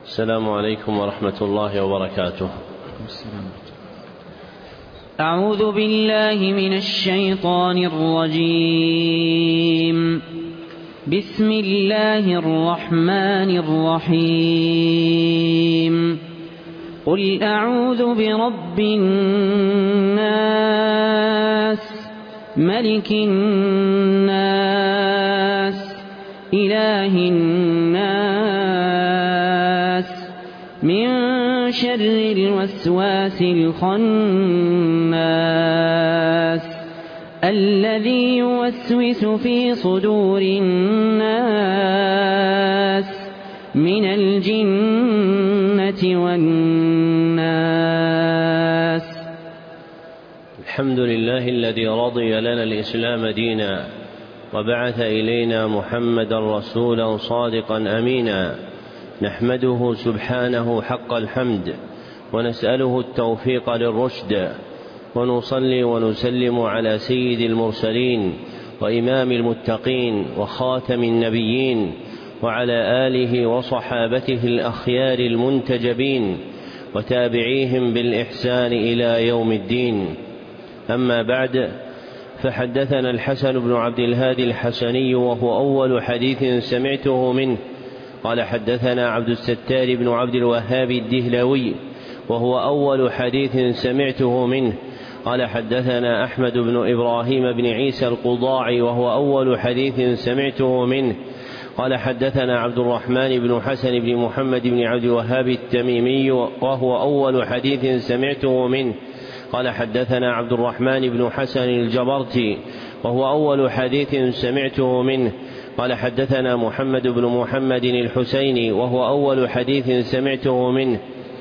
السلام عليكم ورحمة الله وبركاته. أعوذ بالله من الشيطان الرجيم. بسم الله الرحمن الرحيم. قل أعوذ برب الناس ملك الناس إله الناس من شر الوسواس الخناس الذي يوسوس في صدور الناس من الجنة والناس. الحمد لله الذي رضي لنا الإسلام دينا وبعث إلينا محمدا رسولا صادقا أمينا، نحمده سبحانه حق الحمد ونسأله التوفيق للرشد، ونصلي ونسلم على سيد المرسلين وإمام المتقين وخاتم النبيين وعلى آله وصحابته الأخيار المنتجبين وتابعيهم بالإحسان إلى يوم الدين. أما بعد، فحدثنا الحسن بن عبد الهادي الحسني وهو أول حديث سمعته منه قال حدثنا عبد الستار بن عبد الوهاب الدهلوي وهو أول حديث سمعته منه قال حدثنا أحمد بن إبراهيم بن عيسى القضاعي وهو أول حديث سمعته منه قال حدثنا عبد الرحمن بن حسن بن محمد بن عبد الوهاب التميمي وهو أول حديث سمعته منه قال حدثنا عبد الرحمن بن حسن الجبرتي وهو أول حديث سمعته منه قال حدثنا محمد بن محمد الحسيني وهو أول حديث سمعته منه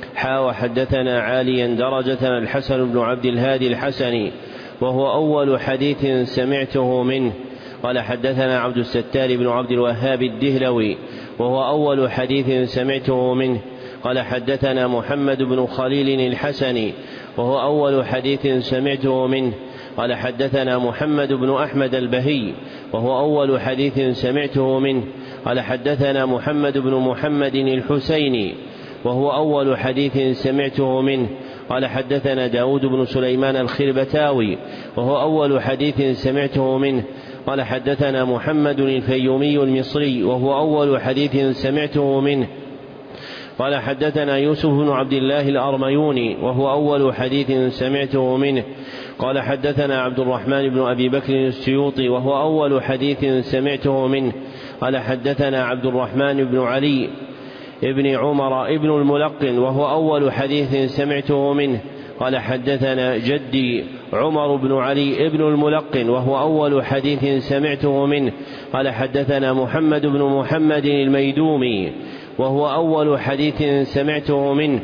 وحدثنا عاليا درجة الحسن بن عبد الهادي الحسني وهو أول حديث سمعته منه قال حدثنا عبد الستار بن عبد الوهاب الدهلوي وهو أول حديث سمعته منه قال حدثنا محمد بن خليل الحسني وهو أول حديث سمعته منه قال حدثنا محمد بن أحمد البهي وهو أول حديث سمعته منه قال حدثنا محمد بن محمد الحسيني وهو أول حديث سمعته منه قال حدثنا داود بن سليمان الخربتاوي وهو أول حديث سمعته منه قال حدثنا محمد الفيومي المصري وهو أول حديث سمعته منه قال حدثنا يوسف بن عبد الله الأرميوني وهو أول حديث سمعته منه قال حدثنا عبد الرحمن بن أبي بكر السيوطي وهو أول حديث سمعته منه قال حدثنا عبد الرحمن بن علي ابن عمر ابن الملقن وهو أول حديث سمعته منه قال حدثنا جدي عمر بن علي ابن الملقن وهو أول حديث سمعته منه قال حدثنا محمد بن محمد الميدومي وهو أول حديث سمعته منه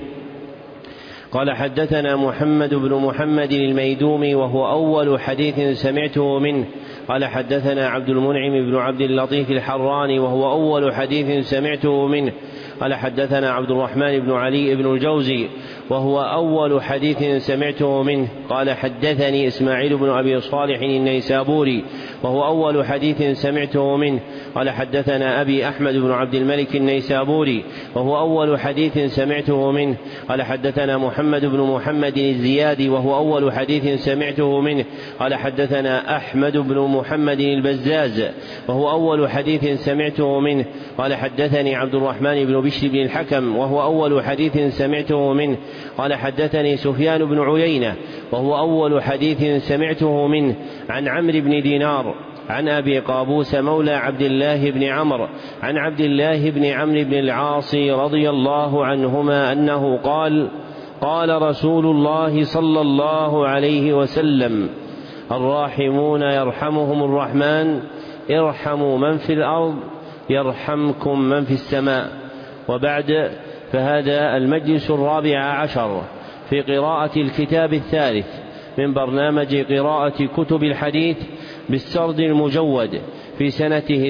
قال حدثنا محمد بن محمد الميدومي وهو أول حديث سمعته منه قال حدثنا عبد المنعم بن عبد اللطيف الحراني وهو أول حديث سمعته منه قال حدثنا عبد الرحمن بن علي بن الجوزي وهو أول حديث سمعته منه قال حدثني إسماعيل بن أبي صالح النيسابوري وهو أول حديث سمعته منه قال حدثنا أبي أحمد بن عبد الملك النيسابوري وهو أول حديث سمعته منه قال حدثنا محمد بن محمد الزيادي وهو أول حديث سمعته منه قال حدثنا أحمد بن محمد البزاز وهو أول حديث سمعته منه قال حدثني عبد الرحمن بن بشر بن الحكم وهو أول حديث سمعته منه قال حدثني سفيان بن عيينة وهو أول حديث سمعته منه عن عمرو بن دينار عن أبي قابوس مولى عبد الله بن عمرو عن عبد الله بن عمرو بن العاص رضي الله عنهما أنه قال قال رسول الله صلى الله عليه وسلم الراحمون يرحمهم الرحمن ارحموا من في الأرض يرحمكم من في السماء. وبعد، فهذا المجلس 14 في قراءة الكتاب الثالث من برنامج قراءة كتب الحديث بالسرد المجود في سنته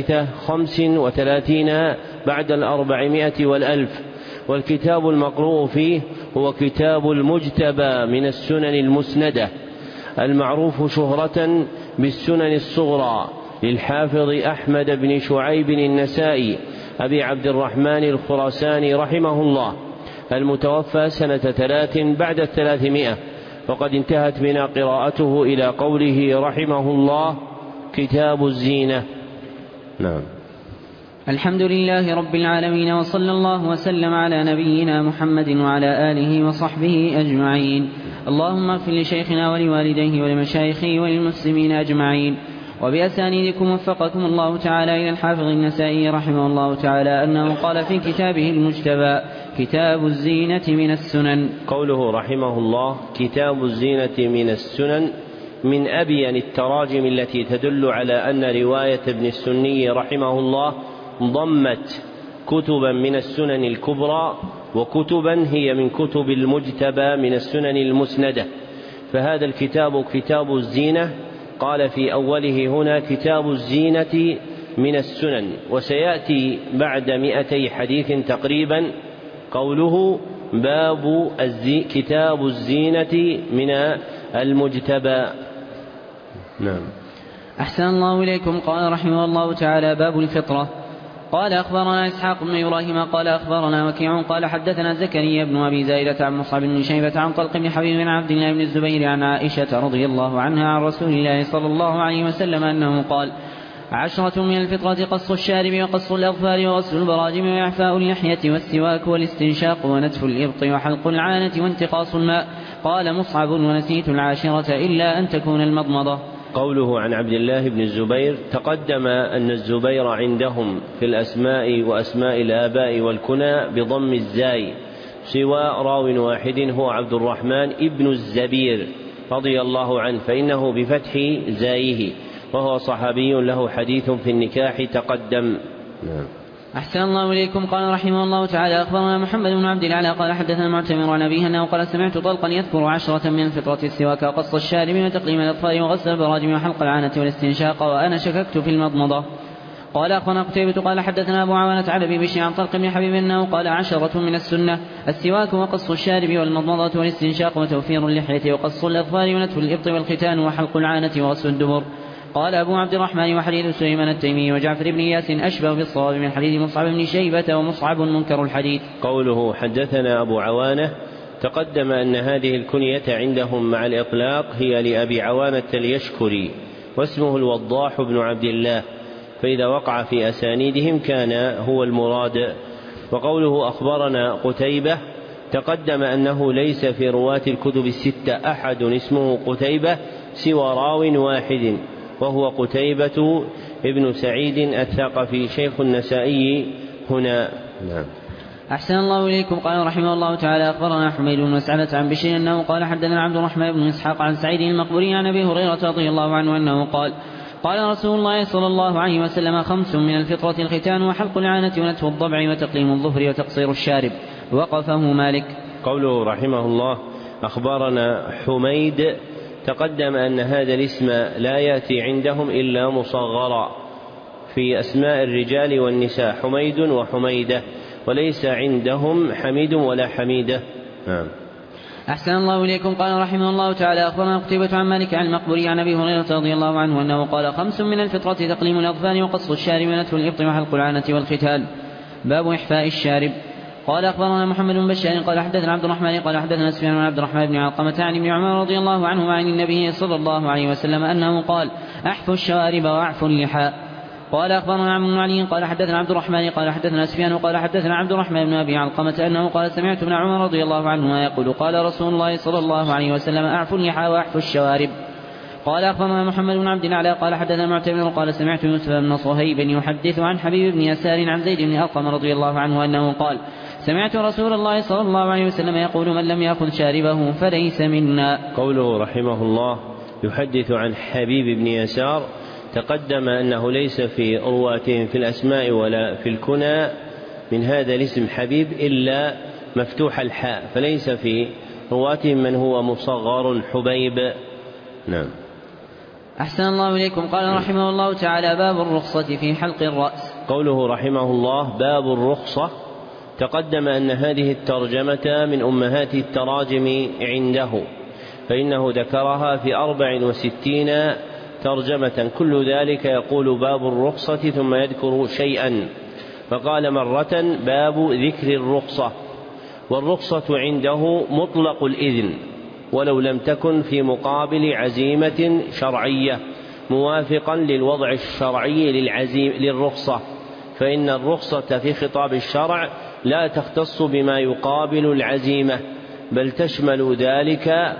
35 بعد 400 والألف، والكتاب المقروء فيه هو كتاب المجتبى من السنن المسندة المعروف شهرة بالسنن الصغرى للحافظ أحمد بن شعيب النسائي أبي عبد الرحمن الخراساني رحمه الله، المتوفى سنة 3 بعد 300، وقد انتهت بنا قراءته إلى قوله رحمه الله: كتاب الزينة. نعم. الحمد لله رب العالمين، وصلى الله وسلم على نبينا محمد وعلى آله وصحبه أجمعين. اللهم اغفر لشيخنا ولوالديه ولمشايخه وللمسلمين أجمعين. وبأسانيدكم وفقكم الله تعالى إلى الحافظ النسائي رحمه الله تعالى أنه قال في كتابه المجتبى: كتاب الزينة من السنن. قوله رحمه الله كتاب الزينة من السنن من أبين التراجم التي تدل على أن رواية ابن السني رحمه الله ضمت كتبا من السنن الكبرى وكتبا هي من كتب المجتبى من السنن المسندة، فهذا الكتاب كتاب الزينة قال في أوله هنا كتاب الزينة من السنن، وسيأتي بعد 200 حديث تقريبا قوله باب كتاب الزينة من المجتبى. نعم. أحسن الله إليكم. قال رحمه الله تعالى: باب الفطرة. قال أخبرنا إسحاق بن إبراهيم قال أخبرنا وكيع قال حدثنا زكريا بن أبي زائدة عن مصعب بن شيبة عن طلق بن حبيب بن عبد الله بن الزبير عن عائشة رضي الله عنها عن رسول الله صلى الله عليه وسلم أنه قال: 10 من الفطرة: قص الشارب وقص الأظفار وغسل البراجم وإعفاء اللحية والسواك والاستنشاق ونتف الإبط وحلق العانة وانتقاص الماء. قال مصعب: ونسيت 10 إلا أن تكون المضمضة. قوله عن عبد الله بن الزبير تقدم أن الزبير عندهم في الأسماء وأسماء الآباء والكنى بضم الزاي، سوى راو واحد هو عبد الرحمن ابن الزبير رضي الله عنه، فإنه بفتح زايه، وهو صحابي له حديث في النكاح تقدم. أحسن الله إليكم. قال رحمه الله تعالى: أخبرنا محمد بن عبد الأعلى قال حدثنا المعتمر عن أبيه أنه قال: سمعت طلقا يذكر 10 من الفطرة: السواك وقص الشارب وتقليم الأظفار وغسل البراجم وحلق العانة والاستنشاق، وأنا شككت في المضمضة. قال أخبرنا قتيبة قال حدثنا أبو عوانة على أبي بشر عن طلق بن حبيب أنه قال: 10 من السنة: السواك وقص الشارب والمضمضة والاستنشاق وتوفير اللحية وقص الأظفار ونتف الإبط والختان وحلق العانة وغسل الدبر. قال أبو عبد الرحمن: وحديث سليمان التيمي وجعفر بن إياس أشبه بالصواب من حديث مصعب بن شيبة، ومصعب منكر الحديث. قوله حدثنا أبو عوانة تقدم أن هذه الكنية عندهم مع الإطلاق هي لأبي عوانة اليشكري، واسمه الوضاح بن عبد الله، فإذا وقع في أسانيدهم كان هو المراد. وقوله أخبرنا قتيبة تقدم أنه ليس في رواة الكتب 6 أحد اسمه قتيبة سوى راو واحد، وهو قتيبة ابن سعيد الثقفي شيخ النسائي هنا. نعم. أحسن الله إليكم. قال رحمه الله تعالى: أخبرنا حميد بن مسعدة عن بشير أنه قال حدثنا عبد الرحمن بن إسحاق عن سعيد المقبوري عن أبي هريرة رضي الله عنه أنه قال: قال رسول الله صلى الله عليه وسلم: 5 من الفطرة: الختان وحلق العانة ونتف الضبع وتقليم الظفر وتقصير الشارب. وقفه مالك. قوله رحمه الله أخبرنا حميد تقدم أن هذا الاسم لا يأتي عندهم إلا مصغرا في أسماء الرجال والنساء، حميد وحميدة، وليس عندهم حميد ولا حميدة. نعم. أحسن الله إليكم. قال رحمه الله تعالى: أخبرنا قتيبة عن مالك عن المقبوري عن أبي هريرة رضي الله عنه أنه قال: 5 من الفطرة: تقليم الأظفار وقص الشارب ونتف الإبط وحلق العانة والختان. باب إحفاء الشارب. قال أخبرنا محمد بن بشار قال حدثنا عبد الرحمن قال حدثنا سفيان بن عبد الرحمن بن علقمة عن ابن عمر رضي الله عنهما عن النبي صلى الله عليه وسلم أنه قال: أحفوا الشوارب وأعفوا اللحى. قال أخبرنا عمرو بن علي قال حدثنا عبد الرحمن قال حدثنا سفيان قال حدثنا عبد الرحمن بن أبي علقمة أنه قال: سمعت ابن عمر رضي الله عنهما يقول: قال رسول الله صلى الله عليه وسلم: أعفوا اللحى وأحفوا الشوارب. قال أخبرنا محمد بن عبد الأعلى قال حدثنا المعتمر قال: سمعت يوسف بن صهيب يحدث عن حبيب بن يسار عن زيد بن أرقم رضي الله عنه أنه قال: سمعت رسول الله صلى الله عليه وسلم يقول: من لم يأخذ شاربه فليس منا. قوله رحمه الله يحدث عن حبيب بن يسار تقدم أنه ليس في رواتهم في الأسماء ولا في الكنى من هذا الاسم حبيب إلا مفتوح الحاء، فليس في رواتهم من هو مصغر حبيب. نعم. أحسن الله إليكم. قال رحمه الله تعالى: باب الرخصة في حلق الرأس. قوله رحمه الله باب الرخصة تقدم أن هذه الترجمة من أمهات التراجم عنده، فإنه ذكرها في 64 ترجمة، كل ذلك يقول باب الرخصة ثم يذكر شيئا. فقال مرة: باب ذكر الرخصة. والرخصة عنده مطلق الإذن ولو لم تكن في مقابل عزيمة شرعية موافقا للوضع الشرعي للرخصة، فإن الرخصة في خطاب الشرع لا تختص بما يقابل العزيمة، بل تشمل ذلك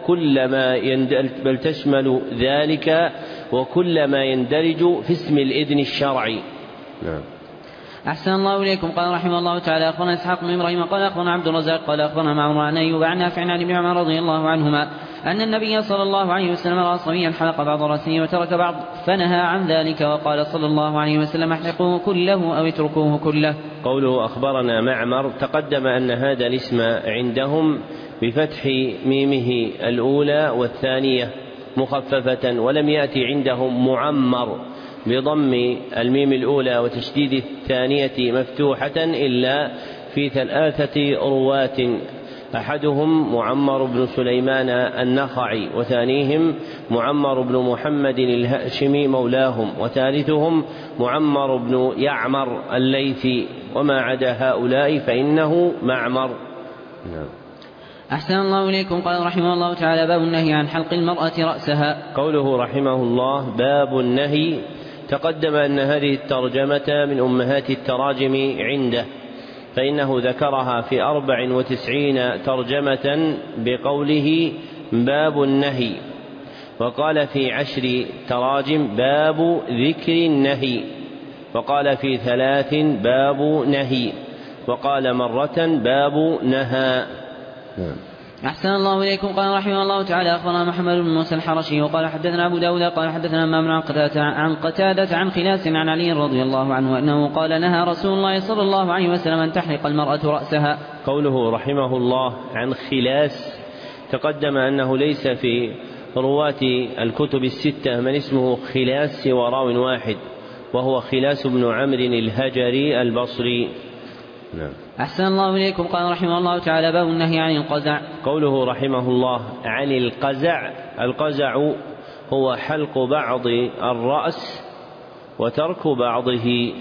وكل ما يندرج في اسم الإذن الشرعي. نعم. أحسن الله إليكم. قال رحمه الله تعالى: أخبرنا إسحاق بن إبراهيم قال أخبرنا عبد الرزاق قال أخبرنا معمر عن أيوب عن نافع عن ابن عمر رضي الله عنهما أن النبي صلى الله عليه وسلم رأى صبيا حلق بعض رأسه وترك بعض فنهى عن ذلك، وقال صلى الله عليه وسلم: احلقوه كله أو اتركوه كله. قوله أخبرنا معمر، تقدم أن هذا الاسم عندهم بفتح ميمه الأولى والثانية مخففة، ولم يأتي عندهم معمر بضم الميم الأولى وتشديد الثانية مفتوحة إلا في 3 رواة: أحدهم معمر بن سليمان النخعي، وثانيهم معمر بن محمد الهاشمي مولاهم، وثالثهم معمر بن يعمر الليثي، وما عدا هؤلاء فإنه معمر. نعم. أحسن الله إليكم. قال رحمه الله تعالى: باب النهي عن حلق المرأة رأسها. قوله رحمه الله: باب النهي، تقدم أن هذه الترجمة من أمهات التراجم عنده، فإنه ذكرها في 94 ترجمة بقوله باب النهي، وقال في 10 تراجم باب ذكر النهي، وقال في 3 باب نهي، وقال مرة باب نهى. أحسن الله إليكم. قال رحمه الله تعالى: أخبرنا محمد بن موسى الحرشي وقال حدثنا أبو داود قال حدثنا مامون عن قتادة عن خلاس عن علي رضي الله عنه أنه قال: نهى رسول الله صلى الله عليه وسلم أن تحلق المرأة رأسها. قوله رحمه الله عن خلاس، تقدم أنه ليس في رواة الكتب 6 من اسمه خلاس سوى راو واحد، وهو خلاس بن عمرو الهجري البصري. نعم. أحسن الله إليكم. قال رحمه الله تعالى: باب النهي عن القزع. قوله رحمه الله عن القزع، القزع هو حلق بعض الرأس وترك بعضه.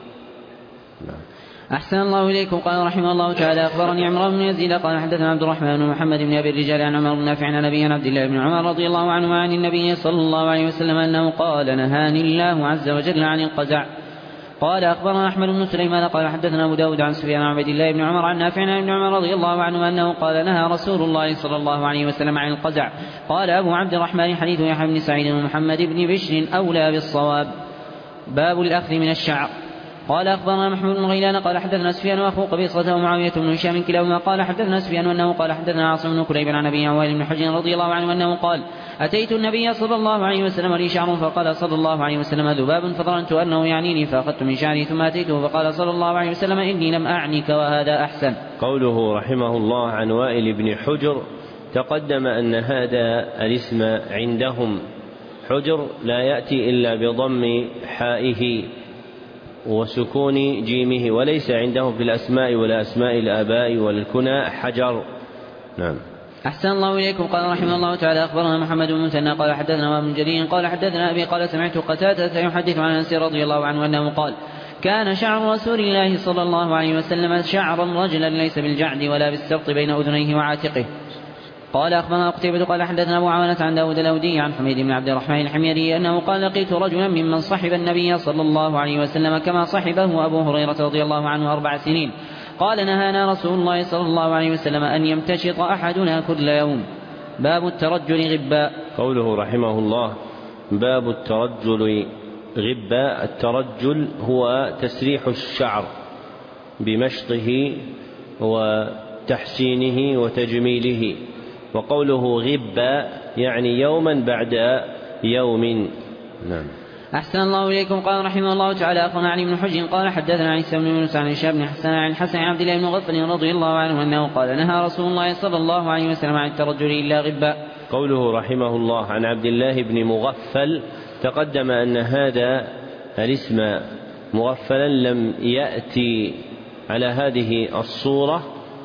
أحسن الله إليكم. قال رحمه الله تعالى: أخبرني عمرو بن يزيد قال حدثنا عبد الرحمن بن محمد بن أبي الرجال عن عمر بن نافع عن أبي عبد الله بن عمر رضي الله عنهما عن النبي صلى الله عليه وسلم أنه قال: نهاني الله عز وجل عن القزع. قال أخبرنا أحمد بن سليمان قال حدثنا أبو داود عن سفيان عن عبد الله بن عمر عن نافع عن ابن عمر رضي الله عنه أنه قال: نهى رسول الله صلى الله عليه وسلم عن القزع. قال أبو عبد الرحمن: حديث يحيى بن سعيد ومحمد بن بشر أولى بالصواب. باب الأخذ من الشعر. قال أخبرنا محمود بن غيلان قال حدثنا سفيان وأخوه قبيصة ومعاوية بن هشام كلاهما قال حدثنا سفيان أنه قال حدثنا عاصم بن كليب عن أبي عوال بن حجر رضي الله عنه أنه قال: أتيت النبي صلى الله عليه وسلم لي شعر فقال صلى الله عليه وسلم: ذباب، فظننت أنه يعنيني فأخذت من شعري ثم أتيته فقال صلى الله عليه وسلم: إني لم أعنك وهذا أحسن. قوله رحمه الله عن وائل بن حجر، تقدم أن هذا الاسم عندهم حجر لا يأتي إلا بضم حائه وسكون جيمه، وليس عندهم في الأسماء ولا أسماء الآباء ولا الكنى حجر. نعم. أحسن الله إليكم. قال رحمه الله تعالى: أخبرنا محمد بن مثنى قال حدثنا ابن جرير قال حدثنا أبي قال سمعت قتادة يحدث عن أنس رضي الله عنه أنه قال: كان شعر رسول الله صلى الله عليه وسلم شعرا رجلا ليس بالجعد ولا بالسبط بين أذنيه وعاتقه. قال أخبرنا قتيبة قال حدثنا أبو عوانة عن داود الأودي عن حميد بن عبد الرحمن الحميري أنه قال: لقيت رجلا ممن صحب النبي صلى الله عليه وسلم كما صحبه أبو هريرة رضي الله عنه 4 سنين. قال: نهانا رسول الله صلى الله عليه وسلم أن يمتشط أحدنا كل يوم. باب الترجل غباء. قوله رحمه الله باب الترجل غباء. الترجل هو تسريح الشعر بمشطه وتحسينه وتجميله، وقوله غباء يعني يوما بعد يوم. نعم. أحسن الله إليكم. قال رحمه الله تعالى: أخبرنا علي بن حجر قال حدثنا عيسى بن يونس عن هشام بن حسن عن الحسن عن عبد الله بن مغفل رضي الله عنه أنه قال: نهى رسول الله صلى الله عليه وسلم عن الترجل إلا غباء. قوله رحمه الله عن عبد الله بن مغفل، تقدم أن هذا الاسم مغفلا لم يأتي على هذه الصورة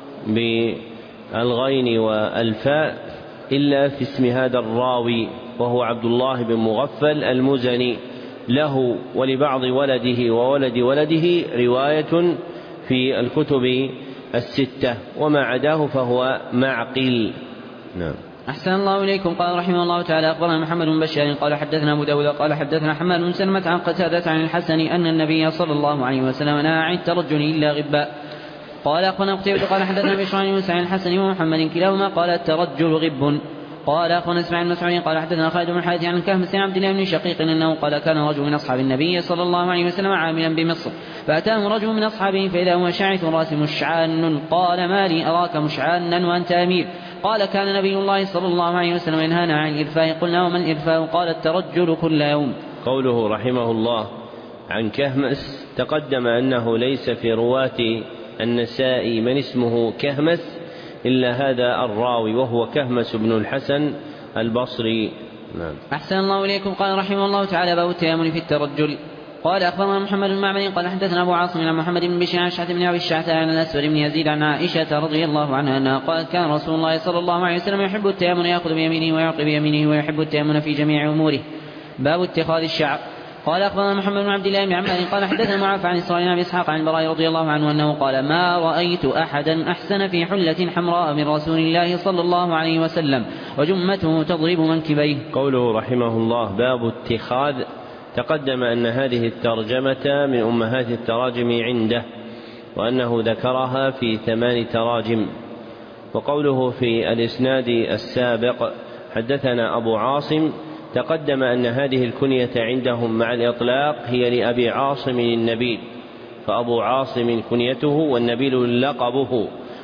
بالغين والفاء إلا في اسم هذا الراوي، وهو عبد الله بن مغفل المزني، له ولبعض ولده وولد ولده رواية في الكتب الستة، وما عداه فهو معقل. نعم. أحسن الله إليكم. قال رحمه الله تعالى أخبرنا محمد بن بشار قال حدثنا أبو داود قال حدثنا حماد بن سلمة عن قتادة عن الحسن أن النبي صلى الله عليه وسلم نهى عن الترجل إلا غبا. قال أخبرنا قتيبة قال حدثنا بشر عن يونس عن الحسن ومحمد كلاهما قال الترجل غب. قال أخبرنا اسماعيل بن مسعود قال حدثنا خالد بن الحارث عن الكهمس عن عبد الله بن شقيق أنه قال كان رجل من أصحاب النبي صلى الله عليه وسلم عاملا بمصر، فأتاه رجل من أصحابه فإذا هو شاعث راس مشعان، قال ما لي أراك مشعانا وأنت أمير؟ قال كان نبي الله صلى الله عليه وسلم ينهانا عن الإرفاء. قلنا وما الإرفاء؟ قال الترجل كل يوم. قوله رحمه الله عن كهمس تقدم أنه ليس في رواة النسائي من اسمه كهمس إلا هذا الراوي وهو كهمس بن الحسن البصري. نعم. أحسن الله إليكم. قال رحمه الله تعالى باب التيامن في الترجل. قال أخبرنا محمد بن معمر قال حدثنا أبو عاصم عن محمد بن بشير عن شعث بن أبي الشعثاء عن الأسود بن يزيد عن عائشة رضي الله عنها أنها قالت كان رسول الله صلى الله عليه وسلم يحب التيامن يأخذ بيمينه ويعطي بيمينه ويحب التيامن في جميع أموره. باب اتخاذ الشعر. قال أخبرنا محمد بن عبد الله بن عمار قال حدثنا معاذ عن إسرائيل عن إسحاق عن البراء رضي الله عنه أنه قال ما رأيت أحدا أحسن في حلة حمراء من رسول الله صلى الله عليه وسلم وجمته تضرب منكبيه. قوله رحمه الله باب اتخاذ تقدم أن هذه الترجمة من أمهات التراجم عنده، وأنه ذكرها في 8 تراجم. وقوله في الإسناد السابق حدثنا أبو عاصم تقدم أن هذه الكنية عندهم مع الإطلاق هي لأبي عاصم النبيل، فأبو عاصم كنيته والنبيل لقبه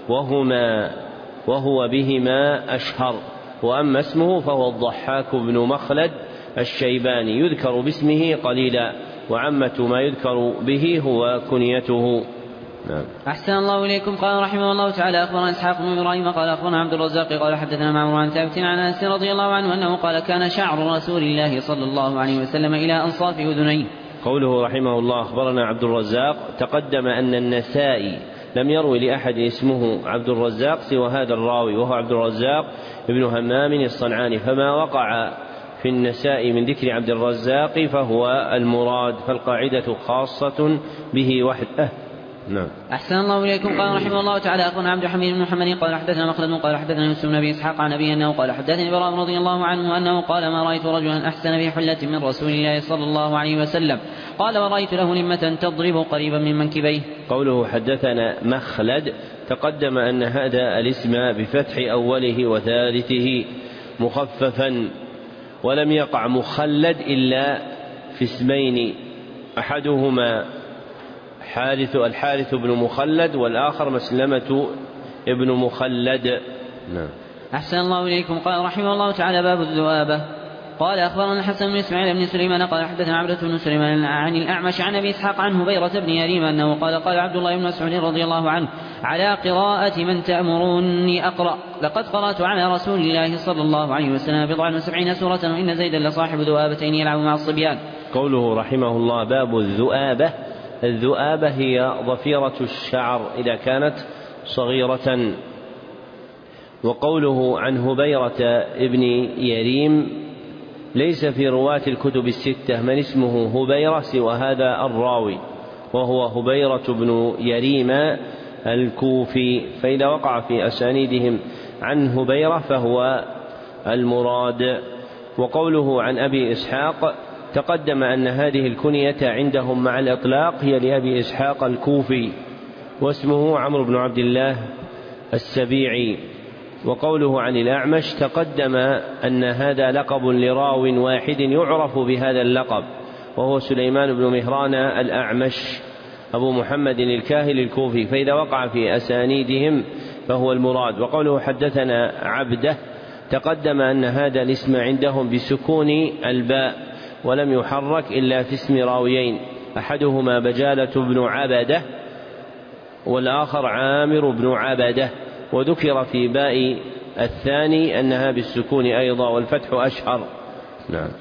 وهو بهما أشهر. وأما اسمه فهو الضحاك بن مخلد الشيباني يذكر باسمه قليلا، وعامة ما يذكر به هو كنيته. نعم. أحسن الله إليكم. قال رحمه الله تعالى أخبرنا إسحاق بن إبراهيم قال أخبرنا عبد الرزاق قال حدثنا معمر عن ثابت عن أنس رضي الله عنه أنه قال كان شعر رسول الله صلى الله عليه وسلم إلى أنصاف أذنيه. قوله رحمه الله أخبرنا عبد الرزاق تقدم أن النسائي لم يروي لأحد اسمه عبد الرزاق سوى هذا الراوي وهو عبد الرزاق ابن همام الصنعاني، فما وقع في النساء من ذكر عبد الرزاق فهو المراد، فالقاعدة خاصة به وحده. نعم. أحسن الله إليكم. قال رحمه الله تعالى أخبرنا عبد الحميد بن محمد قال حدثنا مخلد قال حدثنا يوسف بن أبي إسحاق عن أبيه أنه قال حدثني براء رضي الله عنه أنه قال ما رأيت رجلا أحسن في حلة من رسول الله صلى الله عليه وسلم. قال ورأيت له لمة تضرب قريبا من منكبيه. قوله حدثنا مخلد تقدم أن هذا الاسم بفتح أوله وثالثه مخففا، ولم يقع مخلد إلا في اسمين، أحدهما الحارث بن مخلد والآخر مسلمة ابن مخلد. نعم. أحسن الله إليكم. قال رحمه الله تعالى باب الذؤابة. قال أخبرنا الحسن بن إسماعيل بن سليمان قال حدثنا عبدة بن سليمان عن الأعمش عن أبي إسحاق عن هبيرة بن يريم أنه قال عبد الله بن مسعود رضي الله عنه على قراءة من تأمروني أقرأ لقد قرأت على رسول الله صلى الله عليه وسلم 70 سورة وإن زيدا لصاحب ذؤابتين يلعب مع الصبيان. قوله رحمه الله باب الذؤابة. الذؤابة هي ضفيرة الشعر إذا كانت صغيرة. وقوله عن هبيرة ابن يريم ليس في رواة الكتب الستة من اسمه هبيرة سوى هذا الراوي وهو هبيرة بن يريم الكوفي، فإذا وقع في أسانيدهم عن هبيرة فهو المراد. وقوله عن أبي إسحاق تقدم أن هذه الكنية عندهم مع الإطلاق هي لأبي إسحاق الكوفي واسمه عمرو بن عبد الله السبيعي. وقوله عن الأعمش تقدم أن هذا لقب لراو واحد يعرف بهذا اللقب وهو سليمان بن مهران الأعمش أبو محمد الكاهل الكوفي، فإذا وقع في أسانيدهم فهو المراد. وقوله حدثنا عبده تقدم أن هذا الاسم عندهم بسكون الباء ولم يحرك إلا في اسم راويين، أحدهما بجالة بن عبده والآخر عامر بن عبده، وذكر في باء الثاني أنها بالسكون أيضا والفتح أشهر. نعم.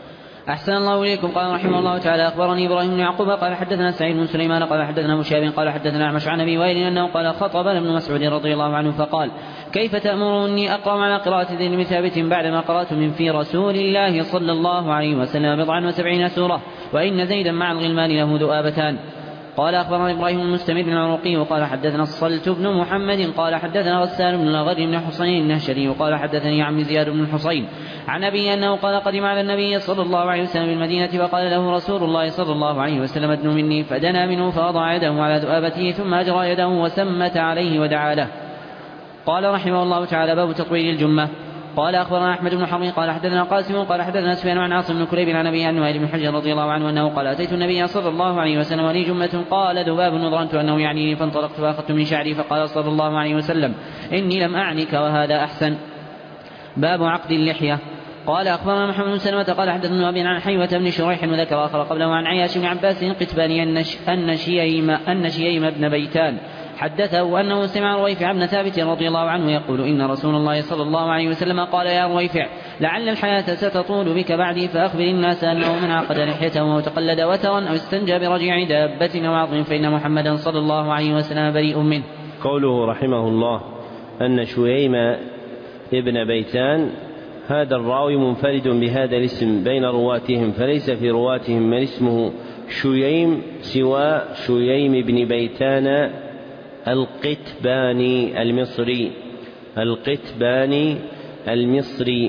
أحسن الله إليكم. قال رحمه الله تعالى أخبرني إبراهيم بن يعقوب قال حدثنا سعيد بن سليمان قال حدثنا أبو شهاب قال حدثنا أعمش عن أبي وائل أنه قال خطب ابن مسعود رضي الله عنه فقال كيف تأمرني أقرأ على قراءة زيد بن ثابت بعدما قرأت من في رسول الله صلى الله عليه وسلم 74 سورة وإن زيدا مع الغلمان له ذؤابتان. قال أخبرنا إبراهيم المستمر بن العروقي وقال حدثنا الصلت بن محمد قال حدثنا غسان بن الغر بن حسين النهشري وقال حدثني عمي زياد بن الحصين عن أبي أنه قال قدم على النبي صلى الله عليه وسلم بالمدينة فقال له رسول الله صلى الله عليه وسلم ادن مني فدنا منه فوضع يده على ذؤابته ثم أجرى يده وسمت عليه ودعا له. قال رحمه الله تعالى باب تطويل الجمة. قال أخبرنا أحمد بن حرب قال حدثنا قاسم قال حدثنا سفيان عن عاصم بن كليب عن أبي عن وائل بن حجر رضي الله عنه أنه قال أتيت النبي صلى الله عليه وسلم ولي جمة قال ذباب وظننت أنه يعنيني فانطلقت فأخذت من شعري فقال صلى الله عليه وسلم إني لم أعنك وهذا أحسن. باب عقد اللحية. قال أخبرنا محمد بن سلمة قال حدثنا أبي عن حيوة بن شريح وذكر آخر قبله عن عياش بن عباس قتباني أن شييم بن بيتان حدثه أنه سمع رويفع بن ثابت رضي الله عنه يقول إن رسول الله صلى الله عليه وسلم قال يا رويفع لعل الحياة ستطول بك بعدي فأخبر الناس أنه من عقد لحيته وتقلد وترا أو استنجى برجيع دابة أو عظم فإن محمدا صلى الله عليه وسلم بريء منه. قوله رحمه الله أن شييم ابن بيتان هذا الراوي منفرد بهذا الاسم بين رواتهم فليس في رواتهم من اسمه شييم سوى شييم بن بيتان القتباني المصري.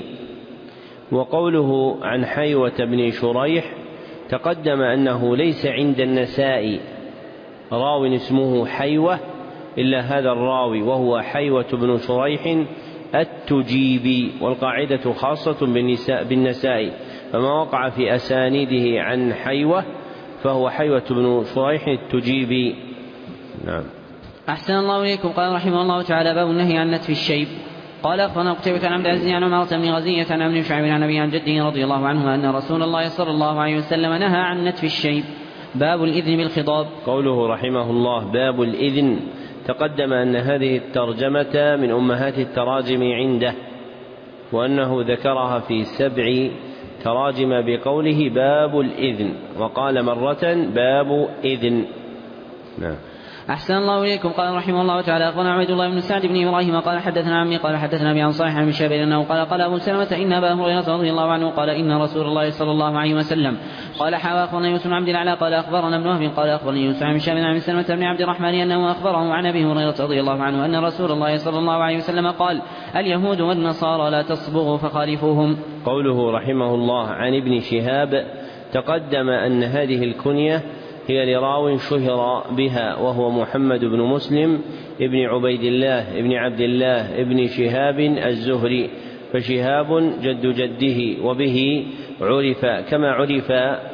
وقوله عن حيوة بن شريح تقدم أنه ليس عند النسائي راو اسمه حيوة إلا هذا الراوي وهو حيوة بن شريح التجيبي والقاعدة خاصة بالنسائي فما وقع في أسانيده عن حيوة فهو حيوة بن شريح التجيبي. نعم. أحسن الله إليكم. قال رحمه الله تعالى باب النهي عن نتف الشيب. قال أخبرنا قتيبة عن عبد العزيز عن عمارة بن غزية عن ابن شعيب عن أبي عن جده رضي الله عنه أن رسول الله صلى الله عليه وسلم نهى عن نتف الشيب. باب الإذن بالخضاب. قوله رحمه الله باب الإذن تقدم أن هذه الترجمة من أمهات التراجم عنده وأنه ذكرها في 7 تراجم بقوله باب الإذن وقال مرة باب إذن. نعم. أحسن الله إليكم. قال رحمه الله تعالى أخبرنا عبيد الله بن سعد بن إبراهيم قال حدثنا عمي قال حدثنا أبي عن صالح عن شابير أنه قال أبو سلمة إن أبا هريرة رضي الله عنه قال إن رسول الله صلى الله عليه وسلم قال أخبرنا يوسف بن عبد الأعلى قال أخبرنا ابن وهب قال أخبرني يوسف عن شابير عن سلمة بن عبد الرحمن أنه أخبره عن أبي هريرة رضي الله عنه أن رسول الله صلى الله عليه وسلم قال اليهود والنصارى لا تصبغوا فخالفوهم. قوله رحمه الله عن ابن شهاب تقدم أن هذه الكنية هي لراو شهر بها وهو محمد بن مسلم ابن عبيد الله ابن عبد الله ابن شهاب الزهري فشهاب جد جده وبه عرف كما عرف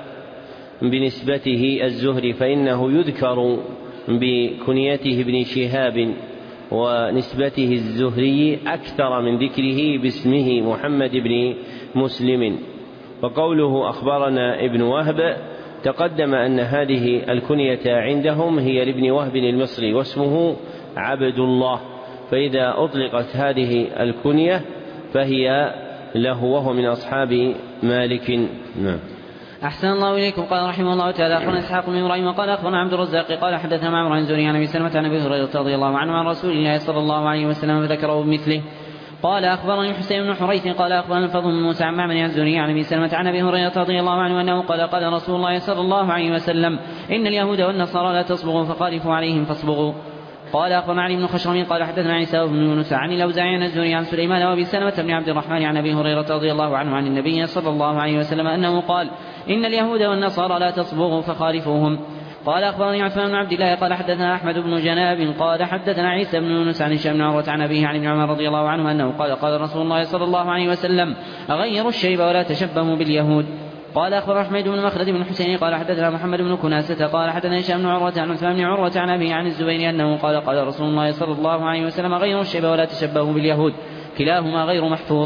بنسبته الزهري فإنه يذكر بكنيته ابن شهاب ونسبته الزهري أكثر من ذكره باسمه محمد بن مسلم. وقوله أخبرنا ابن وهب تقدم أن هذه الكنية عندهم هي لابن وهب المصري واسمه عبد الله فإذا أطلقت هذه الكنية فهي له وهو من أصحاب مالك. نعم. أحسن الله إليكم. قال رحمه الله تعالى أخبرنا إسحاق بن إبراهيم وقال أخبرنا عبد الرزاق قال حدثنا معمر عن زهري عن أبي سلمة عن أبي هريرة رضي الله عنه عن رسول الله صلى الله عليه وسلم فذكره بمثله. قال أخبرني حسين بن حريث قال أخبرنا الفضل بن موسى عن معمر عن زهري عن أبي سلمة عن أبي هريرة رضي الله عنه أنه قال رسول الله صلى الله عليه وسلم إن اليهود والنصارى لا تصبغوا فخالفوا عليهم فاصبغوا. قال أخبرنا علي بن خشرم قال حدثنا عيسى بن يونس عن الأوزاعي عن الزهري عن سليمان وأبي سلمة بن عبد الرحمن عن أبي هريرة رضي الله عنه عن النبي صلى الله عليه وسلم أنه قال إن اليهود والنصارى لا تصبغوا فخالفوهم. قال أخبرني عثمان بن عبد الله قال حدثنا أحمد بن جناب قال حدثنا عيسى بن يونس عن هشام بن عروة عن أبيه عن ابن عمر رضي الله عنه أنه قال رسول الله صلى الله عليه وسلم أغيروا الشيب ولا تشبهوا باليهود. قال أخبر حميد بن مخلد بن حسين قال حدثنا محمد بن كناسة قال حدثنا هشام بن عروة عن عثمان بن عروة عن أبيه عن الزبير أنه قال رسول الله صلى الله عليه وسلم أغيروا الشيب ولا تشبهوا باليهود كلاهما غير محفوظ.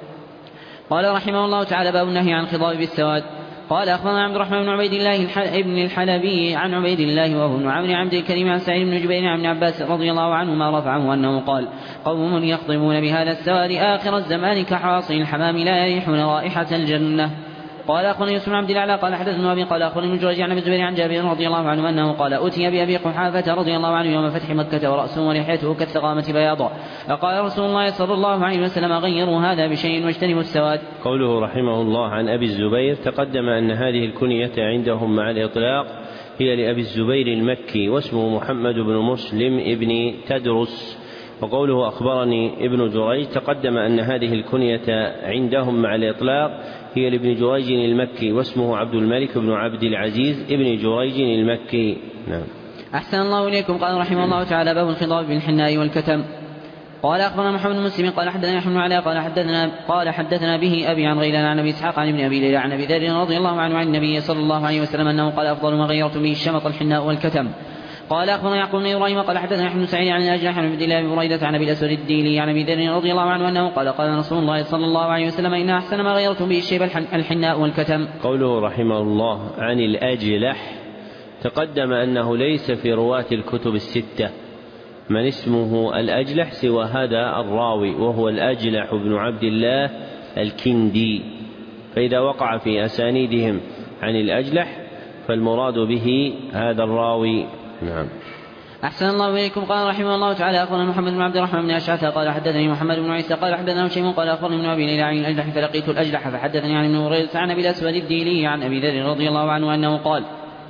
قال رحمه الله تعالى باب النهي عن الخضاب بالسواد. قال أخبرنا عبد الرحمن بن عبيد الله ابن الحلبي عن عبيد الله وهو ابن عمرو عبد الكريم عن سعيد بن جبير عن ابن عباس رضي الله عنهما رفعه أنه قال قوم يخضبون بهذا السواد آخر الزمان كحواصل الحمام لا يريحون رائحة الجنة. قال أخبرني يوسف بن عبد الأعلى قال حدثنا أبي قال أخبرني ابن جريج عن أبي الزبير عن جابر رضي الله عنه أنه قال أتي بأبي قحافة رضي الله عنه يوم فتح مكة ورأسه ولحيته كالثغامة بياضا فقال رسول الله صلى الله عليه وسلم غيروا هذا بشيء واجتنبوا السواد. قوله رحمه الله عن أبي الزبير تقدم أن هذه الكنية عندهم مع الإطلاق هي لأبي الزبير المكي واسمه محمد بن مسلم ابن تدرس. وقوله أخبرني ابن جريج تقدم أن هذه الكنية عندهم مع الإطلاق هي لابن جريج المكي واسمه عبد الملك بن عبد العزيز ابن جريج المكي. نعم. أحسن الله إليكم. قال رحمه الله تعالى باب الخضاب بالحناء والكتم. قال أخبرنا محمد بن مسلم قال حدثنا يحيى بن علاء قال حدثنا به أبي عن غيلان عن أبي إسحاق عن ابن أبي ليلى عن أبي ذر رضي الله عنه عن النبي صلى الله عليه وسلم أنه قال أفضل ما غيرت به الشمط الحناء والكتم. قال أخبرنا يعقوب بن إبراهيم قال حدثنا يحيى بن سعيد عن الأجلح عن عبد الله بن بريدة عن أبي الأسود الديلي عن أبي ذر رضي الله عنه أنه قال قال رسول الله صلى الله عليه وسلم إن أحسن ما غيرت به الشيب الحناء والكتم. قوله رحمه الله عن الأجلح تقدم أنه ليس في رواة الكتب الستة من اسمه الأجلح سوى هذا الراوي وهو الأجلح بن عبد الله الكندي، فإذا وقع في أسانيدهم عن الأجلح فالمراد به هذا الراوي. نعم. أحسن الله إليكم. قال رحمه الله تعالى أخبرنا محمد بن عبد الرحمن بن أشعث قال حدثني محمد بن عيسى قال حدثنا هشيم قال أخبرني ابن أبي ليلى عن الأجلح فلقيت الأجلح فحدثني عن ابن بريدة عن أبي الأسود الديلي عن أبي ذر رضي الله عنه أنه قال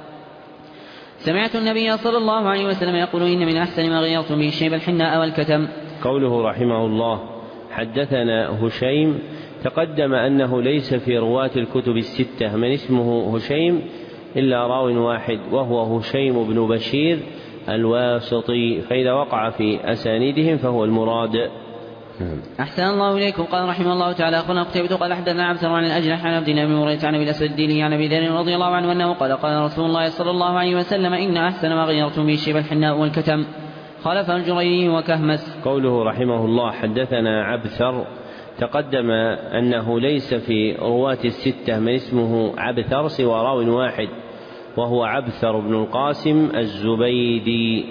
سمعت النبي صلى الله عليه وسلم يقول إن من أحسن ما غيرت به الشيب الحناء والكتم. قوله رحمه الله حدثنا هشيم تقدم أنه ليس في رواة الكتب الستة من اسمه هشيم إلا راو واحد وهو هشيم بن بشير الواسطي، فإذا وقع في أسانيدهم فهو المراد. أحسن الله إليكم. قال رحمه الله تعالى أخونا قتيبة قال حدثنا عبد عن الأجلح عن عبد الله بن بريدة عن أبي الأسود الديلي عن أبي ذر رضي الله عنه أنه قال قال رسول الله صلى الله عليه وسلم إن أحسن ما غيرتم به الشيب الحناء والكتم. خالف الجريري وكهمس. قوله رحمه الله حدثنا عبثر تقدم أنه ليس في رواة الستة من اسمه عبثر سوى راو واحد وهو عبثر بن القاسم الزبيدي.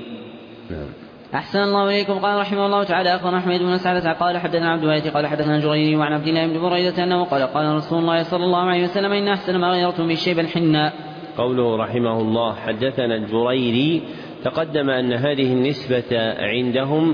أحسن الله إليكم. قال رحمه الله تعالى أخبرنا أحمد بن سعدة قال حدثنا عبد الوارث قال حدثنا الجريري وعن عبد الله بن بريدة أنه قال قال رسول الله صلى الله عليه وسلم إن أحسن ما غيرتم به الشيب الحناء. قوله رحمه الله حدثنا الجريري تقدم أن هذه النسبة عندهم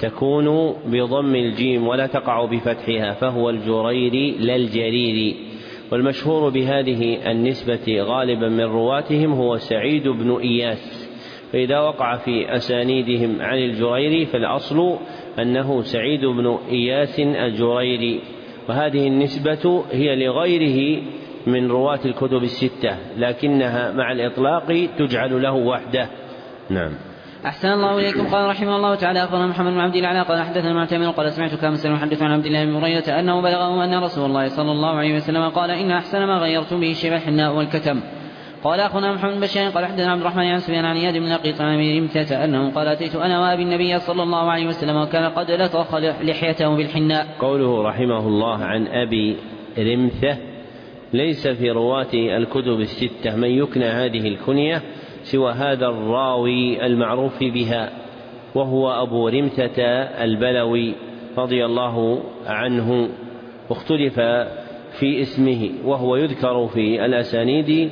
تكون بضم الجيم ولا تقع بفتحها فهو الجريري لا الجريري، والمشهور بهذه النسبة غالبا من رواتهم هو سعيد بن إياس، فإذا وقع في أسانيدهم عن الجريري فالأصل أنه سعيد بن إياس الجريري، وهذه النسبة هي لغيره من رواة الكتب الستة لكنها مع الإطلاق تجعل له وحده. نعم. أحسن الله إليكم. قال رحمه الله تعالى أخبرنا محمد بن عبد الأعلى قال حدثنا المعتمر قال سمعت كامسا يحدث عن عبد الله بن بريدة أنه بلغه أن رسول الله صلى الله عليه وسلم قال إن أحسن ما غيرتم به الشيب الحناء والكتم. قال أخونا محمد بن بشار قال حدثنا عبد الرحمن عن سفيان عن اياد بن لقيط عن أبي رمثة أنه قال أتيت أنا وأبي النبي صلى الله عليه وسلم وكان قد لطخ لحيته بالحناء. قوله رحمه الله عن أبي رمثة ليس في رواة الكتب الستة من يكنى هذه الكنية سوى هذا الراوي المعروف بها وهو أبو رمثة البلوي رضي الله عنه، واختلف في اسمه وهو يذكر في الأسانيد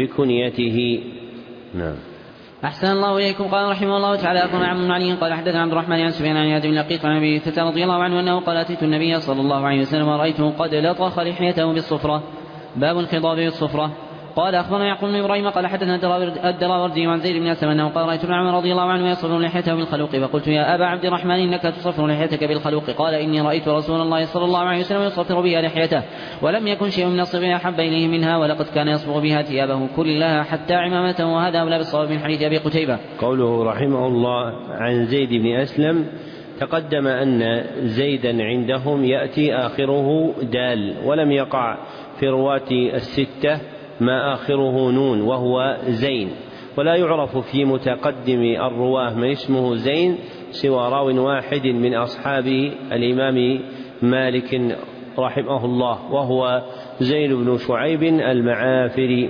بكنيته. نعم. أحسن الله إليكم. قال رحمه الله تعالى أخبرنا عمرو بن علي قال حدثنا عبد الرحمن عن سفيان عن اياد بن لقيط عن أبي رمثة رضي الله عنه أنه قال أتيت النبي صلى الله عليه وسلم ورأيته قد لطخ لحيته بالصفرة. باب الخضاب بالصفرة. قال أخبرنا يعقوب بن إبراهيم قال حدثنا الدراوردي عن زيد بن أسلم أنه قال رأيت ابن عمر رضي الله عنه يصفر لحيته بالخلوق فقلت يا أبا عبد الرحمن إنك تصفر لحيتك بالخلوق قال إني رأيت رسول الله صلى الله عليه وسلم يصفر بها لحيته ولم يكن شيء من الصفر أحب إليه منها ولقد كان يصبغ بها ثيابه كلها حتى عمامته، وهذا أولى بالصواب من حديث أبي قتيبة. قوله رحمه الله عن زيد بن أسلم تقدم أن زيدا عندهم يأتي آخره دال ولم يقع في رواة الستة ما آخره نون وهو زين، ولا يعرف في متقدم الرواه من اسمه زين سوى راو واحد من أصحاب الإمام مالك رحمه الله وهو زين بن شعيب المعافري.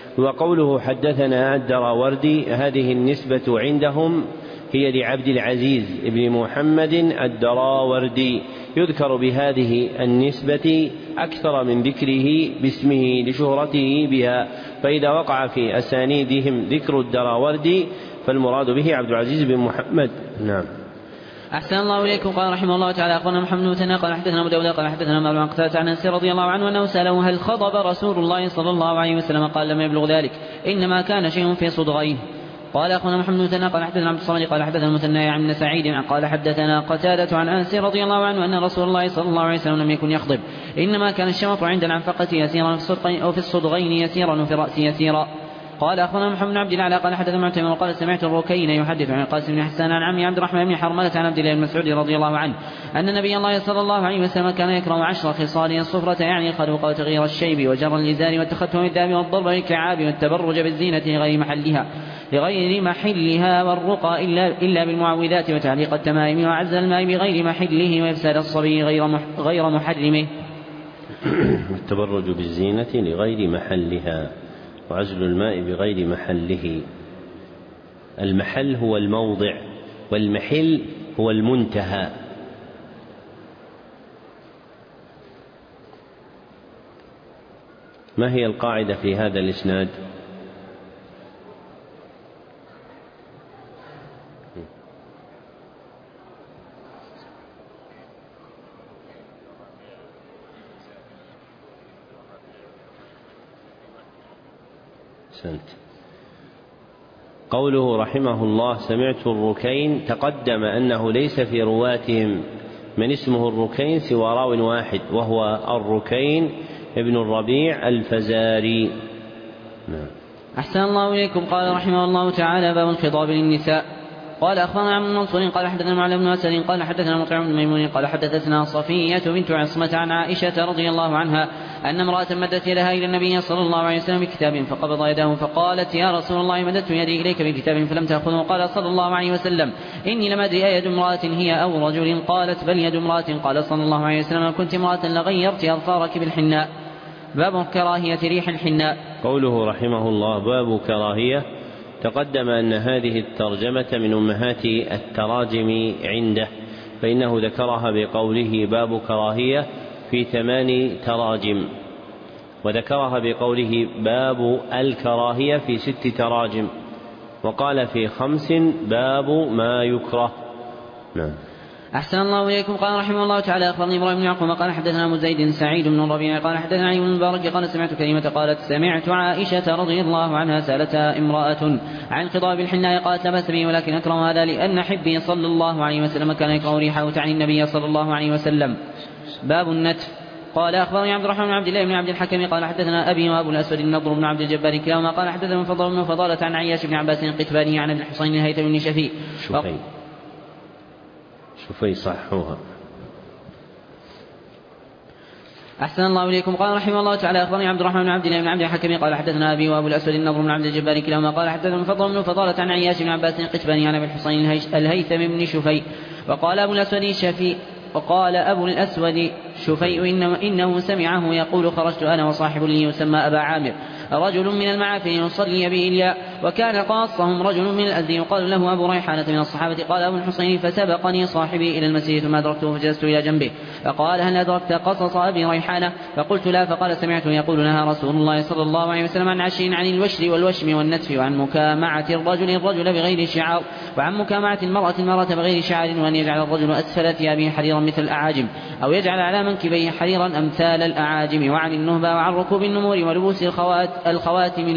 وقوله حدثنا الدراوردي هذه النسبة عندهم هي لعبد العزيز بن محمد الدراوردي يذكر بهذه النسبة أكثر من ذكره باسمه لشهرته بها، فإذا وقع في أسانيدهم ذكر الدراوردي فالمراد به عبد العزيز بن محمد. نعم. أحسن الله إليكم. قال رحمه الله تعالى أخبرنا محمد بن مثنى قال حدثنا أبو داود قال حدثنا مالك عن قتادة عن أنس رضي الله عنه أنه سأله هل خضب رسول الله صلى الله عليه وسلم؟ قال لم يبلغ ذلك، إنما كان شيء في صدغيه. قال أخبرنا محمد بن مثنى قال حدثنا عبد الصمد قال حدثنا المثنى عن سعيد قال حدثنا قتادة عن أنس رضي الله عنه أن رسول الله صلى الله عليه وسلم لم يكن يخضب، إنما كان الشمط عند العنفقة يسيرا في الصدغين يسيرا وفي الرأس يسيرا. قال أخبرنا محمد بن عبد الأعلى قال حدثنا معتمر وقال سمعت الركين يحدث عن القاسم بن حسان عن عمي عبد الرحمن بن حرملة عن عبد الله بن مسعود رضي الله عنه أن نبي الله صلى الله عليه وسلم كان يكره 10 خصال: الصفرة يعني الخلوق وتغيير الشيب وجر اللزان والتختم بالذهب والضرب بالكعاب والتبرج بالزينة لغير محلها والرقى إلا بالمعوذات وتعليق التمائم وعز الماء بغير محله وإفساد الصبي غير محرمه. التبرج بالزينة لغير محلها وعزل الماء بغير محله. المحل هو الموضع والمحل هو المنتهى. ما هي القاعدة في هذا الإسناد؟ قوله رحمه الله سمعت الركين، تقدم أنه ليس في رواتهم من اسمه الركين سوى راو واحد وهو الركين ابن الربيع الفزاري. أحسن الله إليكم. قال رحمه الله تعالى باب الخطاب للنساء. قال أخبرنا عن منصور قال حدثنا معل بن أسد قال حدثنا مطعم بن ميمون قال حدثتنا صفية بنت عصمة عن عائشة رضي الله عنها أن امرأة مدت يدها إلى النبي صلى الله عليه وسلم بكتاب فقبض يده فقالت يا رسول الله مددت يدي إليك بكتاب فلم تأخذه. قال صلى الله عليه وسلم إني لم أدري أيد امرأة هي أو رجل. قالت بل يد امرأة. قال صلى الله عليه وسلم كنت امرأة لغيرت أظفارك بالحناء. باب كراهية ريح الحناء. قوله رحمه الله باب كراهية، تقدم أن هذه الترجمة من أمهات التراجم عنده، فإنه ذكرها بقوله باب كراهية في 8 تراجم، وذكرها بقوله باب الكراهية في 6 تراجم، وقال في 5 باب ما يكره. نعم. أحسن الله إليكم. قال رحمه الله تعالى أخبرني إبراهيم بن يعقوب قال حدثنا أبو زيد سعيد بن الربيع قال حدثنا علي بن المبارك قال سمعت كلمة قالت سمعت عائشة رضي الله عنها سألتها امرأة عن خضاب الحناء قالت لا بأس به ولكن أكره هذا لأن حبي صلى الله عليه وسلم كان يكره ريحه تعني النبي صلى الله عليه وسلم. باب النتف. قال أخبرني عبد الرحمن بن عبد الله بن عبد الحكم قال حدثنا أبي وأبو الأسود النضر بن عبد الجبار كلاهما قال حدثنا فضل بن فضالة عن عياش بن عباس القتباني عن ابن الحصين الهيثم بن شوفي صحوها. أحسن الله إليكم. قال رحمه الله تعالى أخبرني عبد الرحمن بن عبد الله بن عبد الحكم قال حدثنا أبي وأبو الأسود النضر بن عبد الجبار كلاهما قال حدثنا فضل بن فضالة عن عياش بن عباس القتباني عن ابن الحصين الهيثم بن شفي. وقال أبو الأسود شفيء إنه سمعه يقول خرجت أنا وصاحب لي يسمى أبا عامر رجل من المعافر يصلي بإلياء وكان قاصهم رجل من الأزدي يقال له أبو ريحانة من الصحابة. قال أبو الحصين فسبقني صاحبي إلى المسجد ثم أدركته فجلست إلى جنبه فقال هل أدركت قصص أبي ريحانة؟ فقلت لا. فقال سمعته يقول نهى رسول الله صلى الله عليه وسلم عن 10 عن الوشر والوشم والنتف وعن مكامعة الرجل بغير شعار وعن مكامعة المرأة بغير شعر وأن يجعل الرجل أسفل ثيابه حريرا مثل الأعاجم أو يجعل على منكبيه حريرا أمثال الأعاجم وعن النهبة وعن ركوب النمور ولبوس الخواتم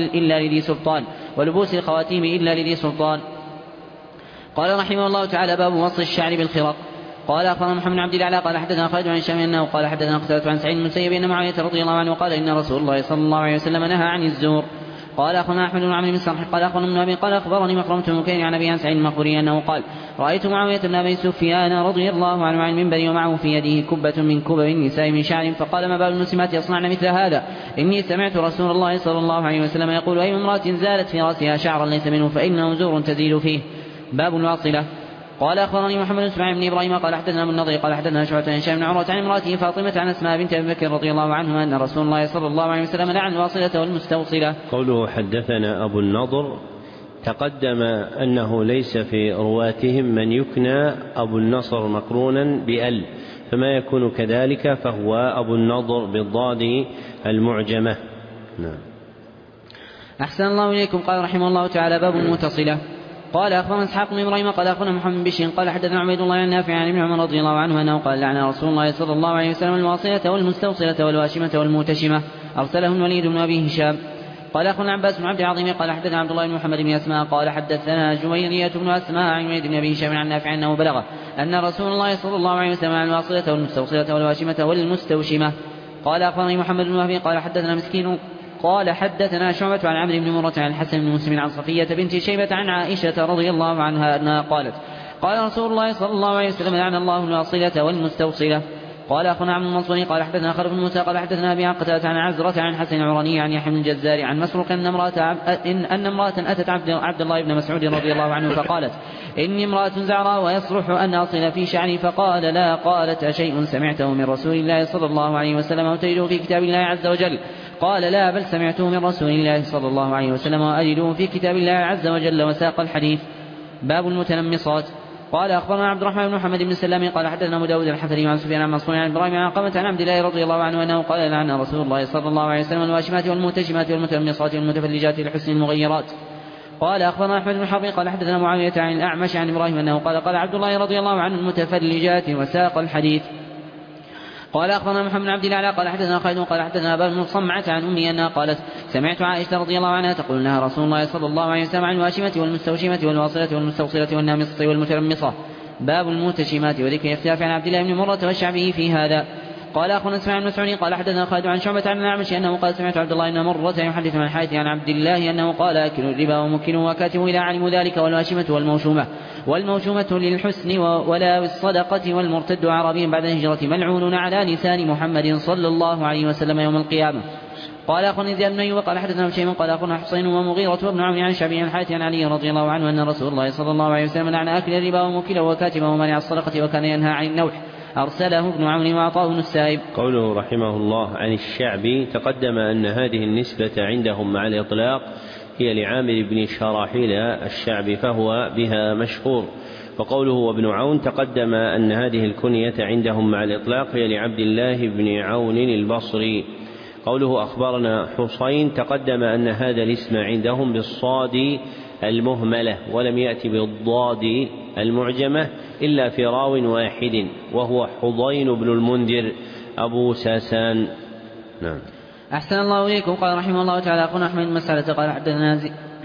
إلا لذي سلطان. قال رحمه الله تعالى باب وصل الشعر بالخرق. قال أخبرنا محمد بن عبد الأعلى قال حدثنا خالد بن هشام أنه قال حدثنا قتادة عن سعيد بن المسيب أن معاوية رضي الله عنه قال إن رسول الله صلى الله عليه وسلم نهى عن الزور. قال أخبرنا أحمد بن عمرو بن سرح قال أخبرنا ابن أبي قال أخبرني مخرمة بن مكين عن أبي عن سعيد المقبوري أنه قال رأيت معاوية بن أبي سفيان رضي الله عنه عن المنبر ومعه في يده كبة من كبب النساء من شعر فقال ما بال المسلمات يصنعن مثل هذا؟ إني سمعت رسول الله صلى الله عليه وسلم يقول أي امرأة زالت في رأسها شعرا ليس منه فإنه زور تزيل فيه. باب الواصلة. قال أخبرني محمد بن اسماعيل بن إبراهيم قال حدثنا ابن النضر قال حدثنا شعبة عن هشام بن عروة عن امرأته فاطمة عن أسماء بنت أبي بكر رضي الله عنهما أن رسول الله صلى الله عليه وسلم لعن الواصلة والمستوصلة. قوله حدثنا أبو النضر تقدم أنه ليس في رواتهم من يكنى أبو النصر مقرونا بأل، فما يكون كذلك فهو أبو النضر بالضاد المعجمة. نعم. أحسن الله إليكم. قال رحمه الله تعالى: باب المتصلة. قال أخبرنا إسحاق بن إبراهيم قال أخبرنا محمد بن بشير قال حدثنا عبيد الله عن نافع عن ابن عمر رضي الله عنه أنه قال: لعن رسول الله صلى الله عليه وسلم الواصلة والمستوصلة والواشمة والموتشمة. أرسله الوليد بن أبي هشام. قال أخونا عباس بن عبد العظيم قال حدثنا عبد الله بن محمد بن أسماء قال حدثنا جويرية بن أسماء عن وليد بن أبي هشام عن نافع أنه بلغه أن رسول الله صلى الله عليه وسلم عن الواصلة والمستوصلة والواشمة والمستوشمة. قال أخبرني محمد بن وهب قال حدثنا مسكين قال حدثنا شعبة عن عمرو بن مرة عن الحسن بن مسلم عن صفية بنت شيبة عن عائشة رضي الله عنها أنها قالت: قال رسول الله صلى الله عليه وسلم: لعن الله الواصلة والمستوصلة. قال أخونا عبد المنصور قال حدثنا خالد بن موسى قال حدثنا أبي عن قتادة عن عزرة عن الحسن العراني عن يحيى بن الجزار عن مسروق أن امرأة أتت عبد الله بن مسعود رضي الله عنه فقالت: إني امرأة زعراء ويصلح أن أصل في شعري. فقال: لا. قالت: أشيء سمعته من رسول الله صلى الله عليه وسلم وتجده في كتاب الله عز وجل؟ قال: لا، بل سمعته من رسول الله صلى الله عليه وسلم وأجده في كتاب الله عز وجل. وساق الحديث. باب المتنمصات. قال أخبرنا عبد الرحمن بن محمد بن سلام قال حدثنا أبو داود الحفري عن سفيان عن منصور عن إبراهيم عن قمة عن عبد الله رضي الله عنه أنه قال: لعن رسول الله صلى الله عليه وسلم الواشمات والمنتشمات والمتنمصات والمتفلجات لحسن المغيرات. قال أخبرنا أحمد بن حرب قال حدثنا معاوية عن الأعمش عن إبراهيم أنه قال عبد الله رضي الله عنه المتفلجات. وساق الحديث. قال أخبرنا محمد بن عبد الله قال حدثنا خالد قال حدثنا أبا المصمعة عن أمي أنها قالت: سمعت عائشة رضي الله عنها تقول: نهى رسول الله صلى الله عليه وسلم عن الواشمة والمستوشمة والواصلة والمستوصلة والنامصة والمترمصة. باب الموتشمات وذكر اختلاف عن عبد الله بن مرة والشعبي في هذا. قال أخونا اسماعيل بن مسعود قال حدثنا خالد عن شعبة عن الأعمش أنه قال: سمعت عبد الله بن مرة يحدث عن الحارث عن عبد الله أنه قال: أكلوا الربا ومكنوا وكاتبوا إذا علموا ذلك والواشمة والموشومة للحسن ولا الصدقة والمرتد عربي بعد الهجرة ملعون على لسان محمد صلى الله عليه وسلم يوم القيامة. قال أخونا زياد بن أيوب قال حدثنا هشيم قال أخونا حسين ومغيرة وابن عون عن شعبي عن الحارث عن علي رضي الله عنه أن رسول الله صلى الله عليه وسلم لعن أكل الربا وموكله وكاتبه ومانع الصدقة وكان ينهى عن النوح. أرسله ابن عون وعطاء بن السائب. قوله رحمه الله عن الشعبي تقدم أن هذه النسبة عندهم مع الإطلاق هي لعامر بن شراحيل الشعبي فهو بها مشهور. وقوله وابن عون تقدم أن هذه الكنية عندهم مع الإطلاق هي لعبد الله بن عون البصري. قوله أخبرنا حسين تقدم أن هذا الاسم عندهم بالصاد المهملة ولم يأتي بالضاد المعجمة إلا في راو واحد وهو حضين بن المنذر أبو ساسان. نعم. أحسن الله إليكم. قال رحمه الله تعالى أخونا أحمد بن مسعدة قال حدثنا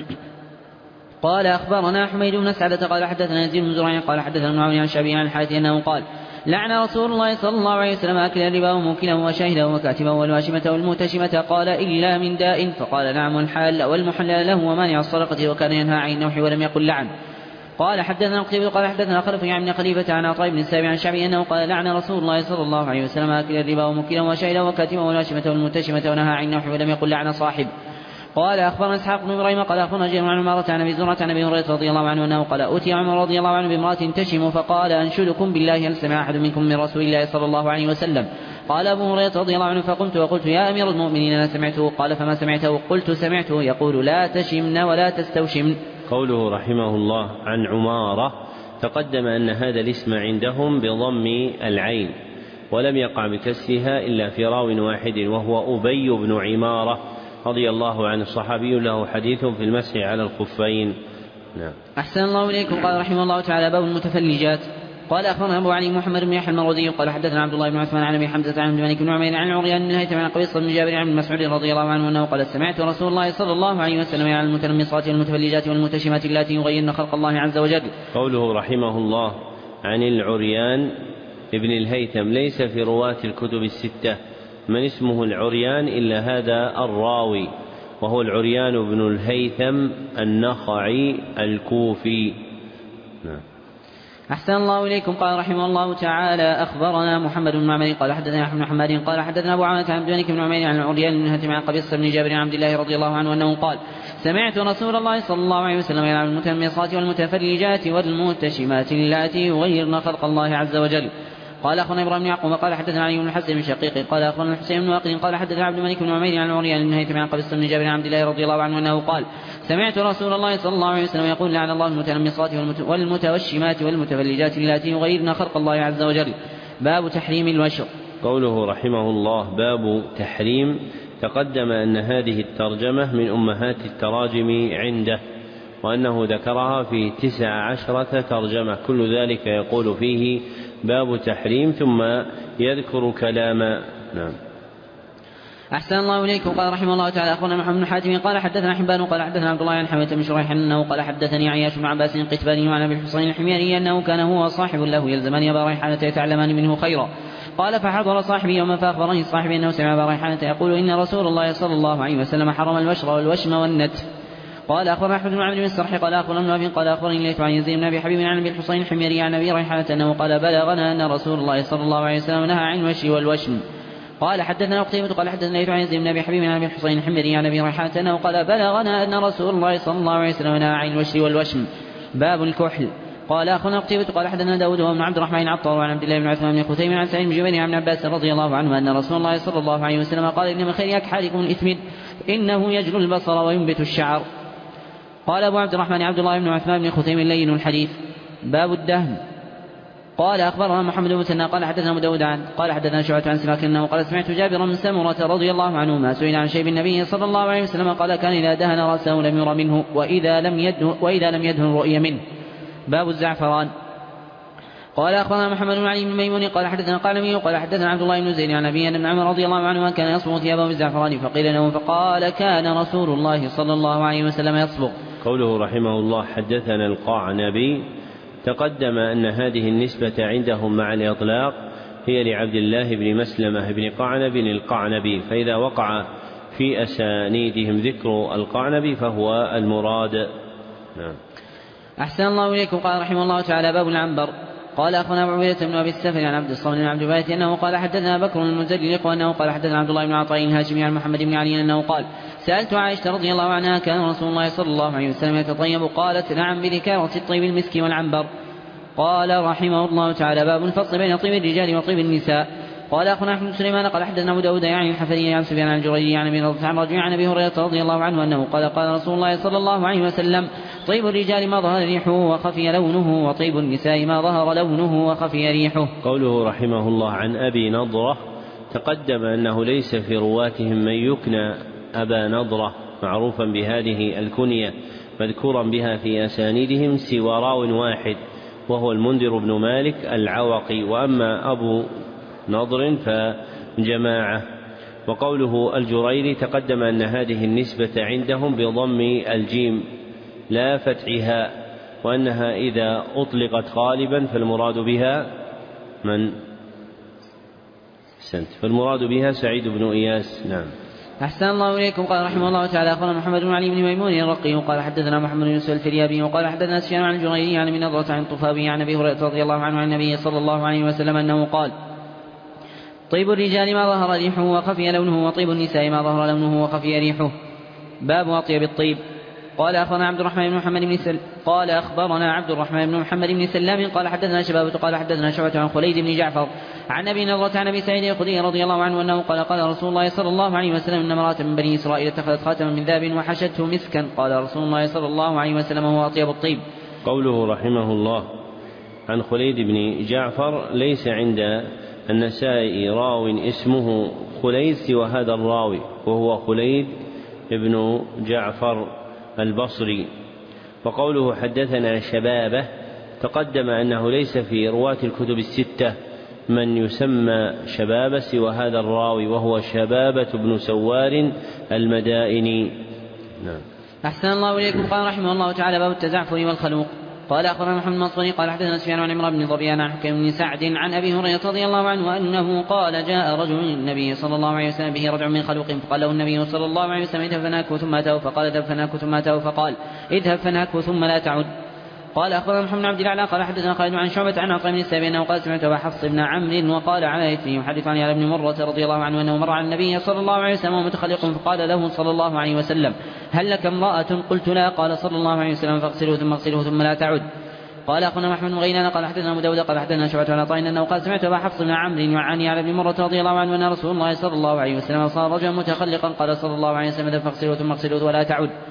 قال أخبرنا حميد بن مسعدة قال حدثنا يزيد بن زريع قال حدثنا ابن عون عن شعبي عن الحارث أنه قال: لعن رسول الله صلى الله عليه وسلم أكل الربا وموكله وشاهده وكاتبه والواشمة والموتشمة. قال: إلا من داء. فقال: نعم الحال والمحلل له ومانع الصدقة وكان ينهى عن النوح ولم يقل لعن. قال حدثنا قتيبة قال حدثنا خلف عن خليفة عن عطاء بن السائب عن شعبي أنه قال: لعن رسول الله صلى الله عليه وسلم أكل الربا وموكله وشاهده وكاتبه والواشمة والموتشمة ونهى عن النوح ولم يقل لعن صاحب. قال أخبرنا إسحاق بن إبراهيم قال أخبرنا جرير عن عمارة عن أبي زرعة عن أبي هريرة رضي الله عنه أنه قال: أتي عمر رضي الله عنه بامرأة تشم فقال: أنشدكم بالله هل سمع أحد منكم من رسول الله صلى الله عليه وسلم؟ قال أبو هريرة رضي الله عنه: فقمت وقلت: يا أمير المؤمنين أنا سمعته. قال: فما سمعته؟ قلت: سمعته يقول: لا تشمن ولا تستوشمن. قوله رحمه الله عن عمارة تقدم أن هذا الاسم عندهم بضم العين ولم يقع بكسرها إلا في راو واحد وهو أبي بن عمارة رضي الله عنه الصحابي له حديث في المسح على الخفين. نعم. أحسن الله إليكم. قال رحمه الله تعالى: باب المتفلجات. قال أخبرنا أبو علي محمد بن يحيى المروزي قال حدثنا عبد الله بن عثمان عن أبي حمزة عن مالك بن عمير عن عريان بن الهيثم عن قبيصة بن جابر عن مسعود رضي الله عنه أنه قال: سمعت رسول الله صلى الله عليه وسلم عن المتنمصات والمتفلجات والمتشمات اللاتي يغيرن خلق الله عز وجل. قوله رحمه الله عن العريان ابن الهيثم ليس في رواة الكتب الستة من اسمه العريان إلا هذا الراوي وهو العريان بن الهيثم النخعي الكوفي. نعم. أحسن الله إليكم. قال رحمه الله تعالى: أخبرنا محمد بن معمر قال حدثنا أحمد بن حماد قال حدثنا أبو عوانة عن مالك بن عمير عن العريان بن الهيثم عن قبيصة بن جابر عن عبد الله رضي الله عنه أنه قال: سمعت رسول الله صلى الله عليه وسلم يلعن المتنمصات والمتفلجات والمتشمات اللاتي يغيرن خلق الله عز وجل. قال أخونا إبراهيم بن يعقوب قال حدثنا علي بن الحسن بن شقيق قال أخونا الحسين بن واقد قال حدثنا عبد الملك بن عمير عن العريان بن الهيثم عن قبيصة بن جابر عن عبد الله رضي الله عنه أنه قال: سمعت رسول الله صلى الله عليه وسلم يقول: لعن الله المتنمصات والمتوشمات والمتفلجات اللاتي يغيرن خلق الله عز وجل. باب تحريم الوشر. قوله رحمه الله باب تحريم، تقدم أن هذه الترجمة من أمهات التراجم عنده، وأنه ذكرها في 19 ترجمة، كل ذلك يقول فيه باب تحريم ثم يذكر كلاما. نعم. أحسن الله إليكم. قال رحمه الله تعالى أخونا محمد بن حاتم قال حدثنا حبان قال حدثنا عبد الله عن حمية بن شريح أنه قال حدثني عياش بن عباس القتباني وعن أبي الحصين الحميري أنه كان هو وصاحب له يلزمان أبا ريحانة يتعلمان منه خيرا. قال فحضر صاحبي يوما فأخبرني صاحبي أنه سمع أبا ريحانة يقول إن رسول الله صلى الله عليه وسلم حرم البشر والوشم والنت. قال أخبرنا أحمد بن عبد بن السرح قال أخبرنا ابن قال أخبرني الليث عن يزيد بن أبي حبيب عن أبي الحصين الحميري عن أبي ريحانة أنه قال بلغنا أن رسول الله صلى الله عليه وسلم نهى عن الوشي والوشم. قال حدثنا قتيبة قال حدثنا الليث عن يزيد بن أبي حبيب عن أبي الحصين الحميري عن أبي ريحانة أنه قال بلغنا أن رسول الله صلى الله عليه وسلم نهى عن الوشي والوشم. باب الكحل. قال أخونا قتيبة قال حدثنا داود وابن عبد الرحمن عطار وعن عبد الله بن عثمان بن خثيم عن سعيد بن جبير عن عباس رضي الله عنه أن رسول الله صلى الله عليه وسلم قال إن من خير أكحالكم الإثمد إنه يجلو البصر وينبت الشعر. قال أبو عبد الرحمن عبد الله بن عثمان بن خثيم لين الحديث. باب الدهن. قال أخبرنا محمد بن مثنى قال حدثنا أبو داود قال حدثنا شعبة عن سماك أنه قال سمعت جابر بن سمرة رضي الله عنه ما سئل عن شيب النبي صلى الله عليه وسلم قال كان إذا دهن رأسه لم ير منه وإذا لم يدهن رؤي منه. باب الزعفران. قال أخبرنا محمد بن علي بن ميمون قال حدثنا قال قال حدثنا عبد الله بن زيد عن أبي بن عمر رضي الله عنه كان يصبغ ثيابه بالزعفران فقيل له فقال كان رسول الله صلى الله عليه وسلم يصبغ. قوله رحمه الله حدثنا القعنبي، تقدم أن هذه النسبة عندهم مع الإطلاق هي لعبد الله بن مسلمة بن قعنب القعنبي، فإذا وقع في أسانيدهم ذكر القعنبي فهو المراد. نعم. أحسن الله إليكم. قال رحمه الله تعالى باب العنبر. قال أخونا أبو عبيدة بن أبي السفر عن عبد الصمد بن عبد البارث أنه قال حدثنا بكر المزلق وأنه قال حدثنا عبد الله بن عطاء الهاشمي عن محمد بن علي أنه قال سألت عائشة رضي الله عنها كان رسول الله صلى الله عليه وسلم يتطيب؟ قالت نعم بذكارة الطيب المسك والعنبر. قال رحمه الله تعالى باب الفصل بين طيب الرجال وطيب النساء. قال أخونا أحمد سليمان قال حدثنا أبو داود يعني الحفري عن سفيان عن الجريري عن رجل عن أبي هريرة رضي الله عنه أنه قال قال رسول الله صلى الله عليه وسلم طيب الرجال ما ظهر ريحه وخفي لونه وطيب النساء ما ظهر لونه وخفي ريحه. قوله رحمه الله عن أبي نضرة، تقدم أنه ليس في رواتهم من يكنى أبا نضرة معروفا بهذه الكنية مذكورا بها في أسانيدهم سوى راو واحد وهو المنذر بن مالك العوقي، وأما أبو نضر فجماعة. وقوله الجريري تقدم أن هذه النسبة عندهم بضم الجيم لا فتحها، وأنها إذا أطلقت غالبا فالمراد بها فالمراد بها سعيد بن إياس. نعم. أحسن الله إليكم. قال رحمه الله تعالى أخبرنا محمد بن علي بن ميمون الرقي قال حدثنا محمد بن يوسف الفريابي وقال حدثنا سفيان عن الجريري عن ابن نضرة عن الطفابي عن أبي هريرة رضي الله عنه عن النبي صلى الله عليه وسلم أنه قال طيب الرجال ما ظهر ريحه وخفي لونه وطيب النساء ما ظهر لونه وخفي ريحه. باب أطيب الطيب. قال أخبرنا عبد الرحمن بن محمد بن قال أخبرنا عبد الرحمن بن محمد بن سلام قال حدثنا شبابة قال حدثنا شعبة عن خليد بن جعفر عن أبي نضرة عن أبي سعيد الخدري رضي الله عنه أنه قال قال رسول الله صلى الله عليه وسلم إن امرأة من بني إسرائيل اتخذت خاتما من ذهب وحشته مسكا قال رسول الله صلى الله عليه وسلم هو أطيب الطيب. قوله رحمه الله عن خليد بن جعفر، ليس عند النسائي راو اسمه خليد سوى هذا الراوي وهو خليد بن جعفر البصري. وقوله حدثنا شبابه، تقدم أنه ليس في رواة الكتب الستة من يسمى شبابه سوى هذا الراوي وهو شبابة بن سوار المدائني. نعم. أحسن الله إليكم. قال رحمه الله تعالى باب التزعفر والخلوق. قال أخبرنا محمد المنصوري قال حدثنا سفيان عن عمرو بن ظبيان عن حكيم بن سعد عن أبي هريرة رضي الله عنه أنه قال جاء رجل النبي صلى الله عليه وسلم به رجع من خلوق فقال له النبي صلى الله عليه وسلم اذهب فناكه ثم أتاه فقال اذهب فناكه ثم أتاه فقال اذهب فناكه ثم لا تعد. قال أخبرنا محمد بن عبد الأعلى قال حدثنا خالد عن شعبة عن عطاء بن السابع أنه قال سمعت أبا حفص بن عمرو وقال على إثمه يحدث عن ابن مرة رضي الله عنه أنه مر على النبي صلى الله عليه وسلم ومتخلق فقال له صلى الله عليه وسلم هل لك امرأة؟ قلت لا. قال صلى الله عليه وسلم فاغسله ثم اغسله ثم لا تعد. قال أخونا محمد بن غيلان قال حدثنا أبو داود قال حدثنا شعبة عن عطاء أنه قال سمعت أبا حفص بن عمرو يعاني على ابن مرة رضي الله عنه أن رسول الله صلى الله عليه وسلم صار رجلا متخلقا قال صلى الله عليه وسلم فاغسله ثم اغسله ولا تعد.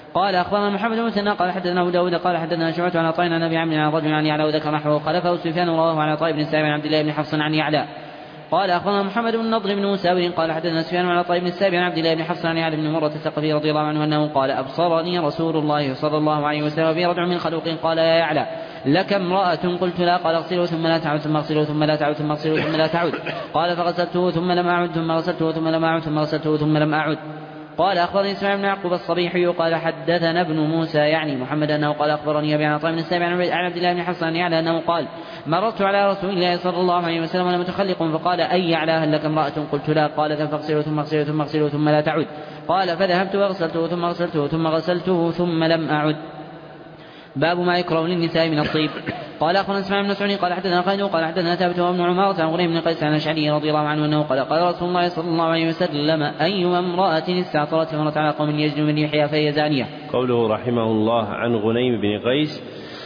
قال أخبرنا محمد بن مثنى قال حدثنا أبو داود قال حدثنا شعبة عن عطاء عن أبي عمرو عن رجل عن يعلى وذكر نحوه خلفه سفيان رواه عن عطاء بن السائب عن عبد الله بن حفص عن يعلى. قال أخبرنا محمد بن نضر بن مساور قال حدثنا سفيان عن عطاء بن السائب عن عبد الله بن حفص عن يعلى بن مرة الثقفي رضي الله عنه أنه قال أبصرني رسول الله صلى الله عليه وسلم في رجل من خلوق قال يا يعلى لك امرأة؟ قلت لا. قال اغسله ثم لا تعد ثم اغسله ثم لا تعد ثم اغسله ثم لا تعد. قال فغسلته ثم لم أعد ثم غسلته ثم لم أعد ثم غسلته ثم لم أعد. قال أخبرني إسماعيل بن يعقوب الصبيحي قال حدثنا ابن موسى يعني محمد أنه قال أخبرني أبي عن عطاء بن السائب عن عبد الله بن حفص عن يعلى أنه قال مررت على رسول الله صلى الله عليه وسلم وأنا متخلق فقال أي يعلى هل لك امرأة؟ قلت لا. قال فاغسله ثم اغسله ثم اغسله ثم لا تعد. قال فذهبت وغسلته ثم غسلته ثم غسلته ثم لم أعد. باب ما يكره للنساء من الطيب. قال أخبرنا اسماعيل بن مسعود قال حدثنا خالد قال حدثنا ثابت وابن عمارة عن غنيم بن قيس عن الأشعري رضي الله عنه أنه قال قال رسول الله صلى الله عليه وسلم أيما امرأة استعطرت فمرت على قوم يجد من ريحها فهي زانية. قوله رحمه الله عن غنيم بن قيس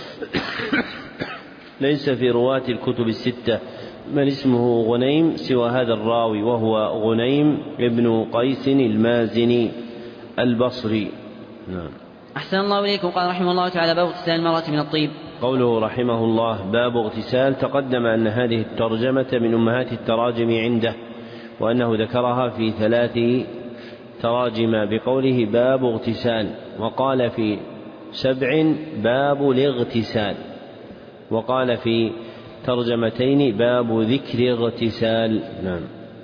ليس في رواة الكتب الستة من اسمه غنيم سوى هذا الراوي وهو غنيم ابن قيس المازني البصري. نعم. أحسن الله إليكم. قال رحمه الله تعالى باب اغتسال المرأة من الطيب. قوله رحمه الله باب اغتسال تقدم أن هذه الترجمة من أمهات التراجم عنده وأنه ذكرها في 3 تراجم بقوله باب اغتسال وقال في 7 باب الاغتسال وقال في ترجمتين باب ذكر اغتسال. نعم.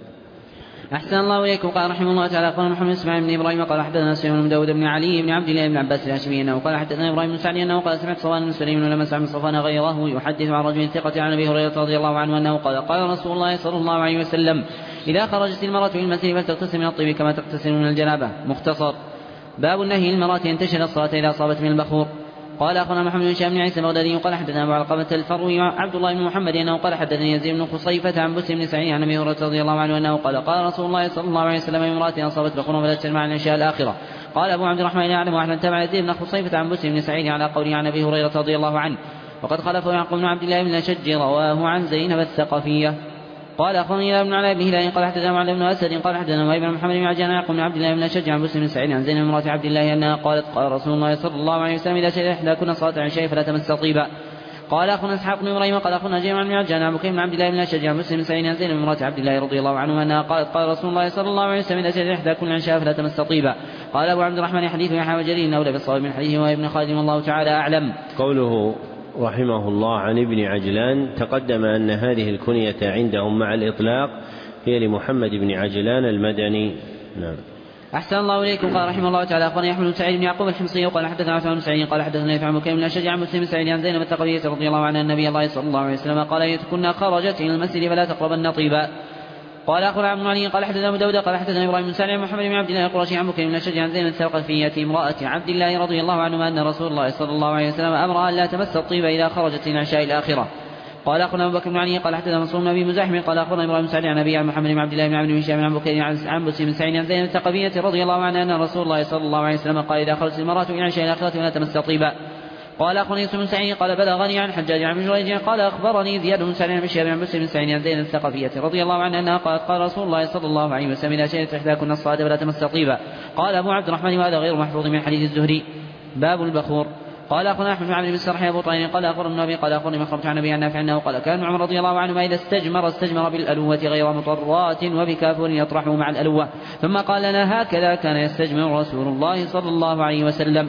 أحسن الله إليكم. قال رحمه الله تعالى قال محمد اسماعيل بن إبراهيم قال حدثنا سليمان بن داود بن علي بن عبد الله بن عباس الهاشمي أنه قال حدثنا إبراهيم بن سعد أنه قال سمعت صفوان بن سليم ولما سمع صفوان غيره يحدث عن رجل ثقة عن أبي هريرة رضي الله عنه أنه قال قال رسول الله صلى الله عليه وسلم إذا خرجت المرأة من المسجد فلتغتسل من الطيب كما تغتسل من الجنابة. مختصر. باب النهي للمرأة أن تشهد الصلاة إذا أصابت من البخور. قال أخبرنا محمد بن هشام بن عيسى البغدادي قال حدثنا أبو علقمة الفروي عبد الله بن محمد أنه قال حدثني يزيد بن خصيفة عن بسر بن سعيد عن أبي هريرة رضي الله عنه أنه قال قال رسول الله صلى الله عليه وسلم امرأة أصابت بخور فلا تسأل عن الأشياء الآخرة. قال أبو عبد الرحمن أعلم وأحمد تبع يزيد بن خصيفة عن بسر بن سعيد على قوله عن أبي هريرة رضي الله عنه وقد خلفه يعقوب بن عبد الله بن الأشج رواه عن زينب الثقفية. قال أخبرني ابن علاء بن هلال قال حدثنا معاذ بن أسد قال حدثنا وهيب بن محمد بن عجلان يعقوب بن عبد الله بن الأشج عن بسر بن سعيد عن زينب امرأة عبد الله أنها قالت قال رسول الله صلى الله عليه وسلم إذا شهد إحداكن صلاة العشاء فلا تمس طيبا. قال أخونا إسحاق بن إبراهيم قال أخونا جميع بن عجلان عن بكير بن عبد الله بن الأشج عن بسر بن سعيد عن زينب امرأة عبد الله رضي الله عنه أنها قالت قال رسول الله صلى الله عليه وسلم إذا شهد إحداكن العشاء فلا تمس طيبا. قال أبو عبد الرحمن حديث يحيى وجرير أولى بالصواب من حديثه وابن خالد والله تعالى أعلم. قوله رحمه الله عن ابن عجلان تقدم أن هذه الكنية عندهم مع الإطلاق هي لمحمد بن عجلان المدني. نعم. أحسن الله إليكم. قال رحمه الله تعالى أخبرني أحمد بن سعيد بن يعقوب الحمصي قال حدثنا عثمان بن سعيد قال حدثنا يفعل مكيم بن الأشج عن مسلم بن سعيد عن زينب الثقفية رضي الله عنها النبي الله صلى الله عليه وسلم قال أيتكن خرجت إلى المسجد فلا تقربن طيبا. قال أخبرنا عبد علي قال حدثنا أبو داود قال حدثنا إبراهيم بن سعد عن محمد بن عبد الله القرشي عن مكيم بن الأشج عن زينب الثقفية امرأة عبد الله رضي الله عنه أن رسول الله صلى الله عليه وسلم أمر أن لا تمس الطيب إذا خرجت إلى العشاء الآخرة. قال أخبرنا أبو بكر بن علي قال حدثنا منصور بن أبي مزاحم قال أخبرنا إبراهيم بن سعد عن أبي عن محمد بن عبد الله بن عبد هشام عن بكير عن بسر بن سعيد عن زينب الثقفية رضي الله عنها أن رسول الله صلى الله عليه وسلم قال إذا خرجت المرأة إلى العشاء الآخرة فلا تمس طيبا. قال أخبرني يوسف بن سعيد قال بلغني عن حجاج عن جريج قال أخبرني زياد بن سعيد عن بشير عن بسر بن سعيد عن زينب الثقفية رضي الله عنها أنها قالت قال رسول الله صلى الله عليه وسلم إذا شهدت إحداكن الصلاة فلا تمس طيبا. قال أبو عبد الرحمن وهذا غير محفوظ من حديث الزهري. باب البخور. قال أخبرنا أحمد بن عبد بن السرح أبو طاهر قال أخبرنا النبي قال أخبرني مخرج عن أبي نافع أنه قال كان عمر رضي الله عنه إذا استجمر بالألوة غير مطرات وبكافور يطرحه مع الألوة ثم قال لنا هكذا كان يستجمر رسول الله صلى الله عليه وسلم.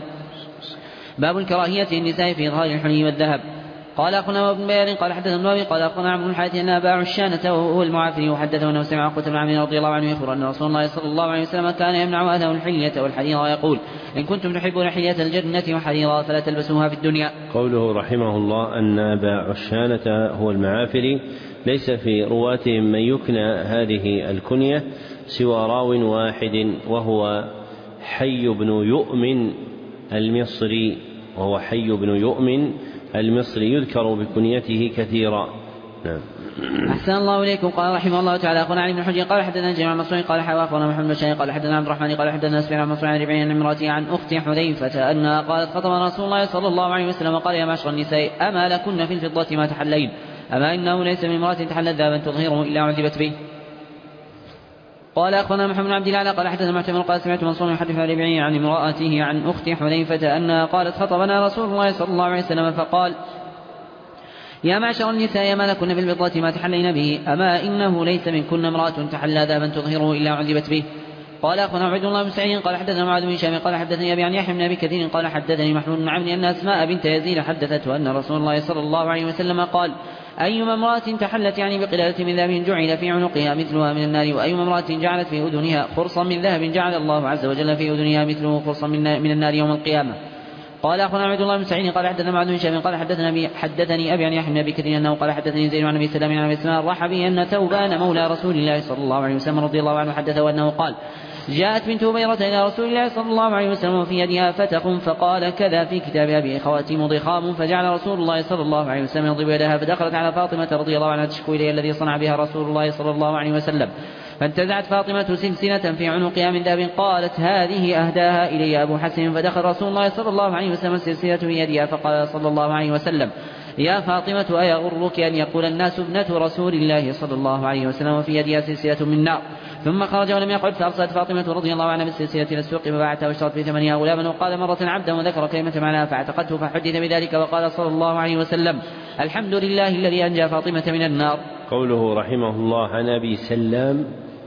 باب الكراهية النساء في إظهار الحلي والذهب. قال أخونا ابن بيان قال حدثنا النووي قال أخونا عمرو بن الحارث أن أبا عشانة وهو المعافري وحدثه أنه سمع عقبة بن عامر رضي الله عنه يخبر أن رسول الله صلى الله عليه وسلم كان يمنع أهله الحلية والحرير ويقول إن كنتم تحبون حلية الجنة وحريرا فلا تلبسوها في الدنيا. قوله رحمه الله أن أبا عشانة هو المعافري ليس في رواتهم من يكنى هذه الكنية سوى راو واحد وهو حي بن يؤمن المصري المصري يذكر بكنيته كثيرا. نعم. أحسن الله إليكم. قال رحمه الله تعالى أخبرنا علي بن حجر قال حدثنا جميع المصري قال أخبرنا محمد بن شيخ قال حدثنا عبد الرحمن قال حدثنا سفيان عن منصور عن ربيع عن امرأته عن أخت حذيفة أنها قالت خطب رسول الله صلى الله عليه وسلم قال يا معشر النساء أما لكن في الفضة ما تحلين أما إنه ليس من امرأة تحلت ذهبا تظهره إلا عذبت به. قال أخبرنا محمد بن عبد الله قال حدثنا معتمر قال سمعت منصور يحدث عن ربيعي عن امرأته عن أخت حذيفة أنها قالت خطبنا رسول الله صلى الله عليه وسلم فقال يا معشر النساء ما لكن بالبضة ما تحلين به أما إنه ليس منكن امرأة تحلى ذهبا تظهره إلا عذبت به. قال أخبرنا عبد الله بن سعيد قال حدثنا معاذ بن هشام قال حدثني أبي عن يحيى بن أبي كثير قال حدثني محمود بن عبد أن أسماء بنت يزيد حدثته أن رسول الله صلى الله عليه وسلم قال أيما امرأة تحلت يعني بقلادة من ذهب جعل في عنقها مثلها من النار وأيما امرأة جعلت في أذنها خرصا من ذهب جعل الله عز وجل في أذنها مثله خرصا من النار يوم القيامة. قال أخبرنا عبد الله بن سعيد قال حدثنا معاذ بن هشام قال حدثني أبي عن يحيى بن أبي كثير أنه قال حدثني زيد عن أبي سلام عن أبي اسماء الرحبي أن ثوبان مولى رسول الله صلى الله عليه وسلم رضي الله عنه حدثه أنه قال جاءت بنت هبيرة إلى رسول الله صلى الله عليه وسلم وفي يدها فتق فقال كذا في كتاب أبي خواتيم ضخام فجعل رسول الله صلى الله عليه وسلم يضرب يدها فدخلت على فاطمة رضي الله عنها تشكو إليه الذي صنع بها رسول الله صلى الله عليه وسلم فانتزعت فاطمة سلسلة في عنقها من ذهب قالت هذه أهداها إلي أبو حسن فدخل رسول الله صلى الله عليه وسلم السلسلة في يدها فقال صلى الله عليه وسلم يا فاطمة أيغرك أن يقول الناس ابنة رسول الله صلى الله عليه وسلم وفي يدها سلسلة من نار. ثم خرج ولم يقعد فأرسلت فاطمة رضي الله عنها بالسلسلة إلى السوق فباعتها واشترت في ثمنها غلاما وقال مرة عبدا وذكر كلمة معناها فاعتقدته فحدث بذلك وقال صلى الله عليه وسلم الحمد لله الذي أنجى فاطمة من النار. قوله رحمه الله عن أبي سلام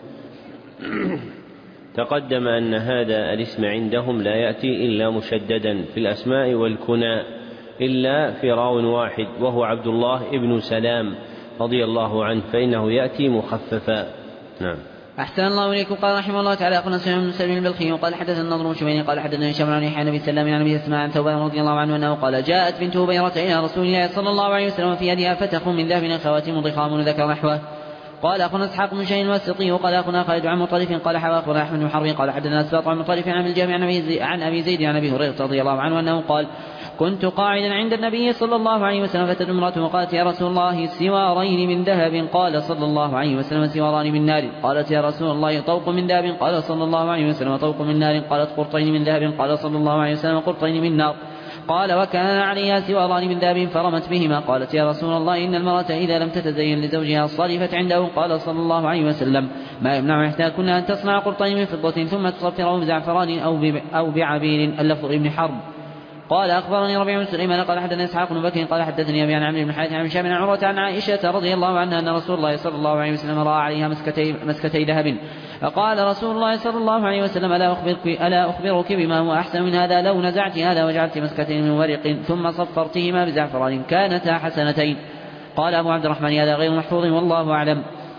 تقدم أن هذا الاسم عندهم لا يأتي إلا مشددا في الأسماء والكنى إلا في راو واحد وهو عبد الله ابن سلام رضي الله عنه فإنه يأتي مخففا. نعم. أحسن الله إليكم. قال رحمه الله تعالى أخبرنا سليمان بن سلم البلخي وقال حدثنا النضر بن شميل قال حدثنا هشام عن يحيى بن سلام عن أبي اسماء عن ثوبان رضي الله عنه أنه قال جاءت بنت هبيرة إلى رسول الله صلى الله عليه وسلم في يدها فتخ من ذهب خواتيم ضخام ذكر نحوه. قال أخونا إسحاق بن شيء الواسطي وقال أخونا خالد عن مطرف قال حوى أخونا أحمد بن حرب قال حدثنا أسباط عن مطرف عن الجامع عن أبي زيد عن أبي هريرة رضي الله عنه أنه قال كنت قاعدا عند النبي صلى الله عليه وسلم فتت امرأة وقالت يا رسول الله سوارين من ذهب قال صلى الله عليه وسلم سواران من نار قالت يا رسول الله طوق من ذهب قال صلى الله عليه وسلم طوق من نار قالت قرطين من ذهب قال صلى الله عليه وسلم قرطين من نار قال وكان عليها سواران من ذهب فرمت بهما قالت يا رسول الله إن المرأة إذا لم تتزين لزوجها صرفت عنده قال صلى الله عليه وسلم ما يمنع إحداكن أن تصنع قرطين من فضة ثم تصفره بزعفران أو بعبير اللفظ ابن حرب. قال أخبرني ربيع بن سليمان قال حدثنا إسحاق بن بكر قال حدثني أبي عن عمرو بن حارث عن هشام بن عروة عن عائشة رضي الله عنها أن رسول الله صلى الله عليه وسلم رأى عليها مسكتي ذهب فقال رسول الله صلى الله عليه وسلم ألا أخبرك بما هو أحسن من هذا لو نزعت هذا وجعلت مسكتين من ورق ثم صفرتهما بزعفران كانتا حسنتين. قال أبو عبد الرحمن هذا غير محفوظ والله أعلم.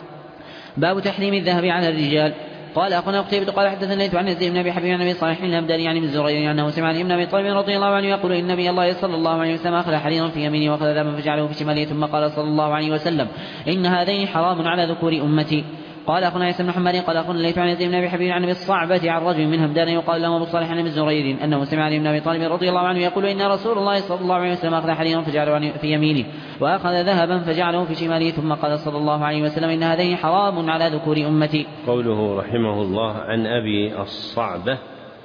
باب تحريم الذهب على الرجال. قال أخونا قتيبة قال حدثنا ليث عن يزيد بن أبي حبيب عن أبي صالح الهمداني عن ابن الزبير أنه سمع عن ابن أبي طالب رضي الله عنه يقول إن النبي الله صلى الله عليه وسلم أخذ حريرا في يمينه وأخذ ذهبا فجعله في شماله ثم قال صلى الله عليه وسلم إن هذين حرام على ذكور أمتي. قال أخونا عيسى بن محمد قال أخونا ليث عن يزيد بن أبي حبيب عن أبي الصعبة عن رجل من همدان يقال له أبو صالح عن ابن الزبير أنه سمع عن ابن أبي طالب رضي الله عنه يقول إن رسول الله صلى الله عليه وسلم أخذ حريرا فجعله في يمينه وأخذ ذهبا فجعله في شماله ثم قال صلى الله عليه وسلم إن هذين حرام على ذكور أمتي. قوله رحمه الله عن أبي الصعبة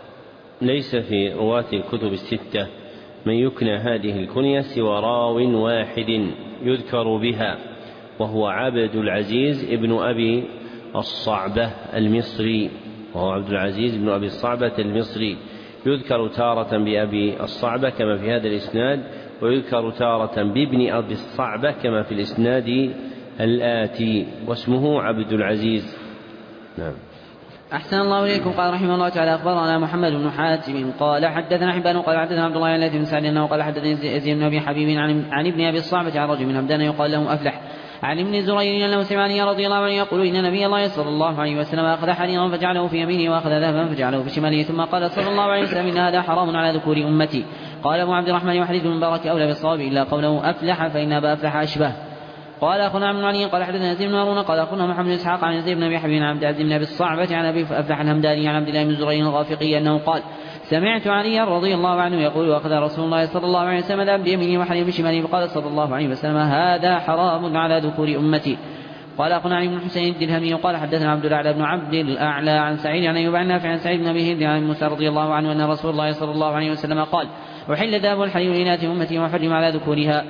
ليس في رواة الكتب الستة من يكنى هذه الكنية سوى راو واحد يذكر بها وهو عبد العزيز ابن أبي الصعبة المصري وهو عبد العزيز بن أبي الصعبة المصري يذكر تارة بأبي الصعبة كما في هذا الإسناد ويذكر تارة بابن أبي الصعبة كما في الإسناد الآتي واسمه عبد العزيز. نعم. أحسن الله إليكم. قال رحمه الله تعالى أخبرنا محمد بن حاتم قال حدثنا حبان قال حدثنا عبد الله الذي بن سعد أنه قال حدثنا يزيد بن أبي حبيب عن ابن أبي الصعبة عن رجل من همدان يقال له أفلح عن ابن الزبير أنه سمعني رضي الله عنه يقول إن نبي الله صلى الله عليه وسلم أخذ حريرا فجعله في يمينه وأخذ ذهبا فجعله في شماله ثم قال صلى الله عليه وسلم إن هذا حرام على ذكور أمتي. قال أبو عبد الرحمن وحديث المبارك أولى بالصواب إلا قوله أفلح فإن أبا أفلح أشبه. قال أخونا عبد العلي قال حدثنا يزيد بن هارون قال أخونا محمد بن إسحاق عن يزيد بن أبي حبيب عن عبد العزيز بن أبي الصعبة عن أبي أفلح الهمداني عن عبد الله بن الزبير الغافقي أنه قال سمعت علي رضي الله عنه يقول وأخذ رسول الله صلى الله عليه وسلم ذهب بيمينه وحرير بشماله فقال صلى الله عليه وسلم هذا حرام على ذكور أمتي. قال أخونا علي بن حسين الدرهمي قال حدثنا عبد الأعلى بن عبد الأعلى عن سعيد عن أيوب عن نافع عن سعيد بن أبي هند عن موسى رضي الله عنه أن رسول الله صلى الله عليه وسلم قال أحل ذهب الحرير لإناث أمتي وحرم على ذكورها.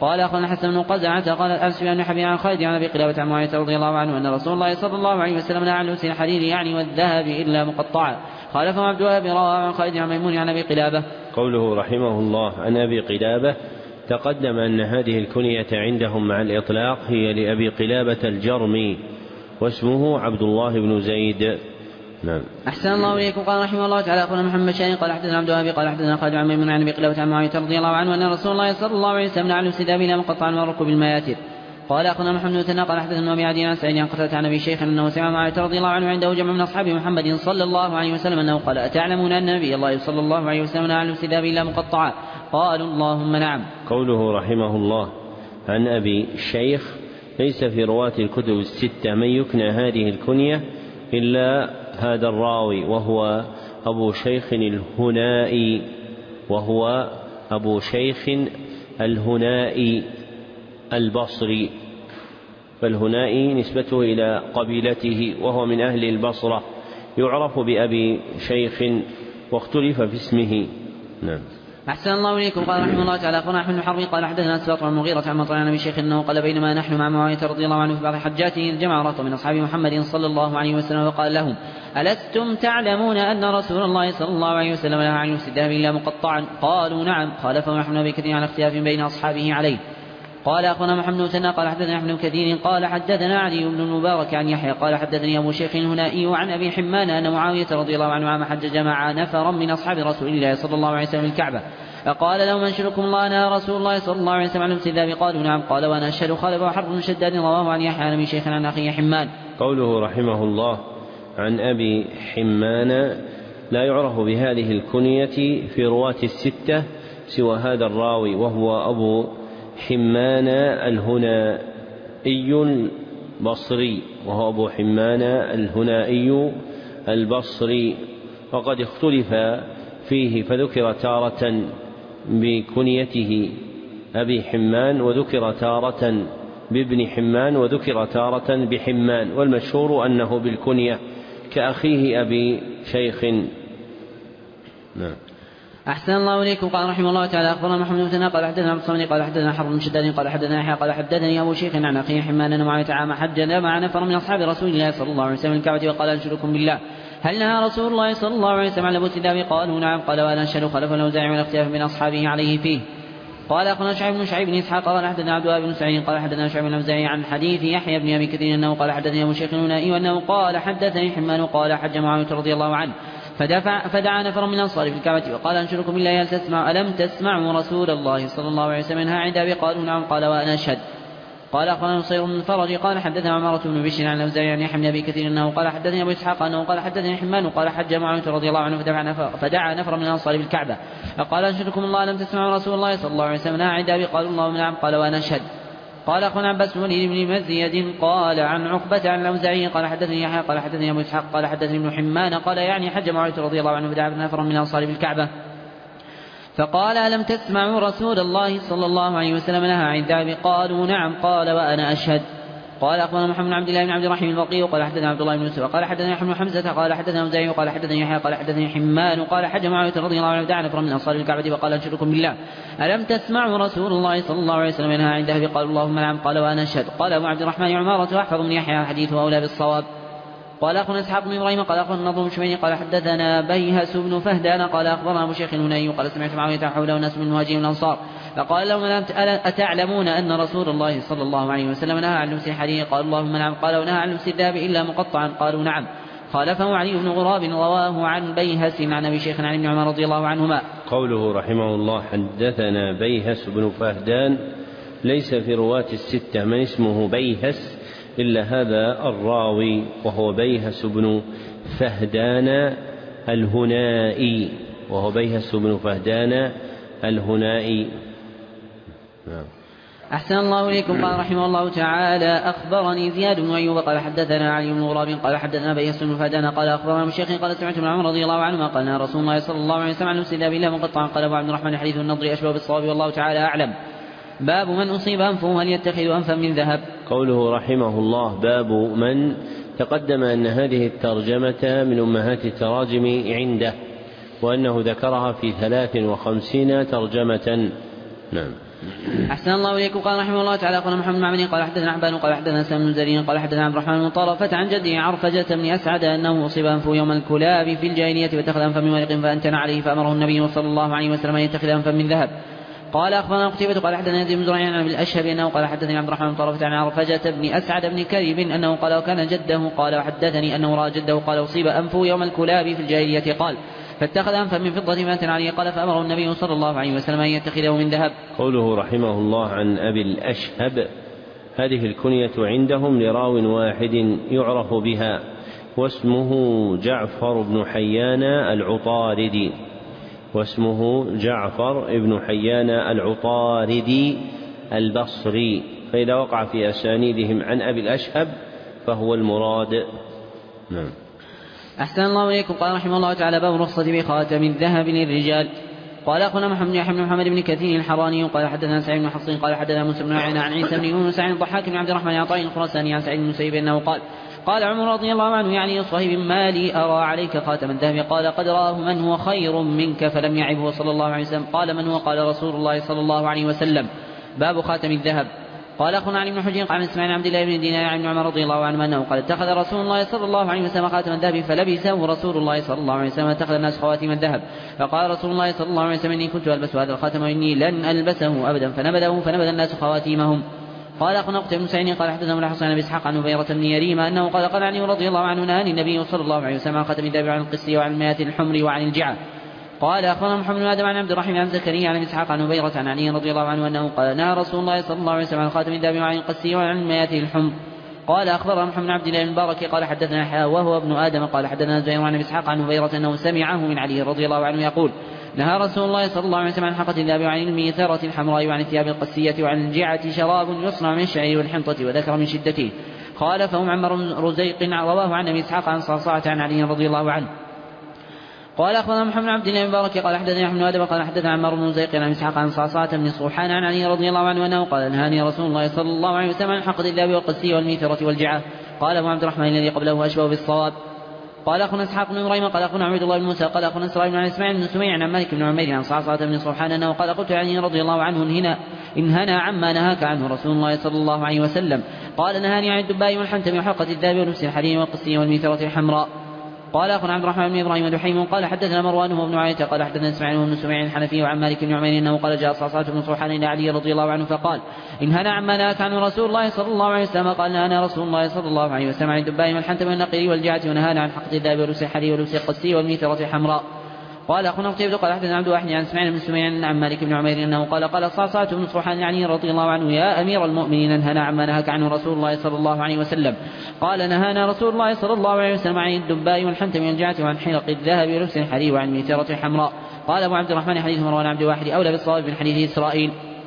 قال أخبرنا حسن بن قزعة قال عن سفيان بن حبيب عن خالد عن أبي قلابة عن معاوية رضي الله عنه أن رسول الله صلى الله عليه وسلم نهى عن لبس الحرير يعني والذهب إلا مقطعا. خالفه عبد الوهاب رواه عن خالد عن ميمون عن أبي قلابة. قوله رحمه الله عن أبي قلابة تقدم أن هذه الكنية عندهم مع الإطلاق هي لأبي قلابة الجرمي واسمه عبد الله بن زيد. نعم. أحسن الله إليكم. قال رحمه الله تعالى أخبرنا محمد شاهين قال حدثنا عبد الوهاب قال حدثنا خالد عن ميمون عن أبي قلابة عن معاوية رضي الله عنه أن رسول الله صلى الله عليه وسلم نهى عن لبس الثياب إلا مقطعا وركوب المياتر. قال أخبرنا محمد بن مثنى قال حدثنا أبي عدي عن سعيد عن قتادة عن أبي شيخ أنه سمع معاوية رضي الله عنه عنده جمع من أصحاب محمد صلى الله عليه وسلم أنه قال أتعلمون أن نبي الله صلى الله عليه وسلم نهى عن لبس الثياب إلا مقطعا؟ قالوا اللهم نعم. قوله رحمه الله عن أبي الشيخ ليس في رواة الكتب الستة من يكنى هذه الكنية إلا هذا الراوي وهو أبو شيخ الهنائي البصري، فالهنائي نسبته إلى قبيلته وهو من أهل البصرة، يعرف بأبي شيخ واختلف في اسمه. نعم. أحسن الله إليكم. قال رحمه الله تعالى أخبرنا أحمد بن حرب قال حدثنا أسباط عن المغيرة عن مطعن عن أبي شيخ أنه قال بينما نحن مع معاوية رضي الله عنه في بعض حجاته إذ جمع رهط من أصحاب محمد صلى الله عليه وسلم وقال لهم ألستم تعلمون أن رسول الله صلى الله عليه وسلم نهى عن لبس الذهب إلا مقطعا؟ قالوا نعم. خالفه نحن أبي كثير على اختلاف بين أصحابه عليه. قال أخبرنا محمد بن مثنى قال حدثنا أحمد بن كثير قال حدثنا علي بن المبارك عن يحيى قال حدثني أبو شيخ الهنائي عن أبي حمان أن معاوية رضي الله عنه عام حج جمع نفرا من أصحاب رسول الله صلى الله عليه وسلم الكعبة فقال لهم أنشدكم الله نهى رسول الله صلى الله عليه وسلم عن لبس الذهب؟ قالوا نعم. قال وأنا أشهد. خالف حرب بن شداد رواه عن يحيى عن أبي شيخ عن أخيه حمان. قوله رحمه الله عن أبي حمان لا يعرف بهذه الكنية في رواة الستة سوى هذا الراوي وهو أبو حمان الهنائي البصري وقد اختلف فيه فذكر تارة بكنيته أبي حمان وذكر تارة بابن حمان وذكر تارة بحمان، والمشهور أنه بالكنية كأخيه أبي شيخ. نعم. أحسن الله إليكم. قال رحمه الله تعالى أخبرنا محمد بن مثنى قال حدثنا عبد الصمد قال حدثنا حرب بن شداد قال حدثنا يحيى قال حدثني أبو شيخ عن أخيه حمان أن معاوية عام حج مع نفر من أصحاب رسول الله صلى الله عليه وسلم الكعبة وقال أنشدكم بالله هل نهى رسول الله صلى الله عليه وسلم عن لبس الذهب؟ قالوا نعم. قال وأنا أشهد. خلف الأوزاعي والاختلاف من أصحابه عليه فيه. قال أخبرنا شعيب بن شعيب بن إسحاق قال حدثنا عبد الوهاب بن سعيد قال حدثنا شعيب بن الأوزاعي عن حديث يحيى بن أبي كثير أنه قال حدثني أبو شيخ الهنائي وأنه قال حدثني حمان قال حج معاوية رضي الله عنه فدعا نفر من الأنصار في الكعبة وقال أنشدكم بالله ألم تسمعوا رسول الله صلى الله عليه وسلم نهى عن الذهب؟ قالوا نعم. قال وأنا أشهد. قال أخبرنا نصير بن الفرج قال حدثنا عمارة بن بشر عن الأوزاعي عن يحيى بن أبي كثير أنه قال حدثني أبو إسحاق أنه قال حدثني حمان قال حج معاوية رضي الله عنه فدعا نفر من الأنصار في الكعبة فقال أنشدكم الله ألم تسمعوا رسول الله صلى الله عليه وسلم نهى عن الذهب؟ قالوا اللهم نعم. قال وأنا أشهد. قال أخبرنا عباس بن وليد بن مزيد قال عن عقبة عن الأوزاعي قال حدثني يحيى قال حدثني أبو إسحاق قال حدثني ابن حمان قال يعني حج معاوية رضي الله عنه فدعا نفر من الأنصار في الكعبة فقال ألم تسمعوا رسول الله صلى الله عليه وسلم نهى عن الذهب؟ قالوا نعم. قال وأنا أشهد. قال أخبرنا محمد بن عبد الله بن عبد الرحيم البقي قال حدثنا عبد الله بن يوسف قال حدثنا يحيى بن حمزة قال حدثنا الأوزاعي قال حدثني يحيى قال حدثني حمان قال حج معاوية رضي الله عنه دعا نفرا من أنصار الكعبة وقال أنشدكم بالله ألم تسمعوا رسول الله صلى الله عليه وسلم نهى عن الذهب؟ قالوا اللهم نعم. قال وأنا أشهد. قال أبو عبد الرحمن عمارة أحفظ من يحيى حديثه أولى بالصواب. قال أخبرنا إسحاق بن إبراهيم قال أخبرنا النضر بن شميل قال حدثنا بيهس بن فهدان قال أخبرنا أبو شيخ الهنائي قال سمعت معاوية حوله الناس من المهاجرين والأنصار فقال لهم أتعلمون أن رسول الله صلى الله عليه وسلم نهى عن لبس الحرير؟ قالوا اللهم نعم. قال ونهى عن لبس الذهب إلا مقطعا؟ قالوا نعم. خالفه علي بن غراب رواه عن بيهس عن أبي شيخ عن ابن عمر رضي الله عنهما. قوله رحمه الله حدثنا بيهس بن فهدان ليس في رواة الستة من اسمه بيهس إلا هذا الراوي وهو بيهس بن فهدان الهنائي أحسن الله إليكم. قال رحمه الله تعالى أخبرني زياد بن أيوب قال حدثنا علي بن غراب قال حدثنا بيهس بن فهدان قال أخبرنا الشيخ قال سمعت ابن عمر رضي الله عنهما قال نهى رسول الله صلى الله عليه وسلم عن لبس الذهب إلا مقطعا. قال أبو عبد الرحمن حديث النضر أشبه بالصواب والله تعالى أعلم. باب من أصيب أنفه هل يتخذ أنفا من ذهب؟ قوله رحمه الله باب من تقدم أن هذه الترجمة من أمهات التراجم عنده وأنه ذكرها في 53 ترجمة. نعم. أحسن الله إليكم. قال رحمه الله تعالى قال محمد بن عمرو قال حدثنا عبان قال حدثنا سلم بن زرين قال حدثنا عبد الرحمن بن طرفة عن جده عرفجة بن أسعد أنه أصيب أنفه يوم الكلاب في الجاهلية فاتخذ أنفا من ورق فأنتن عليه فأمره النبي صلى الله عليه وسلم أن يتخذ أنفا من ذهب. قال أخبرنا قتيبة قال حدثنا يزيد بن زريع عن الأشهب أنه قال حدثني عبد الرحمن بن طرفة عن عرفجة بن أسعد بن كريب أنه قال وكان جده قال وحدثني أنه رأى جده قال أصيب أنفه يوم الكلاب في الجاهلية قال فاتخذ أنفا من فضة فأنتن عليه قال فأمره النبي صلى الله عليه وسلم أن يتخذه من ذهب. قوله رحمه الله عن أبي الأشهب، هذه الكنية عندهم لراو واحد يعرف بها واسمه جعفر بن حيان العطاردي، واسمه جعفر بن حيان العطاردي البصري، فإذا وقع في أسانيدهم عن أبي الأشهب فهو المراد. نعم. أحسن الله إليكم. قال رحمه الله تعالى باب رخصة بخاتم الذهب للرجال. قال أخونا محمد بن كثير الحراني قال حدثنا سعيد بن حصين قال حدثنا موسى بن عن عيسى بن يونس عن الضحاك بن عبد الرحمن عطاء الخراساني عن سعيد بن المسيب أنه قال عمر رضي الله عنه يعني صهيب ما لي أرى عليك خاتم الذهب؟ قال قد رآه من هو خير منك فلم يعبه صلى الله عليه وسلم. قال من هو؟ قال رسول الله صلى الله عليه وسلم. باب خاتم الذهب. قال أخونا علي بن حجر قال اسماعيل عبد الله بن دينار عن عمر رضي الله عنه أنه قال اتخذ رسول الله صلى الله عليه وسلم خاتم الذهب فلبسه رسول الله صلى الله عليه وسلم اتخذ الناس خواتيم الذهب فقال رسول الله صلى الله عليه وسلم إني كنت ألبس هذا الخاتم وإني لن ألبسه أبدا فنبذ الناس خواتيمهم. قال أخونا قتيبة بن سعيد قال حدثنا ابن حسين بن إسحاق عن هبيرة بن يريمة أنه قال علي رضي الله عنه نهاني النبي صلى الله عليه وسلم عن خاتم الذهب وعن القسي وعن المياه الحمر وعن الجعة. قال أخبرنا محمد بن آدم عن عبد الرحمن عن زكريا عن إسحاق عن هبيرة عن علي رضي الله عنه أنه قال نهى رسول الله صلى الله عليه وسلم عن خاتم الذهب وعن القسي وعن المياه الحمر. قال أخبرنا محمد بن عبد الله بن المبارك قال حدثنا حياء وهو ابن آدم قال حدثنا زهير عن إسحاق عن هبيرة أنه سمعه من علي رضي الله عنه يقول نهى رسول الله صلى الله عليه وسلم عن حلقة الذهب وعن الميثرة الحمراء وعن الثياب القسية وعن الجعة شراب يصنع من الشعير والحنطة وذكر من شدته. قال فهم عمر رزيق رواه عن أبي إسحاق عن صعصعة عن علي رضي الله عنه. قال أخبرنا محمد بن عبد الله المبارك قال حدثنا أحمد بن آدم قال حدثنا عمر بن رزيق عن إسحاق عن صعصعة بن صوحان عن علي رضي الله عنه أنه قال نهاني رسول الله صلى الله عليه وسلم عن حلقة الذهب والقسي والميثرة والجعة. قال أبو عبد الرحمن الذي قبله أشبه بالصواب. قال أخونا إسحاق بن إبراهيم قال أخونا عبد الله بن موسى قال أخونا إسرائيل بن إسماعيل بن سميع عن مالك بن عمير عن صعصعة بن صوحان أنه قال قلت علي رضي الله عنه إن هنا عما نهاك عنه رسول الله صلى الله عليه وسلم. قال نهاني عن الدباء والحنتم وحلقة الذهب ولبس الحرير والقسي والميثرة الحمراء. قال أخونا عبد الرحمن بن إبراهيم دحيم قال حدثنا مروان وابن عيينة قال حدثنا إسماعيل بن سميع الحنفي وعن مالك بن عمير أنه قال جاء صعصعة بن صوحان إلى علي رضي الله عنه فقال إن هنا عما نهاك عنه رسول الله صلى الله عليه وسلم. قال نهانا رسول الله صلى الله عليه وسلم عن الدباء والحنتم والنقير والجعة ونهانا عن حلقة الذهب ولبس الحرير ولبس القسي والميثرة الحمراء. قال أخونا قتيبة قال حدثنا عبد الواحد عن إسماعيل بن سميع عن مالك بن عمير أنه قال صعصعة بن صوحان علي رضي الله عنه يا أمير المؤمنين انهنا عما نهاك عنه رسول الله صلى الله عليه وسلم. قال نهانا رسول الله صلى الله عليه وسلم عن الدباء والحنتم والجعة وعن حلق الذهب ولبس الحرير وعن الميثرة الحمراء. قال أبو عبد الرحمن حديث مروان عبد الواحد أولى بالصواب من حديث إسرائيل.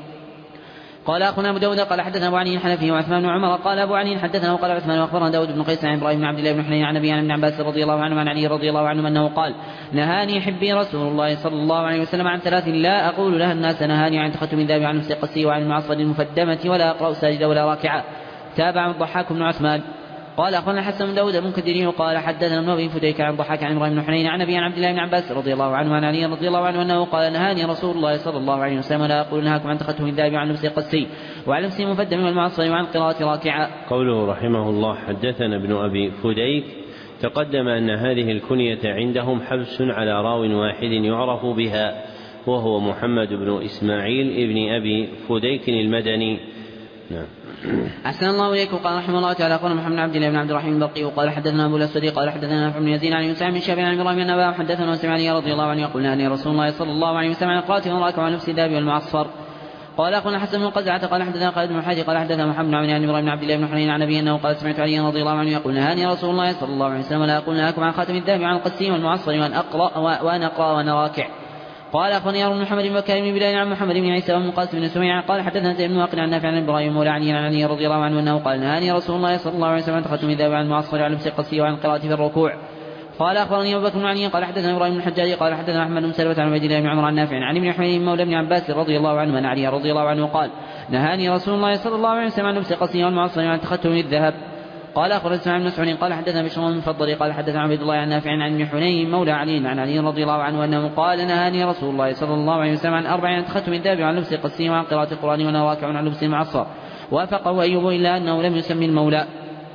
قال أخونا أبو داود قال حدثنا أبو علي الحنفي وعثمان بن عمر قال أبو علي حدثنا وقال عثمان وأخبرنا داود بن قيس عن إبراهيم بن عبد الله بن حنين عن أبي عن ابن عباس رضي الله عنه عن علي رضي الله عنه أنه قال نهاني حبي رسول الله صلى الله عليه وسلم عن ثلاث لا أقول لها الناس نهاني عن تختم الذهب وعن لبس القسي وعن المعصر المفدمة ولا أقرأ ساجدة ولا راكعة. تابع الضحاك بن عثمان. قال أخبرنا حسن بن داود المنكدري قال حدثنا ابن أبي فديك عن ضحاك عن إبراهيم بن حنين عن أبي عن عبد الله بن عباس رضي الله عنه عن علي رضي الله عنه أنه قال نهاني رسول الله صلى الله عليه وسلم لا أقول نهاكم عن تختم الذهب وعن لبس القسي وعن لبس المفدم والمعصر وعن قراءة راكعة. قوله رحمه الله حدثنا ابن أبي فديك تقدم أن هذه الكنية عندهم حبس على راو واحد يعرف بها وهو محمد بن إسماعيل ابن أبي فديك المدني. نعم. أحسن الله إليكم. قال رحمه الله تعالى قال محمد بن عبد الله بن عبد الرحيم البقي وقال حدثنا أبو الأسود قال حدثنا نافع بن يزيد عن يوسف بن شهاب عن إبراهيم النبأ حدثنا وسمع علي رضي الله عنه يقول نهاني رسول الله صلى الله عليه وسلم عن قراءة وراك وعن لبس الذهب والمعصفر. قال أخونا حسن بن قزعة قال حدثنا خالد بن حاج قال حدثنا محمد بن عن إبراهيم بن عبد الله بن حنين عن أبي أنه قال سمعت علي رضي الله عنه يقول نهاني رسول الله صلى الله عليه وسلم لا أقول نهاكم عن خاتم الذهب وعن القسي والمعصر وأن أقرأ وأنا راكع. قال أخونا يروي محمد بن بكر بن بلال عن محمد بن عيسى ومقاسم بن سميع قال حدثنا زيد بن واقد عن نافع عن إبراهيم مولى عن علي رضي الله عنه أنه قال نهاني رسول الله صلى الله عليه وسلم عن تختم الذهب وعن المعصر وعن لبس القسي وعن القراءة في الركوع. قال أخبرني أبو بكر بن علي قال حدثنا إبراهيم بن الحجاج قال حدثنا أحمد بن سلمة عن عبد الله بن عمر عن نافع عن ابن حنين مولى بن عباس رضي الله عنه أن علي رضي الله عنه قال نهاني رسول الله صلى الله عليه وسلم عن لبس القسي والمعصر وعن تختم الذهب. قال أخبرنا اسماعيل بن مسعود قال حدثنا بشر بن المفضل قال حدثنا عبد الله عن نافع عن ابن حنين مولى علي عن علي رضي الله عنه أنه قال نهاني رسول الله صلى الله عليه وسلم عن 4 اتخذت من ذهب عن لبس قسي وعن قراءة القرآن وأنا راكع عن لبس معصر وافقه أيوب إلا أنه لم يسمي المولى.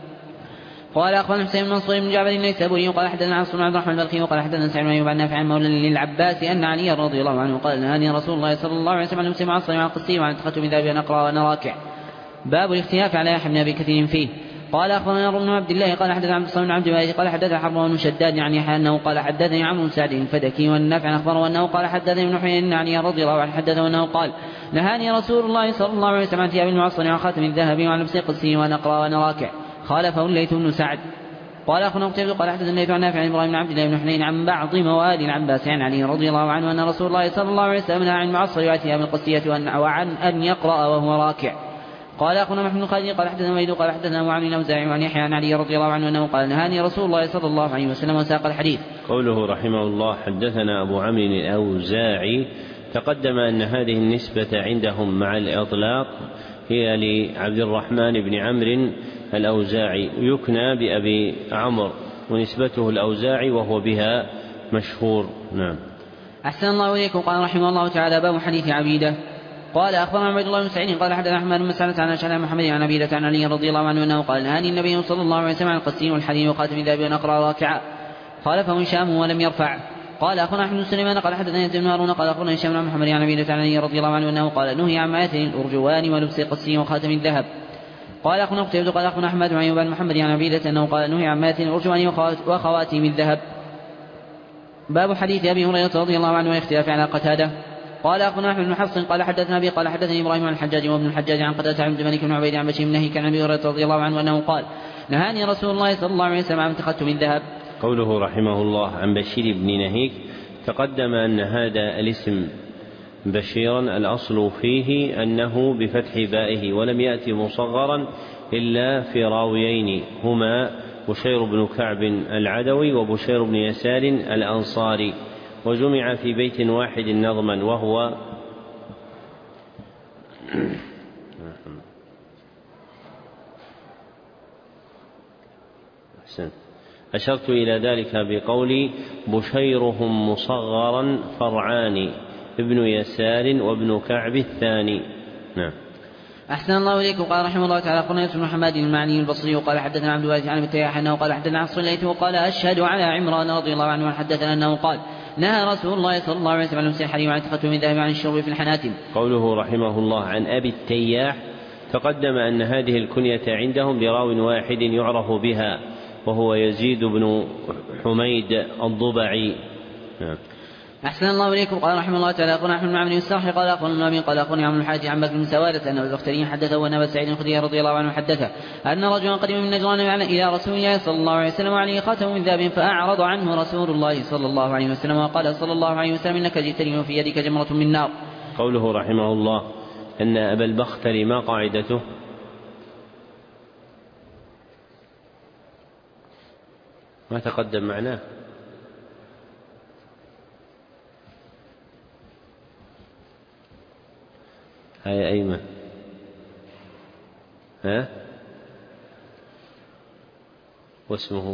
قال أخبرنا حسين بن منصور بن جعفر النيسابوري قال حدثنا عاصم بن عبد الرحمن البلخي وقال حدثنا سعيد بن أيوب عن نافع مولى للعباس أن علي رضي الله عنه قال نهاني رسول الله صلى الله عليه وسلم عن لبس معصر وعن قسي وعن اتخذت من ذهب وأنا أقرأ وأنا راكع. باب الاختلاف على يحيى بن أبي كثير فيه. قال أخبرنا بن عبد الله قال حدثنا عبد الصمد بن عبد الوارث قال حدثنا حرب بن شداد عن يحيى أنه قال حدثني عمرو بن سعد الفدكي والنافع أخبره أنه قال حدثني ابن حنين عن علي رضي الله عنه حدثه أنه قال نهاني رسول الله صلى الله عليه وسلم عن ثياب المعصر وعن خاتم الذهب وعن لبس قسي وأنا أقرأ وأنا راكع. خالفه الليث بن سعد. قال أخبرنا قتيبة قال حدثنا الليث عن نافع عن إبراهيم بن عبد الله بن حنين عن بعض موالي العباس عن علي رضي الله عنه أن رسول الله صلى الله عليه وسلم نهى عن المعصر وعن ثياب القسية وعن أن يقرأ وهو راكع. قال أخونا محمد خالد قال حدثنا وليد قال حدثنا معاذ بن أوزاعي عن يحيى عن علي رضي الله عنه أنه قال نهاني رسول الله صلى الله عليه وسلم وساق الحديث. قوله رحمه الله حدثنا أبو عمرو الأوزاعي تقدم أن هذه النسبة عندهم مع الإطلاق هي لعبد الرحمن بن عمرو الأوزاعي يكنى بأبي عمرو ونسبته الأوزاعي وهو بها مشهور. نعم. أحسن الله إليكم. قال رحمه الله تعالى باب حديث عبيدة. قال أخبرنا عبد الله بن سعيد قال حدثنا أحمد بن مسعدة عن أشعث محمد عن عبيدة عن علي رضي الله عنه أنه قال نهاني النبي صلى الله عليه وسلم عن القسي والحديد وخاتم الذهب وأن أقرأ راكعا. خالفه هشام ولم يرفع. قال أخبرنا أحمد بن سليمان قال حدثنا يزيد بن هارون قال أخبرنا هشام بن محمد عن عبيدة عن علي رضي الله عنه أنه قال نهي عن مائتة الأرجوان ولبس قسي وخاتم الذهب. قال أخونا قتيبة قال أخونا أحمد بن بن محمد عن عبيدة أنه قال نهي عن مائتة الأرجوان وخواتم الذهب. باب حديث أبي هريرة رضي الله عنه والاختلاف على قتادة. قال أخونا أحمد بن حفص قال حدثنا أبي قال حدثني إبراهيم عن الحجاج وابن الحجاج عن قتادة عن عبد الملك بن عبيد عن بشير بن نهيك عن أبي هريرة رضي الله عنه أنه قال نهاني رسول الله صلى الله عليه وسلم عن اتخذت من ذهب. قوله رحمه الله عن بشير بن نهيك تقدم أن هذا الاسم بشيرا الأصل فيه أنه بفتح بائه ولم يأتي مصغرا إلا في راويين هما بشير بن كعب العدوي وبشير بن يسار الأنصاري وجمع في بيت واحد نظما وهو أشرت إلى ذلك بقولي بشيرهم مصغرا فرعان ابن يسار وابن كعب الثاني. نعم. أحسن الله إليكم. قال رحمه الله تعالى قلنا يوسف بن محمد المعني البصري وقال حدثنا عبد الوارث عن التياح أنه قال حدثنا عصر الليث وقال أشهد على عمران رضي الله عنه حدثنا أنه قال نهى رسول الله صلى الله عليه وسلم عن لبس الحرير وعن اتخاذه من ذهب عن الشرب في الحناتم. قوله رحمه الله عن أبي التياح تقدم أن هذه الكنية عندهم لراو واحد يعرف بها وهو يزيد بن حميد الضبعي. نعم. أحسن الله إليكم. قال رحمه الله تعالى قال أحمد بن عمرو السرحي قال أخبرنا النبي قال أخبرني عن الحاج عن بكر بن سوادة أن البختري حدثه وأن أبا سعيد الخدري رضي الله عنه حدثه أن رجلا قدم من نجران إلى رسول الله صلى الله عليه وسلم وعليه خاتم من ذهب فأعرض عنه رسول الله صلى الله عليه وسلم وقال صلى الله عليه وسلم إنك جئتني وفي يدك جمرة من نار. قوله رحمه الله أن أبا البختري ما قاعدته؟ ما تقدم معناه. هاي أيمن واسمه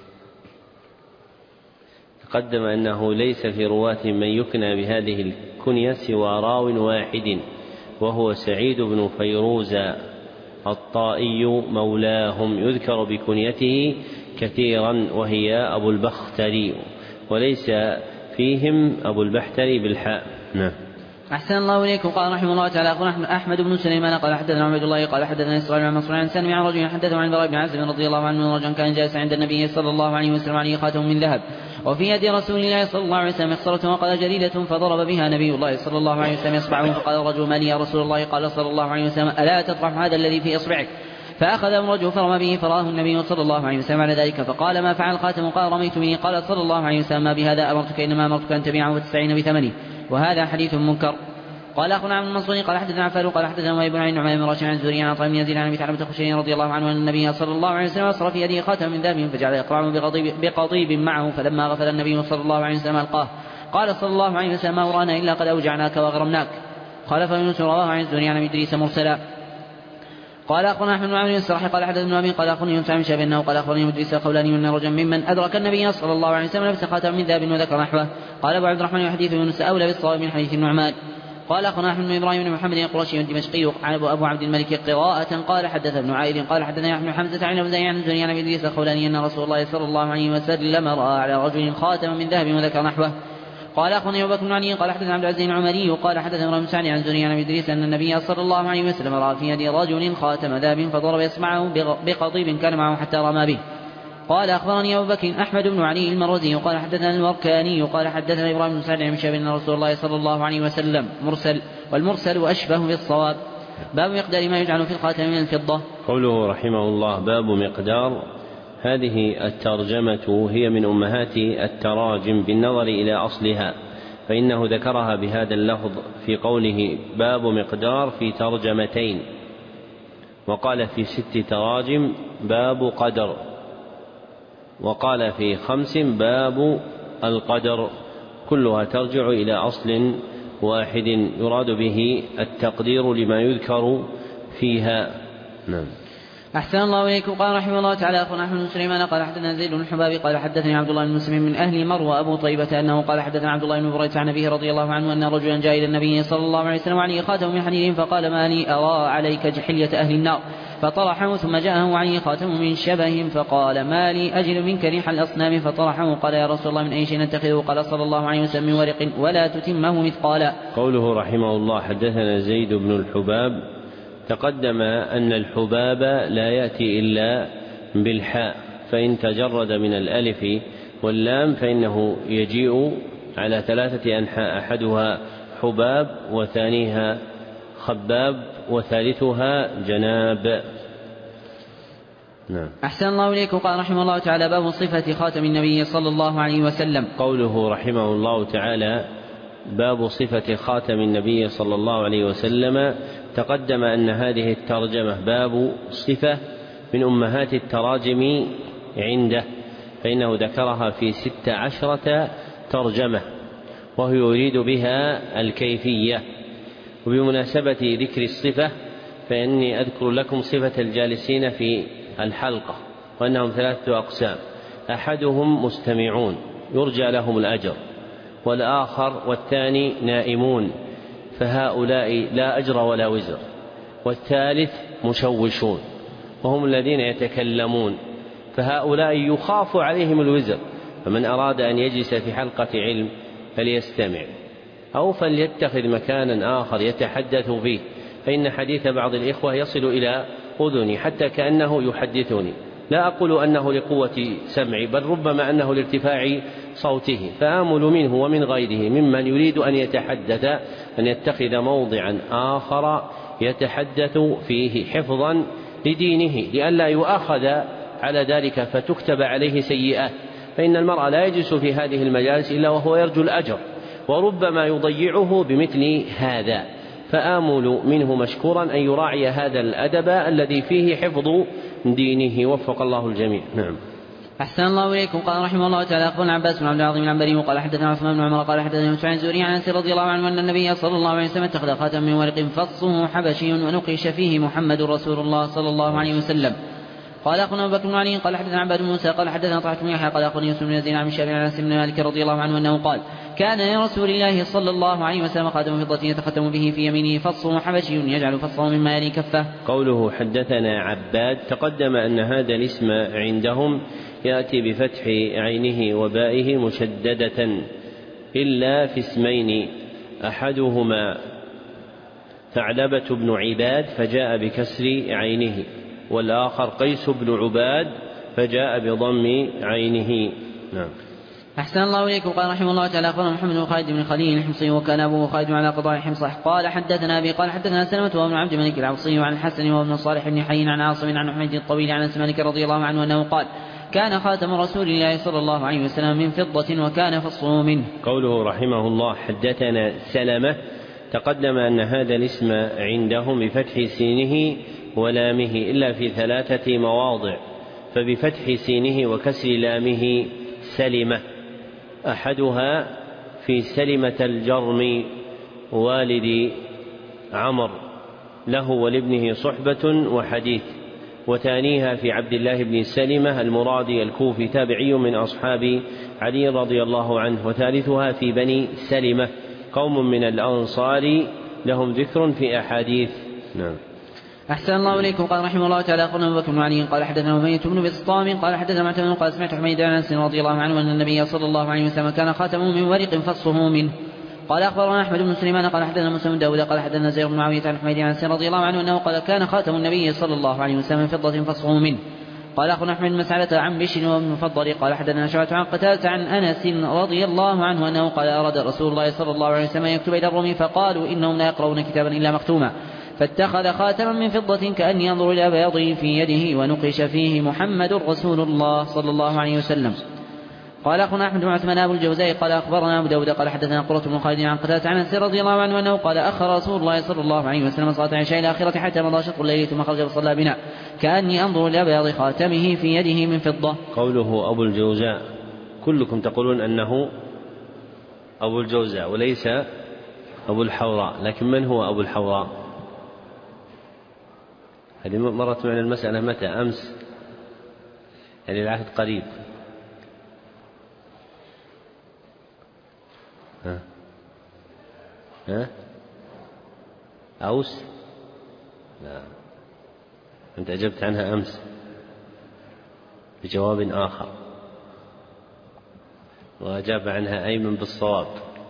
تقدم أنه ليس في رواة من يكنى بهذه الكنية سوى راو واحد وهو سعيد بن فيروز الطائي مولاهم يذكر بكنيته كثيرا وهي أبو البختري وليس فيهم أبو البختري بالحاء. نعم. أحسن الله إليكم. قال رحمه الله تعالى أخبرنا أحمد بن سليمان قال حدثنا عبد الله قال حدثنا إسرائيل عن منصور عن سلمي عن رجل حدثه عن البراء بن عازب رضي الله عنه رجلا كان جالسا عند النبي صلى الله عليه وسلم عليه خاتم من ذهب وفي يد رسول الله صلى الله عليه وسلم مخصرة وقال جريدة فضرب بها نبي الله صلى الله عليه وسلم إصبعه فقال الرجل ما لي يا رسول الله؟ قال صلى الله عليه وسلم ألا تطرح هذا الذي في إصبعك؟ فأخذ الرجل فرمى به فرآه النبي صلى الله عليه وسلم على ذلك فقال ما فعل الخاتم؟ قال رميت به. قال صلى الله عليه وسلم ما بهذا أمرتك إنما أمرتك أن تبيعه وتستعين بثمنه وهذا حديث منكر. قال أخونا عن المنصور قال حدثنا عفان قال حدثنا وهيب عن نعمان بن راشد عن الزهري عن عطاء بن يزيد عن أبي ثعلبة الخشني رضي الله عنه أن النبي صلى الله عليه وسلم أصر في يده خاتم من ذهب فجعل يقرعه بقضيب معه فلما غفل النبي صلى الله عليه وسلم ألقاه قال صلى الله عليه وسلم ما ورانا إلا قد أوجعناك وأغرمناك. قال فيونس رواه عن الزهري عن أبي إدريس مرسلا. قال أخبرنا أحمد بن عمرو السرحي قال حدثنا ابن أبي قال أخبرني يونس عن شاب أنه قال أخبرني مدرس الخولاني أن رجلا ممن أدرك النبي صلى الله عليه وسلم لبس خاتم من ذهب وذكر نحوه. قال أبو عبد الرحمن وحديث يونس أولى بالصواب من حديث النعمان. قال أخبرنا أحمد بن إبراهيم بن محمد القرشي الدمشقي عن أبو عبد الملك قراءة قال حدث ابن عائذ قال حدثنا ابن حمزة عن أبي عن الزهري عن مدرس الخولاني أن رسول الله صلى الله عليه وسلم رأى على رجل خاتم من ذهب وذكر نحوه. قال أخبرني أبو بكر بن علي قال حدثنا عبد العزيز العمري قال حدثنا ابن مسعود عن الزهري عن إدريس أن النبي صلى الله عليه وسلم رأى في يد رجل خاتم ذهب فضرب إصبعه بقضيب كان معه حتى رمى به. قال أخبرني أبو بكر أحمد بن علي المروزي قال حدثنا الوركاني قال حدثنا إبراهيم بن سعد عن شاب أن رسول الله صلى الله عليه وسلم مرسل والمرسل أشبه بالصواب. باب مقدار ما يجعل في الخاتم من الفضة. قوله رحمه الله باب مقدار. هذه الترجمة هي من أمهات التراجم بالنظر إلى أصلها، فإنه ذكرها بهذا اللفظ في قوله باب مقدار في ترجمتين، وقال في 6 تراجم باب قدر، وقال في 5 باب القدر، كلها ترجع إلى أصل واحد يراد به التقدير لما يذكر فيها. نعم. أحسن الله إليكم. قال رحمه الله تعالى أخونا أحمد بن سليمان قال حدثنا زيد بن الحباب قال حدثني عبد الله بن مسلم من أهل مروى أبو طيبة أنه قال حدثنا عبد الله بن بريدة عن أبيه رضي الله عنه أن رجلا جاء إلى النبي صلى الله عليه وسلم وعليه خاتم من حديد فقال ما لي أرى عليك جحلية أهل النار، فطرحه ثم جاءه وعليه خاتم من شبه فقال ما لي أجل منك ريح الأصنام فطرحه. قال يا رسول الله من أي شيء نتخذه؟ قال صلى الله عليه وسلم من ورق ولا تتمه مثقالا. قوله رحمه الله حدثنا زيد بن الحباب. تقدم أن الحباب لا يأتي إلا بالحاء، فإن تجرد من الألف واللام فإنه يجيء على 3 أنحاء، أحدها حباب وثانيها خباب وثالثها جناب. نعم. أحسن الله إليكم. قال رحمه الله تعالى باب صفة خاتم النبي صلى الله عليه وسلم. قوله رحمه الله تعالى باب صفة خاتم النبي صلى الله عليه وسلم. تقدم أن هذه الترجمة باب صفة من أمهات التراجم عنده، فإنه ذكرها في 16 ترجمة، وهو يريد بها الكيفية. وبمناسبة ذكر الصفة فإني أذكر لكم صفة الجالسين في الحلقة، وأنهم 3 أقسام: أحدهم مستمعون يرجى لهم الأجر، والآخر والثاني نائمون فهؤلاء لا أجر ولا وزر، والثالث مشوشون وهم الذين يتكلمون فهؤلاء يخاف عليهم الوزر. فمن أراد أن يجلس في حلقة علم فليستمع أو فليتخذ مكانا آخر يتحدث فيه، فإن حديث بعض الإخوة يصل إلى أذني حتى كأنه يحدثني. لا أقول أنه لقوة سمعي، بل ربما أنه لارتفاع صوته، فآمل منه ومن غيره ممن يريد أن يتحدث أن يتخذ موضعا آخر يتحدث فيه حفظا لدينه، لئلا يؤاخذ على ذلك فتكتب عليه سيئات، فإن المرء لا يجلس في هذه المجالس إلا وهو يرجو الأجر، وربما يضيعه بمثل هذا. فآمل منه مشكورا أن يراعي هذا الأدب الذي فيه حفظ دينه، وفق الله الجميع. نعم. أحسن الله إليكم. قال رحمه الله تعالى أخبرنا عباس بن عبد العظيم العنبري وقال حدثنا عثمان بن عمر قال حدثنا مسعود الزهري عن أنس رضي الله عنه أن النبي صلى الله عليه وسلم اتخذ خاتم من ورق فصه حبشي ونقش فيه محمد رسول الله صلى الله عليه وسلم. قال أخونا أبو بكر بن علي قال حدثنا عباد بن موسى قال حدثنا طلحة بن يحيى قال أخونا يوسف بن يزيد عن شاب عن أنس بن مالك رضي الله عنه أنه قال كان لرسول الله صلى الله عليه وسلم خاتم فضة يتختم به في يمينه فصه حبشي يجعل فصه مما يلي كفه. قوله حدثنا عباد. تقدم أن هذا الاسم عندهم يأتي بفتح عينه وبائه مشددة إلا في اسمين: أحدهما ثعلبة بن عباد فجاء بكسر عينه، والآخر قيس بن عباد فجاء بضم عينه. نعم. أحسن الله إليكم. قال رحمه الله تعالى أخبرنا محمد بن خالد بن خليل الحمصي وكان أبوه خالد على قضاء حمصه قال حدثنا أبي قال حدثنا سلمة وابن عبد الملك العبصي عن الحسن وابن صالح بن حي عن عاصم عن حميد الطويل عن أنس مالك رضي الله عنه أنه قال كان خاتم رسول الله صلى الله عليه وسلم من فضة وكان فصه منه. قوله رحمه الله حدثنا سلمة. تقدم أن هذا الاسم عندهم بفتح سينه ولامه إلا في 3 مواضع، فبفتح سينه وكسر لامه سلمة، أحدها في سلمة الجرم والد عمر له ولابنه صحبة وحديث. وثانيها في عبد الله بن سلمة المرادي الكوفي تابعي من أصحاب علي رضي الله عنه. وثالثها في بني سلمة قوم من الأنصار لهم ذكر في أحاديث. نعم. أحسن الله إليكم. قال رحمه الله تعالى أخبرنا أبو بكر بن علي قال حدثنا أمية بن بسطام قال حدثنا معتمد قال سمعت حميد بن أنس رضي الله عنه أن النبي صلى الله عليه وسلم كان خاتمه من ورق فصه منه. قال أخبرنا أحمد بن سليمان قال حدثنا موسى بن داود قال حدثنا زيد بن معاوية عن حميد بن أنس رضي الله عنه أنه قال كان خاتم النبي صلى الله عليه وسلم من فضة فصه منه. قال أخبرنا أحمد بن مسعدة عن بشر وابن المفضل قال حدثنا شعبة عن قتادة عن أنس رضي الله عنه أنه قال أراد رسول الله صلى الله عليه وسلم يكتب إلى الروم فقالوا إنهم لا يقرؤون كتابا إلا مختوما فاتخذ خاتما من فضة كأني ينظر إلى بياضه في يده ونقش فيه محمد رسول الله صلى الله عليه وسلم. قال أخونا أحمد بن عثمان أبو الجوزاء قال أخبرنا أبو داود قال حدثنا قرة بن خالد عن قتادة عن أنس رضي الله عنه أنه قال أخر رسول الله صلى الله عليه وسلم صلاة العشاء إلى آخرة حتى مضى شطر الليل ثم خرج فصلى بنا كأني أنظر إلى بياض خاتمه في يده من فضة. قوله أبو الجوزاء كلكم تقولون أنه أبو الجوزاء وليس أبو الحوراء، لكن من هو أبو الحوراء؟ هذه مرت معنا المسألة متى؟ أمس، يعني العهد قريب. أوس؟ لا، أنت أجبت عنها أمس بجواب آخر، وأجاب عنها أيمن بالصواب.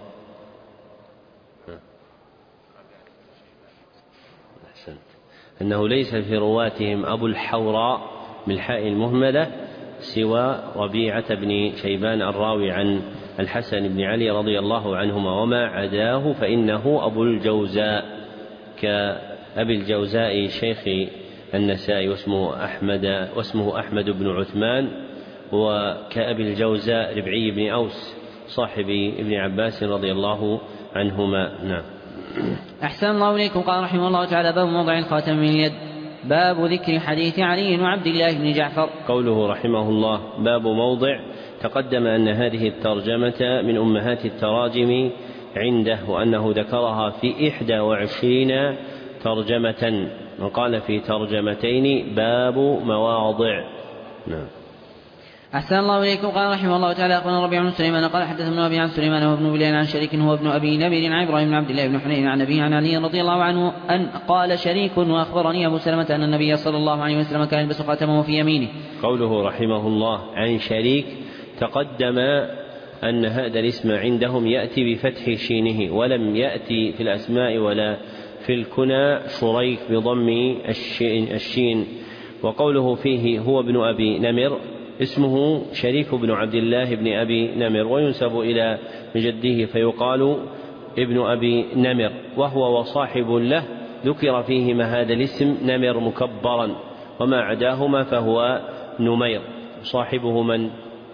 أحسنت. أنه ليس في رواتهم أبو الحوراء بالحاء المهملة سوى ربيعة بن شيبان الراوي عن الحسن بن علي رضي الله عنهما، وما عداه فإنه أبو الجوزاء كأبي الجوزاء شيخ النسائي واسمه أحمد بن عثمان، وكأبي الجوزاء ربعي بن أوس صاحب ابن عباس رضي الله عنهما. نعم. أحسن الله إليكم. قال رحمه الله تعالى باب موضع الخاتم من اليد. باب ذكر حديث علي وعبد الله بن جعفر. قوله رحمه الله باب موضع، تقدم أن هذه الترجمة من أمهات التراجم عنده، وأنه ذكرها في 21 ترجمة، وقال في ترجمتين باب مواضع. نعم. أحسن الله إليكم. قال رحمه الله تعالى أخبرنا ربيع بن سليمان قال حدثنا ابن أبي عن سليمان وابن بليل عن شريك هو ابن أبي نمر عن إبراهيم بن عبد الله بن حنين عن أبيه عن علي رضي الله عنه أن قال شريك وأخبرني أبو سلمة أن النبي صلى الله عليه وسلم كان يلبس خاتمه في يمينه. قوله رحمه الله عن شريك، تقدم أن هذا الاسم عندهم يأتي بفتح شينه، ولم يأتي في الأسماء ولا في الكنى شريك بضم الشين. وقوله فيه هو ابن أبي نمر اسمه شريك بن عبد الله بن أبي نمر، وينسب إلى جده فيقال ابن أبي نمر، وهو وصاحب له ذكر فيهما هذا الاسم نمر مكبرا، وما عداهما فهو نمير. صاحبه من؟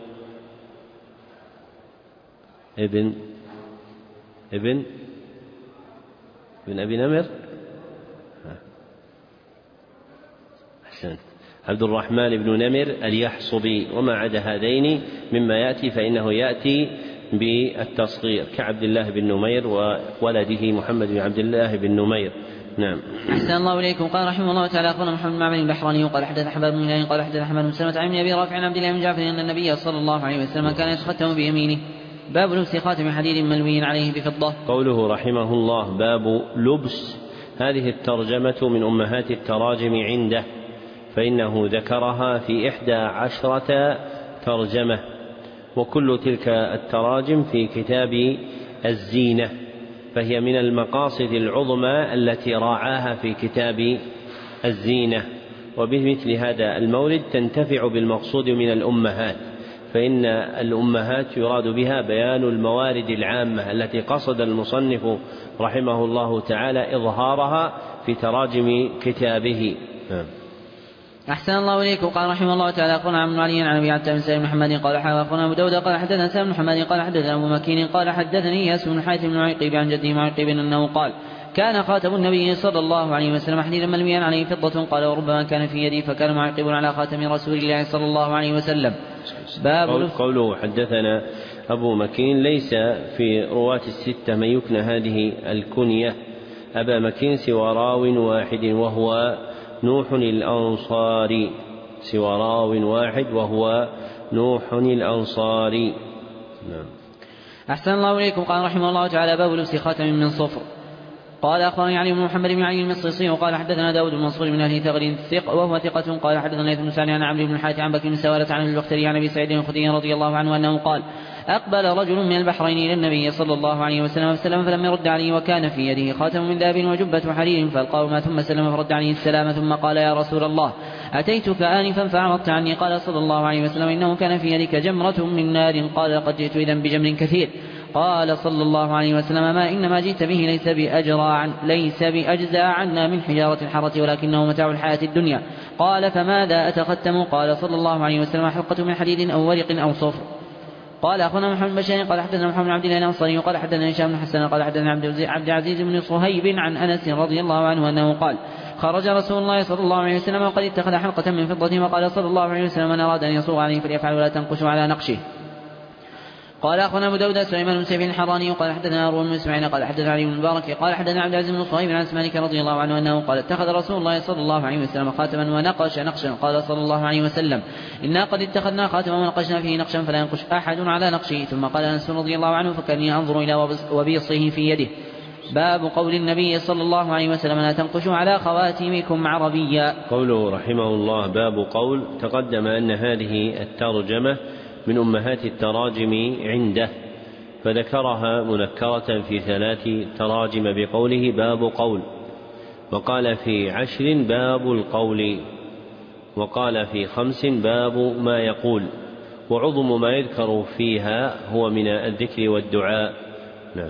ابن أبي نمر. أحسنت. عبد الرحمن بن نمر اليحصبي. وما عدا هذين مما يأتي فإنه يأتي بالتصغير كعبد الله بن نمير وولده محمد بن عبد الله بن نمير. نعم. أحسن الله إليكم. قال رحمه الله تعالى أخبرنا محمد بن معبد البحراني قال حدث حباب بن هلال قال حدث حماد بن سلمة عن أبي رافع عن عبد الله بن جعفر أن النبي صلى الله عليه وسلم كان يتختم بيمينه. باب لبس خاتم حديد ملوي عليه بفضة. قوله رحمه الله باب لبس، هذه الترجمة من أمهات التراجم عنده، فإنه ذكرها في 11 ترجمة، وكل تلك التراجم في كتاب الزينة، فهي من المقاصد العظمى التي راعاها في كتاب الزينة. وبمثل هذا المورد تنتفع بالمقصود من الأمهات، فإن الأمهات يراد بها بيان الموارد العامة التي قصد المصنف رحمه الله تعالى إظهارها في تراجم كتابه. أحسن الله إليكم. قال رحمه الله تعالى أخبرنا عن علي عن أبي عبد الله بن محمد قال أخبرنا أبو داود قال حدثنا سالم بن محمد قال حدثنا أبو مكين قال حدثني ياس بن حاتم بن عقيب عن جده معقب أنه قال كان خاتم النبي صلى الله عليه وسلم حديدا ملويا عليه فضة. قال وربما كان في يدي فكان معقب على خاتم رسول الله صلى الله عليه وسلم. باب قوله حدثنا أبو مكين ليس في رواة الستة من يكنى هذه الكنية، أبا مكين سوى راو واحد وهو نوح الأنصاري، سوى راو واحد وهو نوح الأنصاري. نعم. أحسن الله إليكم. قال رحمه الله تعالى: باب لبس خاتم من صفر. قال أخبرني علي بن محمد بن علي المصيصي وقال حدثنا داود بن منصور من أهل ثغر وهو ثقة. قال حدثنا ليث بن سعد عن عمرو بن الحارث عن بكر بن سوارة عن البختري عن أبي سعيد الخدري رضي الله عنه أنه قال: أقبل رجل من البحرين إلى النبي صلى الله عليه وسلم فلم يرد عليه، وكان في يده خاتم من ذهب وجبة حرير، فألقاهما ثم سلم فرد عليه السلام، ثم قال: يا رسول الله، أتيتك آنفا فأعرضت عني. قال صلى الله عليه وسلم: إنه كان في يدك جمرة من نار. قال: لقد جئت إذا بجمر كثير. قال صلى الله عليه وسلم: ما إنما جئت به ليس بأجزى عنا من حجارة الحرة، ولكنه متاع الحياة الدنيا. قال: فماذا أتختم؟ قال صلى الله عليه وسلم: حلقة من حديد أو ورق أو صفر. قال أخونا محمد بن بشار قال حدثنا محمد بن عبد الله الأنصاري قال حدثنا هشام بن حسن قال حدثنا عبد العزيز بن صهيب عن أنس رضي الله عنه أنه قال: خرج رسول الله صلى الله عليه وسلم وقد اتخذ حلقة من فضة، وقال صلى الله عليه وسلم: من أراد أن يصوغ عليه فليفعل ولا تنقش على نقشه. قال أخونا أبو داود سليمان بن سيف الحراني قال حدثنا هارون بن إسماعيل قال حدثنا علي بن المبارك قال حدثنا عبد العزيز بن صهيب عن مالك رضي الله عنه أنه قال: اتخذ رسول الله صلى الله عليه وسلم خاتما ونقش نقشا. قال صلى الله عليه وسلم: إنا قد اتخذنا خاتما ونقشنا فيه نقشا فلا ينقش أحد على نقشه. ثم قال أنس رضي الله عنه: فكاني أنظر إلى وبيصه في يده. باب قول النبي صلى الله عليه وسلم: لا تنقشوا على خواتيمكم عربيا. قوله رحمه الله: باب قول. تقدم أن هذه الترجمة من أمهات التراجم عنده، فذكرها منكرة في 3 تراجم بقوله باب قول، وقال في 10 باب القول، وقال في 5 باب ما يقول، وعظم ما يذكر فيها هو من الذكر والدعاء. نعم.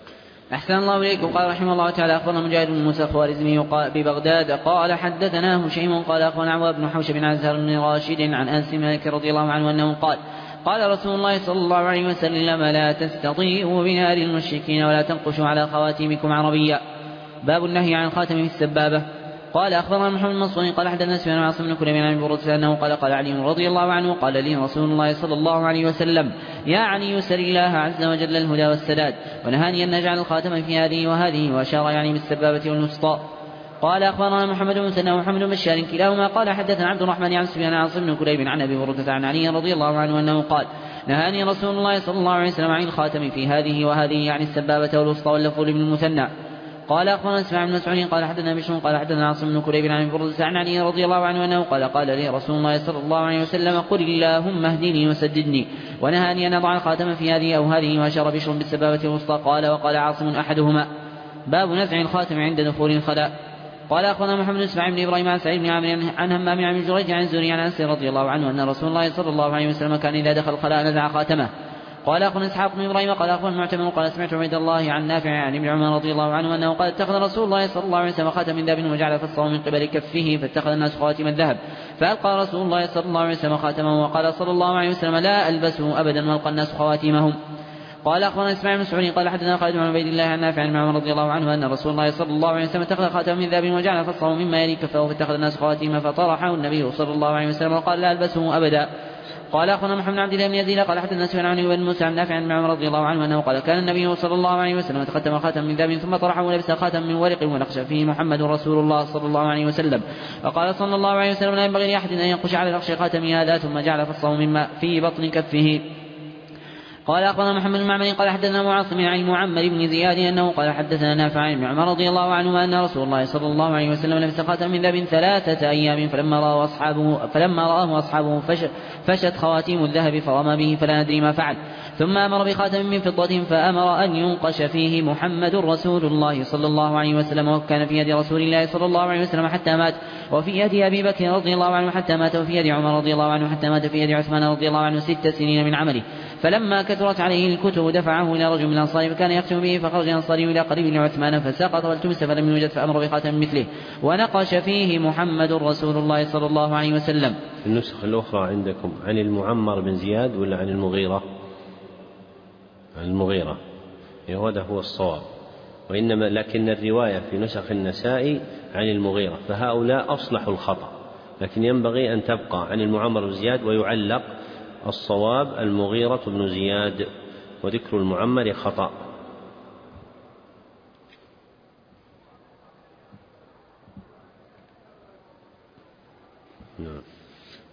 أحسن الله إليكم. قال رحمه الله تعالى: أخبرنا مجاهد بن موسى الخوارزمي ببغداد قال حدثنا هشيم قال أخبرنا عواب بن حوشب بن عزهر بن راشد عن أنس مالك رضي الله عنه أنه قال: قال رسول الله صلى الله عليه وسلم: لا تستضيئوا بنار المشركين ولا تنقشوا على خواتيمكم عربيا. باب النهي عن الخاتم في السبابة. قال أخبرنا محمد بن منصور قال حدثنا سفيان بن عاصم بن كليب عن برودة أنه قال علي رضي الله عنه: قال لي رسول الله صلى الله عليه وسلم: يا علي، سل الله عز وجل الهدى والسداد، ونهاني أن نجعل الخاتم في هذه وهذه، وأشار يعني بالسبابة والوسطى. قال أخبرنا محمد بن مسنى ومحمد بن بشار كلاهما قال حدثنا عبد الرحمن عن سفيان بن عاصم بن كليب عن أبي برودة عن علي رضي الله عنه أنه قال: نهاني رسول الله صلى الله عليه وسلم عن الخاتم في هذه وهذه، يعني السبابة والوسطى واللفظ بن المثنى. قال أخبرنا اسماعيل بن مسعود قال حدثنا بشر قال حدثنا عاصم بن كليب عن برودة عن علي رضي الله عنه أنه قال لي رسول الله صلى الله عليه وسلم: قل اللهم اهدني وسددني، ونهاني أن أضع الخاتم في هذه أو هذه، وأشار بشر بالسبابة الوسطى. وقال عاصم أحدهما. باب نزع الخاتم عند دخول الخلاء. قال أخبرنا محمد بن اسماعيل بن إبراهيم عن سعيد بن عامر عن همام عن جريج عن الزهري عن أنس رضي الله عنه أن رسول الله صلى الله عليه وسلم كان إذا دخل الخلاء نزع خاتمه. قال أخبرنا إسحاق بن إبراهيم قال أخبرنا المعتمر قال سمعت عبيد الله عن نافع عن ابن عمر رضي الله عنه أنه قال: اتخذ رسول الله صلى الله عليه وسلم خاتم من ذهب وجعل فصه من قبل كفه، فاتخذ الناس خواتم الذهب، فألقى رسول الله صلى الله عليه وسلم خاتمه، وقال صلى الله عليه وسلم: لا ألبسه أبدا، والقى الناس خواتيمهم. قال أخبرنا إسماعيل بن مسعود قال حدثنا خالد بن عبيد الله عن نافع عن ابن عمر رضي الله عنه أن رسول الله صلى الله عليه وسلم اتخذ خاتم من ذهب وجعل فصه مما يلي كفه، فاتخذ الناس خواتيم، فطرحه النبي صلى الله عليه وسلم وقال: لا ألبسه أبدا. قال أخبرنا محمد بن عبد الله بن يزيد قال حدثنا سفيان عن بن موسى عن نافع عن ابن عمر رضي الله عنه أنه قال: كان النبي صلى الله عليه وسلم تختم خاتم من ذهب ثم طرحه ولبس خاتم من ورق ونقش فيه محمد رسول الله صلى الله عليه وسلم. وقال صلى الله عليه وسلم: لا ينبغي لأحد أن ينقش على نقش خاتم هذا، ثم جعل فصه مما في بطن كفه. قال أخبرنا محمد بن معمر قال حدثنا معاصم عن معمر بن زياد أنه قال حدثنا نافع عن ابن عمر رضي الله عنهما أن رسول الله صلى الله عليه وسلم لبس خاتم من ذهب 3 أيام، فلما رآه أصحابه فشت خواتيم الذهب فرمى به، فلا ندري ما فعل. ثم أمر بخاتم من فضة فأمر أن ينقش فيه محمد رسول الله صلى الله عليه وسلم، وكان في يد رسول الله صلى الله عليه وسلم حتى مات، وفي يد أبي بكر رضي الله عنه حتى مات، وفي يد عمر رضي الله عنه حتى مات، في يد عثمان رضي الله عنه 6 سنين من عمله. فلما كثرت عليه الكتب دفعه إلى رجل من الأنصار فكان يختم به، فخرج الأنصاري إلى قريب لعثمان فسقط والتمس فلم يوجد، فأمر بخاتم مثله ونقش فيه محمد رسول الله صلى الله عليه وسلم. النسخ الأخرى عندكم عن المعمر بن زياد ولا عن المغيرة؟ عن المغيرة، هذا هو الصواب، وإنما لكن الرواية في نسخ النسائي عن المغيرة، فهؤلاء أصلحوا الخطأ، لكن ينبغي أن تبقى عن المعمر بن زياد ويعلق الصواب المغيرة بن زياد، وذكر المعمر خطأ.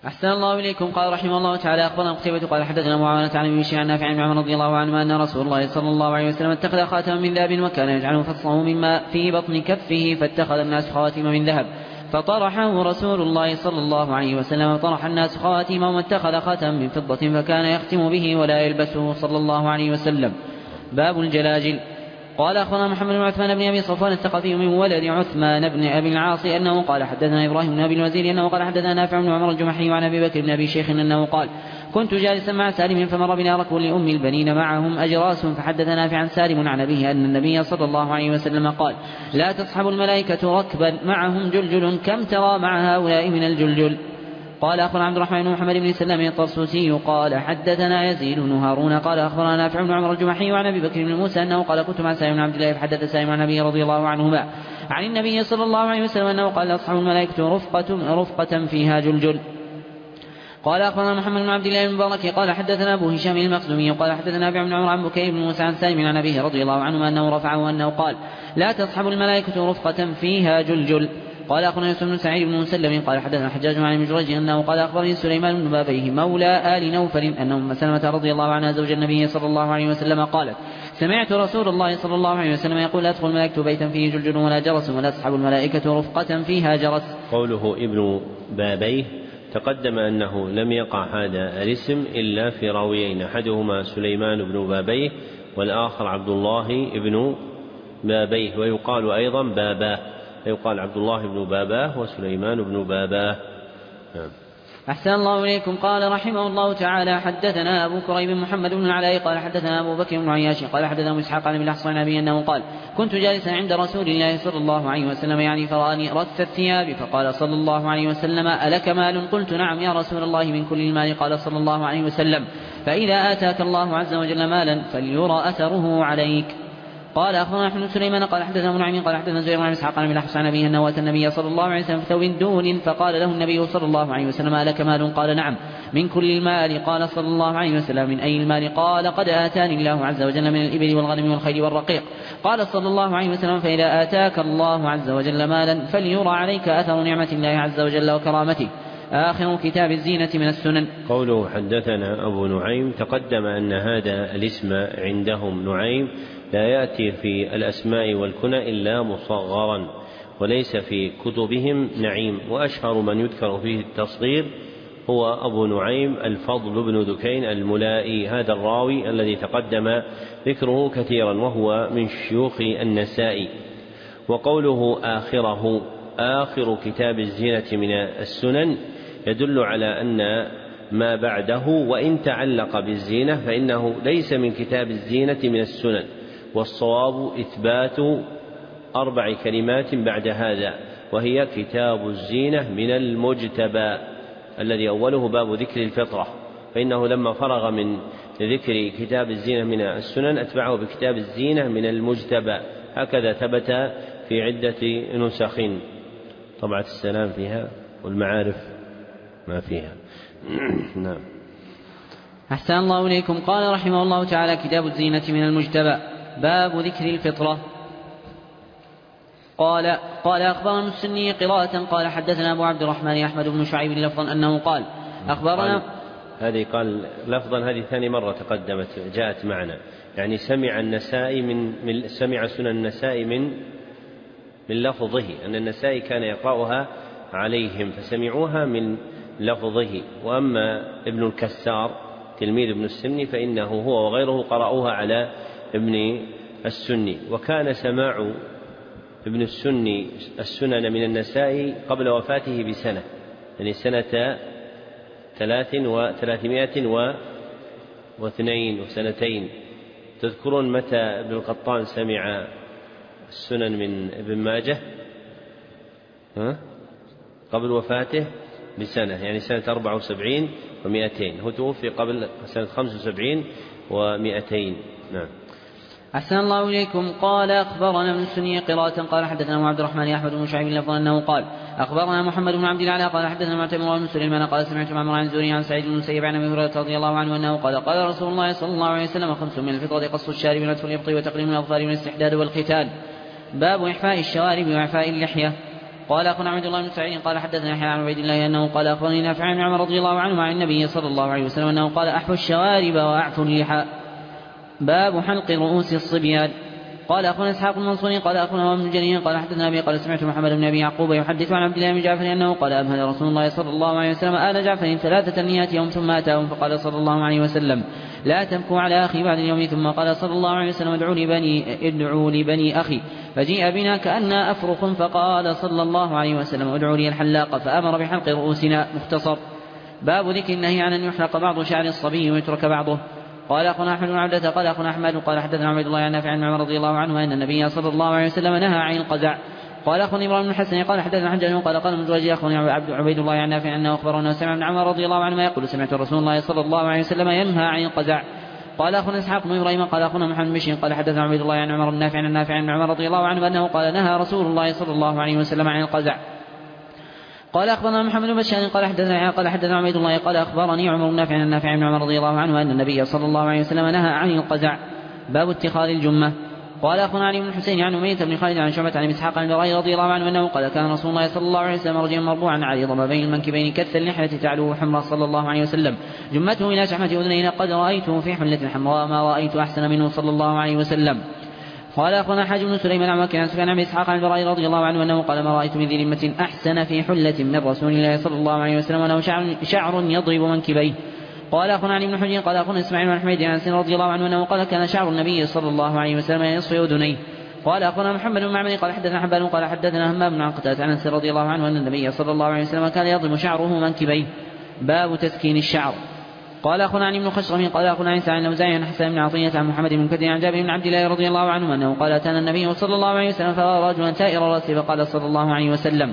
أحسن الله إليكم. قال رحمه الله تعالى أخبرنا قتيبة قال حدثنا معاونة عن ابن بشير عن نافع عن عمر رضي الله عنه أن رسول الله صلى الله عليه وسلم اتخذ خاتما من ذهب وكان يجعله فصله مما في بطن كفه فاتخذ الناس خواتم من ذهب فطرحه رسول الله صلى الله عليه وسلم وطرح الناس خواتمهم واتخذ خاتما من فضة فكان يختم به ولا يلبسه صلى الله عليه وسلم. باب الجلاجل. قال أخبرنا محمد بن عثمان بن أبي صفوان الثقفي من ولد عثمان بن أبي العاص أنه قال حدثنا إبراهيم بن أبي الوزير أنه قال حدثنا نافع بن عمر الجمحي وعن أبي بكر بن أبي شيخ أنه قال كنت جالسا مع سالم فمر بنا ركب لأم البنين معهم أجراس فحدث نافع عن سالم عن أبيه أن النبي صلى الله عليه وسلم قال لا تصحب الملائكة ركبا معهم جلجل كم ترى مع هؤلاء من الجلجل. قال أخبرنا عبد الرحمن بن محمد بن سلام الطرسوسي قال حدثنا يزيد بن هارون قال أخبرنا نافع بن عمر الجمحي وعن أبي بكر بن موسى أنه قال كنت مع سالم بن عبد الله فحدث سالم عن أبيه رضي الله عنهما عن النبي صلى الله عليه وسلم أنه قال أصحاب الملائكة رفقة فيها جلجل. قال أخبرنا محمد بن عبد الله المبارك قال حدثنا أبو هشام المخزومي قال حدثنا نافع بن عمر عن بكير بن موسى عن سالم عن أبيه رضي الله عنه أنه رفعه أنه قال لا تصحب الملائكة رفقة فيها جلجل. قال أخبرنا يوسف بن سعيد بن مسلم قال حدثنا حجاج عن ابن جريج أنه قال أخبرني سليمان بن بابيه مولى آل نوفل أن أم سلمة رضي الله عنها زوج النبي صلى الله عليه وسلم قالت سمعت رسول الله صلى الله عليه وسلم يقول لا تدخل الملائكة بيتا فيه جلجل ولا جرس ولا تصحب الملائكة رفقة فيها جرس. قوله ابن بابيه تقدم أنه لم يقع هذا الاسم إلا في راويين أحدهما سليمان بن بابيه والآخر عبد الله بن بابيه ويقال أيضا باباه فيقال عبد الله بن باباه وسليمان بن باباه. أحسن الله إليكم. قال رحمه الله تعالى حدثنا أبو كريب محمد بن العلاء قال حدثنا أبو بكر بن عياش قال حدثنا إسحاق عن ابن الأحصى عن أبي أنه قال كنت جالسا عند رسول الله صلى الله عليه وسلم يعني فراني رث الثياب فقال صلى الله عليه وسلم ألك مال؟ قلت نعم يا رسول الله من كل المال. قال صلى الله عليه وسلم فإذا آتاك الله عز وجل مالا فليرى أثره عليك. قال أخبرنا أحمد بن سليمان قال حدثنا أبو نعيم قال حدثنا زهير بن إسحاق عن ابن الأحصى عن أبيه أنه أتى النبي صلى الله عليه وسلم في ثوب دون فقال له النبي صلى الله عليه وسلم ألك مال؟ قال نعم من كل المال. قال صلى الله عليه وسلم من أي المال؟ قال قد آتاني الله عز وجل من الإبل والغنم والخيل والرقيق. قال صلى الله عليه وسلم فإذا آتاك الله عز وجل مالا فليرى عليك أثر نعمة الله عز وجل وكرامته. آخر كتاب الزينة من السنن. قوله حدثنا أبو نعيم تقدم أن هذا الاسم عندهم نعيم لا يأتي في الأسماء والكنى إلا مصغرا وليس في كتبهم نعيم وأشهر من يذكر فيه التصغير هو أبو نعيم الفضل بن دكين الملائي هذا الراوي الذي تقدم ذكره كثيرا وهو من شيوخ النسائي. وقوله آخره آخر كتاب الزينة من السنن يدل على أن ما بعده وإن تعلق بالزينة فإنه ليس من كتاب الزينة من السنن والصواب إثبات 4 كلمات بعد هذا وهي كتاب الزينة من المجتبى الذي أوله باب ذكر الفطرة فإنه لما فرغ من ذكر كتاب الزينة من السنن أتبعه بكتاب الزينة من المجتبى هكذا ثبت في عدة نسخ طبعة السلام فيها والمعارف ما فيها. نعم. أحسن الله إليكم. قال رحمه الله تعالى كتاب الزينة من المجتبى باب ذكر الفطرة. قال أخبرنا السني قراءة قال حدثنا أبو عبد الرحمن أحمد بن شعيب لفظا أنه قال أخبرنا قال لفظا هذه ثاني مرة تقدمت جاءت معنا يعني سمع النسائي من سمع سنن النسائي من لفظه أن النسائي كان يقرأها عليهم فسمعوها من لفظه. وأما ابن الكسار تلميذ ابن السني فإنه هو وغيره قرأوها على ابن السني. وكان سماع ابن السني السنن من النسائي قبل وفاته بسنة يعني سنة 302 وسنتين. تذكرون متى ابن القطان سمع السنن من ابن ماجه؟ قبل وفاته بسنة يعني سنة 74 و200 هو توفي قبل سنة 75 و200. نعم. أحسن الله إليكم. قال أخبرنا ابن السني قراءة قال حدثنا عبد الرحمن أحمد بن شعيب لفظا أنه قال أخبرنا محمد بن عبد الأعلى قال حدثنا معتمر بن سليمان قال سمعت معمر عن الزهري عن سعيد بن المسيب عن أبي هريرة رضي الله عنه أنه قال قال رسول الله صلى الله عليه وسلم 5 من الفطرة قص الشارب ونتف الإبط وتقليم الأظفار والاستحداد والختان. باب إحفاء الشوارب وإعفاء اللحية. قال أخونا عبد الله بن سعيد قال حدثنا يحيى عن عبيد الله أنه قال أخبرني نافع عن عمر رضي الله عنه عن النبي صلى الله عليه وسلم أنه قال أحفوا الشوارب وأعفوا اللحى. باب حلق رؤوس الصبيان. قال أخونا إسحاق المنصوري قال أخونا ابن جرير قال حدثنا أبي قال سمعت محمد بن أبي يعقوب يحدث عن عبد الله بن جعفر أنه قال أبهل رسول الله صلى الله عليه وسلم آل جعفر 3 مئة يوم ثم أتاهم فقال صلى الله عليه وسلم لا تبكوا على أخي بعد اليوم. ثم قال صلى الله عليه وسلم ادعوا لبني أخي فجيء بنا كأننا أفرخ فقال صلى الله عليه وسلم ادعوا لي الحلاق فأمر بحلق رؤوسنا. مختصر. باب ذكر النهي عن أن يحلق بعض شعر الصبي ويترك بعضه. قال أخونا أحمد بن عبدة قال أخونا أحمد قال حدثنا عبيد الله عن نافع عن عمر رضي الله عنه أن النبي صلى الله عليه وسلم نهى عن القزع. قال أخونا إبراهيم بن الحسن قال حدثنا حجاج قال قال من زوجي أخونا عبيد الله عن نافع أنه أخبره أنه سمع ابن عمر رضي الله عنهما يقول سمعت رسول الله صلى الله عليه وسلم ينهى عن القزع. قال أخونا إسحاق بن إبراهيم قال أخونا محمد بن قال حدثنا عبيد الله عن عمر النافع عن نافع عن عمر رضي الله عنه أنه قال نهى رسول الله صلى الله عليه وسلم عن القزع. قال أخبرنا محمد بن بشار قال حدثنا عبيد الله قال أخبرني عمر النافع عن النافع عن عمر رضي الله عنه أن النبي صلى الله عليه وسلم نهى عن القزع. باب اتخاذ الجمة. قال أخونا علي بن الحسين عن أمية بن خالد عن شعبة عن إسحاق عن البراء رضي الله عنه أنه قال كان رسول الله صلى الله عليه وسلم رجلا مربوعا عريضا ما بين المنكبين كث اللحية تعلوه حمراء صلى الله عليه وسلم جمته إلى شحمة أذنين قد رأيته في حملة حمراء ما رأيت أحسن منه صلى الله عليه وسلم. قال أخونا حاج بن سليمان عن وكيع عن سفيان عن إسحاق عن البراء رضي الله عنه أنه قال ما رأيت من ذي لمة أحسن في حلة من رسول الله صلى الله عليه وسلم وله شعر يضرب منكبيه. قال أخونا علي بن حجر قال أخونا إسماعيل بن حميد عن أنس رضي الله عنه أنه قال كان شعر النبي صلى الله عليه وسلم ينصف أذنيه. قال أخونا محمد بن معمر قال حدثنا حبان قال حدثنا همام بن قتادة عن أنس رضي الله عنه أن النبي صلى الله عليه وسلم كان يضرب شعره منكبيه. باب تسكين الشعر. قال أخونا علي بن خشرم قال أخونا عيسى عن الأوزاعي عن حسن بن عطية عن محمد بن كثير عن جابر بن عبد الله رضي الله عنه أنه قال أتانا النبي صلى الله عليه وسلم فرأى رجلا ثائر رأسه فقال صلى الله عليه وسلم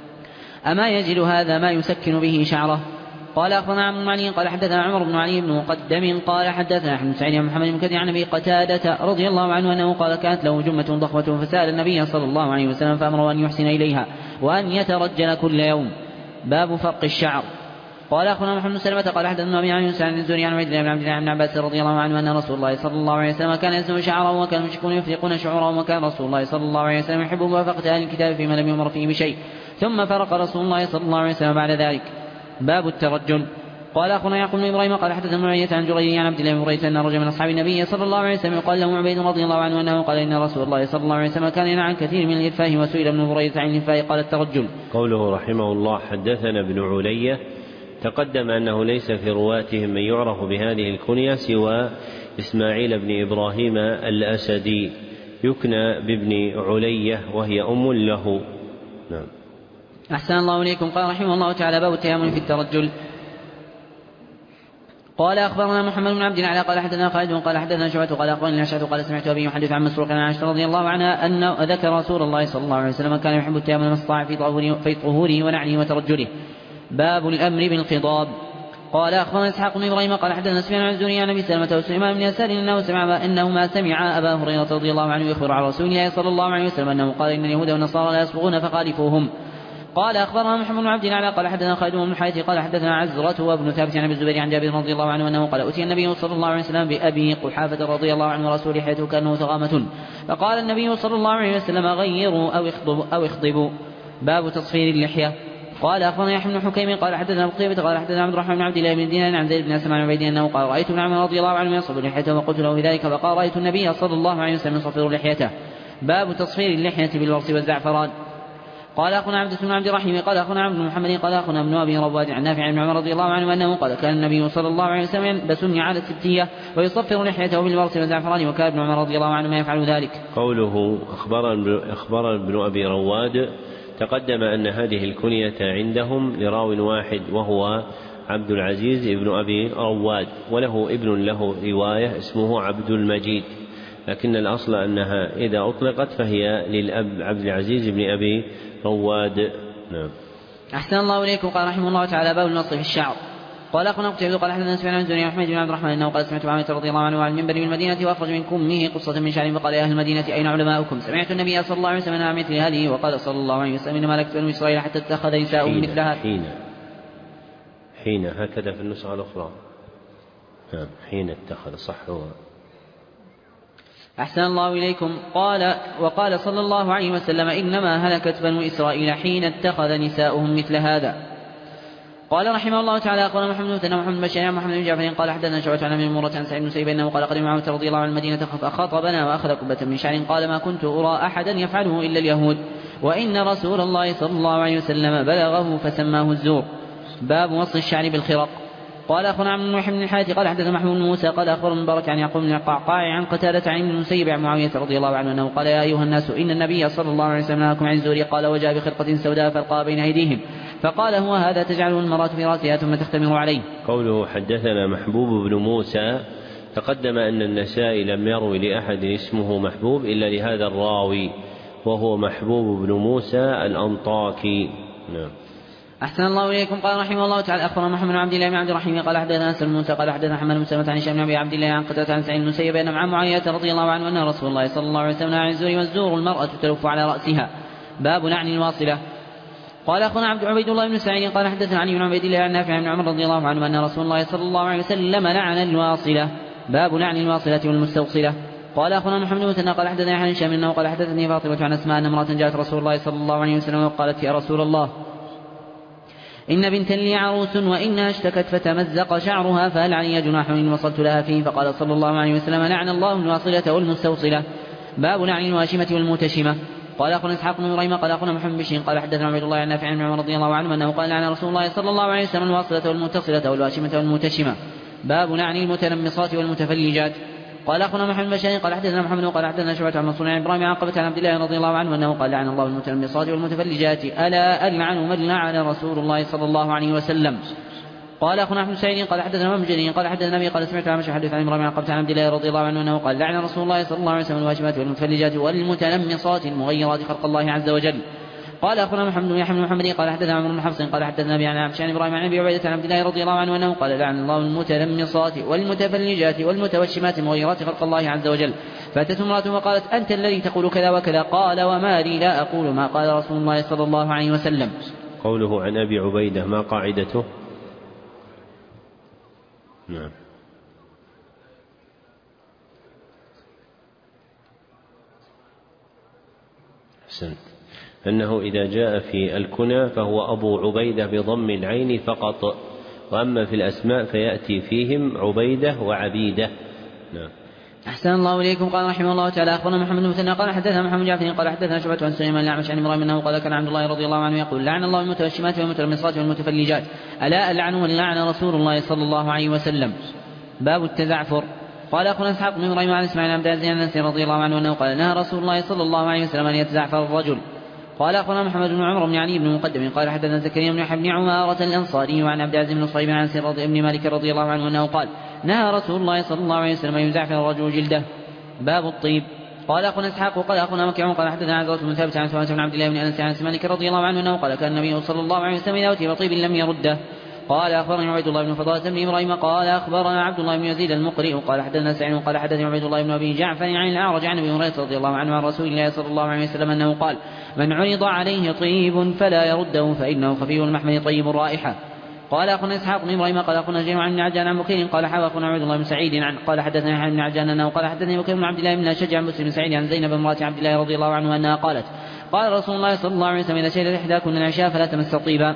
أما يجد هذا ما يسكن به شعره. قال أخبرنا عمرو بن علي قال حدثنا عمر بن علي بن مقدم قال حدثنا أحمد سعيد عن محمد بن كثير عن أبي قتادة رضي الله عنه أنه قال كانت له جمة ضخمة فسأل النبي صلى الله عليه وسلم فأمره أن يحسن إليها وأن يترجل كل يوم. باب فرق الشعر. قال أخونا محمد بن سلمة قال حدثنا أبي عن يونس عن الزهري عن عبد الله بن عبد الله بن عباس رضي الله عنه أن رسول الله صلى الله عليه وسلم كان يزن شعره وكان المشركون يفرقون شعورهم وكان رسول الله صلى الله عليه وسلم يحب موافقة أهل الكتاب فيما لم يؤمر فيه بشيء ثم فرق رسول الله صلى الله عليه وسلم بعد ذلك. باب الترجل. قال أخونا يعقوب بن إبراهيم قال حدثنا معية عن جرير عن عبد الله بن بريدة أن رجل من أصحاب النبي صلى الله عليه وسلم قال له عبيد رضي الله عنه أنه قال إن رسول الله صلى الله عليه وسلم كان ينهى عن كثير من الإرفاه وسئل ابن بريدة عن الإرفاه قال الترجل. قوله رحمه الله حدثنا ابن علية تقدم أنه ليس في رواتهم من يعرف بهذه الكنية سوى إسماعيل بن إبراهيم الأسدي يكنى بابن علية وهي أم له. نعم. أحسن الله إليكم. قال رحمه الله تعالى باب التيامن في الترجل. قال أخبرنا محمد بن عبد الله قال حدثنا خالد قال حدثنا شعبة قال أخبرني الأشعث قال سمعت أبي يحدث عن مسروق عن عائشة رضي الله عنها أن ذكر رسول الله صلى الله عليه وسلم كان يحب التيامن ما استطاع في طهوره ونعله وترجله. باب الأمر بالخضاب. قال أخبرنا إسحاق بن إبراهيم قال حدثنا سفيان عن الزهري عن أبي سلمة وسليمان بن يسار أنه ما سمع أبا هريرة رضي الله عنه يخبر عن رسول الله صلى الله عليه وسلم أنه قال إن اليهود والنصارى لا يصبغون فخالفوهم. قال أخبرنا محمد بن عبد الله قال حدثنا خالد بن الحارث قال حدثنا عزرة وابن ثابت عن أبي الزبير عن جابر رضي الله عنه أنه قال أتي النبي صلى الله عليه وسلم بأبي قحافة رضي الله عنه ورسول لحيته كأنه ثغامة فقال النبي صلى الله عليه وسلم غيروا أو اخضبوا. باب تصفير اللحية. قال أخبرنا يحيى بن حكيم قال حدثنا أبو قتيبة قال حدثنا عبد الرحمن بن عبد الله بن دينار عن زيد بن أسلم عن عبيد أنه قال رأيت ابن عمر رضي الله عنه يصف لحيته وقلت له بذلك فقال رأيت النبي صلى الله عليه وسلم يصفر لحيته. باب تصفير اللحية بالورس والزعفران. قال أخونا عبد بن عبد الرحيم قال أخونا عبد محمد قال أخونا ابن أبي رواد عن نافع عن عمر رضي الله عنه أنه قال كان النبي صلى الله عليه وسلم يلبسني على السبتية ويصفر لحيته بالورس والزعفران وكان ابن عمر رضي الله عنه ما يفعل ذلك. قوله أخبر ابن أبي رواد تقدم أن هذه الكنية عندهم لراو واحد وهو عبد العزيز ابن أبي رواد وله ابن له رواية اسمه عبد المجيد لكن الأصل أنها إذا أطلقت فهي للأب عبد العزيز ابن أبي رواد. نعم. أحسن الله إليكم. قال رحمه الله تعالى باب النص في الشعر. قال أخونا قتيبة قال حدثنا سفيان عن الزهري عن أحمد بن عبد الرحمن أنه قال سمعت عائشة رضي الله عنه على المنبر بالمدينة وأخرج من كمه قصة من شعر فقال يا أهل المدينة أين علماؤكم سمعت النبي صلى الله عليه وسلم عن مثل هذه وقال صلى الله عليه وسلم إنما لكت بنو إسرائيل حتى اتخذ نساء مثلها حين هكذا في النسخة الأخرى. حين اتخذ صح هو أحسن الله إليكم. وقال صلى الله عليه وسلم: إنما هلكت بنو إسرائيل حين اتخذ نساؤهم مثل هذا. قال رحمه الله تعالى: أخبرنا محمد بن مثنى ومحمد بن بشار محمد بن جعفر قال حدثنا شعبة عن أبي مرة عن سعيد بن مسيب أنه قال: قدم معاوية رضي الله عنه المدينة فخطبنا وأخذ قبة من شعر قال: ما كنت أرى أحدا يفعله إلا اليهود، وإن رسول الله صلى الله عليه وسلم بلغه فسماه الزور. باب وصل الشعر بالخرق. قال أخبرنا عبد الملك بن الحارث قال حدثنا محمود بن موسى قال أخبرنا مبارك عن يعقوب بن القعقاع عن قتادة عن ابن المسيب عن معاوية رضي الله عنه أنه قال: يا أيها الناس إن النبي صلى الله عليه وسلم نهاكم عن الزور. قال: وجاء بخرقة سوداء فألقاها بين أيديهم فقال: هو هذا تجعله المرأة في رأسها ثم تختمر عليه. قوله حدثنا محبوب بن موسى، تقدم أن النسائي لم يروي لأحد اسمه محبوب إلا لهذا الراوي وهو محبوب بن موسى الأنطاكي. نعم. أحسن الله إليكم. قال رحمه الله تعالى: أخبرنا محمد بن عبد الله بن عبد الرحيم قال حدثنا سلم موسى قال حدثنا محمد بن سلمة عن هشام بن أبي عبد الله عن قتادة عن سعيد بن المسيب أن معاوية رضي الله عنه أن رسول الله صلى الله عليه وسلم عن الزور، والزور المرأة تلف على رأسها. باب لعن الواصلة. قال أخونا عبيد الله بن سعيد قال حدثنا علي بن عبيد الله عن نافع بن عمر رضي الله عنه أن رسول الله صلى الله عليه وسلم لعن الواصلة. باب لعن الواصلة والمستوصلة. قال أخونا محمد بن مثنى قال حدثنا يحيى بن هشام أنه قال حدثني فاطمة عن أسماء أن امرأة جاءت رسول الله صلى الله عليه وسلم وقالت: يا رسول الله، إن بنتا لي عروس وإنها اشتكت فتمزق شعرها، فهل علي جناح إن وصلت لها فيه؟ فقال صلى الله عليه وسلم: لعن الله الواصلة والمستوصلة. باب لعن الواشمة والموتشمة. قال أخونا إسحاق بن إبراهيم قال أخونا محمد بن بشير قال حدثنا عبيد الله عن نافع بن عمر رضي الله عنه أنه قال: لعن رسول الله صلى الله عليه وسلم الواصلة والمتصلة والواشمة والموتشمة. باب لعن المتنمصات والمتفلجات. قال أخونا محمد بن بشير قال حدثنا محمد وقال حدثنا شعبة عن منصور عن إبراهيم عن قبة عن عبد الله رضي الله عنه أنه قال: لعن الله المتنمصات والمتفلجات، ألا ألعن من لعن رسول الله صلى الله عليه وسلم. قال أخونا أحمد سعيد قال حدثنا ابن جرير قال حدثنا أبي قال سمعت عن حديث عن إبراهيم عن قبة عن عبد الله رضي الله عنه أنه قال: لعن رسول الله صلى الله عليه وسلم الواشمات والمتفلجات والمتنمصات المغيرات خلق الله عز وجل. قال أخونا محمد بن يحيى بن محمد قال حدثنا عمرو بن حفص قال حدثنا أبي عن إبراهيم عن أبي عبيدة عن عبد الله رضي الله عنه أنه قال: لعن الله المتنمصات والمتفلجات والمتوشمات المغيرات خلق الله عز وجل. فأتته امرأة وقالت: أنت الذي تقول كذا وكذا؟ قال: وما لي لا أقول ما قال رسول الله صلى الله عليه وسلم. قوله عن أبي عبيدة ما قاعدته؟ نعم. أحسنت. أنه إذا جاء في الكنى فهو أبو عبيدة بضم العين فقط، وأما في الأسماء فيأتي فيهم عبيدة وعبيدة. نعم. أحسن الله إليكم. قال رحمه الله تعالى: أخبرنا محمد بن مثنى قال حدثنا محمد جعفر قال حدثنا شعبة عن سليمان الأعمش عن إبراهيم أنه قال: كان عبد الله رضي الله عنه يقول: لعن الله المتوشمات والمتنمصات والمتفلجات، ألا ألعن من لعن رسول الله صلى الله عليه وسلم. باب التزعفر. قال أخونا إسحاق بن إبراهيم عن إسماعيل عن عبد العزيز عن أنس رضي الله عنه أنه قال: نهى رسول الله صلى الله عليه وسلم أن يتزعفر الرجل. قال أخونا محمد بن عمر بن علي بن مقدم قال حدثنا زكريا بن يحيى بن عمارة الأنصاري وعن عبد العزيز بن صهيب عن أنس بن مالك رضي الله عنه أنه قال: نهى رسول الله صلى الله عليه وسلم أن يزعفر الرجل جلده. باب الطيب. قال أخونا إسحاق وقال أخونا مكي قال حدثنا عزرة بن ثابت عن سواء بن عبد الله بن أنس عن أنس مالك رضي الله عنه أنه قال: كان النبي صلى الله عليه وسلم إذا أتي بطيب لم يرده. قال أخبرني عبيد الله بن فضالة بن إبراهيم قال أخبرنا عبد الله بن يزيد المقرئ قال حدثنا سعيد قال حدثني عبيد الله بن أبي جعفر عن الأعرج عن أبي هريرة رضي الله عنه عن رسول الله صلى الله عليه وسلم أنه قال: من عرض عليه طيب فلا يرده فإنه خفيف المحمل طيب الرائحة. قال أخونا إسحاق بن إبراهيم قال أخونا جرير عن عجان عن بكير قال حدثنا أخونا عبد الله بن سعيد قال حدثنا يحيى بن عجان أنه قال حدثني بكير بن عبد الله بن شجع عن مسلم بن سعيد عن زينب امرأة عبد الله رضي الله عنه أنها قالت: قال رسول الله صلى الله عليه وسلم: إذا شهدت إحداكن العشاء فلا تمس طيبا.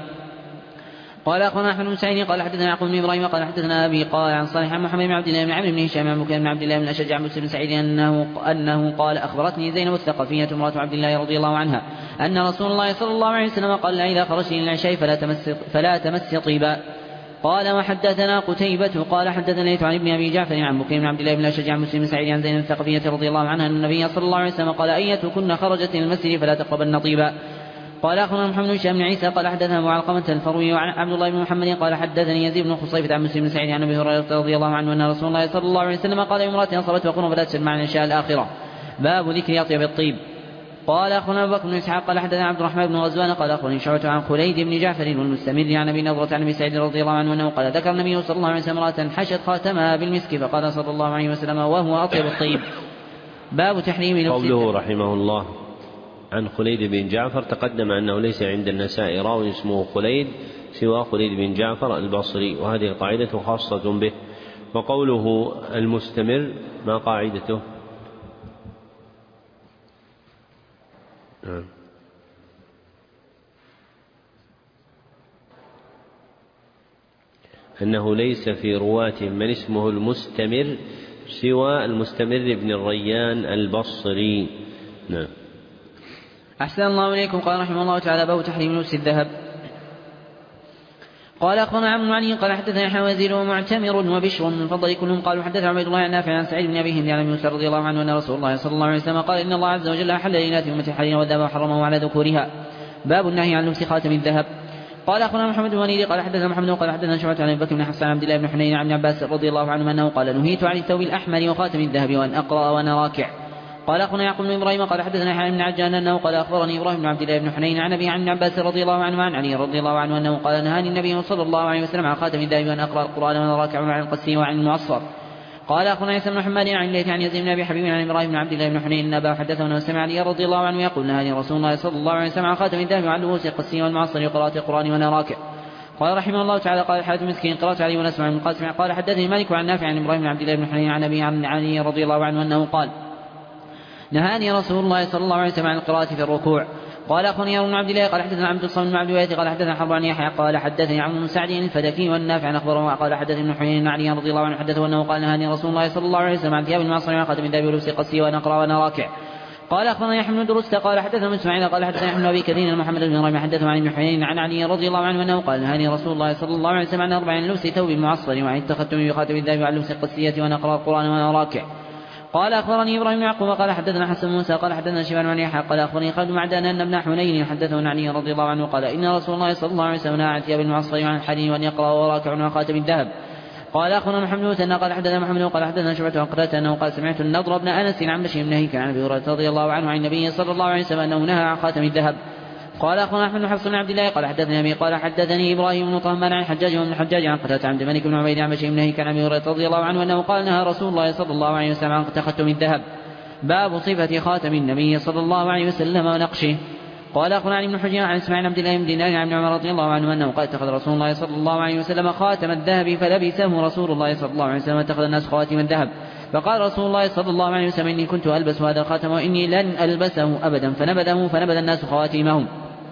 قال أخونا أحمد بن سعيد قال حدثنا يعقوب بن إبراهيم قال حدثنا أبي قال عن صالح عن محمد بن عبد الله بن عمرو بن هشام عن بكير بن عبد الله بن شجع عن مسلم بن سعيد أنه قال: أخبرتني زينب الثقفية امرأة عبد الله رضي الله عنها أن رسول الله صلى الله عليه وسلم قال: إذا خرجت إلى العشاء فلا تمس طيبا. قال: وحدثنا قتيبة قال حدثنا ليث عن ابن أبي جعفر عن بكير بن عبد الله بن شجع عن مسلم بن سعيد عن زينب الثقفية رضي الله عنها أن النبي صلى الله عليه وسلم قال: أيتكن خرجت إلى المسجد فلا تقربن طيبا. قال أخونا محمد بن هشام بن عيسى قال حدثنا أبو علقمة الفروي وعن عبد الله بن محمد قال حدثني يزيد بن خصيفة عن مسلم بن سعيد عن أبي هريرة رضي الله عنه أن رسول الله صلى الله عليه وسلم قال: امرأة أصابت وقرن فلا تشهد مع العشاء الآخرة. باب ذكر أطيب الطيب. قال أخونا أبو بكر بن إسحاق قال حدثنا عبد الرحمن بن غزوان قال أخونا شعبة عن خليد بن جعفر والمستمر عن أبي نضرة عن أبي سعيد رضي الله عنه أنه قال: ذكر النبي صلى الله عليه وسلم امرأة حشت خاتمها بالمسك فقال صلى الله عليه وسلم: وهو أطيب الطيب. باب تحريم لبس. قوله رحمه الله عن خليد بن جعفر تقدم أنه ليس عند النسائي راوي اسمه خليد سوى خليد بن جعفر البصري، وهذه القاعدة خاصة به. وقوله المستمر ما قاعدته؟ أنه ليس في رواة من اسمه المستمر سوى المستمر بن الريان البصري. نعم. أحسن الله إليكم. قال رحمه الله تعالى: باب تحريم لبس الذهب. قال أخبرنا عمرو بن علي قال حدثنا يحيى وزير ومعتمر وبشر من فضل كلهم قالوا حدثنا عبيد الله عن نافع عن سعيد بن أبي هند عن موسى رضي الله عنه أن رسول الله صلى الله عليه وسلم قال: إن الله عز وجل أحل لإناث أمة الحرير والذهب وحرمه على ذكورها. باب النهي عن لبس خاتم الذهب. قال أخبرنا محمد بن وليد قال حدثنا محمد قال حدثنا شعبة عن أبي بكر بن حفص عن عبد الله بن حنين عن ابن عباس رضي الله عنه أنه قال: نهيت عن الثوب الأحمر وخاتم الذهب وأن أقرأ وأنا راكع. قال أخبرنا يعقوب بن إبراهيم قال حدثنا يحيى بن عجان أنه قال: أخبرني إبراهيم بن عبد الله بن حنين عن أبي عن ابن عباس رضي الله عنه عن علي رضي الله عنه أنه قال: نهاني النبي صلى الله عليه وسلم عن خاتم الذهب وأن أقرأ القرآن وأنا راكع وعن القسي وعن المعصر. قال أخبرنا عيسى بن حماد عن الليث عن يزيد بن أبي حبيب عن إبراهيم بن عبد الله بن حنين أن أباه حدثه أنه سمع علي رضي الله عنه يقول: نهاني رسول الله صلى الله عليه وسلم عن خاتم الذهب وعن لبوس القسي والمعصر وقراءة القرآن وأنا راكع. قال رحمه الله تعالى: قال حاتم مسكين قرأت علي ونسمع من القاسم قال: حدثني مالك عن نافع عن إبراهيم بن عبد الله بن حنين عن أبي عن علي رضي الله عنه أنه قال: نهاني رسول الله صلى الله عليه وسلم عن القراءة في الركوع. قال أخبرني بن عبد الله قال حدثنا عبد الصمد بن عبد الوارث قال حدثنا حرب عن يحيى قال حدثني عمرو بن سعد الفدكي والنافع عن أخبره قال حدثني ابن حنين عن علي رضي الله عنه حدثه أنه قال: نهاني رسول الله صلى الله عليه وسلم عن ثياب المعصر وخاتم الذهب ولبس قسي وأنا أقرأ وأنا راكع. قال أخبرنا يحيى بن درست قال حدثنا من إسماعيل قال حدثنا يحيى بن أبي كثير محمد بن إبراهيم حدثه عن ابن حنين عن علي رضي الله عنه أنه قال: نهاني رسول الله صلى الله عليه وسلم عن 4 لبس ثوب معصر وعن التختم بخاتم الذهب وعن لبس القسية وأنا أقرأ القرآن وأنا راكع. قال أخبرني إبراهيم بن يعقوب قال حدثنا حسن موسى قال حدثنا شيبان بن يحيى قال أخبرني خالد بن معدان أن ابن حنين حدثه عن علي رضي الله عنه قال: إن رسول الله صلى الله عليه وسلم نهى عن ثياب المعصر وعن الحرير وأن يقرأ وراكع وخاتم الذهب. قال أخبرنا محمد بن مثنى قال حدثنا محمد قال حدثنا شعبة عن قتادة أنه قال: سمعت النضر بن أنس عن بشير بن نهيك عن أبي هريرة رضي الله عنه عن النبي صلى الله عليه وسلم أنه نهى عن خاتم الذهب. قال أخبرنا أحمد بن حفص بن عبد الله قال حدثني أبي قال حدثني إبراهيم بن طهمان عن حجاج بن حجاج عن قتادة عن مالك بن عبيد عن بشير بن نهيك عن أبي هريرة رضي الله عنه أنه قال: نهى رسول الله صلى الله عليه وسلم عن تختم الذهب. باب صفة خاتم النبي صلى الله عليه وسلم ونقشه. قال أخبرنا عن ابن حجر عن إسماعيل عبد الله بن دينار عن عمر رضي الله عنه أنه قال: اتخذ رسول الله صلى الله عليه وسلم خاتم الذهب فلبسه رسول الله صلى الله عليه وسلم اتخذ الناس خواتم الذهب. فقال رسول الله صلى الله عليه وسلم: إني كنت ألبس هذا الخاتم وإني لن ألبسه أبدا، فنبذ الناس خواتيمهم.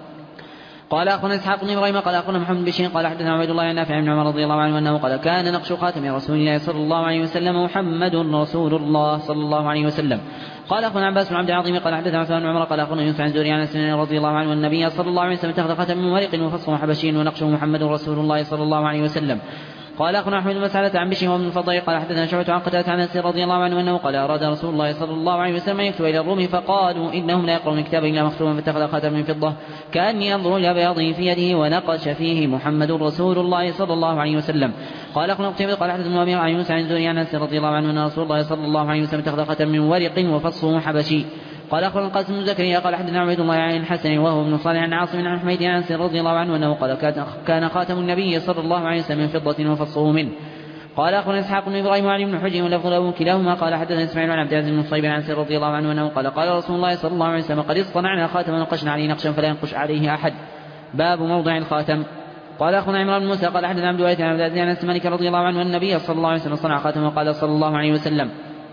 قال أخبرنا إسحاق بن إبراهيم قال أخبرنا محمد بن بشير قال حدثنا عبيد الله عن نافع بن عمر رضي الله عنه أنه قال: كان نقش خاتم رسول الله صلى الله عليه وسلم محمد رسول الله صلى الله عليه وسلم. قال أخبرنا عباس بن عبد العظيم قال حدثنا عثمان بن عمر قال أخبرنا يوسف عن زهري عن أنس رضي الله عنه النبي صلى الله عليه وسلم اتخذ خاتم من ورق وفصه حبشي ونقشه محمد رسول الله صلى الله عليه وسلم. قال أخبرنا أحمد بن مسعدة عن بشير وابن الفضل قال حدثنا شعبة عن قتادة عن أنس رضي الله عنه أنه قال: أراد رسول الله صلى الله عليه وسلم أن يكتب إلى الروم فقالوا: إنهم لا يقرؤون الكتاب إلا مختوما، فاتخذ خاتم من فضة كأني أنظر إلى بياضه في يده ونقش فيه محمد رسول الله صلى الله عليه وسلم. قال أخبرنا قتيبة قال حدثنا أبي عن يونس عن زهري عن أنس رضي الله عنه أن رسول الله صلى الله عليه وسلم اتخذ خاتم من ورق وفصه حبشي. قال أخبرنا القاسم بن زكريا قال حدثنا عبيد الله عن الحسن وهو ابن صالح عن عاصم عن حميد عن أنس رضي الله عنه أنه قال: كان خاتم النبي صلى الله عليه وسلم من فضة وفصه منه. قال أخبرنا إسحاق بن إبراهيم وعلي بن حجر ولفظ له كلاهما قال حدثنا إسماعيل عن عبد العزيز بن صيب عن أنس رضي الله عنه أنه قال: قال رسول الله صلى الله عليه وسلم: قد اصطنعنا خاتما ونقشنا عليه نقشا فلا ينقش عليه أحد. باب موضع الخاتم. قال أخبرنا عمران بن موسى قال حدثنا عبد الوارث عن عبد العزيز عن أنس مالك رضي الله عنه أن النبي صلى الله عليه وسلم صنع خاتما وقال صلى الله عليه وسلم: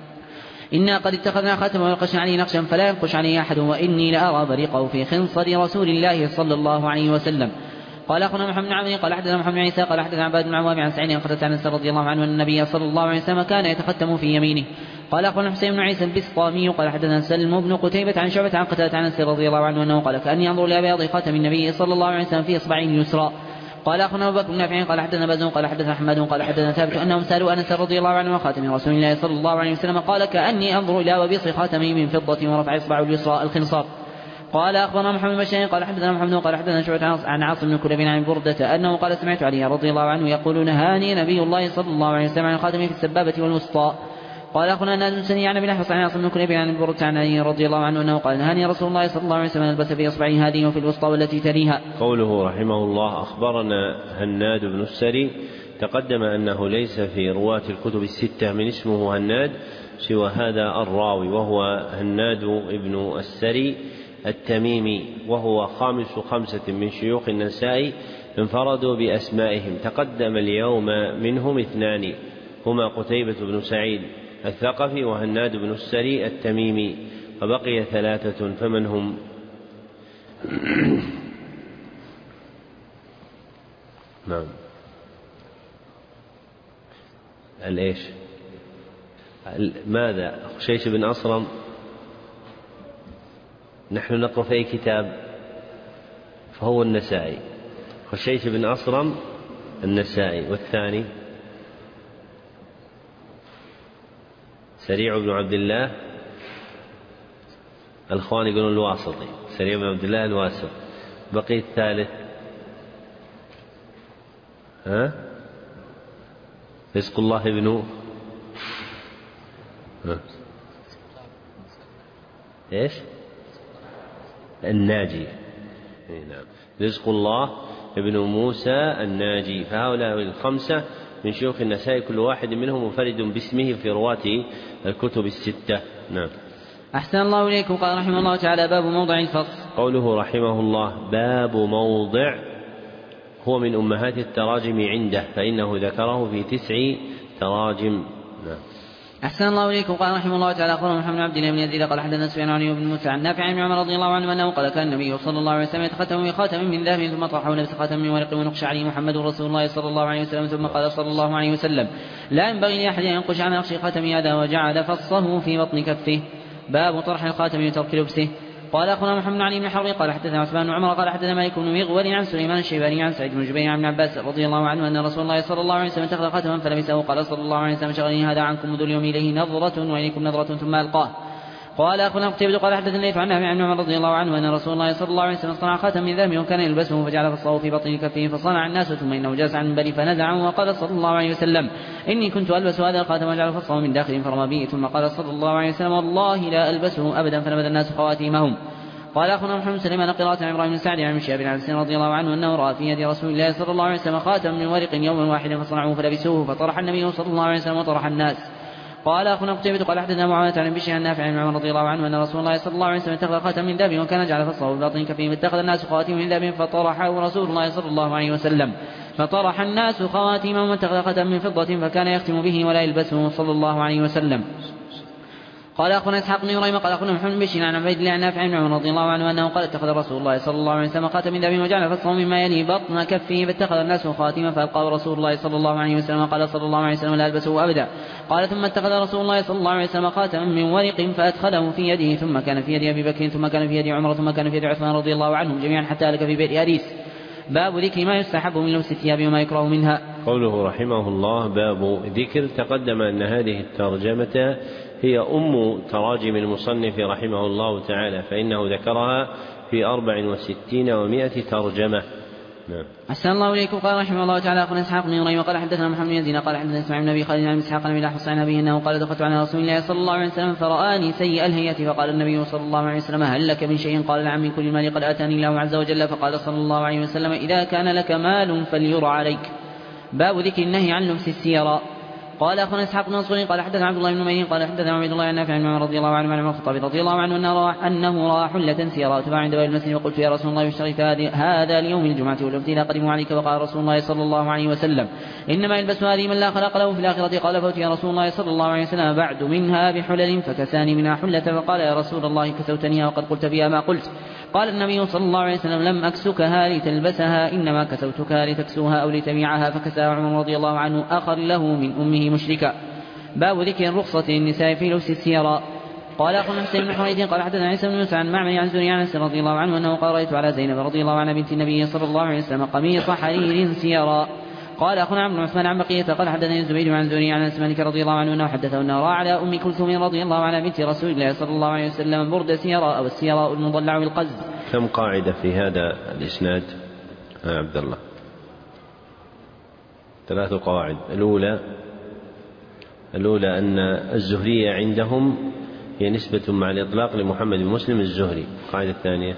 إنا قد اتخذنا خاتما ونقشنا عليه نقشا فلا ينقش عليه أحد، وإني لأرى بريقه في خنصر رسول الله صلى الله عليه وسلم. قال أخونا محمد بن عمرو قال حدثنا محمد بن عيسى قال حدثنا عباد بن عوام عن سعيد قتادة عن أنس رضي الله عنه أن النبي صلى الله عليه وسلم كان يتختم في يمينه. قال أخونا حسين بن عيسى البسطامي قال حدثنا سلم بن قتيبة عن شعبة عن قتادة عن أنس رضي الله عنه أنه قال: كأني أنظر إلى بياض خاتم النبي صلى الله عليه وسلم في إصبعه اليسرى. قال أخونا أبو بكر بن نافع قال حدثنا بزن قال حدثنا أحمد قال حدثنا ثابت أنهم سألوا أنس رضي الله عنه وخاتم رسول الله صلى الله عليه وسلم قال: كأني أنظر إلى وبيص خاتمه من فضة ورفع إصبعه اليسرى الخنصر. قال أخبرنا محمد بن بشير قال حدثنا محمد قال حدثنا شعبة عن عاصم بن كليب عن بردة أنه قال: سمعت علي رضي الله عنه يقول: نهاني نبي الله صلى الله عليه وسلم عن الخاتم في السبابة والوسطى. قال أخونا نادر سني عن ابن حفص عن عاصم بن كليب عن بردة عن علي رضي الله عنه أنه قال: نهاني رسول الله صلى الله عليه وسلم أن ألبس في إصبعه هذه وفي الوسطى والتي تليها. قوله رحمه الله: أخبرنا هناد بن السري. تقدم أنه ليس في رواة الكتب الستة من اسمه هناد سوى هذا الراوي، وهو هناد بن السري التميمي، وهو خامس 5 من شيوخ النسائي انفردوا بأسمائهم. تقدم اليوم منهم 2 هما قتيبة بن سعيد الثقفي وهناد بن السري التميمي، وبقي 3 فمن هم؟ نعم. الإيش؟ ماذا؟ خشيش بن أصرم. نحن نقرأ في أي كتاب؟ فهو النسائي. خشيش بن أصرم النسائي. والثاني سريع بن عبد الله، الإخوان يقولون الواسطي، سريع بن عبد الله الواسط. بقي الثالث رزق الله بن إيش؟ الناجي. نعم. رزق الله ابن موسى الناجي. فهؤلاء الخمسة من شيوخ النسائي، كل واحد منهم منفرد باسمه في رواة الكتب الستة. نعم. أحسن الله إليكم. قال رحمه الله تعالى: باب موضع الفصل. قوله رحمه الله باب موضع هو من أمهات التراجم عنده، فإنه ذكره في 9 تراجم. نعم. أحسن الله إليكم. قال رحمه الله تعالى: أخبرنا محمد بن عبد الله بن يزيد قال حدثنا سفيان عن أيوب بن موسى عن نافع عن عمر رضي الله عنه أنه قال: كان النبي صلى الله عليه وسلم يتختم بخاتم من ذهب ثم طرحه لبس خاتم من ورق ونقش عليه محمد رسول الله صلى الله عليه وسلم، ثم قال صلى الله عليه وسلم: لا ينبغي لأحد أن ينقش على نقش خاتم هذا، وجعل فصه في بطن كفه. باب طرح الخاتم وترك لبسه. قال أخونا محمد بن علي بن حرب قال حدثنا عثمان بن عمر قال حدثنا مالك بن مغول عن سليمان الشيباني عن سعيد بن جبير عن ابن عباس رضي الله عنه أن رسول الله صلى الله عليه وسلم اتخذ خاتما فلبسه. قال صلى الله عليه وسلم: شغلني هذا عنكم منذ اليوم إليه نظرة وإليكم نظرة ثم ألقاه. قال أخونا قتيبة قال حدثنا الليث عن نافع عن عمر رضي الله عنه أن رسول الله صلى الله عليه وسلم صنع خاتم من ذهب وكان يلبسه، فجعل فصه في بطن كفه فصنع الناس، ثم إنه جلس عن المنبر فنزعه وقال صلى الله عليه وسلم: إني كنت ألبس هذا الخاتم وأجعل فصه من داخل فرمى به، ثم قال صلى الله عليه وسلم: والله لا ألبسه أبدا، فنبذ الناس خواتيمهم. قال أخونا محمد سليمان قراءة عن إبراهيم بن سعد عن شهاب بن عبد رضي الله عنه أنه رأى في يد رسول الله صلى الله عليه وسلم خاتم من ورق يوما واحدا فصنعوه فلبسوه، فطرح النبي صلى الله عليه وسلم وطرح الناس. قال أخونا قتيبة قال حدثنا معاوية عن بشير عن نافع عن عمر رضي الله عنه أن رسول الله صلى الله عليه وسلم اتخذ خاتم من ذهب وكان جعل فصه في باطن كفه، فاتخذ الناس خواتيم من ذهب فطرحه رسول الله صلى الله عليه وسلم، فطرح الناس خواتيمهم واتخذ خاتم من فضة فكان يختم به ولا يلبسه صلى الله عليه وسلم. قال أخونا إسحاق بن إبراهيم قال أخونا محمد بن بشير عن عبيد الله عن نافع عن عمر رضي الله عنه أنه قال: اتخذ رسول الله صلى الله عليه وسلم خاتم من ذهب وجعل فصه مما يلي بطن كفه، فاتخذ الناس خاتما فألقاه رسول الله صلى الله عليه وسلم، قال صلى الله عليه وسلم: لا ألبسه أبدا. قال: ثم اتخذ رسول الله صلى الله عليه وسلم خاتما من ورق فأدخله في يده، ثم كان في يد أبي بكر، ثم كان في يد عمر، ثم كان في يد عثمان رضي الله عنهم جميعا حتى هلك في بئر أريس. باب ذكر ما يستحب من لبس الثياب وما يكره منها. قوله رحمه الله باب ذكر. تقدم أن هذه الترجمة هي أم تراجم المصنف رحمه الله تعالى، فإنه ذكرها في 64 و100 ترجمة. نعم. أحسن الله إليكم. قال رحمه الله تعالى أخونا إسحاق بن إبراهيم قال حدثنا محمد بن يزيد قال حدثنا إسماعيل بن أبي خالد عن إسحاق بن حصين عن أبيه أنه قال: دخلت على رسول الله صلى الله عليه وسلم فرآني سيء الهيئة، فقال النبي صلى الله عليه وسلم: هل لك من شيء؟ قال: نعم، من كل المال قد آتاني الله عز وجل. فقال صلى الله عليه وسلم: إذا كان لك مال فليرى عليك. باب ذكر النهي عن لبس السيرة. قال أخونا إسحاق بن منصور قال حدثنا عبد الله بن نمير قال حدثنا عبيد الله عن نافع عن عمر رضي الله عنه عن عمر الخطاب رضي الله عنه أنه رأى حلة سيراء تباع عند باب المسجد، وقلت: يا رسول الله اشتريت هذا ليوم الجمعة والوفد إذا قدموا عليك؟ وقال رسول الله صلى الله عليه وسلم: إنما يلبس هذه من لا خلاق له في الآخرة. قال: فأتي رسول الله صلى الله عليه وسلم بعد منها بحلل فكساني منها حلة، فقال: يا رسول الله كسوتنيها وقد قلت بها ما قلت. قال النبي صلى الله عليه وسلم: لم أكسكها لتلبسها، إنما كسوتكها لتكسوها أو لتبيعها. فكساها عمر رضي الله عنه أخا له من أمه مشركا. باب ذكر الرخصة للنساء في لبس السيرة. قال أخونا حسين بن حريث قال حدثنا عيسى بن موسى عن معمر عن زهري عن أنس رضي الله عنه أنه قال: رأيت على زينب رضي الله عنها بنت النبي صلى الله عليه وسلم قميص حرير سيرا. قال أخونا عبد الرحمن عن بقية قال حدثني الزبير عن زهري عن أنس مالك رضي الله عنه أنه حدثه أنه رأى على أم كلثوم رضي الله عنها بنت رسول الله صلى الله عليه وسلم برد سيرا أو السيراء المضلع بالقز. كم قاعدة في هذا الإسناد عبد الله؟ 3 قواعد. الأولى أن الزهرية عندهم هي نسبة مع الإطلاق لمحمد بن مسلم الزهري. القاعدة الثانية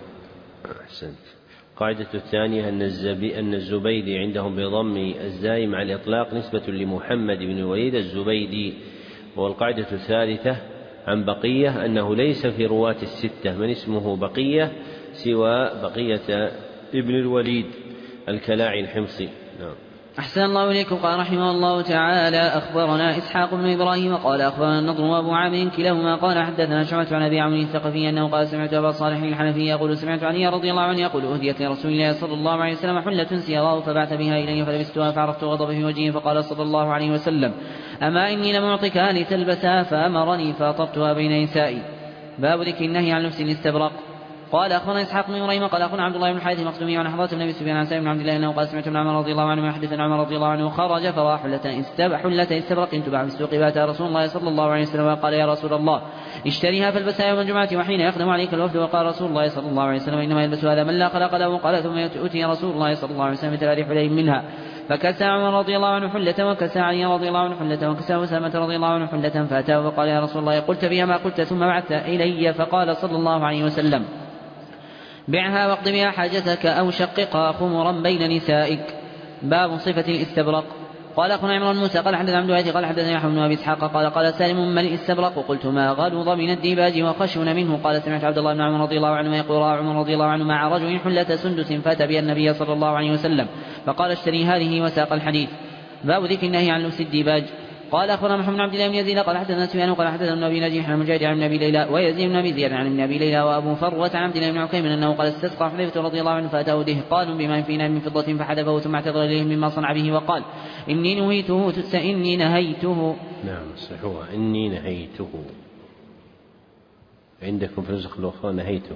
القاعدة الثانية أن الزبيدي عندهم بضم الزاي مع الإطلاق نسبة لمحمد بن الوليد الزبيدي. والقاعدة الثالثة عن بقية أنه ليس في رواة الستة من اسمه بقية سوى بقية ابن الوليد الكلاعي الحمصي. نعم. أحسن الله إليكم. قال رحمه الله تعالى: أخبرنا إسحاق بن إبراهيم قال أخبرنا النضر وأبو عامر كلاهما قال حدثنا شعبة عن أبي عمرو الثقفي أنه قال: سمعت أبا صالح الحنفي يقول: سمعت علي رضي الله عنه يقول: أهديت لرسول الله صلى الله عليه وسلم حلة سيراء فبعث بها إلي فلبستها فعرفت غضب في وجهه فقال صلى الله عليه وسلم: أما إني لم أعطكها لتلبسها، فأمرني فأطبتها بين نسائي. باب ذكر النهي عن لبس الاستبرق. قال أخبرنا إسحاق بن إبراهيم قال أخبرنا عبد الله بن الحارث المخزومي عن حضرة بن أبي سفيان عن سالم بن عبد الله أنه قال: سمعت ابن عمر رضي الله عنه يحدث عن عمر رضي الله عنه خرج فرأى حلة استبرق تباع في السوق فأتى رسول الله صلى الله عليه وسلم وقال: يا رسول الله اشتريها فالبسها يوم الجمعة وحين يقدم عليك الوفد. وقال رسول الله صلى الله عليه وسلم: إنما يلبس هذا من لا خلق له. قال: ثم أتي رسول الله صلى الله عليه وسلم بثلاث حلي منها، فكسى عمر رضي الله عنه حلة، وكسى علي رضي الله عنه حلة، وكسى أسامة رضي الله عنه حلة. فأتاه وقال: يا رسول الله قلت فيها ما قلت، ثم بعثت إلي. فقال صلى الله عليه وسلم: بعها واقض بها حاجتك أو شققها خمرا بين نسائك. باب صفة الاستبرق. قال أخونا عمران موسى قال حدثنا عبد الوارث قال حدثنا يحيى بن أبي إسحاق قال سالم: ما الاستبرق؟ قلت: ما غلظ من الديباج وخشن منه. قال: سمعت عبد الله بن عمر رضي الله عنه يقول: رأى عمر رضي الله عنه مع رجل حلة سندس فأتى بها النبي صلى الله عليه وسلم فقال: اشتري هذه، وساق الحديث. باب ذكر النهي عن لبس الديباج. قال أخبرنا محمد بن عبد الله بن يزيد قال حدثنا سفيان قال حدثنا ابن أبي نجيح عن مجاهد عن ابن أبي ليلى ويزيد بن أبي زياد عن ابن أبي ليلى وأبو فروة عن عبد الله بن عكيم أنه قال: استسقى حذيفة رضي الله عنه فأتاه دهقان بما فينا من فضة فحدفه ثم اعتذر إليه مما صنع به وقال: إني نهيته. نعم صحوها: إني نهيته. عندكم في النسخ الأخرى نهيته.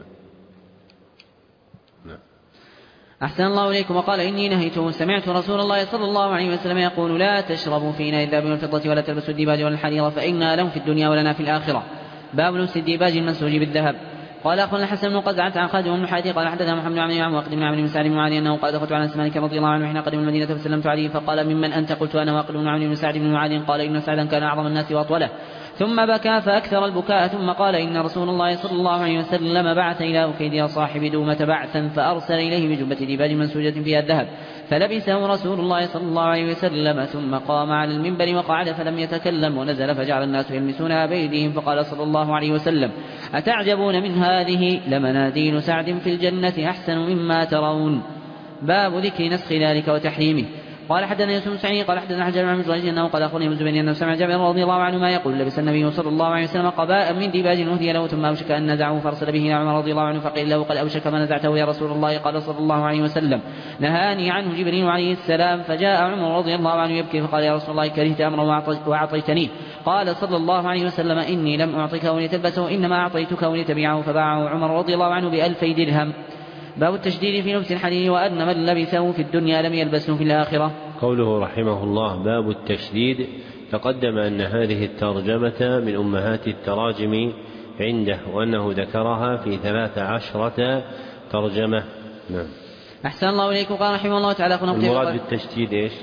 نعم. أحسن الله إليكم. وقال: إني نهيته. سمعت رسول الله صلى الله عليه وسلم يقول: لا تشربوا في إناء الذهب والفضة ولا تلبسوا الديباج ولا الحرير فإنها لهم في الدنيا ولنا في الآخرة. باب لبس الديباج المنسوج بالذهب. قال أخونا الحسن بن قزعة عن خالد بن حاتم قال حدثنا محمد بن عمرو وقد بن عمرو بن سعد بن معاذ أنه قال: دخلت على مالك رضي الله عنه حين قدم المدينة فسلمت عليه فقال: ممن أنت؟ قلت: أنا وقد بن عمرو بن سعد بن معاذ. قال: إن سعدا كان أعظم الناس وأطوله. ثم بكى فأكثر البكاء ثم قال: إن رسول الله صلى الله عليه وسلم بعث إلى أكيد صاحب دومة بعثا فأرسل إليه بجبة ديباج منسوجة فيها الذهب فلبسه رسول الله صلى الله عليه وسلم ثم قام على المنبر وقعد فلم يتكلم ونزل فجعل الناس يلمسونها بأيديهم فقال صلى الله عليه وسلم: أتعجبون من هذه؟ لمناديل سعد في الجنة أحسن مما ترون. باب ذكر نسخ ذلك وتحريمه. قال حدثنا يوسف بن سعيد قال حدثنا حجاج بن جريج انه قال اخبرني ابن الزبير انه سمع جابر رضي الله عنه ما يقول: لبس النبي صلى الله عليه وسلم قباء من ديباج اهدي له ثم اوشك ان نزعه فارسل به الى عمر رضي الله عنه فقيل له: قد اوشك ما نزعته يا رسول الله؟ قال صلى الله عليه وسلم: نهاني عنه جبريل عليه السلام. فجاء عمر رضي الله عنه يبكي فقال: يا رسول الله كرهت امرا واعطيتنيه. قال صلى الله عليه وسلم: اني لم اعطكه لتلبسه انما اعطيتكه لتبيعه. فباعه عمر رضي الله عنه ب2000 درهم. باب التشديد في لبس الحرير وأن من لبسه في الدنيا لم يلبسه في الآخرة. قوله رحمه الله: باب التشديد. تقدم أن هذه الترجمة من أمهات التراجم عنده وأنه ذكرها في 13 ترجمة. نعم. أحسن الله إليكم. قال رحمه الله تعالى: المراد بالتشديد إيش؟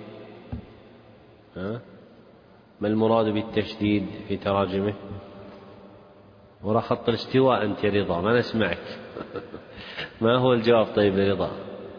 ما المراد بالتشديد في تراجمه؟ وراء خط الاستواء أنت يا رضا، ما نسمعك. ما هو الجواب طيب يا رضا؟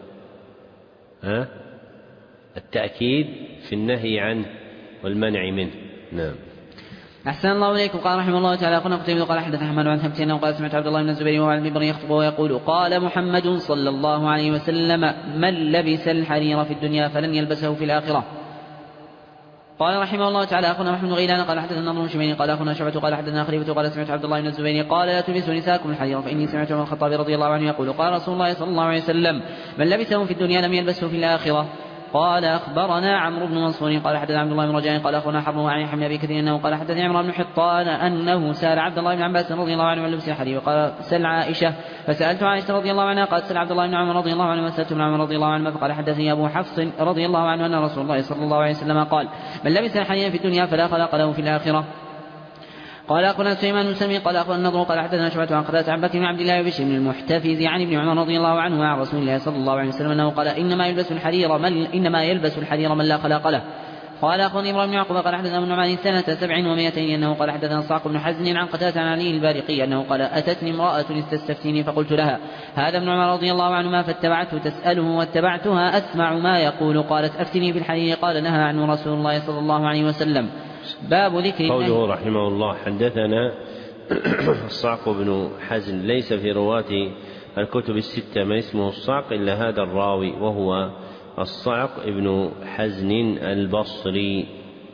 التأكيد في النهي عنه والمنع منه. نعم. أحسن الله إليكم. قال رحمه الله تعالى: قال حدثنا أحمد عن ثبت أنه قال: سمعت عبد الله بن الزبير وهو على المنبر يخطب ويقول: قال محمد صلى الله عليه وسلم: من لبس الحرير في الدنيا فلن يلبسه في الآخرة. قال رحمه الله تعالى: أخونا محمد بن غيلان قال حدثنا النضر بن شميل قال أخونا شعبة قال حدثنا خليفة قال: سمعت عبد الله بن الزبير قال: لا تلبسوا نساءكم الحرير فإني سمعت عمر الخطاب رضي الله عنه يقول: قال رسول الله صلى الله عليه وسلم: من لبسه في الدنيا لم يلبسه في الآخرة. قال أخبرنا عمرو بن منصور قال حدثنا عبد الله بن رجاء قال أخونا حرب عن يحيى بن أبي كثير أنه قال حدثني عمرو بن حطان أنه سأل عبد الله بن عباس رضي الله عنه عن لبس الحرير وقال: سل عائشة. فسألت عائشة رضي الله عنها قالت: سل عبد الله بن عمر رضي الله عنه. وسألت ابن عمر رضي الله عنه فقال: حدثني أبو حفص رضي الله عنه أن رسول الله صلى الله عليه وسلم قال: من لبس الحرير في الدنيا فلا خلاق له في الآخرة. قال أخونا سليمان بن سلمي قال أخونا النضر قال حدثنا شعبة عن قتادة عن بكر بن عبد الله وبشر بن المحتفظ عن ابن عمر رضي الله عنه عن رسول الله صلى الله عليه وسلم أنه قال: إنما يلبس الحرير من لا خلاق له. قال أخونا إبراهيم بن يعقوب قال حدثنا ابن نعمان سنة 700 أنه قال حدثنا الصعق بن حزن عن قتادة عن علي البارقي أنه قال: أتتني امرأة لتستفتيني فقلت لها: هذا ابن عمر رضي الله عنهما فاتبعته تسأله واتبعتها أسمع ما يقول. قالت: أفتني بالحرير. قال: نهى عنه رسول الله صلى الله عليه وسلم. باب ذكر قوله رحمه الله: حدثنا الصعق بن حزن. ليس في رواة الكتب الستة من اسمه الصعق إلا هذا الراوي وهو الصعق ابن حزن البصري.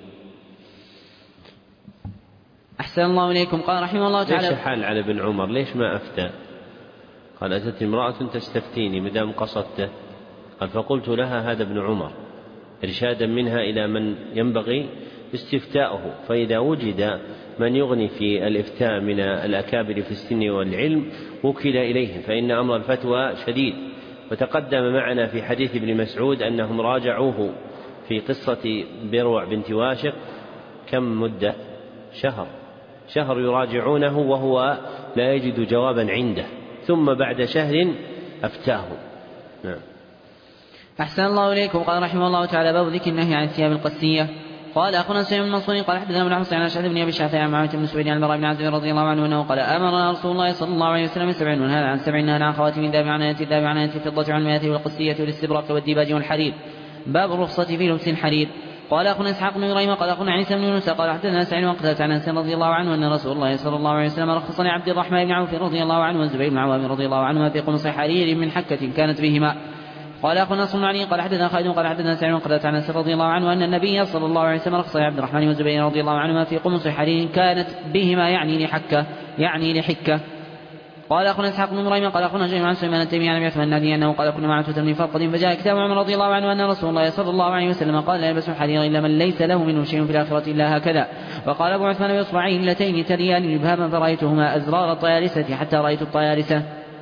أحسن الله إليكم. قال رحمه الله تعالى: ليش حال على ابن عمر؟ ليش ما أفتى؟ قال: أتت امرأة تستفتيني مدام قصدته. قال: فقلت لها: هذا ابن عمر، إرشادا منها إلى من ينبغي استفتاؤه، فإذا وجد من يغني في الإفتاء من الأكابر في السن والعلم وكل إليهم، فإن أمر الفتوى شديد. وتقدم معنا في حديث ابن مسعود أنهم راجعوه في قصة بروع بنت واشق كم مدة؟ شهر يراجعونه وهو لا يجد جوابا عنده، ثم بعد شهر أفتاه. نعم. أحسن الله إليكم. قال رحمه الله تعالى: باب ذكر النهي عن الثياب القسية. قال أخونا سعيد بن منصور قال حدثنا ابن حفص عن أشعث بن أبي شعثاء عن معاوية بن سويد عن البراء بن عازب رضي الله عنه أنه قال: أمرنا رسول الله صلى الله عليه وسلم ب7 ونهى عن 7 نهى عن خواتم الذهب عن الذهب عن الفضة عن المياه والقسية والاستبراق والديباج والحرير. باب الرخصة في لبس الحرير. قال أخونا إسحاق بن إبراهيم قال أخونا عيسى بن يونس قال حدثنا سعيد وقتادة عن أنس رضي الله عنه أن رسول الله صلى الله عليه وسلم رخص لعبد الرحمن بن عوف رضي الله عنه والزبير بن عوام رضي الله عنهما في قمص حرير من حكة كانت بهما. قال أخونا نصر بن علي قال حدثنا خالد قال حدثنا سعيد وقتادة عن أنس رضي الله عنه أن النبي صلى الله عليه وسلم رخص لعبد الرحمن والزبير رضي الله عنهما في قمص حرير كانت بهما يعني لحكة. قال أخونا إسحاق بن إبراهيم قال أخونا جميع عن سليمان التيمي عن أبي عثمان النادي أنه قال كنا مع عتبة بن فرقد فجاء كتاب عمر رضي الله عنه أن رسول الله صلى الله عليه وسلم قال: لا يلبس الحرير إلا من ليس له منه شيء في الآخرة إلا هكذا. وقال أبو عثمان بإصبعيه اللتين تليان إبهاما فرأيتهما أزرار الطيارسة حتى رأيت الطيارسة.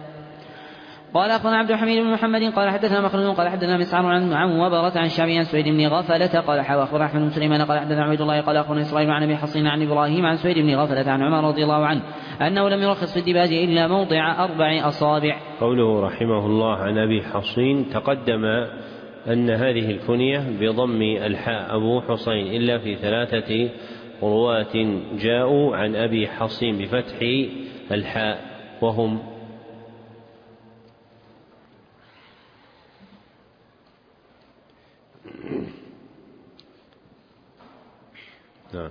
قال أخونا عبد الحميد بن محمد قال حدثنا مخلود قال حدثنا مسعر عن وبرة عن الشعبي عن سويد بن غفلة قال أخبر أحمد بن سليمان قال حدثنا عبد الله قال أخونا إسرائيل عن أبي حصين عن إبراهيم عن سويد بن غفلة عن عمر رضي الله عنه أنه لم يرخص في الدباج إلا موضع 4 أصابع. قوله رحمه الله عن أبي حصين تقدم أن هذه الكنية بضم الحاء أبو حصين إلا في 3 رواة جاءوا عن أبي حصين بفتح الحاء وهم نعم.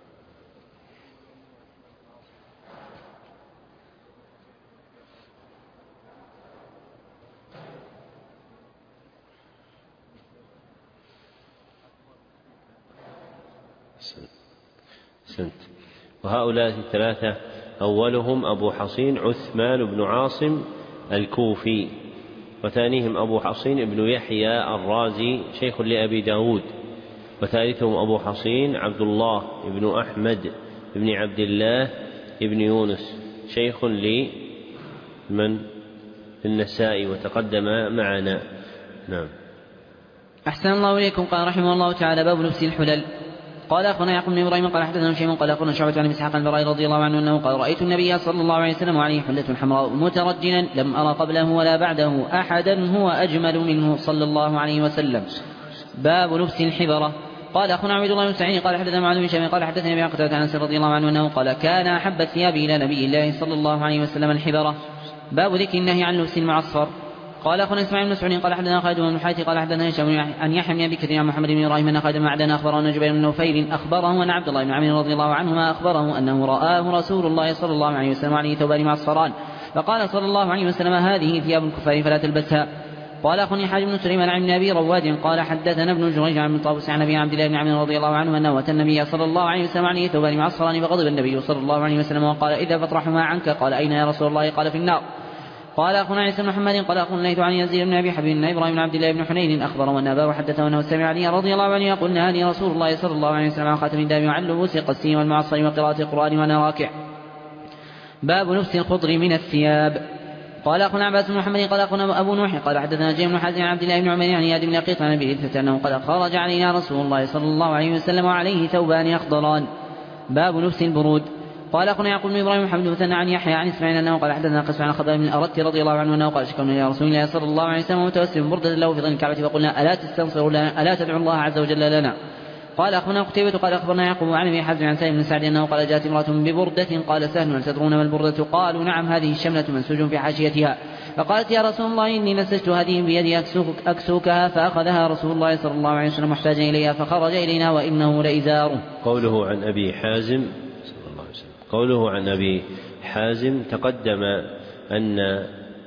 سنت. وهؤلاء 3 أولهم أبو حصين عثمان بن عاصم الكوفي، وثانيهم أبو حصين ابن يحيى الرازي شيخ لأبي داود، وثالثهم أبو حصين عبد الله بن أحمد بن عبد الله بن يونس شيخ لمن النسائي وتقدم معنا. نعم. أحسن الله إليكم. قال رحمه الله تعالى: باب لبس الحلل. قال أخونا يعقوب بن إبراهيم قال حدثنا شيء قال أخونا شعبة عن إسحاق البراء رضي الله عنه أنه قال: رأيت النبي صلى الله عليه وسلم عليه حلة حمراء مترجلا لم أرى قبله ولا بعده أحدا هو أجمل منه صلى الله عليه وسلم. باب لبس الحبرة. قال أخونا عبد الله بن سعيد قال حدثنا معاذ بن شامي قال حدثني أبي قتادة عن أنس رضي الله عنه أنه قال: كان أحب الثياب إلى نبي الله صلى الله عليه وسلم الحبرة. باب ذكر النهي عن لبس المعصفر. قال أخونا إسماعيل بن مسعود قال حدثنا خالد بن الحارث قال حدثنا هشام عن يحيى بن أبي كثير عن محمد بن إبراهيم أن خالد بن معدان أخبره أن جبير بن نفيل أخبره أن عبد الله بن عمرو رضي الله عنهما أخبره أنه رآه رسول الله صلى الله عليه وسلم عليه ثوبان معصفران، فقال صلى الله عليه وسلم: هذه ثياب الكفار فلا تلبسها. قال أخونا حاج بن سليمان عن أبي رواد قال حدثنا ابن جريج عن طاووس عن أبي عبد الله بن عمرو رضي الله عنه أنه أتى النبي صلى الله عليه وسلم عليه ثوبان معصفران فغضب النبي صلى الله عليه وسلم وقال: إذا فاطرحهما عنك. قال: أين يا رسول الله؟ قال: في النار. قال أخونا عيسى بن محمد قال أخونا ليث عن يزيد بن أبي حبيب بن إبراهيم بن عبد الله بن حنين أخبره أن أباه حدثه أنه سمع علي رضي الله عنه يقول: نهاني رسول الله صلى الله عليه وسلم عن خاتم الذهب وعن لبوس القسي والمعصر وقراءة القرآن وأنا راكع. باب لبس الخضر من الثياب. قال أخونا عباس بن محمد قال أخونا أبو نوح قال حدثنا جيم بن حازم عن عبد الله بن عمر عن إياد بن لقيط عن أبي إذ أنه قال: خرج علينا رسول الله صلى الله عليه وسلم وعليه ثوبان أخضران. باب لبس البرود. قال أخونا يعقوب بن إبراهيم محمد مثنى عن يحيى عن إسماعيل أنه قال حدثنا قصة عن خباب بن أردت رضي الله عنه أنه قال: شكونا إلى رسول الله صلى الله عليه وسلم متوسم بردة له في ظل الكعبة فقلنا: ألا تستنصروا لنا؟ ألا تدعو الله عز وجل لنا؟ قال أخونا قتيبة قال أخبرنا يعقوب عن أبي حازم عن سالم بن سعد أنه قال: جاءت امرأة ببردة قال سهل: هل تدرون ما البردة؟ قالوا: نعم، هذه الشملة منسوج في حاشيتها. فقالت: يا رسول الله إني نسجت هذه بيدي أكسوكها. فأخذها رسول الله صلى الله عليه وسلم محتاجا إليها فخرج إلينا وإنه لإزاره. قوله عن أبي حازم قوله عن أبي حازم تقدم أن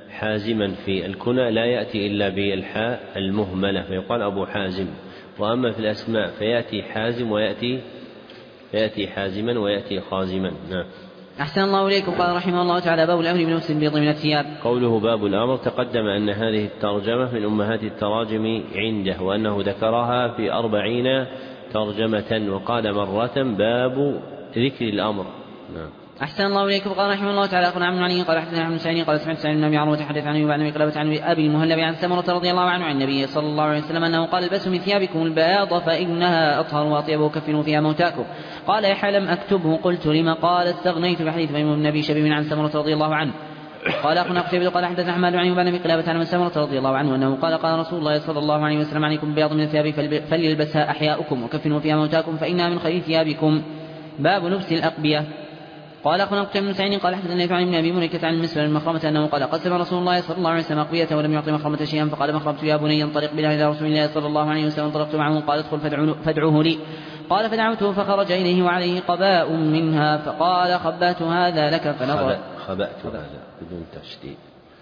حازما في الكنى لا يأتي إلا بالحاء المهملة فيقال أبو حازم، وأما في الأسماء فيأتي حازم فيأتي حازما ويأتي خازما. نعم. أحسن الله إليكم. قال رحمه الله تعالى: باب الأمر بلبس البيض من الثياب. قوله باب الأمر تقدم أن هذه الترجمة من أمهات التراجم عنده، وأنه ذكرها في 40 ترجمة، وقال مرة باب ذكر الأمر. نعم. أحسن الله إليكم. قال رحمه الله تعالى: أخبرنا عن علي قال حدثنا عن سعيد قال سمعت سعيد بن أبي عروة يتحدث عنه بعد مقلبة عن أبي المهلب عن سمرة رضي الله عنه عن النبي صلى الله عليه وسلم أنه قال: البسوا من ثيابكم البياض فإنها أطهر وأطيب وكفنوا فيها موتاكم. قال: يحيى: لم أكتبه. قلت: لما؟ قال: استغنيت بحديث ميمون بن أبي شبيب عن سمرة رضي الله عنه. قال أخونا قتيبة قال حدثنا أحمد عن بعد مقلبة عن سمرة رضي الله عنه أنه قال: قال رسول الله صلى الله عليه وسلم: عليكم بياض من الثياب فليلبسها أحياؤكم وكفنوا فيها موتاكم فإنها من خير ثيابكم. باب لبس الأقبية. قال أخونا قتيبة بن سعيد قال حدثنا عن ابن أبي مليكة عن المسور المخرمة أنه قال: قسم رسول الله صلى الله عليه وسلم أقبية ولم يعطي مخرمة شيئا، فقال: مخرمت يا بني انطلق بنا إلى رسول الله صلى الله عليه وسلم. انطلقت معه قال: ادخل فادعوه لي. قال: فدعوته فخرج إليه وعليه قباء منها، فقال: خبأت هذا لك. فنظر. خبأت هذا بدون تشديد.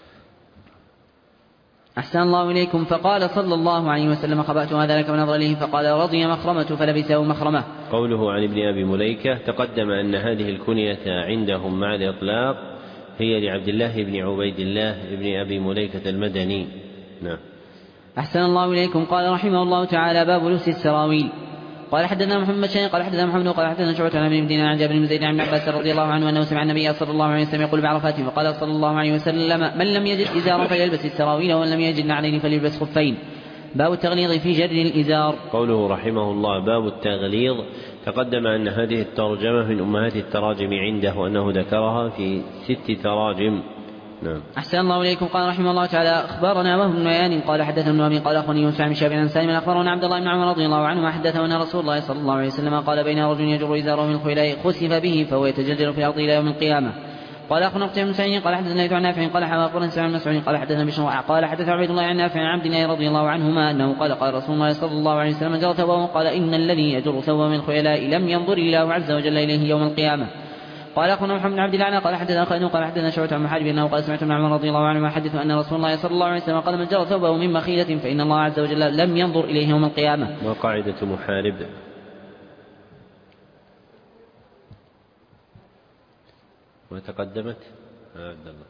أحسن الله إليكم. فقال صلى الله عليه وسلم: خبأت هذا لك. فنظر إليه فقال: رضي مخرمة، فلبسه مخرمة. قوله عن ابن أبي مليكة تقدم أن هذه الكنية عندهم مع الإطلاق هي لعبد الله بن عبيد الله بن أبي مليكة المدني. نعم. أحسن الله إليكم. قال رحمه الله تعالى: باب لبس السراويل. قال حدثنا محمد شيء قال حدثنا محمد قال حدثنا شعبة عن ابن دينار عن جابر بن زيد عن عباس رضي الله عنه أنه سمع النبي صلى الله عليه وسلم يقول بعرفات: فقال صلى الله عليه وسلم: من لم يجد إزارا فليلبس السراويل، ومن لم يجد نعلين فليلبس خفين. باب التغليظ في جر الإزار. قوله رحمه الله باب التغليظ تقدم أن هذه الترجمة من أمهات التراجم عنده، وأنه ذكرها في 6 تراجم. نعم. أحسن الله إليكم. قال رحمه الله تعالى: أخبرنا وهب بن عيان قال حدثنا ابن أبي قال أخبرني يوسف بن شهاب عن سالم أخبرنا عبد الله بن عمر رضي الله عنهما حدثه أن رسول الله صلى الله عليه وسلم قال: بين رجل يجر إزاره من الخيلاء خسف به فهو يتجلجل في الأرض إلى يوم القيامة. قال أخونا قتيبة بن سعيد قال حدثنا ليث عن نافع قال أخبرنا سعيد بن مسعود قال حدثنا بشر قال حدث عبيد الله عن نافع عن عبد الله رضي الله عنهما أنه قال: قال رسول الله صلى الله عليه وسلم: جر ثوبه. قال: إن الذي يجر ثوبه من الخيلاء لم ينظر الله عز وجل إليه يوم القيامة. قال أخونا محمد بن عبد الله قال حدثنا خالد قال حدثنا شعبة عن محارب أنه قال: سمعت ابن عمر رضي الله عنه يحدث أن رسول الله صلى الله عليه وسلم قال: من جر ثوبه من مخيلة فإن الله عز وجل لم ينظر إليه يوم القيامة. وقاعدة محارب وتقدمت عبد الله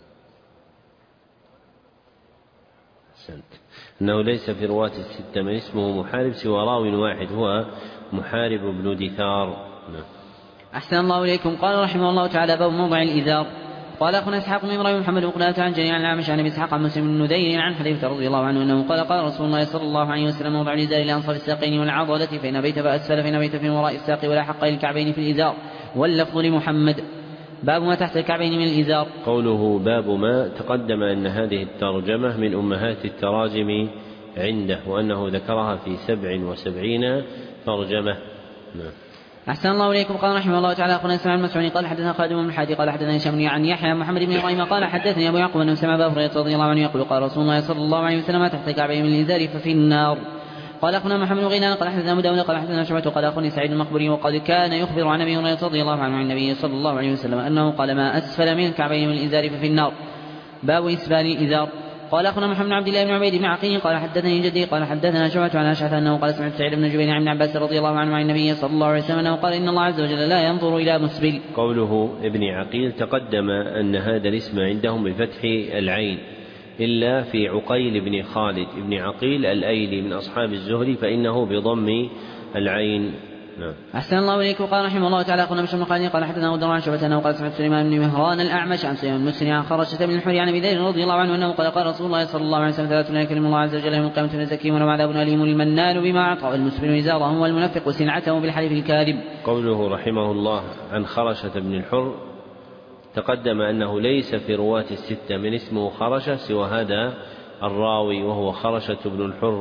سنت أنه ليس في رواة 6 من اسمه محارب سوى راو واحد هو محارب بن دثار. أحسن الله إليكم. قال رحمه الله تعالى: باب موضع الإزار. قال أخونا إسحاق بن إبراهيم محمد بن قلابة عن جرير عن الأعمش عن أبي إسحاق عن مسلم بن نذير عن حذيفة رضي الله عنه أنه قال: قال رسول الله صلى الله عليه وسلم: موضع الإزار لأنصاف الساقين والعضلة، فإن بيت فأسفل فإن بيت في وراء الساق ولا حق للكعبين في الإزار. واللفظ لمحمد. باب ما تحت الكعبين من الإزار. قوله باب ما تقدم أن هذه الترجمة من أمهات التراجم عنده، وأنه ذكرها في 77 ترجمة. نعم. أحسن الله إليكم. قال رحمه الله تعالى: أخونا إسماعيل المسعودي قال حدثنا خالد بن الحادي قال حدثنا هشام عن يحيى محمد بن إبراهيم قال حدثني أبو يعقوب أنه سمع أبا هريرة رضي الله عنه يقول: قال رسول الله صلى الله عليه وسلم: تحت الكعبين من الإزار ففي النار. قال أخونا محمد بن غيلان قال حدثنا أبو داود قال حدثنا شعبة قال أخونا سعيد المقبري وقد كان يخبر عن أبي هريرة رضي الله عنه عن النبي صلى الله عليه وسلم أنه قال: ما أسفل من الكعبين من الإزار ففي النار. باب إسبال الإزار. قال أخونا محمد بن عبد الله بن عبيد بن عقيل قال حدثني جدي قال حدثنا شعبة عن أشعث أنه قال: سمعت سعيد بن جبير عن ابن عباس رضي الله عنه عن النبي صلى الله عليه وسلم أنه قال: إن الله عز وجل لا ينظر إلى مسبل. قوله ابن عقيل تقدم أن هذا الاسم عندهم بفتح العين، إلا في عقيل بن خالد بن عقيل الأيلي من أصحاب الزهري فإنه بضم العين. نعم. أحسن الله إليكم. قال رحمه الله تعالى: أخونا بشر بن خالد قال حدثنا أبو عن شعبة أنه قال: سمعت سليمان بن مهران الأعمش عن سليمان المسلم عن خرشة بن الحري عن أبي ذر رضي الله عنه أنه قال: قال رسول الله صلى الله عليه وسلم: 3 لا يكلم الله عز وجل يوم القيامة من الزكي ولهم عذاب أليم المنان بما أعطى والمسبل إزاره والمنفق سلعته بالحلف الكاذب. قوله رحمه الله عن خرشة بن الحر تقدم أنه ليس في رواة 6 من اسمه خرشة سوى هذا الراوي وهو خرشة بن الحر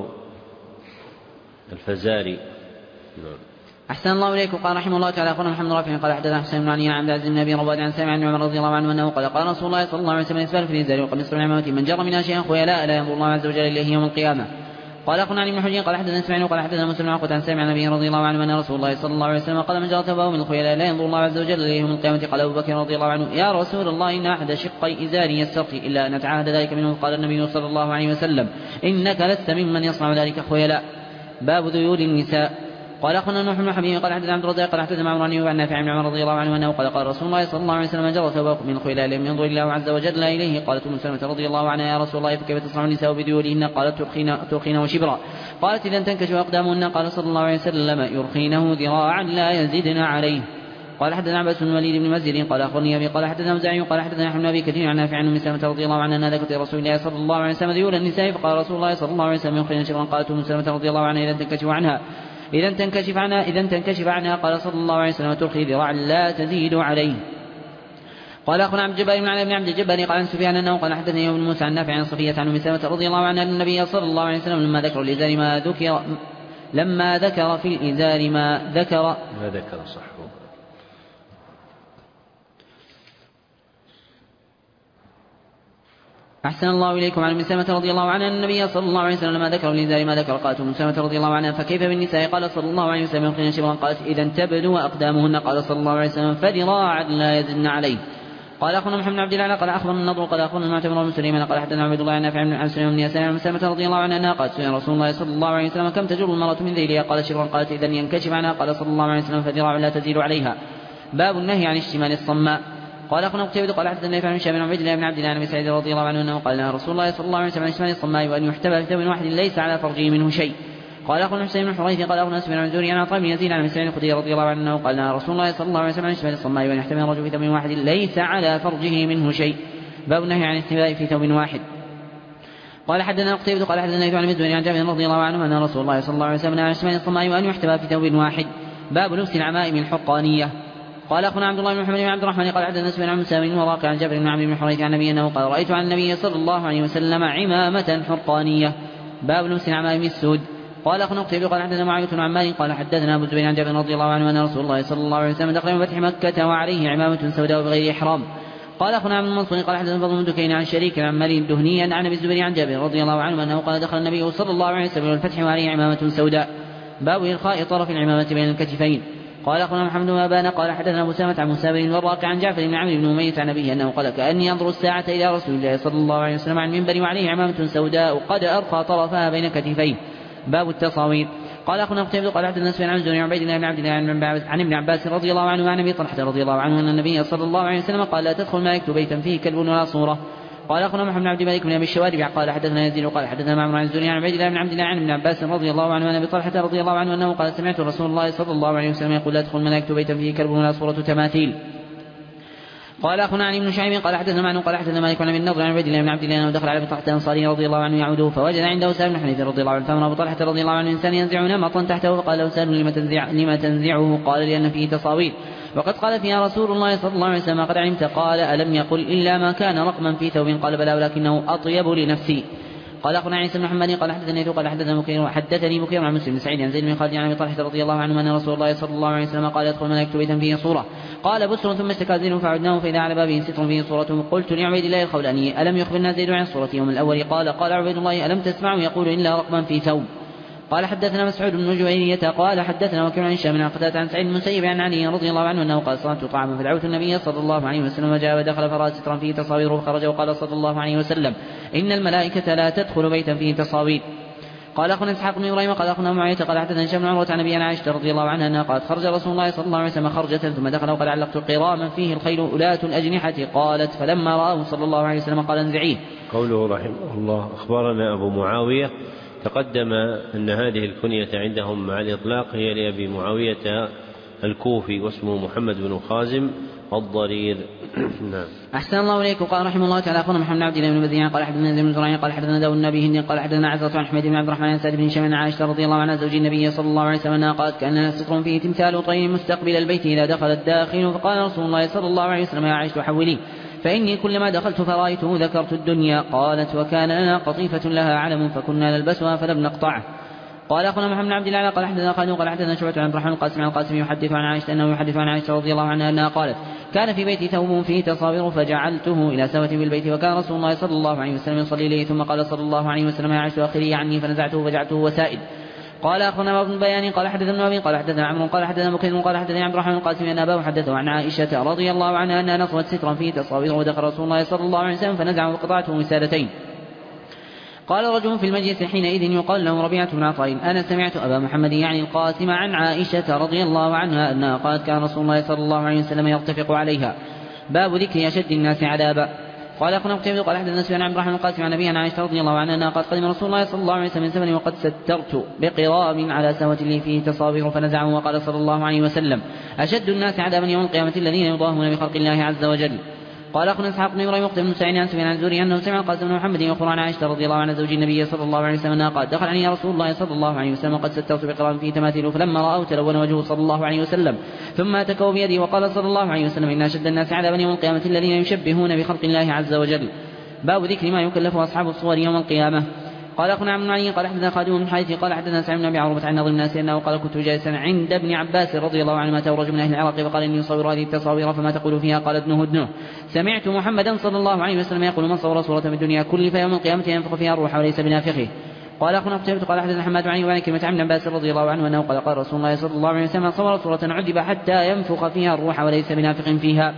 الفزاري. أحسن الله إليكم. قال رحمه الله تعالى: أخونا محمد رافع قال حدثنا حسين بن علي عن عبد العزيز بن أبي رواد عن سامع بن عمر رضي الله عنه أنه قال: قال رسول الله صلى الله عليه وسلم: إسبال في الإزار وقميص العمامة من جر من أشياء خيلاء لا ينظر الله عز وجل إليه يوم القيامة. قال أخونا علي بن حجر قال حدثنا إسماعيل قال حدثنا مسلم عن عن سامع النبي رضي الله عنه أن رسول الله صلى الله عليه وسلم قال من جرى ثوبه من الخيلاء لا ينظر الله عز وجل إليه يوم القيامة. قال أبو بكر رضي الله عنه يا رسول الله إن أحد شقي إزاري يسترخي إلا أن نتعاهد ذلك منه. قال النبي صلى الله عليه وسلم إنك لست ممن يصنع ذلك خيلاء. باب ذيول النساء. قال أخونا نوح بن حبيب قال حدثنا عبد الرزاق قال حدثنا عمران عن نافع بن عمر رضي الله عنه أنه قال رسول الله صلى الله عليه وسلم من جرى ثوبه من الخيلاء لم ينظر الله عز وجل إليه. قالت أم سلمة رضي الله عنها يا رسول الله فكيف تصنع النساء بذيولهن؟ قالت ترخينه شبرا. قالت إذا تنكشف أقدامهن. قال صلى الله عليه وسلم يرخينه ذراعا لا يزدن عليه. قال حدثنا عباس بن الوليد بن مسجد قال أخبرني أبي قال حدثنا أوزاعي قال حدثنا أحمد بن أبي كثير عن نافع عن أم سلمة رضي الله عنها أنها ذكرت رسول الله صلى الله عليه وسلم ذيول النساء فقال رسول الله صلى الله عليه وسلم يرخين شبرا. قالت أم سلمة رضي الله عنها إذا تنكشف عنها. قال صلى الله عليه وسلم ترخي ذراعا لا تزيد عليه. قال أخونا عبد الجبار بن علي بن عبد الجبار قال عن سفيان أنه قال حدثني ابن موسى عن نافع عن صفية عن أم سلمة رضي الله عنها أن النبي صلى الله عليه وسلم لما ذكر في الإزار ما ذكر صح. أحسن الله إليكم عن أم سلمة رضي الله عنها أن النبي صلى الله عليه وسلم لما ذكر الإزار ما ذكر. قالت أم سلمة رضي الله عنها فكيف بالنساء؟ قال صلى الله عليه وسلم يرخين شبرا. قالت إذا تبدو أقدامهن. قال صلى الله عليه وسلم فذراعا لا يزدن عليه. قال أخونا محمد بن عبد الله قال أخبرنا النضر قال أخونا المعتمر بن سليمان قال حدثنا عبد الله عن نافع عن سليمان بن يسار عن أم سلمة رضي الله عنها قالت سئل رسول الله صلى الله عليه وسلم كم تجر المرأة من ذيلها؟ قال شبرا. قالت إذا ينكشف عنها. قال صلى الله عليه وسلم فذراع لا تزيد عليها. باب النهي عن اشتمال الصماء. قال أخونا قتيبة قال حدثنا نافع عن هشام بن عبد الله بن عبد الله بن سعيد رضي الله عنه أنه قال رسول الله صلى الله عليه وسلم عن اشتمال الصماء وأن يحتبى بثوب واحد ليس على فرجه منه شيء. قال أخونا حسين بن حريث قال أخونا سفيان عن زهري عن عطاء بن يزيد عن مسعود الخدري رضي الله عنه أنه قال رسول الله صلى الله عليه وسلم عن اشتمال الصماء وأن يحتمل الرجل في ثوب واحد ليس على فرجه منه شيء. باب النهي عن الاحتباء في ثوب واحد. قال حدثنا قتيبة قال حدثنا نافع عن مسعود عن جابر رضي الله عنه أن رسول الله صلى الله عليه وسلم عن اشتمال الصماء وأن يحتبى في ثوب واحد. باب لبس العمائم الحقانية. قال أخونا عبد الله بن محمد بن عبد الرحمن قال حدثنا سفيان عن مسلم وواقع عن جابر بن عمرو بن حريث عن النبي أنه قال رأيت عن النبي صلى الله عليه وسلم عمامة حرقانية. باب لبس العمائم السود. قال أخونا قتيبة قال حدثنا معاوية بن عمار قال حدثنا أبو الزبير عن جابر رضي الله عنه أن رسول الله صلى الله عليه وسلم دخل من فتح مكة وعليه عمامة سوداء بغير إحرام. قال أخونا عبد المنصور قال حدثنا فضل بن دكين عن شريك عن مالي الدهني عن أبي الزبير عن جابر رضي الله عنه أنه قال دخل النبي صلى الله عليه وسلم الفتح وعليه عمامة سوداء. باب إلقاء طرف العمامة بين الكتفين. قال أخونا محمد بن أبان قال حدثنا أبو سامة عن موسى بن الوراق عن جعفر بن عمرو بن أمية عن أبيه أنه قال كأني أنظر الساعة إلى رسول الله صلى الله عليه وسلم عن المنبر وعليه عمامة سوداء قد أرخى طرفها بين كتفيه. باب التصاوير. قال أخونا قتيبة قال حدثنا سفيان عن زهري عن عبيد الله بن عبد الله عن ابن عباس رضي الله عنه وعن أبي طلحة رضي الله عنه أن النبي صلى الله عليه وسلم قال لا تدخل ملائكة بيتا فيه كلب ولا صورة. قال أخونا محمد بن عبد الملك بن أبي الشوارب قال حدثنا يزيد قال حدثنا معمر عن الزهري عن عبيد الله بن عبد الله عن ابن عباس رضي الله عنه وعن أبي طلحة رضي الله عنه أنه قال سمعت رسول الله صلى الله عليه وسلم يقول لا تدخل ملائكة بيتا فيه كلب ولا صورة تماثيل. قال أخونا عن ابن شعيب قال حدثنا معن قال حدثنا مالك عن ابن النضر عن عبيد الله بن عبد الله أنه دخل على ابي طلحة الأنصاري رضي الله عنه يعوده فوجد عنده سالم بن حنيفة رضي الله عنه فأمر أبو طلحة رضي الله عنه إنسان ينزع نمطا تحته فقال له سالم لما تنزعه؟ قال لأن فيه تصاوير وقد قال فيها رسول الله صلى الله عليه وسلم قد علمت؟ قال ألم يقل إلا ما كان رقما في ثوب؟ قال بلى ولكنه أطيب لنفسي. قال أخونا عيسى بن محمد قال حدثني بكير عن مسلم بن سعيد عن زيد بن خالد عن أبي طلحة رضي الله عنه أن رسول الله صلى الله عليه وسلم قال يدخل ملائكة بيتا فيه صورة. قال بسر ثم اشتكى زيد فعدناه فإذا على بابه ستر فيه صورته. قلت لعبيد الله الخولاني ألم يخبرنا زيد عن صورة يوم الأول؟ قال عبيد الله ألم تسمعوا يقول إلا رقما في ثوب. قال حدثنا مسعود بن جويرية قال حدثنا وكيع عن هشام عن قتادة عن سعيد بن المسيب عن علي رضي الله عنه أنه قال صنعت طعاما فدعوت النبي صلى الله عليه وسلم وجاء ودخل فرأى سترا فيه تصاوير فخرج وقال صلى الله عليه وسلم إن الملائكة لا تدخل بيتا فيه تصاوير. قال أخونا إسحاق بن إبراهيم قال أخونا معاوية قال حدثنا هشام بن عروة عن أبي عائشة رضي الله عنها أنها قالت خرج رسول الله صلى الله عليه وسلم خرجة ثم دخل وقد علقت قراما فيه الخيل أولاة الأجنحة. قالت فلما رآه صلى الله عليه وسلم قال انزعيه. قوله رحمه الله أخبرنا أبو معاوية. تقدم أن هذه الكنية عندهم مع الإطلاق هي لأبي معاوية الكوفي واسمه محمد بن خازم الضرير. نعم. أحسن الله إليكم. قال رحمه الله تعالى أخونا محمد بن عبد الله بن بديع قال حدثنا زيد بن زرعين قال حدثنا داود النبي هند قال حدثنا عزة عن حميد بن عبد الرحمن سعد بن هشام عائشة رضي الله عنها زوج النبي صلى الله عليه وسلم أنها قالت كأننا ستر فيه تمثال طير مستقبل البيت إذا دخل الداخل فقال رسول الله صلى الله عليه وسلم يا عائشة حولي فإني كلما دخلت فرأيته ذكرت الدنيا. قالت وكان لنا قطيفة لها علم فكنا نلبسها فلم نقطعه. قال أخونا محمد بن عبد الله قال حدثنا خالد قال حدثنا شعبة عن عبد الرحمن القاسم عن القاسم يحدث عن عائشة أنه يحدث عن عائشة رضي الله عنها أنها قالت كان في بيتي ثوب فيه تصاوير فجعلته إلى سوة بالبيت وكان رسول الله صلى الله عليه وسلم يصلي إليه ثم قال صلى الله عليه وسلم يا عائشة أخري عني فنزعته فجعلته وسائد. قال أخونا ابن بيان قال حدثنا أبي قال حدثنا عمرو قال حدثنا مكرم قال حدثنا عبد الرحمن القاسم أن أباه حدثه عن عائشة رضي الله عنها أنها نصبت سترا فيه تصاوير ودخل رسول الله صلى الله عليه وسلم فنزعه وقطعته وسادتين. قال رجل في المجلس حينئذ يقال له ربيعة بن عطاء أنا سمعت أبا محمد يعني القاسم عن عائشة رضي الله عنها أنها قالت كان رسول الله صلى الله عليه وسلم يرتفق عليها. باب ذكر أشد الناس عذابا. قال أخونا قتيبة قال حدثنا سفيان عن عبد الرحمن القاسم عن أبي عن عائشة رضي الله عنها أنها قالت قدم رسول الله صلى الله عليه وسلم من سفر وقد سترت بقرام على سوة لي فيه تصاوير فنزعه وقال صلى الله عليه وسلم أشد الناس عذابا يوم القيامة الذين يضاهون بخلق الله عز وجل. قال أخونا إسحاق بن إبراهيم وقت بن سعيد عن سفيان عن الزهري أنه سمع القاسم بن محمد يخبر عن عائشة رضي الله عنها زوج النبي صلى الله عليه وسلم أنها قالت دخل علي رسول الله صلى الله عليه وسلم وقد سترت بقرام فيه تماثيل فلما رأوا تلون وجهه صلى الله عليه وسلم ثم أتكوا بيده وقال صلى الله عليه وسلم إن أشد الناس عذابا يوم القيامة الذين يشبهون بخلق الله عز وجل. باب ذكر ما يكلف أصحاب الصور يوم القيامة. قال أخونا عبد المعين قال حدثنا خادم بن حارث قال حدثنا سعيد بن أبي عروبة عن نظر الناس أنه قال كنت جالسا عند ابن عباس رضي الله عنهما أتاه رجل من أهل العراق فقال إني أصور هذه التصاوير فما تقول فيها؟ قال ادنه. سمعت محمدا صلى الله عليه وسلم يقول من صور صورة في الدنيا كل فيوم القيامة ينفخ فيها الروح وليس بنافخه. قال أخونا قتيبة قال حدثنا حماد عن وعن كلمة عن عباس رضي الله عنه أنه قال رسول الله صلى الله عليه وسلم صور صورة عذب حتى ينفخ فيها الروح وليس بنافخ فيها.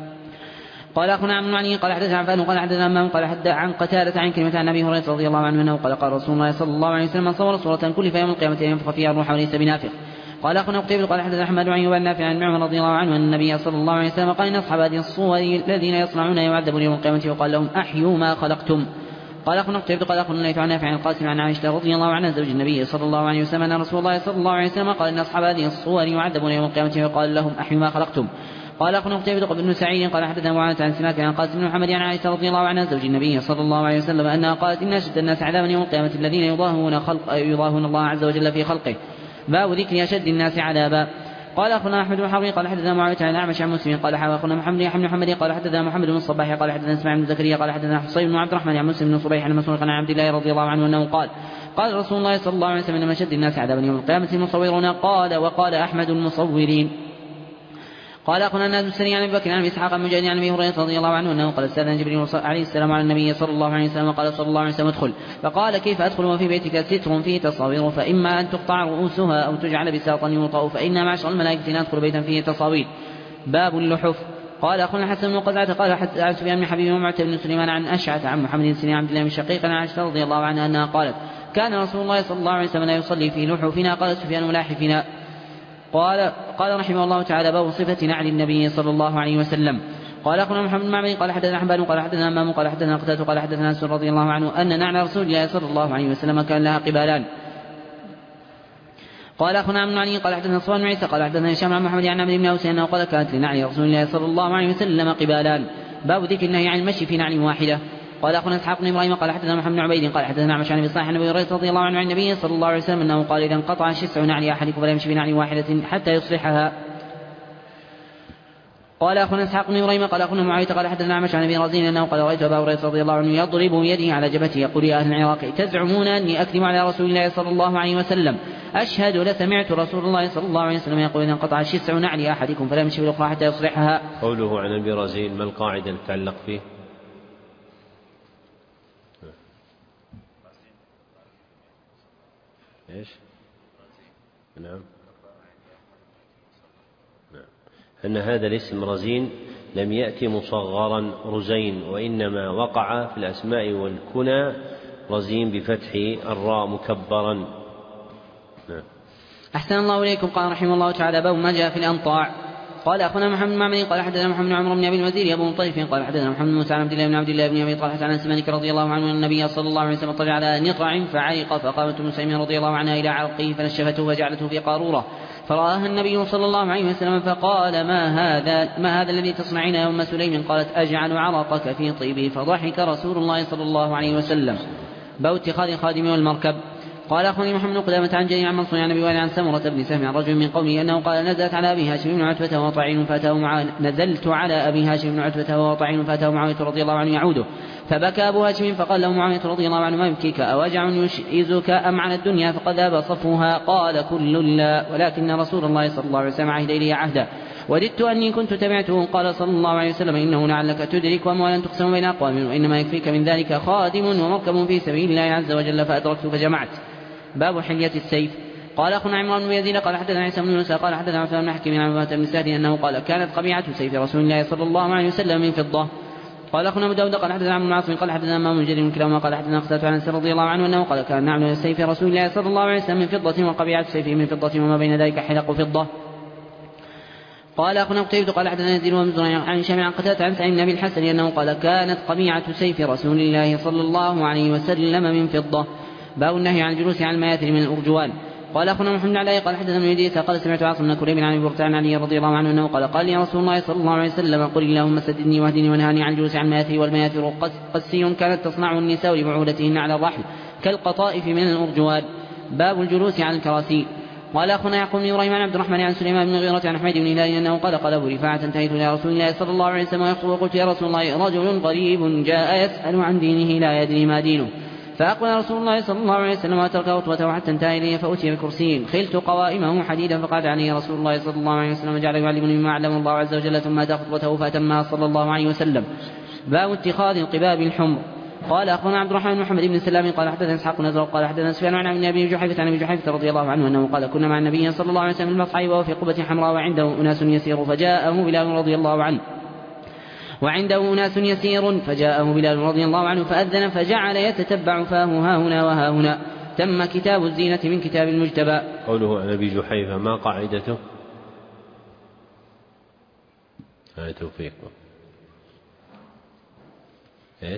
قال أخونا عن معين قال حدثنا عفان قال حدثنا أمام قال حدث عن قتادة عن كلمة عن أبي هريرة رضي الله عنه أنه قال رسول الله صلى الله عليه وسلم صور صورة كل في يوم القيامة ينفخ فيها الروح وليس بنافخ. قال أخونا قتيبة قال حدثنا أحمد عن يوبان نافع عن عمر رضي الله عنه أن النبي صلى الله عليه وسلم قال إن أصحاب هذه الصور الذين يصنعون يعذبون يوم القيامة وقال لهم أحيوا ما خلقتم. قال أخونا قتيبة قال أخونا نافع عن القاسم عن عائشة رضي الله عنها زوج النبي صلى الله عليه وسلم أن رسول الله صلى الله عليه وسلم قال إن أصحاب هذه الصور يعذبون يوم القيامة وقال لهم أحيوا ما خلقتم. قال أخونا قتيبة بن سعيد قال حدثنا معاذ عن سماك عن قاسم بن محمد عن عائشة رضي الله عنها زوج النبي صلى الله عليه وسلم أنها قالت إن أشد الناس عذابا يوم القيامة الذين يضاهون الله عز وجل في خلقه. باب ذكر أشد الناس عذابا. قال أخونا أحمد بن حرب قال حدثنا معاوية عن الأعمش عن مسلم قال أخونا محمد قال حدثنا محمد بن الصباح قال حدثنا اسماعيل بن زكريا قال حدثنا حصين بن عبد الرحمن عن مسلم بن صبيح عن مسروق عن عبد الله رضي الله عنه أنه قال رسول الله صلى الله عليه وسلم إن أشد الناس عذابا يوم القيامة المصورون. قال وقال أحمد المصورين. قال أخونا الناس السري عن أبي بكر عن إسحاق عن مجاهد عن أبي هريرة رضي الله عنه أنه قال استأذن جبريل عليه السلام على النبي صلى الله عليه وسلم وقال صلى الله عليه وسلم ادخل فقال كيف أدخل وفي بيتك ستر فيه تصاوير فإما أن تقطع رؤوسها أو تجعل بساطا يوطأ فإنا معشر الملائكة ندخل بيتا فيه تصاوير. باب اللحف. قال أخونا الحسن بن قزعة قال حدث عن سفيان بن حبيب ومعتب بن سليمان عن أشعث عن محمد بن سنين عبد الله بن شقيق عن عائشة رضي الله عنها أنها قالت كان رسول الله صلى الله عليه وسلم لا يصلي في لحوفنا. قال سفيان ملاحفنا. قال رحمه الله تعالى باب صفة نعل النبي صلى الله عليه وسلم. قال أخونا محمد بن معبد قال حدثنا حنبل قال حدثنا أمام قال حدثنا قتادة قال حدثنا أنس رضي الله عنه أن نعل رسول الله صلى الله عليه وسلم كان لها قبالان. قال أخونا عن علي قال حدثنا صفوان بن عيسى قال حدثنا هشام عن محمد عن عمرو بن أوس أنه قال كانت لنعل رسول الله صلى الله عليه وسلم قبالان. باب ذكر النهي عن المشي في نعل واحدة. قال أخونا إسحاق بن إبراهيم قال حدثنا محمد بن عبيد قال حدثنا عمش عن أبي صالح عن أبي هريرة رضي الله عنه عن النبي صلى الله عليه وسلم أنه قال إذا انقطع شسع نعل أحدكم فلا يمشي بنعل واحدة حتى يصلحها. قال أخونا إسحاق بن إبراهيم قال أخونا معاوية قال حدثنا عمش عن أبي رزين أنه قال رأيت أبا هريرة رضي الله عنه يضرب بيده على جبهته يقول يا أهل العراق تزعمون أني أكذب على رسول الله صلى الله عليه وسلم أشهد لسمعت رسول الله صلى الله عليه وسلم يقول إذا انقطع شسع نعل أحدكم فلا يمشي بالأخرى حتى يصلحها. قوله عن أبي رزين ما القاعدة التي تتعلق فيه؟ إيش؟ نعم أن هذا الاسم رزين لم يأتي مصغرا رزين وإنما وقع في الأسماء والكنى رزين بفتح الراء مكبرا. أحسن الله إليكم. قال رحمه الله تعالى باب ما جاء في الأنطاع. قال أخونا محمد بن معمر قال حدثنا محمد بن عمرو بن أبي الوزير أبو مطيف قال حدثنا محمد بن موسى عن عبد الله بن أبي طلحة عن سمانك رضي الله عنه أن النبي صلى الله عليه وسلم طلع على نطع فعرق فقامت أم سلمة رضي الله عنها إلى عرقه فنشفته وجعلته في قارورة فرآها النبي صلى الله عليه وسلم فقال ما هذا الذي تصنعين يا أم سليم؟ قالت أجعل عرقك في طيبه فضحك رسول الله صلى الله عليه وسلم. باب اتخاذ الخادم والمركب. قال أخبرني محمد بن قدامة عن جرير عن منصور عن أبي وائل عن سمرة بن سهم عن رجل من قومه أنه قال نزلت على أبي هاشم بن عتبة وهو طعين نزلت على أبي هاشم بن عتبة وهو طعين فأتاه معاوية رضي الله عنه يعوده فبكى أبو هاشم فقال له معاوية رضي الله عنه ما يبكيك أوجع يشئزك أم عن الدنيا فقد ذهب صفوها قال كل لا ولكن رسول الله صلى الله عليه وسلم عهد إلي عهدا وددت أني كنت تبعته قال صلى الله عليه وسلم إنه لعلك تدرك أموالا تقسم بين أقوام وإنما يكفيك من ذلك خادم ومركب في سبيل الله عز وجل فأدركت فجمعت. باب حلية السيف. قال أخونا عمران بن يزيد قال حدثنا عيسى بن موسى قال حدثنا عثمان بن حكيم عن أبي بن سعد أنه قال كانت قبيعة سيف رسول الله صلى الله عليه وسلم من فضة. قال أخونا أبو داود قال حدثنا عمرو بن عاصم قال حدثنا إمام من جرير كلاهما قال حدثنا قتادة عن أنس رضي الله عنه أنه قال كان نعل سيف رسول الله صلى الله عليه وسلم من فضة وقبيعة سيفه من فضة وما بين ذلك حلق فضة. قال أخونا قتيبة قال حدثنا يزيد بن زريع عن هشام عن قتادة عن سعيد بن أبي الحسن أنه قال كانت قبيعة سيف رسول الله صلى الله عليه وسلم من فضة. باب النهي عن الجلوس على المياثر من الأرجوان. قال أخونا محمد علي قال حدثنا ابن يديس قال سمعت عاصم بن كريب عن أبي عن علي رضي الله عنه أنه قال لي رسول الله صلى الله عليه وسلم قل اللهم سددني واهدني ونهاني عن الجلوس على المياثر والمياثر قسي كانت تصنعه النساء لبعولتهن على الرحل كالقطائف من الأرجوان. باب الجلوس على الكراسي. قال أخونا يعقوب بن إبراهيم عن عبد الرحمن عن سليمان بن غيرة عن حميد بن هلال أنه قال أبو رفاعة انتهيت إلى رسول الله صلى الله عليه وسلم ويخطب وقلت يا رسول الله رجل غريب جاء يسأل عن دينه لا يدري ما دينه فأقبل رسول الله صلى الله عليه وسلم وترك خطوته حتى انتهى إليه فأتي بكرسي خلت قوائمه حديدا فقعد عليه رسول الله صلى الله عليه وسلم وجعل يعلمني مما علم الله عز وجل ثم أتى خطوته فأتمها صلى الله عليه وسلم. باب اتخاذ القباب الحمر. قال أخونا عبد الرحمن بن محمد بن سلام قال حدثنا إسحاق بن أزرق قال حدثنا سفيان عن أبي جحيفة عن أبي جحيفة رضي الله عنه أنه قال كنا مع النبي صلى الله عليه وسلم في المصعد وهو في قبة حمراء وعنده أناس يسير فجاءه بلال رضي الله عنه فأذن فجعل يتتبع فاه هاهنا وهاهنا. تم كتاب الزينة من كتاب المجتبى. قوله عن أبي جحيفة ما قاعدته؟ توفيق إيش؟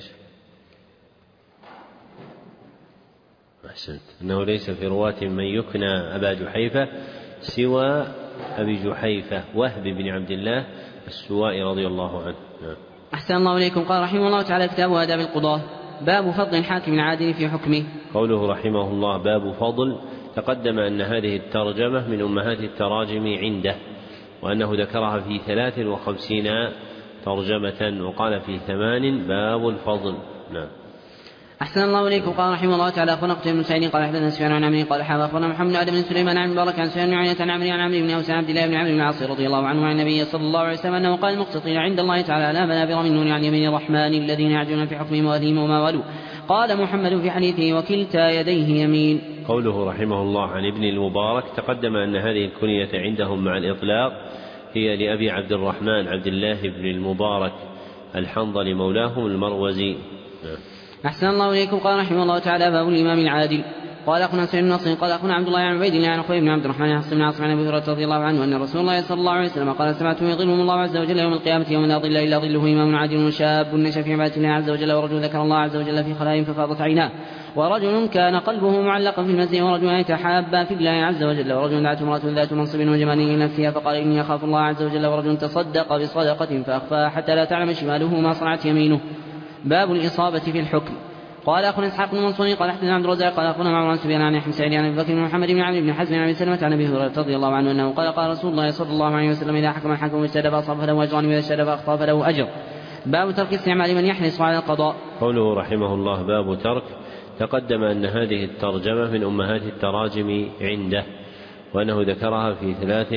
أحسنت. أنه ليس في رواة من يكنى أبا جحيفة سوى أبي جحيفة وهب بن عبد الله السوائي رضي الله عنه. أحسن الله إليكم. قال رحمه الله تعالى كتاب آداب القضاة. باب فضل الحاكم العادل في حكمه. قوله رحمه الله باب فضل تقدم أن هذه الترجمة من أمهات التراجم عنده وأنه ذكرها في 53 ترجمة وقال في 8 باب الفضل. نعم. أحسن الله إليكم. قال رحمه الله تعالى أخونا قتيبة بن سعيد قال حدثنا سفيان عن عمرو قال أخبرنا محمد بن آدم بن سليمان عن مبارك عن سفيان بن عيينة عن عمرو عن عمرو بن أوس عن عبد الله بن عمرو بن العاص رضي الله عنه عن النبي صلى الله عليه وسلم أنه قال المقسطين عند الله تعالى لا منابر من نور عن يمين الرحمن الذين يعجلون في حكمهم وأهلهم وما والوا. قال محمد في حديثه وكلتا يديه يمين. قوله رحمه الله عن ابن المبارك تقدم أن هذه الكنية عندهم مع الإطلاق هي لأبي عبد الرحمن عبد الله بن المبارك الحنظلي مولاهم المروزي. أحسن الله إليكم. قال رحمه الله تعالى باب الإمام العادل. قال أخونا سعيد بن نصر قال أخونا عبد الله عن عبيد الله عن أخوي بن عبد الرحمن عن حفص بن عاصم عن أبي هريرة رضي الله عنه أن رسول الله صلى الله عليه وسلم قال سمعتم يظلهم الله عز وجل يوم القيامة يوم لا ظل إلا ظله إمام عادل وشاب نشأ في عبادة الله عز وجل ورجل ذكر الله عز وجل في خلاء ففاضت عيناه ورجل كان قلبه معلقا في المسجد ورجل يتحابا في الله عز وجل ورجل دعته امرأة ذات منصب وجمال لنفسها فقال إني أخاف الله عز وجل ورجل تصدق بصدقة فأخفاها حتى لا تعلم شماله ما صنعت يمينه. باب الإصابة في الحكم. قال أخونا إسحاق بن منصور قال حدثنا عبد الرزاق قال أخونا معمر عن سفيان عن يحيى بن سعيد عن أبي بكر بن محمد بن عمرو بن حزم عن أبي سلمة عن أبي هريرة رضي الله عنه أنه قال رسول الله صلى الله عليه وسلم إذا حكم الحاكم واجتهد فأصاب فله أجران وإذا اجتهد فأخطأ فله أجر. باب ترك استعمال من يحرص على القضاء. قوله رحمه الله باب ترك تقدم أن هذه الترجمة من أمهات التراجم عنده وأنه ذكرها في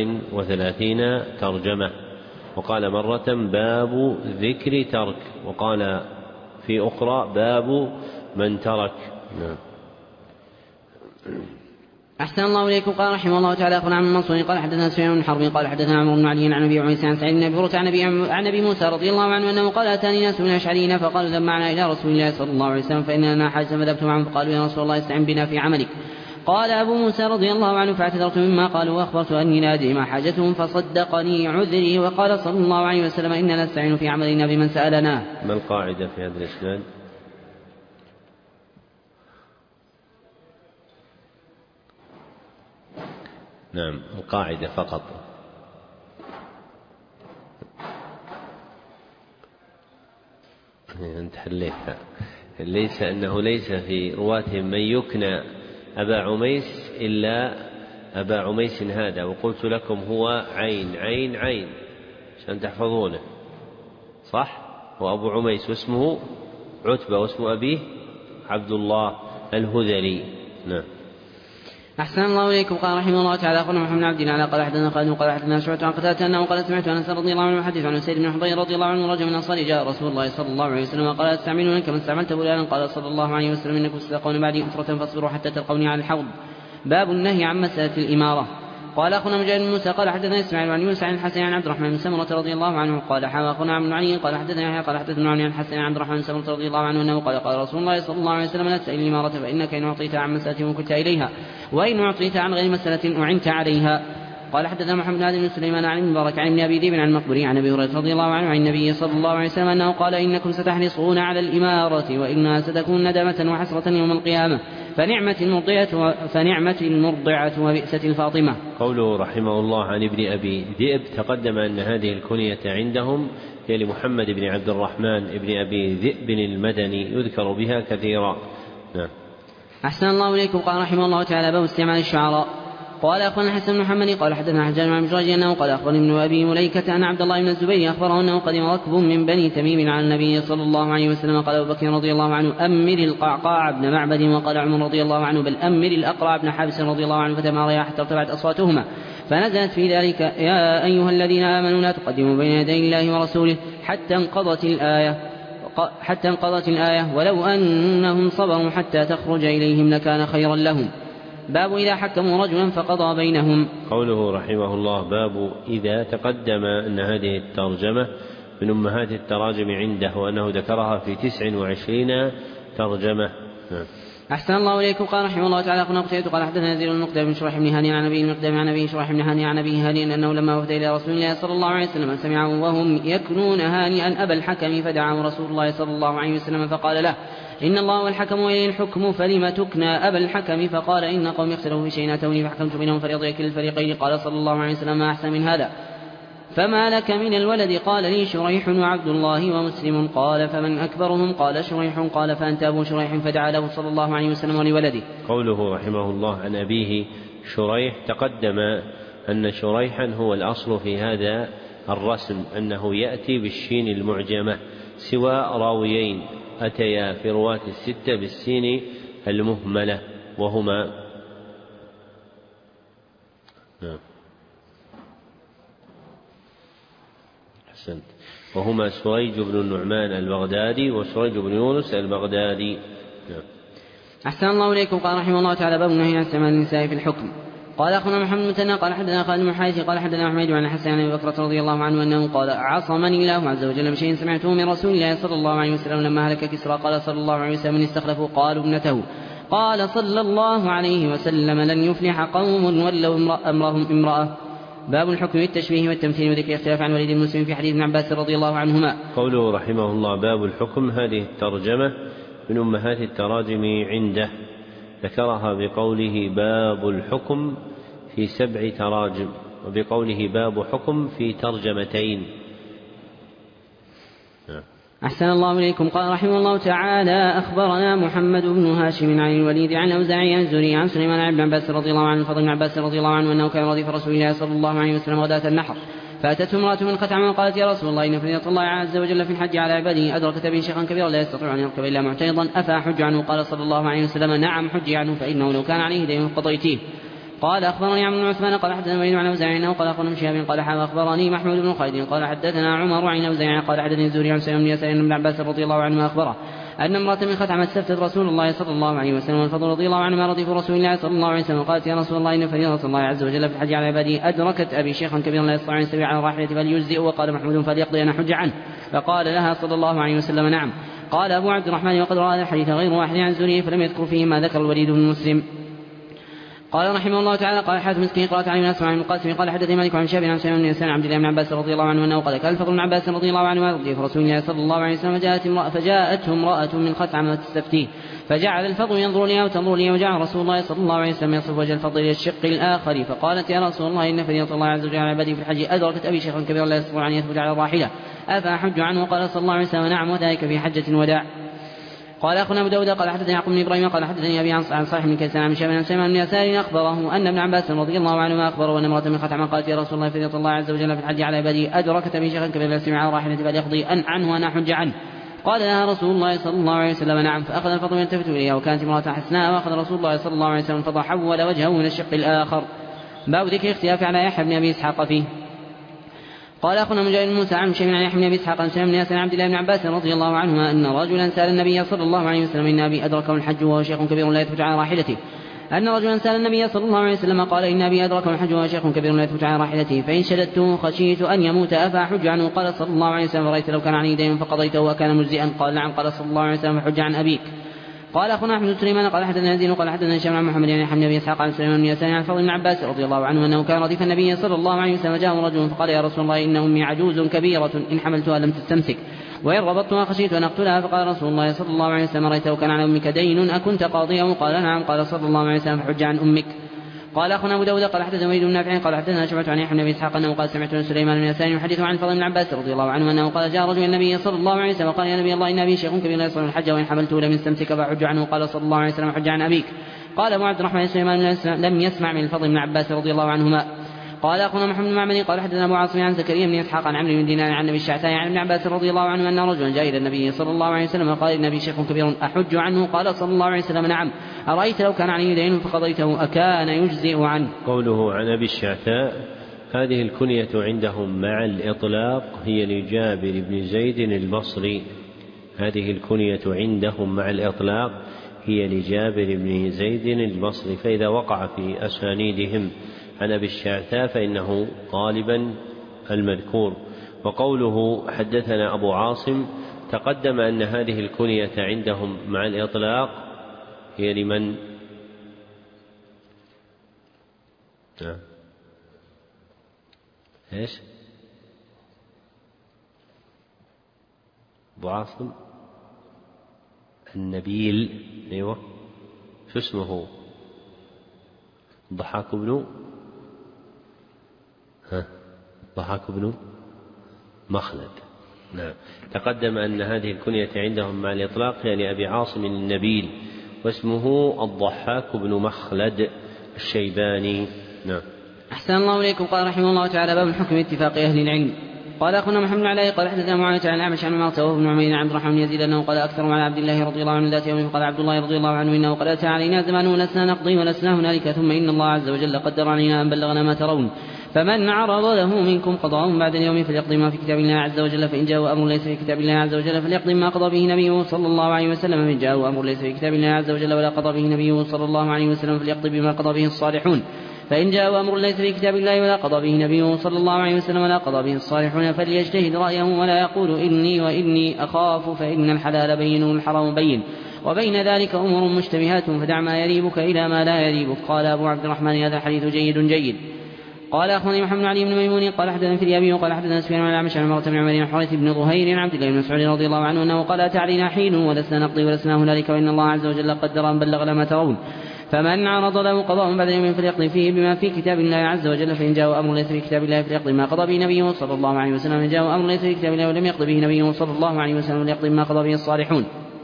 33 ترجمة وقال مرة باب ذكر ترك وقال في أخرى باب من ترك. نعم. أحسن الله إليكم. قال رحمه الله تعالى أخونا عن منصور قال حدثنا سفيان بن حرب قال حدثنا عمرو بن علي عن أبي عيسى عن سعيد بن أبي هريرة عن أبي موسى رضي الله عنه أنه قال أتاني ناس من الأشعريين فقالوا ذهب معنا إلى رسول الله صلى الله عليه وسلم فإننا لنا حاجة فذهبت معهم فقالوا يا رسول الله استعن بنا في عملك. قال أبو موسى رضي الله عنه فاعتذرت مما قالوا وأخبرت أني لا أدري ما حاجتهم فصدقني عذري وقال صلى الله عليه وسلم إننا نستعين في عملنا بمن سألنا. ما القاعدة في هذا الإسناد؟ نعم القاعدة فقط. أنت حليتها. ليس أنه ليس في رواة من يكنى أبا عميس إلا أبا عميس هذا، وقلت لكم هو عين عين عين عشان تحفظونه، صح؟ وأبو عميس واسمه عتبة واسم أبيه عبد الله الهذلي. نعم. أحسن الله إليكم. قال رحمه الله تعالى أخبرنا محمد بن عبد الله قال حدثنا خالد قال حدثنا شعبة عن قتادة أنه قال سمعت أنس رضي الله عنه يحدث عن سيد بن حضير رضي الله عنه رجل من الأنصار جاء رسول الله صلى الله عليه وسلم قال أتستعملون كما استعملت فلانا؟ قال صلى الله عليه وسلم إنكم ستلقون بعدي أسرة فاصبروا حتى تلقوني على الحوض. باب النهي عن مسألة الإمارة. قال أخونا مجاهد بن موسى قال حدثنا إسماعيل عن يونس عن الحسن عن عبد الرحمن بن سمرة رضي الله عنه قال أخونا عمرو بن علي قال حدثنا يحيى قال حدثنا عن الحسن عن عبد الرحمن بن سمرة رضي الله عنه أنه قال رسول الله صلى الله عليه وسلم لا تسأل الإمارة فإنك إن أعطيت عن مسألة وكلت إليها، وإن أعطيت عن غير مسألة أعنت عليها. قال حدثنا محمد بن سليمان عن المبارك عن ابن أبي ذئب عن المقبري عن أبي هريرة رضي الله عنه عن النبي صلى الله عليه وسلم أنه قال إنكم ستحرصون على الإمارة وإنها ستكون ندمة وحسرة يوم القيامة، فنعمة المرضعة وبئست الفاطمة. قوله رحمه الله عن ابن أبي ذئب تقدم أن هذه الكنية عندهم هي لمحمد بن عبد الرحمن بن أبي ذئب المدني يذكر بها كثيرا. نعم. أحسن الله إليكم. قال رحمه الله تعالى باب استعمال الشعراء. قال أخبرنا حسن بن محمد قال حدثنا حجاج عن مجرد أنه قال أخبرني ابن أبي مليكة أن عبد الله بن الزبير أخبره أنه قدم ركب من بني تميم على النبي صلى الله عليه وسلم. قال أبو بكر رضي الله عنه أمر القعقاع بن معبد، وقال عمر رضي الله عنه بل أمر الأقرع بن حابس رضي الله عنه، فتماريا حتى ارتفعت أصواتهما، فنزلت في ذلك يا أيها الذين آمنوا لا تقدموا بين يدي الله ورسوله حتى انقضت الآية ولو أنهم صبروا حتى تخرج إليهم لكان خيرا لهم. باب إذا حكموا رجلا فقضى بينهم. قوله رحمه الله باب إذا تقدم أن هذه الترجمة من أمهات التراجم عنده، وأنه ذكرها في 29 ترجمة. أحسن الله إليكم. قال رحمه الله تعالى أخونا قتيبة قال حدثنا يزيد بن المقدام بن شريح بن هاني عن أبي المقدام عن أبي شريح بن هاني عن أبي هاني أنه لما وفد إلى رسول الله صلى الله عليه وسلم سمعه وهم يكنون هانئا أبا الحكم، فدعاه رسول الله صلى الله عليه وسلم فقال له إن الله والحكم وإليه الحكم فلم تكنى أبا الحكم؟ فقال إن قوم اختلفوا في شيء أتوني فحكمت بينهم فرضي كلا الفريقين. قال صلى الله عليه وسلم ما أحسن من هذا؟ فما لك من الولد؟ قال لي شريح وعبد الله ومسلم. قال فمن أكبرهم؟ قال شريح. قال فأنت أبو شريح. فدعا له صلى الله عليه وسلم ولولده. قوله رحمه الله عن أبيه شريح تقدم أن شريحا هو الأصل في هذا الرسم أنه يأتي بالشين المعجمة، سوى راويين أتيا في رواة الستة بالسين المهملة وهما سريج بن النعمان البغدادي وسريج بن يونس البغدادي. أحسن الله إليكم. قال رحمه الله تعالى باب النهي عن استعمال النساء في الحكم. قال أخونا محمد المثنى قال حدثنا خالد بن حارث قال حدثنا حميد عن الحسن عن أبي بكر رضي الله عنه أنه قال عصمني الله عز وجل بشيء سمعته من رسول الله صلى الله عليه وسلم لما هلك كسرى. قال صلى الله عليه وسلم من استخلفوا قالوا ابنته. قال صلى الله عليه وسلم لن يفلح قوم ولوا أمرهم امرأة. باب الحكم بالتشبيه والتمثيل وذكر اختلاف عن وليد المسلم في حديث ابن عباس رضي الله عنهما. قوله رحمه الله باب الحكم، هذه الترجمة من أمهات التراجم عنده، ذكرها بقوله باب الحكم في 7 تراجم، وبقوله باب حكم في ترجمتين. أحسن الله إليكم. قال رحمه الله تعالى أخبرنا محمد بن هاشم عن الوليد عن أوزاعي عن الزهري عن سليمان عن ابن عباس رضي الله عنه فضل بن عباس رضي الله عنه أنه كان رديف رسول الله صلى الله عليه وسلم غداة النحر، فأتته امرأة من خثعم وقالت يا رسول الله إن فريضة الله عز وجل في الحج على عباده أدركت به شيخا كبيرا لا يستطيع أن يركب إلا معترضا أفأحج عنه؟ قال صلى الله عليه وسلم نعم حج عنه فإنه لو كان عليه دين قضيتيه. قال أخبرني عمرو بن عثمان قال حدثنا وليد عن أوزاعي أنه قال أخبرنا شهاب قال أخبرني محمود بن خالد قال حدثنا عمر عن أوزاعي قال حدثني الزهري عن سليمان بن يسار بن عباس رضي الله عنه أخبره أن امرأة من خثعم استفتت رسول الله صلى الله عليه وسلم والفضل رضي الله عنه ما رديف رسول الله صلى الله عليه وسلم قالت يا رسول الله إن فريضة الله عز وجل في الحج على عباده أدركت أبي شيخا كبيرا لا يستطيع أن يستوي على راحلة فليجزئ. وقال محمود فليقضي أن حج عنه. فقال لها صلى الله عليه وسلم نعم. قال أبو عبد الرحمن وقد رأى الحديث غير واحد عن الزهري فلم يذكر فيه ما ذكر الوليد بن مسلم. قال رحمه الله تعالى قال حاتم مسكين قرأت عليه ناس عن المقاسم قال حدثني مالك عن شاب عن سليمان بن يسار عبد الله بن عباس رضي الله عنه انه قال كان الفضل بن عباس رضي الله عنه رديف رسول الله صلى الله عليه وسلم فجاءته امرأة من خثعم تستفتيه فجعل الفضل ينظر لها وتنظر لي وجعل رسول الله صلى الله عليه وسلم يصف وجه الفضل الى الشق الاخر. فقالت يا رسول الله ان فريضة الله عز وجل على عباده في الحج ادركت ابي شيخا كبيرا لا يستطيع ان يثبت على الراحلة افأحج عنه؟ قال صلى الله عليه وسلم نعم وذلك في حجة الوداع. قال أخونا أبو داود قال حدثني يعقوب بن إبراهيم قال حدثني أبي عن صالح بن كيسان عن شيبان عن سليمان بن يسار أخبره أن ابن عباس رضي الله عنهما أخبره أن امرأة من خثعم قالت يا رسول الله فريضة الله عز وجل في الحج على عباده أدركت به شيخا كبيرا لا سمع راحلة فليقضي عنه وأنا أحج عنه. قال لها رسول الله صلى الله عليه وسلم نعم. فأخذ الفضل يلتفت إليها وكانت امرأة حسناء وأخذ رسول الله صلى الله عليه وسلم فحول وجهه من الشق الآخر. باب ذكر اختلاف على يحيى بن أبي إسحاق فيه. قال أخونا مجاهد موسى عن شيء عن يحيى بن أبي إسحاق عن سليمان بن يسار عبد الله بن عباس رضي الله عنهما أن رجلا سأل النبي صلى الله عليه وسلم إن أبي أدركه الحج وهو شيخ كبير لا يثبت على راحلته. أن رجلا سأل النبي صلى الله عليه وسلم قال إن أبي أدركه الحج وهو شيخ كبير لا يثبت على راحلته فإن شددته خشيت أن يموت أفأحج عنه. قال صلى الله عليه وسلم رأيت لو كان عني دين فقضيته وكان مجزئا. قال نعم. قال صلى الله عليه وسلم فحج عن أبيك. قال أخونا أحمد سليمان قال حدثنا يزيد قال حدثنا هشام عن محمد يعني حمد بن إسحاق عن سليمان بن يسار عن فضل بن عباس رضي الله عنه أنه كان رديف النبي صلى الله عليه وسلم جاءه رجل فقال يا رسول الله إن أمي عجوز كبيرة إن حملتها لم تستمسك وإن ربطتها خشيت أن أقتلها. فقال رسول الله صلى الله عليه وسلم رأيت لو كان على أمك دين أكنت قاضيه؟ قال نعم. قال صلى الله عليه وسلم فحج عن أمك. قال أخونا أبو داود قال حدثنا وليد بن نافع قال حدثنا شعبة عن يحيى بن أبي إسحاق أنه قال سمعت سليمان بن يسار يحدث عن فضل بن عباس رضي الله عنه أنه قال جاء رجل النبي صلى الله عليه وسلم قال يا نبي الله إن أبي شيخ كبير لا يصل الحج وإن حملته لم يستمسك فحج عنه. قال صلى الله عليه وسلم حج عن أبيك. قال أبو عبد الرحمن سليمان لم يسمع من الفضل بن عباس رضي الله عنهما. قال أخونا محمد بن معمر قال حدثنا أبو عاصم عن زكريا بن إسحاق عن عمرو بن دينار عن أبي الشعثاء عن ابن عباس رضي الله عنه أن رجلا جاء إلى النبي صلى الله عليه وسلم قال إن أبي شيخ كبير أحج عنه؟ قال صلى الله عليه وسلم نعم. أرأيت لو كان عليه دين فقضيته أكان يجزئ عنه؟ قوله عن أبي الشعثاء هذه الكنية عندهم مع الإطلاق هي لجابر بن زيد البصري. هذه الكنية عندهم مع الإطلاق هي لجابر بن زيد البصري. فإذا وقع في أسانيدهم عن أبي الشعثاء فإنه غالبا المذكور. وقوله حدثنا أبو عاصم تقدم أن هذه الكنية عندهم مع الإطلاق هي لمن؟ إيش؟ أبو عاصم النبيل. أيوة شو اسمه؟ ضحاك بن مخلد. نعم. تقدم أن هذه الكنية عندهم مع الإطلاق يعني أبي عاصم النبيل واسمه الضحاك بن مخلد الشيباني. نعم. أحسن الله إليكم. قال رحمه الله تعالى باب الحكم اتفاق أهل العلم. قال أخونا محمد علاء قال حدثنا معاوية عن الأعمش عن معطى وابن عمير عن عبد الرحمن بن يزيد أنه قال أكثر على عبد الله رضي الله عنه ذات يوم قال عبد الله رضي الله عنه إنه قد أتى علينا زمان ولسنا نقضي ولسنا هنالك ثم إن الله عز وجل قدر علينا أن بلغنا ما ترون فمن عرض له منكم قضاء بعد اليوم فليقضي ما في كتاب الله عز وجل فإن جاء أمر ليس في كتاب الله عز وجل فليقضي ما قضى به نبيه صلى الله عليه وسلم فإن جاء أمر ليس في كتاب الله عز وجل ولا قضى به نبيه صلى الله عليه وسلم فليقضي بما قضى به الصالحون فإن جاء أمر ليس في كتاب الله ولا قضى به نبيه صلى الله عليه وسلم ولا قضى به الصالحون فليجتهد رأيه ولا يقول إني وإني أخاف فإن الحلال بين والحرام بين وبين ذلك أمور مشتبهات فدع ما يريبك إلى ما لا يريبك. قال أبو عبد الرحمن هذا حديث جيد. قال أخواني محمد علي بن ميمون قال حدثنا في اليابي وقال حدثنا سفيان عن الأعمش عن مرة بن عمر حارث بن ظهير عن عبد الله بن مسعود رضي الله عنه أنه قال أتى علينا حين ولسنا نقضي ولسنا هنالك وإن الله عز وجل قدر أن بلغنا ما ترون فمن عرض له قضاء بعد يوم فليقضي فيه بما في كتاب الله عز وجل فإن جاء أمر ليس في كتاب الله فليقضي ما قضى به نبيه صلى الله عليه وسلم فإن جاء أمر ليس في كتاب الله ولم يقضي به نبيه صلى الله عليه وسلم فليقضي ما قضى به الصالحون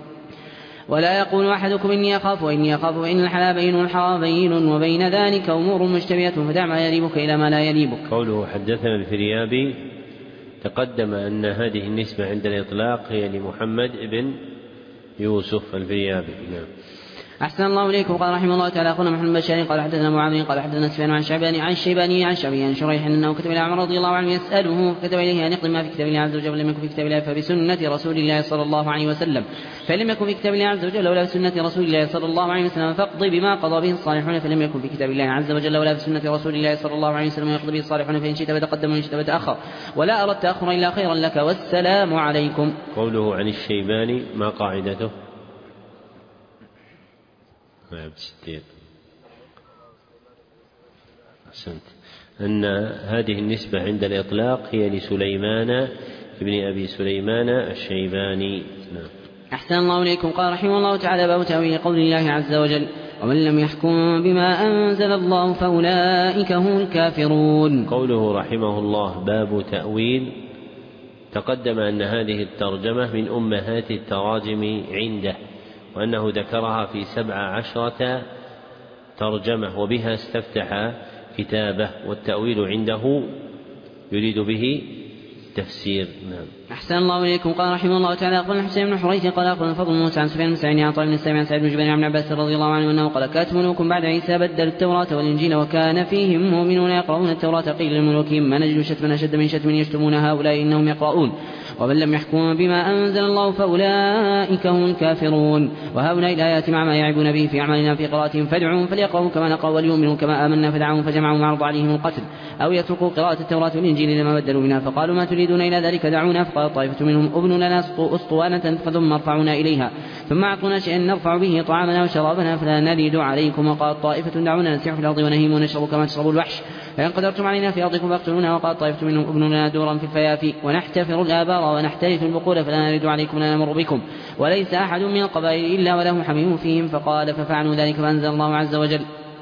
ولا يقول أحدكم إني أخاف وإني أخاف فإن الحلال بين والحرام بين وبين ذلك أمور مشتبهات فدع ما يريبك إلى ما لا يريبك. قوله حدثنا الفريابي تقدم أن هذه النسبة عند الإطلاق هي لمحمد بن يوسف الفريابي. نعم. أحسن الله إليكم. قال رحمه الله تعالى أخونا محمد بشار قال حدثنا معاوية قال حدثنا سفيان عن شعباني عن شيباني عن شعبي عن شريح أنه كتب إلى عمر رضي الله عنه يسأله كتب إليه أن يقضي ما في كتاب الله عز وجل ولم يكن في كتاب الله فبسنة رسول الله صلى الله عليه وسلم فلم يكن في كتاب الله عز وجل ولا بسنة رسول الله صلى الله عليه وسلم فاقضي بما قضى به الصالحون فلم يكن في كتاب الله عز وجل ولا بسنة رسول الله صلى الله عليه وسلم يقضي به الصالحون فإن شئت فتقدم وإن شئت فتأخر ولا أردت تأخر إلا خيرا لك والسلام عليكم. قوله عن الشيباني ما قاعدته؟ أحسنت. أن هذه النسبة عند الإطلاق هي لسليمان ابن أبي سليمان الشيباني. نعم. أحسن الله إليكم. قال رحمه الله تعالى باب تأويل قول الله عز وجل ومن لم يحكم بما أنزل الله فأولئك هم الكافرون. قوله رحمه الله باب تأويل تقدم أن هذه الترجمة من أمهات التراجم عنده وأنه ذكرها في 17 ترجمة، وبها استفتح كتابه، والتأويل عنده يريد به تفسير. نعم. أحسن الله إليكم. قال رحمه الله تعالى: أخبرنا الحسين بن حريث قال أخبرنا فضل موسى عن سفيان بن سعيد عن طالب بن السلام عن سعيد بن جبير عن عباس رضي الله عنه أنه قال: كاتب ملوك بعد عيسى بدلوا التوراة والإنجيل وكان فيهم مؤمنون يقرؤون التوراة، قيل للملوك: ما نجد شتما أشد من شتم يشتمون هؤلاء إنهم يقرؤون، ومن لم يحكم بما أنزل الله فأولئك هم الكافرون. وهؤلاء الآيات مع ما يعيبون به في أعمالنا في قراءتهم فادعوهم فليقرؤوا كما نقرأ وليؤمنوا كما آمنا، فدعوهم فجمعوا معرض عليهم القتل، أو يتركوا قراءة التوراة والإنجيل لما بدلوا منها. فقالوا: ما تريدون إلى ذلك؟ دعونا. فقال طائفة منهم: ابنوا لنا أسطوانة ثم ارفعونا إليها، ثم أعطونا شيئا نرفع به طعامنا وشرابنا فلا نرد عليكم. وقال طائفة: دعونا نسيح في الأرض ونهيم ونشرب كما تشرب الوحش، فإن قدرتم علينا في أرضكم فاقتلونا. وقال طائفة منهم: ابنوا لنا دورا في الفيافي ونحتفر الآبار ونحترث البقول فلا نرد عليكم لا نمر بكم، وليس أحد من القبائل إلا وله حميم فيهم. فقال: ففعلوا ذلك فأنزل الله عز وجل: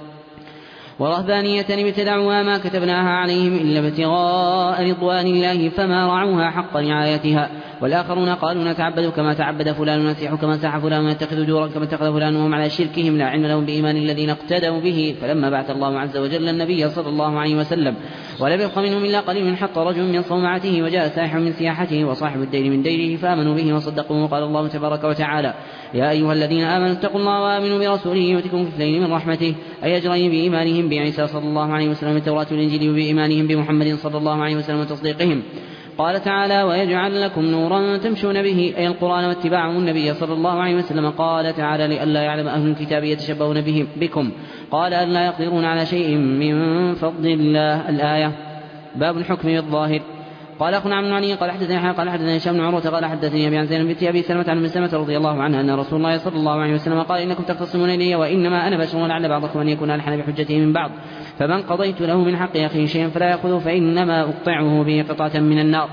ورهبانية ابتدعوها ما كتبناها عليهم إلا ابتغاء رضوان الله فما رعوها حق رعايتها. والآخرون قالوا: نتعبد كما تعبد فلان، نسيح كما ساح فلان، ونتخذ دورا كما اتخذ فلان، وهم على شركهم لا علم لهم بإيمان الذين اقتدوا به. فلما بعث الله عز وجل النبي صلى الله عليه وسلم ولم يبق منهم إلا قليل حط رجل من صومعته وجاء سائح من سياحته وصاحب الدين من ديره فآمنوا به وصدقوه. قال الله تبارك وتعالى: يا أيها الذين آمنوا اتقوا الله وآمنوا برسوله يؤتكم كفلين من رحمته، أي أجرين بإيمانهم بعيسى صلى الله عليه وسلم التوراة والإنجيل، وبإيمانهم بمحمد صلى الله عليه وسلم وتصديقهم. قال تعالى: ويجعل لكم نورا تمشون به، أي القرآن واتباعه النبي صلى الله عليه وسلم. قال تعالى: لئلا يعلم أهل الكتاب يتشبهون بكم، قال: ألا يقدرون على شيء من فضل الله. الآية. باب الحكم بالظاهر. قال أخونا عن علي قال حدثني قال حدثني هشام بن عروة قال حدثني أبي عن زينب بنت أبي سلمة عن سلمة رضي الله عنها أن رسول الله صلى الله عليه وسلم قال: إنكم تختصمون إلي وإنما أنا بشر ولعل بعضكم أن يكون ألحن بحجته من بعض، فمن قضيت له من حق أخيه شيئا فلا يأخذه فإنما أقطعه به قطعة من النار.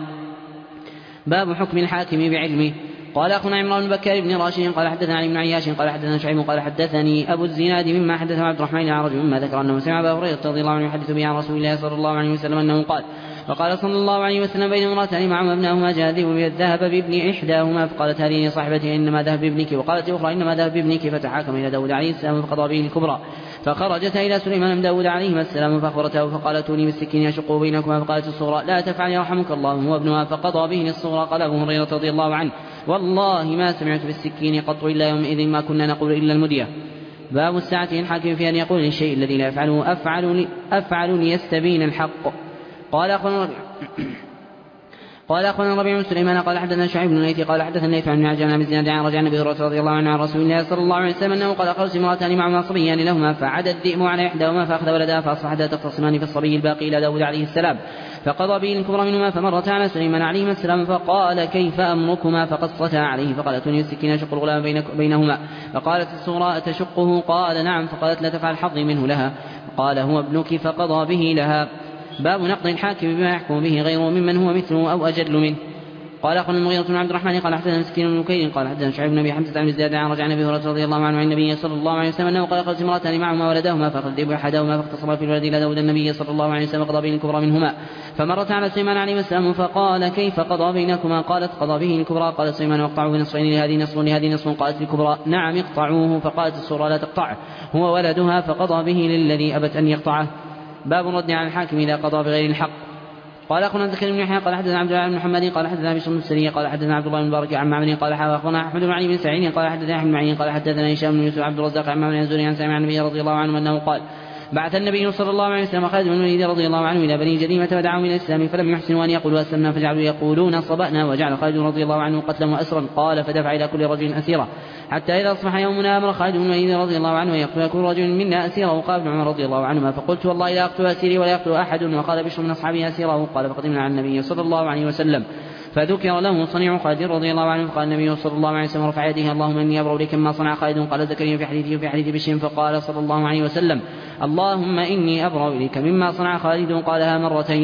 باب حكم الحاكم بعلمه. قال أخونا عمران بن بكار بن راشد قال حدثنا علي بن عياش قال حدثنا شعيب قال حدثني أبو الزناد مما حدثه عبد الرحمن الأعرج مما ذكر أنه سمع أبا هريرة رضي الله عنه يحدث به عن رسول الله صلى الله عليه وسلم أنه قال: فقال صلى الله عليه وسلم: بين امرأتان معهما ابناهما جاذب ذهب بابن إحداهما، فقالت هذه صاحبتي إنما ذهب بابنك، وقالت أخرى إنما ذهب بابنك، فتحاكم إلى داود عليه السلام فقضى به الكبرى. فخرجت إلى سليمان بن داود عليه السلام فأخبرته فقالت: اتوني بالسكين يشق بينكما. فقالت الصغرى: لا تفعل يرحمك الله هو ابنها، فقضى به الصغرى. قال أبو هريرة رضي الله عنه: والله ما سمعت بالسكين قط إلا يومئذ ما كنا نقول إلا المدية. باب الساعة الحاكم في أن يقول للشيء الذي لا يفعله أفعل ليستبين الحق. قال أخونا الربيع بن سليمان قال حدثنا شعيب بن ليث قال حدثنا ليث عن عجلان بن زناد عن رجع النبي رضي الله عنه عن رسول الله صلى الله عليه وسلم أنه قال: خرج امرأتان معهما صبيان لهما، فعد الذئب على إحداهما فأخذ ولدها فأصبحتا تختصمان في الصبي الباقي إلى داود عليه السلام، فقضى به الكبرى منهما، فمرت على سليمان عليه السلام فقال: كيف أمركما؟ فقصتا عليه فقالت: اتوني السكين يشق الغلام بينهما. فقالت الصغرى: أتشقه؟ قال: نعم. فقالت: لا تفعل حظي منه لها. قال: هو ابنك. فقضى به لها. باب نقض الحاكم بما يحكم به غيره ممن هو مثله أو أجل منه. قال أخونا المغيرة بن عبد الرحمن قال حدثنا مسكين بن بكير قال حدثنا شعيب بن أبي حمزة عن زياد عن رجع النبي رضي الله عنه عن النبي صلى الله عليه وسلم أنه قال: خرجت امرأتان معهما ولدهما فأخذ الذئب أحدهما فاختصم في الولد إلى داود النبي صلى الله عليه وسلم قضى به الكبرى منهما. فمرت على سليمان عليه السلام فقال: كيف قضى بينكما؟ قالت: قضى به الكبرى. قال سليمان: واقطعوه نصفين لهذه نصف لهذه نصف. قالت الكبرى: نعم اقطعوه. فقالت الصغرى: لا تقطعه هو ولدها. فقضى به للذي أبت أن يقطعه. باب الرد على الحاكم إذا قضى بغير الحق. قال أخونا زكريا بن يحيى قال حدثنا عبد الله بن محمد قال حدثنا بشر بن السري قال حدثنا عبد الله بن مبارك عن معمر قال أخونا أحمد بن علي بن سعيد قال حدثنا أحمد بن معين قال حدثنا هشام بن يوسف عبد الرزاق عن معمر الزهري عن سامع النبي رضي الله عنه أنه قال: بعث النبي صلى الله عليه وسلم خالد بن الوليد رضي الله عنه إلى بني جريمة ودعاهم إلى الإسلام فلم يحسنوا أن يقولوا أسلمنا فجعلوا يقولون صبأنا، وجعل خالد رضي الله عنه قتلا وأسرا. قال: فدفع إلى كل رجل أسيرا حتى إذا أصبح يومنا أمر خالد بن الوليد رضي الله عنه يقتل كل رجل منا أسيرا. وقال ابن عمر رضي الله عنهما: فقلت والله لا أقتل أسيري ولا يقتل أحد. وقال بشر من أصحابه أسيره. قال: فقدمنا على النبي صلى الله عليه وسلم فذكر له صنيع خالد رضي الله عنه. فقال النبي صلى الله عليه وسلم: رفع يده: اللهم إني أبرأ إليك مما صنع خالد. قال زكريا في حديثه وفي حديث بشر. فقال صلى الله عليه وسلم: اللهم إني أبرأ إليك مما صنع خالد. قالها مرتين.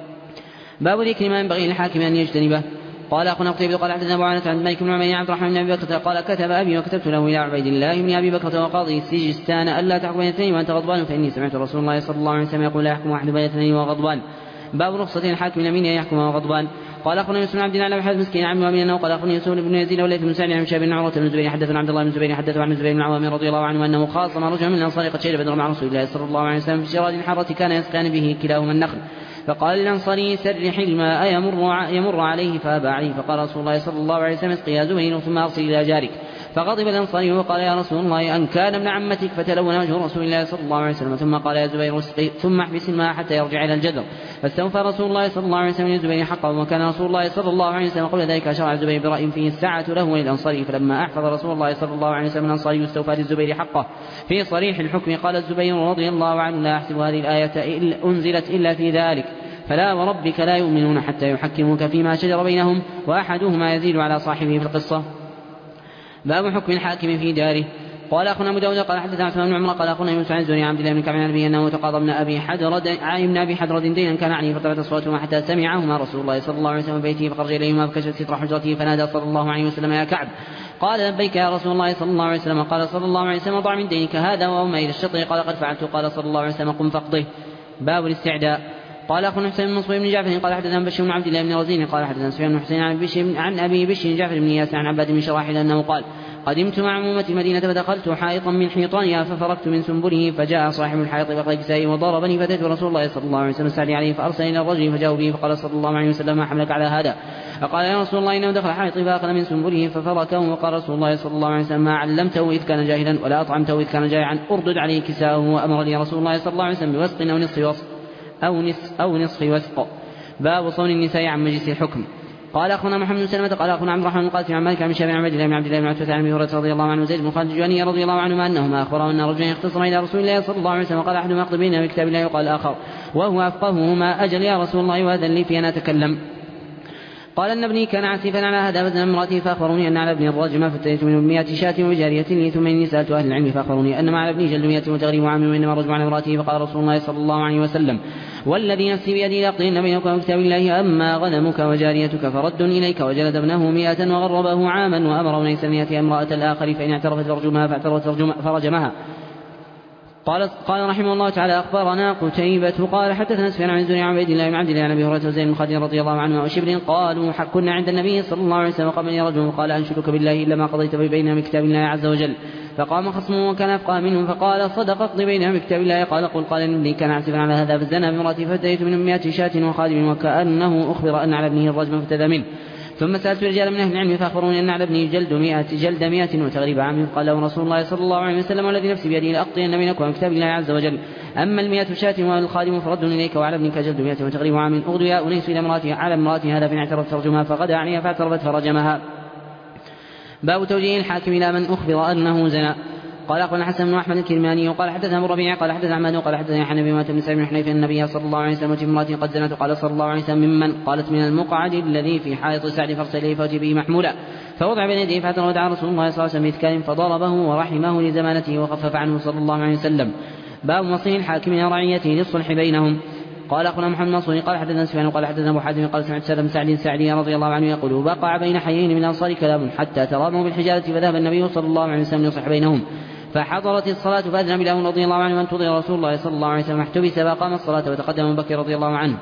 باب ذكر ما ينبغي للحاكم أن يجتنبه. قال أخونا قتيبة قال حدثنا أبو عوانة عن مالك بن عمير عبد الرحمن بن أبي بكر قال: كتب أبي وكتبت له إلى عبيد الله بن أبي بكر وقاضي السجستان ألا تحكم بين اثنين وأنت غضبان، فإني سمعت رسول الله صلى الله عليه وسلم يقول: لا يحكم أحد بين اثنين وغضبان. باب رخصة الحاكم الأمين أن يحكم وغضبان. قال أخبرنا يوسف بن عبد الله بن حارث مسكين عن وابن أنه قال أخبرني يوسف بن يزيد وليث بن سعد عن شاب بن عروة بن الزبير حدث عن عبد الله بن الزبير حدث عن الزبير بن العوام رضي الله عنه أنه خاصم رجل من الأنصار قد شهد بدرا مع رسول الله صلى الله عليه وسلم في شراد حارة كان يسقيان به كلاهما النخل، فقال للأنصاري سرح الماء يمر عليه فأبى عليه، فقال رسول الله صلى الله عليه وسلم اسقي يا زبير ثم أرسل إلى جارك، فغضب الأنصاري وقال يا رسول الله أن كان ابن عمتك، فتلون وجه رسول الله صلى الله عليه وسلم ثم قال يا زبير اسقي ثم احبس الماء حتى يرجع إلى الجذر، فاستوفى رسول الله صلى الله عليه وسلم للزبير حقه، وكان رسول الله صلى الله عليه وسلم قبل ذلك شرع الزبير برأي فيه الساعة له وللأنصاري، فلما أحفظ رسول الله صلى الله عليه وسلم الأنصاري استوفى للزبير حقه في صريح الحكم، قال الزبير رضي الله عنه لا أحسب هذه الآية أنزلت إلا في ذلك، فلا وربك لا يؤمنون حتى يحكموك فيما شجر بينهم وأحدهما يزيد على صاحبه في القصة. باب حكم الحاكم في داره. قال أخونا أبو داود قال حدثنا عثمان بن عمر قال أخونا يوسف عن الزهري عن عبد الله بن كعب عن أبيه أنه تقاضى ابن أبي حدرد دينا كان عليه فطلبت أصواتهما حتى سمعهما رسول الله صلى الله عليه وسلم بيته، فخرج إليهما فكشف ستر حجرته فنادى صلى الله عليه وسلم يا كعب، قال لبيك يا رسول الله صلى الله عليه وسلم، قال صلى الله عليه وسلم ضع من دينك هذا وأما إلى الشطر، قال قد فعلت، قال صلى الله عليه وسلم قم فاقضه. باب الاستعداء. قال أخونا حسين بن منصور بن جعفر قال حدثنا بشر بن عبد الله بن رزين قال حدثنا سفيان بن حسين عن أبي بشر جعفر بن ياسر عن عباد بن شراحيل أنه قال قدمت مع عمومة المدينة فدخلت حائطا من حيطانها ففرقت من سنبله، فجاء صاحب الحائط فقد كسائي وضربني، فأتيت رسول الله صلى الله عليه وسلم سعدي عليه فأرسل إلى الرجل فجاءوا به، فقال صلى الله عليه وسلم ما حملك على هذا؟ فقال يا رسول الله إنه دخل حائطي فأخذ من سنبله ففركه، وقال رسول الله صلى الله عليه وسلم ما علمته إذ كان جاهلا ولا أطعمته إذ كان جائعا، أردد عليه كساءه، وأمرني رسول الله صلى الله عليه وسلم بوسق أو نصف وسق. باب صون النساء عن مجلس الحكم. قال أخونا محمد بن سلمة قال أخونا عبد الرحمن القاسم عن مالك عن شافعي عن عبد الله بن عتبة عن أبي هريرة رضي الله عنه وزيد بن خالد الجهني رضي الله عنهما أنهما أخبرا أن رجلا يختصم إلى رسول الله صلى الله عليه وسلم، قال أحدهما اقض بيننا بكتاب الله، وقال الآخر وهو أفقههما أجل يا رسول الله وأذن لي في أن أتكلم. قال أن ابني كان عسيفا على هذا فزن امرأته، فأخبروني أن على ابني الرجم، فاتيت منه 100 شاة وجارية لي، ثم إني سألت أهل العلم فأخبروني أن على ابني جلد 100 وتغريب عام، وإنما رجم على امرأته. فقال رسول الله صلى الله عليه وسلم والذي نفسي بيدي لأقضين بينك وكتاب الله، أما غنمك وجاريتك فرد إليك، وجلد ابنه 100 وغربه عاما، وأمر أن يستنية امرأة الآخر، فإن اعترفت فرجمها فرجمها. قال رحمه الله تعالى أخبرنا قتيبة قال حدثنا سفيان عن الزهري عن عبد الله بن عبد الله عن أبي هريرة وزيد بن خالد رضي الله عنه وشبر قالوا كنا عند النبي صلى الله عليه وسلم قبل رجل قال أنشدك بالله إلا ما قضيت بيننا بكتاب الله عز وجل، فقام خصمه وكان أفقه منهم فقال صدق اقضي بيننا بكتاب الله. قال قال إني كان عاسفا على هذا فزنا بامرأتي فاتيت من 100 شاة وخادم، وكأنه أخبر أن على ابنه الرجم فافتدى منه، ثم سألت رجالا من أهل العلم فأخبروني أن على ابني جلد 100 وتغريب عام. قال له رسول الله صلى الله عليه وسلم والذي نفسي بيده لأقضين بينكم عن كتاب الله عز وجل، أما 100 شاة والخادم فرد إليك، وعلى ابنك جلد 100 وتغريب عام. أغدو يا أنيس إلى امرأتي على امرأتي هذا، فإن اعترفت فرجمها، فغدا عليها فاعترفت فرجمها. باب توجيه الحاكم إلى من أخبر أنه زنى. قال أخبرنا حسن بن أحمد الكرماني وقال حدثنا أبو ربيع قال حدثنا عماد قال حدثنا حنبي مات بن سعيد بن حنيف النبي صلى الله عليه وسلم وفي امرأة قد زنت، قال صلى الله عليه وسلم ممن؟ قالت من المقعد الذي في حائط سعد، فارسل إليه فأتي به محمولا، فوضع بين يديه فاعترف ودعا رسول الله صلى الله عليه وسلم بإذكار فضربه ورحمه لزمانته وخفف عنه صلى الله عليه وسلم. باب وصي الحاكم إلى رعيته للصلح بينهم. قال أخونا محمد منصور قال حدثنا سفيان قال حدثنا أبو حاتم قال سمعت سالم سعد سعدي رضي الله عنه يقول وقع بين حيين من الأنصار كلام حتى تراموا بالحجارة، فذهب النبي صلى الله عليه وسلم يصلح بينهم، فحضرت الصلاة فأذن بلال رضي الله عنه وانتظر رسول الله صلى الله عليه وسلم احتبس فأقام الصلاة، وتقدم أبو بكر رضي الله عنه،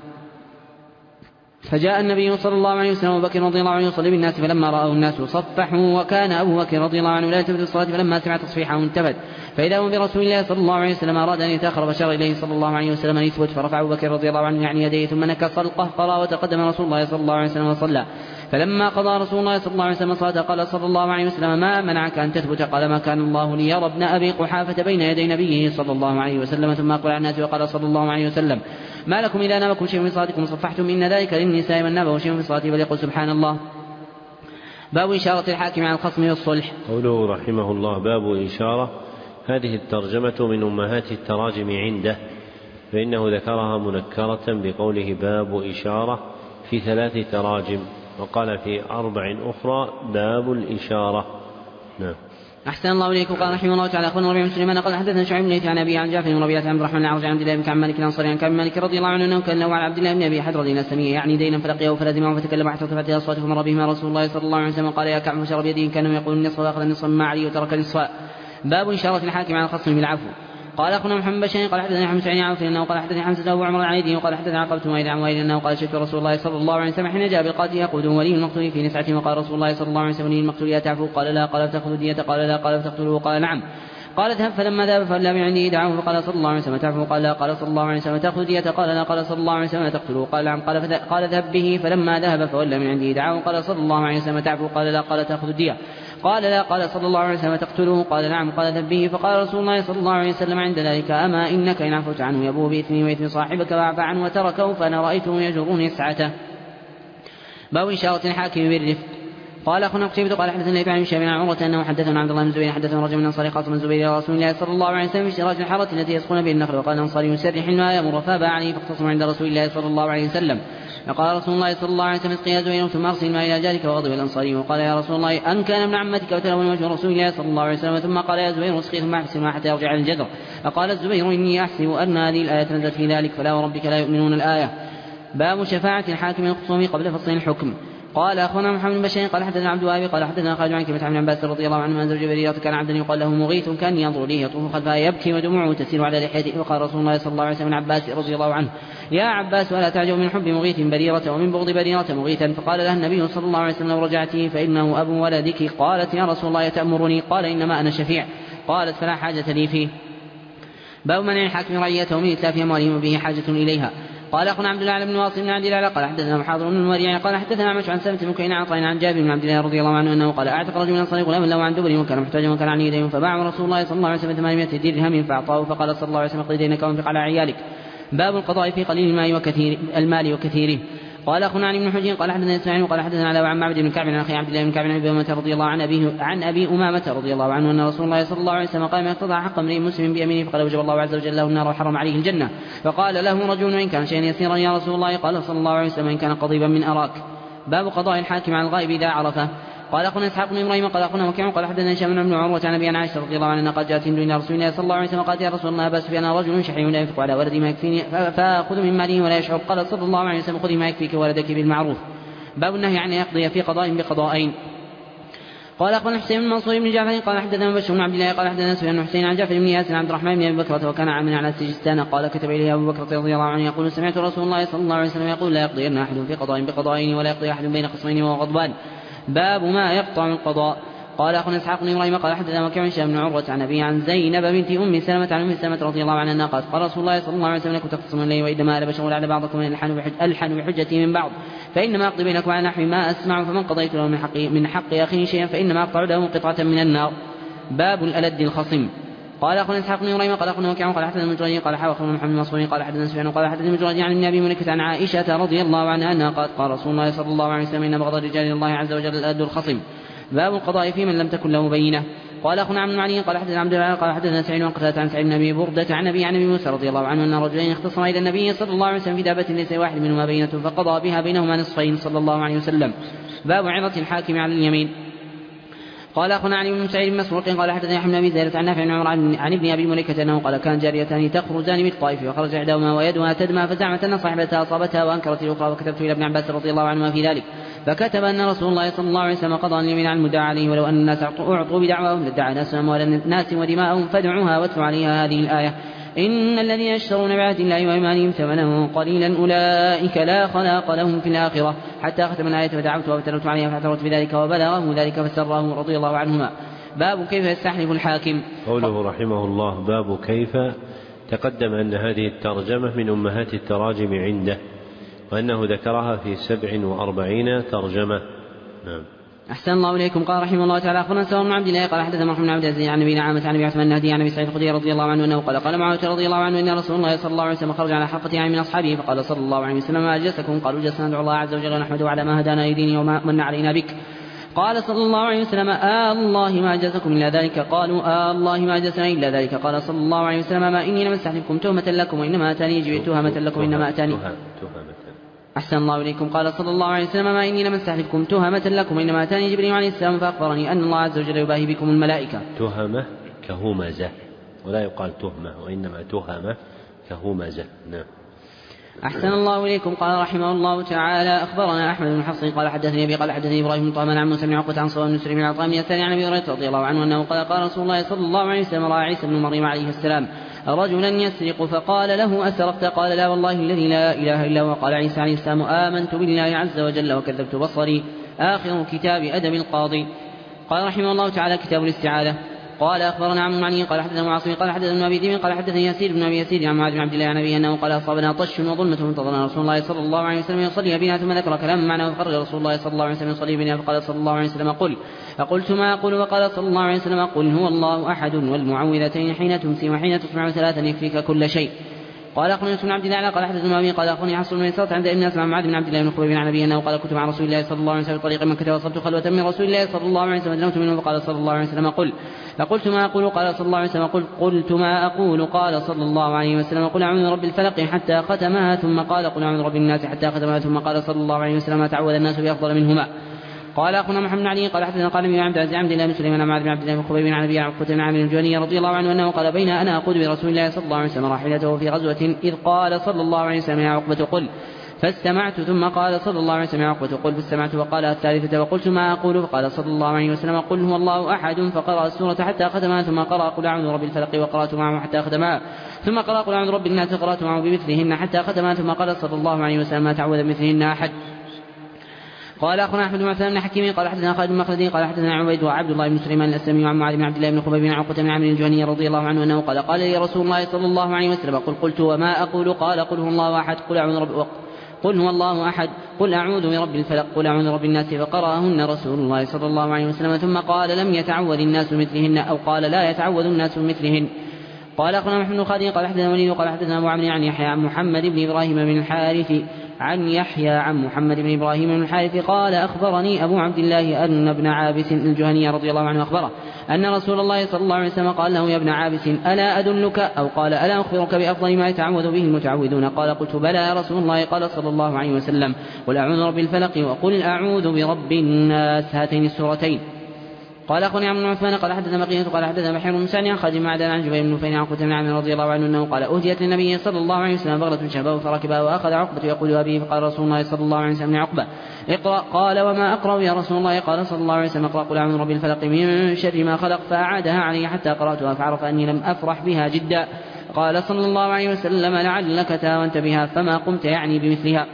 فجاء النبي صلى الله عليه وسلم وأبو بكر رضي الله عنه يصلي بالناس، فلما رأوا الناس صفحوا، وكان أبو بكر رضي الله عنه لا يلتفت الصلاة، فلما سمع تصفيحه انتبه، فإذا هو برسول الله صلى الله عليه وسلم أراد أن يتأخر، فشار إليه صلى الله عليه وسلم أن يثبت، فرفع أبو بكر رضي الله عنه يعني يديه ثم نكس القهقرى، وتقدم رسول الله صلى الله عليه وسلم وصلى. فلما قضى رسول الله صلى الله عليه وسلم الصلاة قال صلى الله عليه وسلم ما منعك أن تثبت؟ قال ما كان الله ليرى ابن أبي قحافة بين يدي نبيه صلى الله عليه وسلم. ثم أقبل على الناس وقال صلى الله عليه وسلم ما لكم إذا نابكم شيء من صلاتكم صفحتم؟ إن ذلك للنساء من نابه شيء من صلاته فليقل سبحان الله. باب إشارة الحاكم على الخصم والصلح. قوله رحمه الله باب إشارة، هذه الترجمة من أمهات التراجم عنده، فإنه ذكرها منكرة بقوله باب إشارة في 3 تراجم، وقال في 4 أخرى باب الإشارة. نعم. أحسن الله إليكم. قال رحمه الله تعالى أخبرنا ربيع بن سليمان قال حدثنا شعيب بن عن أبي عن جعفر بن ربيعة عن عبد الرحمن العرج عن عبد الله بن كعب مالك الأنصاري عن كعب مالك رضي الله عنه أنه كان له على عبد الله بن أبي حدرد الأسلمي يعني دينا، فلقيه فلزمه فتكلم حتى ارتفعت أصواته، فمر بهما رسول الله صلى الله عليه وسلم قال يا كعب، فشر بيده كانوا يقول النصف وأخذ النصف مما عليه وترك النصف. باب إشارة الحاكم على الخصم بالعفو. قال أخونا محمد بشير قال حدثني حمد سعيد عن انه قال حدثني حمزة أبو عمر العيدي وقال حدثني عقبة وائل عن وائل انه قال شفت رسول الله صلى الله عليه وسلم حين جاء بالقاتل يقود ولي المقتول في نسعة وقال رسول الله صلى الله عليه وسلم المقتول يتعفو قال لا قال فتأخذ دية قال لا قال فتقتله قال نعم قال اذهب فلما ذهب فلا من عنده دعوه فقال صلى الله عليه وسلم تعفو قال لا قال صلى الله عليه وسلم تأخذ دية قال لا قال صلى الله عليه وسلم تقتله قال نعم قال اذهب به فلما ذهب فولى من عنده دعوه قال صلى الله عليه وسلم تعفو قال لا قال تأخذ دية قال لا قال صلى الله عليه وسلم تقتله قال نعم قال اذهب به فقال رسول الله صلى الله عليه وسلم عند ذلك أما إنك إن عفوت عنه يبوء بإثمه وإثم صاحبك وعفى عنه وتركه فأنا رأيته يجرني سعته. باب إشارة الحاكم بالرفق. قال أخونا قتيبة قال حدثنا ابن عن شيبان عن عروة أنه حدثنا عبد الله بن زبير حدثنا رجل من أنصار قاسم بن زبير إلى رسول الله صلى الله عليه وسلم في اشتراك الحارة التي يسقون به النخل وقال الأنصاري يسرح الماء يمر فابى عليه فاختصم عند رسول الله صلى الله عليه وسلم فقال رسول الله صلى الله عليه وسلم اسقي يا زبير ثم أرسل الماء إلى جارك وغضب الأنصاري وقال يا رسول الله أن كان ابن عمتك وتلون وجه رسول الله صلى الله عليه وسلم ثم قال يا زبير اسقي ثم احبس الماء حتى يرجع الجدر فقال الزبير إني أحسب أن هذه الآية نزلت في ذلك فلا وربك لا يؤمنون الآية. باب شفاعة الحاكم الخصوم قبل فصل الحكم. قال أخونا محمد بن بشير قال حدثنا عبد الوهاب قال حدثنا خالد عن كلمة عن عباس رضي الله عنه أن زوج بريرة كان عبدا يقال له مغيث كان ينظر إليه يطوف خلفها يبكي ودموعه تسير على لحيته وقال رسول الله صلى الله عليه وسلم عباس رضي الله عنه يا عباس ولا تعجب من حب مغيث بريرة ومن بغض بريرة مغيثا فقال له النبي صلى الله عليه وسلم لو رجعتي فإنه أبو ولدك. قالت يا رسول الله تأمرني قال إنما أنا شفيع قالت فلا حاجة لي فيه. باب منع الحاكم رعيته من إتلاف أموالهم وبه حاجة إليها. قال أخونا عبد الله بن واصل بن عبد الله قال حدثنا محاضر بن المريع قال حدثنا عمش عن سلمة بن كينان عن عن جابر بن عبد الله رضي الله عنه أنه قال أعتق رجل من أنصار غلاما له عن دبر وكان محتاجا وكان عن يديه فباع رسول الله صلى الله عليه وسلم 800 درهم فأعطاه فقال صلى الله عليه وسلم اقضي دينك وانفق على عيالك. باب القضاء في قليل المال وكثيره. قال أخونا عن ابن حجين قال حدثنا إسماعيل وقال حدثنا على عن معبد بن كعب عن أخي عبد الله بن كعب عن أبي أمامة رضي الله عن أبي أمامة رضي الله عنه أن رسول الله صلى الله عليه وسلم قال ما يقتضى حق امرئ مسلم بيمينه فقال وجب الله عز وجل له النار وحرم عليه الجنة فقال له رجل إن كان شيئا يسيرا يا رسول الله قال صلى الله عليه وسلم إن كان قضيبا من أراك. باب قضاء الحاكم عن الغائب إذا عرفه. قال أخونا إسحاق بن إبراهيم قال أخونا وكيع قال حدثنا هشام بن عروة عن أبي عائشة رضي الله عنها قد جاءت هند إلى رسول الله صلى الله عليه وسلم قالت يا رسول الله بأس بأنا رجل شحيح لا ينفق على ولدي ما يكفيني فأخذ من ماله ولا يشعر قال صلى الله عليه وسلم خذي ما يكفيك ولدك بالمعروف. باب النهي عن يقضي في قضاء بقضاءين. قال أخونا حسين بن منصور بن جعفر قال حدثنا بشر بن عبد الله قال حدثنا سفيان بن حسين عن جعفر بن ياسر عن عبد الرحمن بن أبي بكر وكان عاملا على سجستان قال كتب إليه أبو بكر رضي الله عنه يقول سمعت رسول الله صلى الله عليه وسلم يقول لا يقضي أن أحد في قضاء بقضاءين ولا يقضي أحد بين خصمين وهو غضبان. باب ما يقطع القضاء. قال أخونا إسحاق بن إبراهيم قال حدثنا وكيع بن عروة عن أبي عن زينب بنت أم سلمة عن أم سلمة رضي الله عنها أنها قالت قال رسول الله صلى الله عليه وسلم لكم تختصمون لي وإنما أنا بشر على بعضكم ألحن بحجتي من بعض فإنما أقضي بينكم على نحو ما أسمع فمن قضيت له من حق أخيه شيئا فإنما أقطع له قطعة من النار. باب الألد الخصم. قال أخونا إسحاق بن إبراهيم قال أخونا وكيع قال حدثنا المجرد قال حاوى محمد المصري قال حدثنا سفيان قال حدثنا المجرد عن ابن أبي مليكة عن عائشة رضي الله عنها أنها قالت قال رسول الله صلى الله عليه وسلم إن بغض الرجال الله عز وجل الألد الخصم. باب القضاء في من لم تكن له بينة. قال أخونا عبد المعلي قال حدثنا عبد الله قال حدثنا سعيد وقتادة عن سعيد بن أبي بردة عن أبي موسى رضي الله عنه أن رجلين اختصما إلى النبي صلى الله عليه وسلم في دابة ليس واحد منهما بينة فقضى بها بينهما نصفين صلى الله عليه وسلم. باب عظة الحاكم على اليمين. قال أخونا علي بن سعيد بن مسروق قال حدثنا يحيى بن أبي زيادة عن نافع عن عمر عن ابن أبي مليكة أنه قال كان جاريتان تخرجان بالطائف وخرج إحداهما ويدها تدمى فزعمت أن صاحبتها أصابتها وأنكرت الأخرى وكتبت إلى ابن عباس رضي الله عنهما في ذلك فكتب أن رسول الله صلى الله عليه وسلم قضى اليمين عن المدعى عليه ولو أن الناس أعطوا بدعواهم لادعى ناس أموال الناس ودماءهم فادعوها واتلوا عليها هذه الآية إن الذين يشترون بعهد الله وأيمانهم ثمنا قليلا أولئك لا خلاق لهم في الآخرة حتى ختم الآية فدعوت وابتلوت عليها فاعترفت بذلك وبلغه ذلك فسره رضي الله عنهما. باب كيف يستحلف الحاكم. قوله رحمه الله باب كيف تقدم أن هذه الترجمة من أمهات التراجم عنده وأنه ذكرها في 47 ترجمة. نعم. أحسن الله إليكم. قال رحمه الله تعالى أخبرنا سواء بن عبد الله قال حدثنا محمد بن عبد العزيز عن أبي نعامة عن أبي عثمان النهدي عن أبي سعيد الخدري رضي الله عنه أنه قال معاوية رضي الله عنه إن رسول الله صلى الله عليه وسلم خرج على حفة من أصحابه فقال صلى الله عليه وسلم ما أجلسكم قالوا جلسنا ندعو الله عز وجل ونحمده على ما هدانا لدينه وما من علينا بك قال صلى الله عليه وسلم الله ما أجلسكم إلا ذلك قالوا الله ما أجلسنا إلا ذلك قال صلى الله عليه وسلم ما إني لم أستحلفكم تهمة لكم وإنما أتاني جبريل تهمة لكم وإنما أتاني أحسن الله إليكم. قال صلى الله عليه وسلم ما إني لم أستحلفكم تهمة لكم وإنما أتاني جبريل عليه السلام فأخبرني أن الله عز وجل يباهي بكم الملائكة. تهمة كهمزة ولا يقال تهمة وإنما تهمة كهمزة. نعم. أحسن الله إليكم. قال رحمه الله تعالى أخبرنا أحمد بن حفص قال حدثني أبي قال حدثني إبراهيم بن طهمان عن موسى بن عقبة عن صواب بن سليم بن عطاء الثاني عن أبي هريرة رضي الله عنه أنه قال رسول الله صلى الله عليه وسلم رأى عيسى بن مريم عليه السلام رجلا يسرق فقال له أسرقت؟ قال لا والله الذي لا إله إلا هو. قال عيسى عليه السلام آمنت بالله عز وجل وكذبت بصري. آخر كتاب أدب القاضي. قال رحمه الله تعالى كتاب الاستعاذة. قال أخبرنا عمرو بن علي قال حدثنا معاصم قال حدثنا أبي ذئب قال حدثني يسير بن أبي يسير عن معاذ بن عبد الله عن أبيه أنه قال أصابنا طش وظلمة فانتظرنا رسول الله صلى الله عليه وسلم يصلي بنا ثم ذكر كلام معناه فخرج رسول الله صلى الله عليه وسلم يصلي بنا فقال صلى الله عليه وسلم قل فقلت ما أقول وقال صلى الله عليه وسلم قل هو الله أحد والمعوذتين حين تمسي وحين تصبح ثلاثا يكفيك كل شيء. قال أخبرني بن عبد الله قال حدثنا أبي قال أخبرني حفص بن ميسرة عند ابن أسمع معاذ بن عبد الله بن خبيب عن أبيه أنه قال كنت مع رسول الله صلى الله عليه وسلم في طريق مكة وصبت خلوة من رسول الله صلى الله عليه وسلم فدنوت منه فقال صلى الله عليه وسلم قل فقلت ما أقول قال صلى الله عليه وسلم قلت ما أقول قال صلى الله عليه وسلم قل أعوذ برب الفلق حتى ختمها ثم قال قل أعوذ برب الناس حتى ختمها ثم قال صلى الله عليه وسلم ما تعوذ الناس بأفضل منهما. قال أخونا محمد بن علي قال حدثنا قال بن عبد العزيز عبد الله بن سليمان معاذ بن عبد الله بن خبيب عن أبي عقبة بن عامر الجهني رضي الله عنه أنه قال بين أنا أقود برسول الله صلى الله عليه وسلم راحلته في غزوة إذ قال صلى الله عليه وسلم يا عقبة قل فاستمعت ثم قال صلى الله عليه وسلم يا عقبة قل فاستمعت وقال الثالثة وقلت ما أقول فقال صلى الله عليه وسلم قل هو الله أحد فقرأ السورة حتى ختمها ثم قرأ قل أعوذ برب الفلق وقرأت معه حتى ختمها ثم قرأ قل أعوذ برب الناس قرأت معه بمثلهن حتى ختمها ثم قال صلى الله عليه وسلم ما تعوذ بمثلهن أحد. قال أخونا أحمد بن عثمان بن حكيم قال حدثنا خالد بن مخلدي قال حدثنا عبيد وعبد الله بن سليمان الأسلمي وعن معاذ بن عبد الله بن خبيب بن عقبة بن عامر الجهني رضي الله عنه أنه قال لي رسول الله صلى الله عليه وسلم قلت وما أقول قال قل هو الله أحد قل هو الله أحد قل أعوذ برب الفلق قل أعوذ برب الناس فقرأهن رسول الله صلى الله عليه وسلم ثم قال لم يتعوذ الناس مثلهن أو قال لا يتعوذ الناس مثلهن. قال أخونا محمد بن خالد قال حدثنا وليد قال حدثنا أبو عمرو عن يحيى عن محمد بن إبراهيم بن الحارث عن يحيى عن محمد بن إبراهيم بن الحارث قال أخبرني أبو عبد الله أن ابن عابس الجهني رضي الله عنه أخبره أن رسول الله صلى الله عليه وسلم قال له يا ابن عابس ألا أدلك أو قال ألا أخبرك بأفضل ما يتعوذ به المتعوذون؟ قال قلت بلى يا رسول الله. قال صلى الله عليه وسلم قل أعوذ برب الفلق وقل أعوذ برب الناس هاتين السورتين. قال أخونا عمرو بن عثمان قال حدثنا بقية قال حدثنا بحير بن مساني عن خالد بن معدان عن جبير بن نفيل عن عقبة بن عامر رضي الله عنه أنه قال أهديت للنبي صلى الله عليه وسلم بغلة شهباء فركبها وأخذ عقبة يقول أبيه فقال رسول الله صلى الله عليه وسلم عقبة اقرأ. قال وما أقرأ يا رسول الله؟ قال صلى الله عليه وسلم اقرأ قل أعوذ برب الفلق من شر ما خلق فأعادها علي حتى قرأتها فعرف أني لم أفرح بها جدا. قال صلى الله عليه وسلم لعلك تاونت بها فما قمت يعني بمثلها.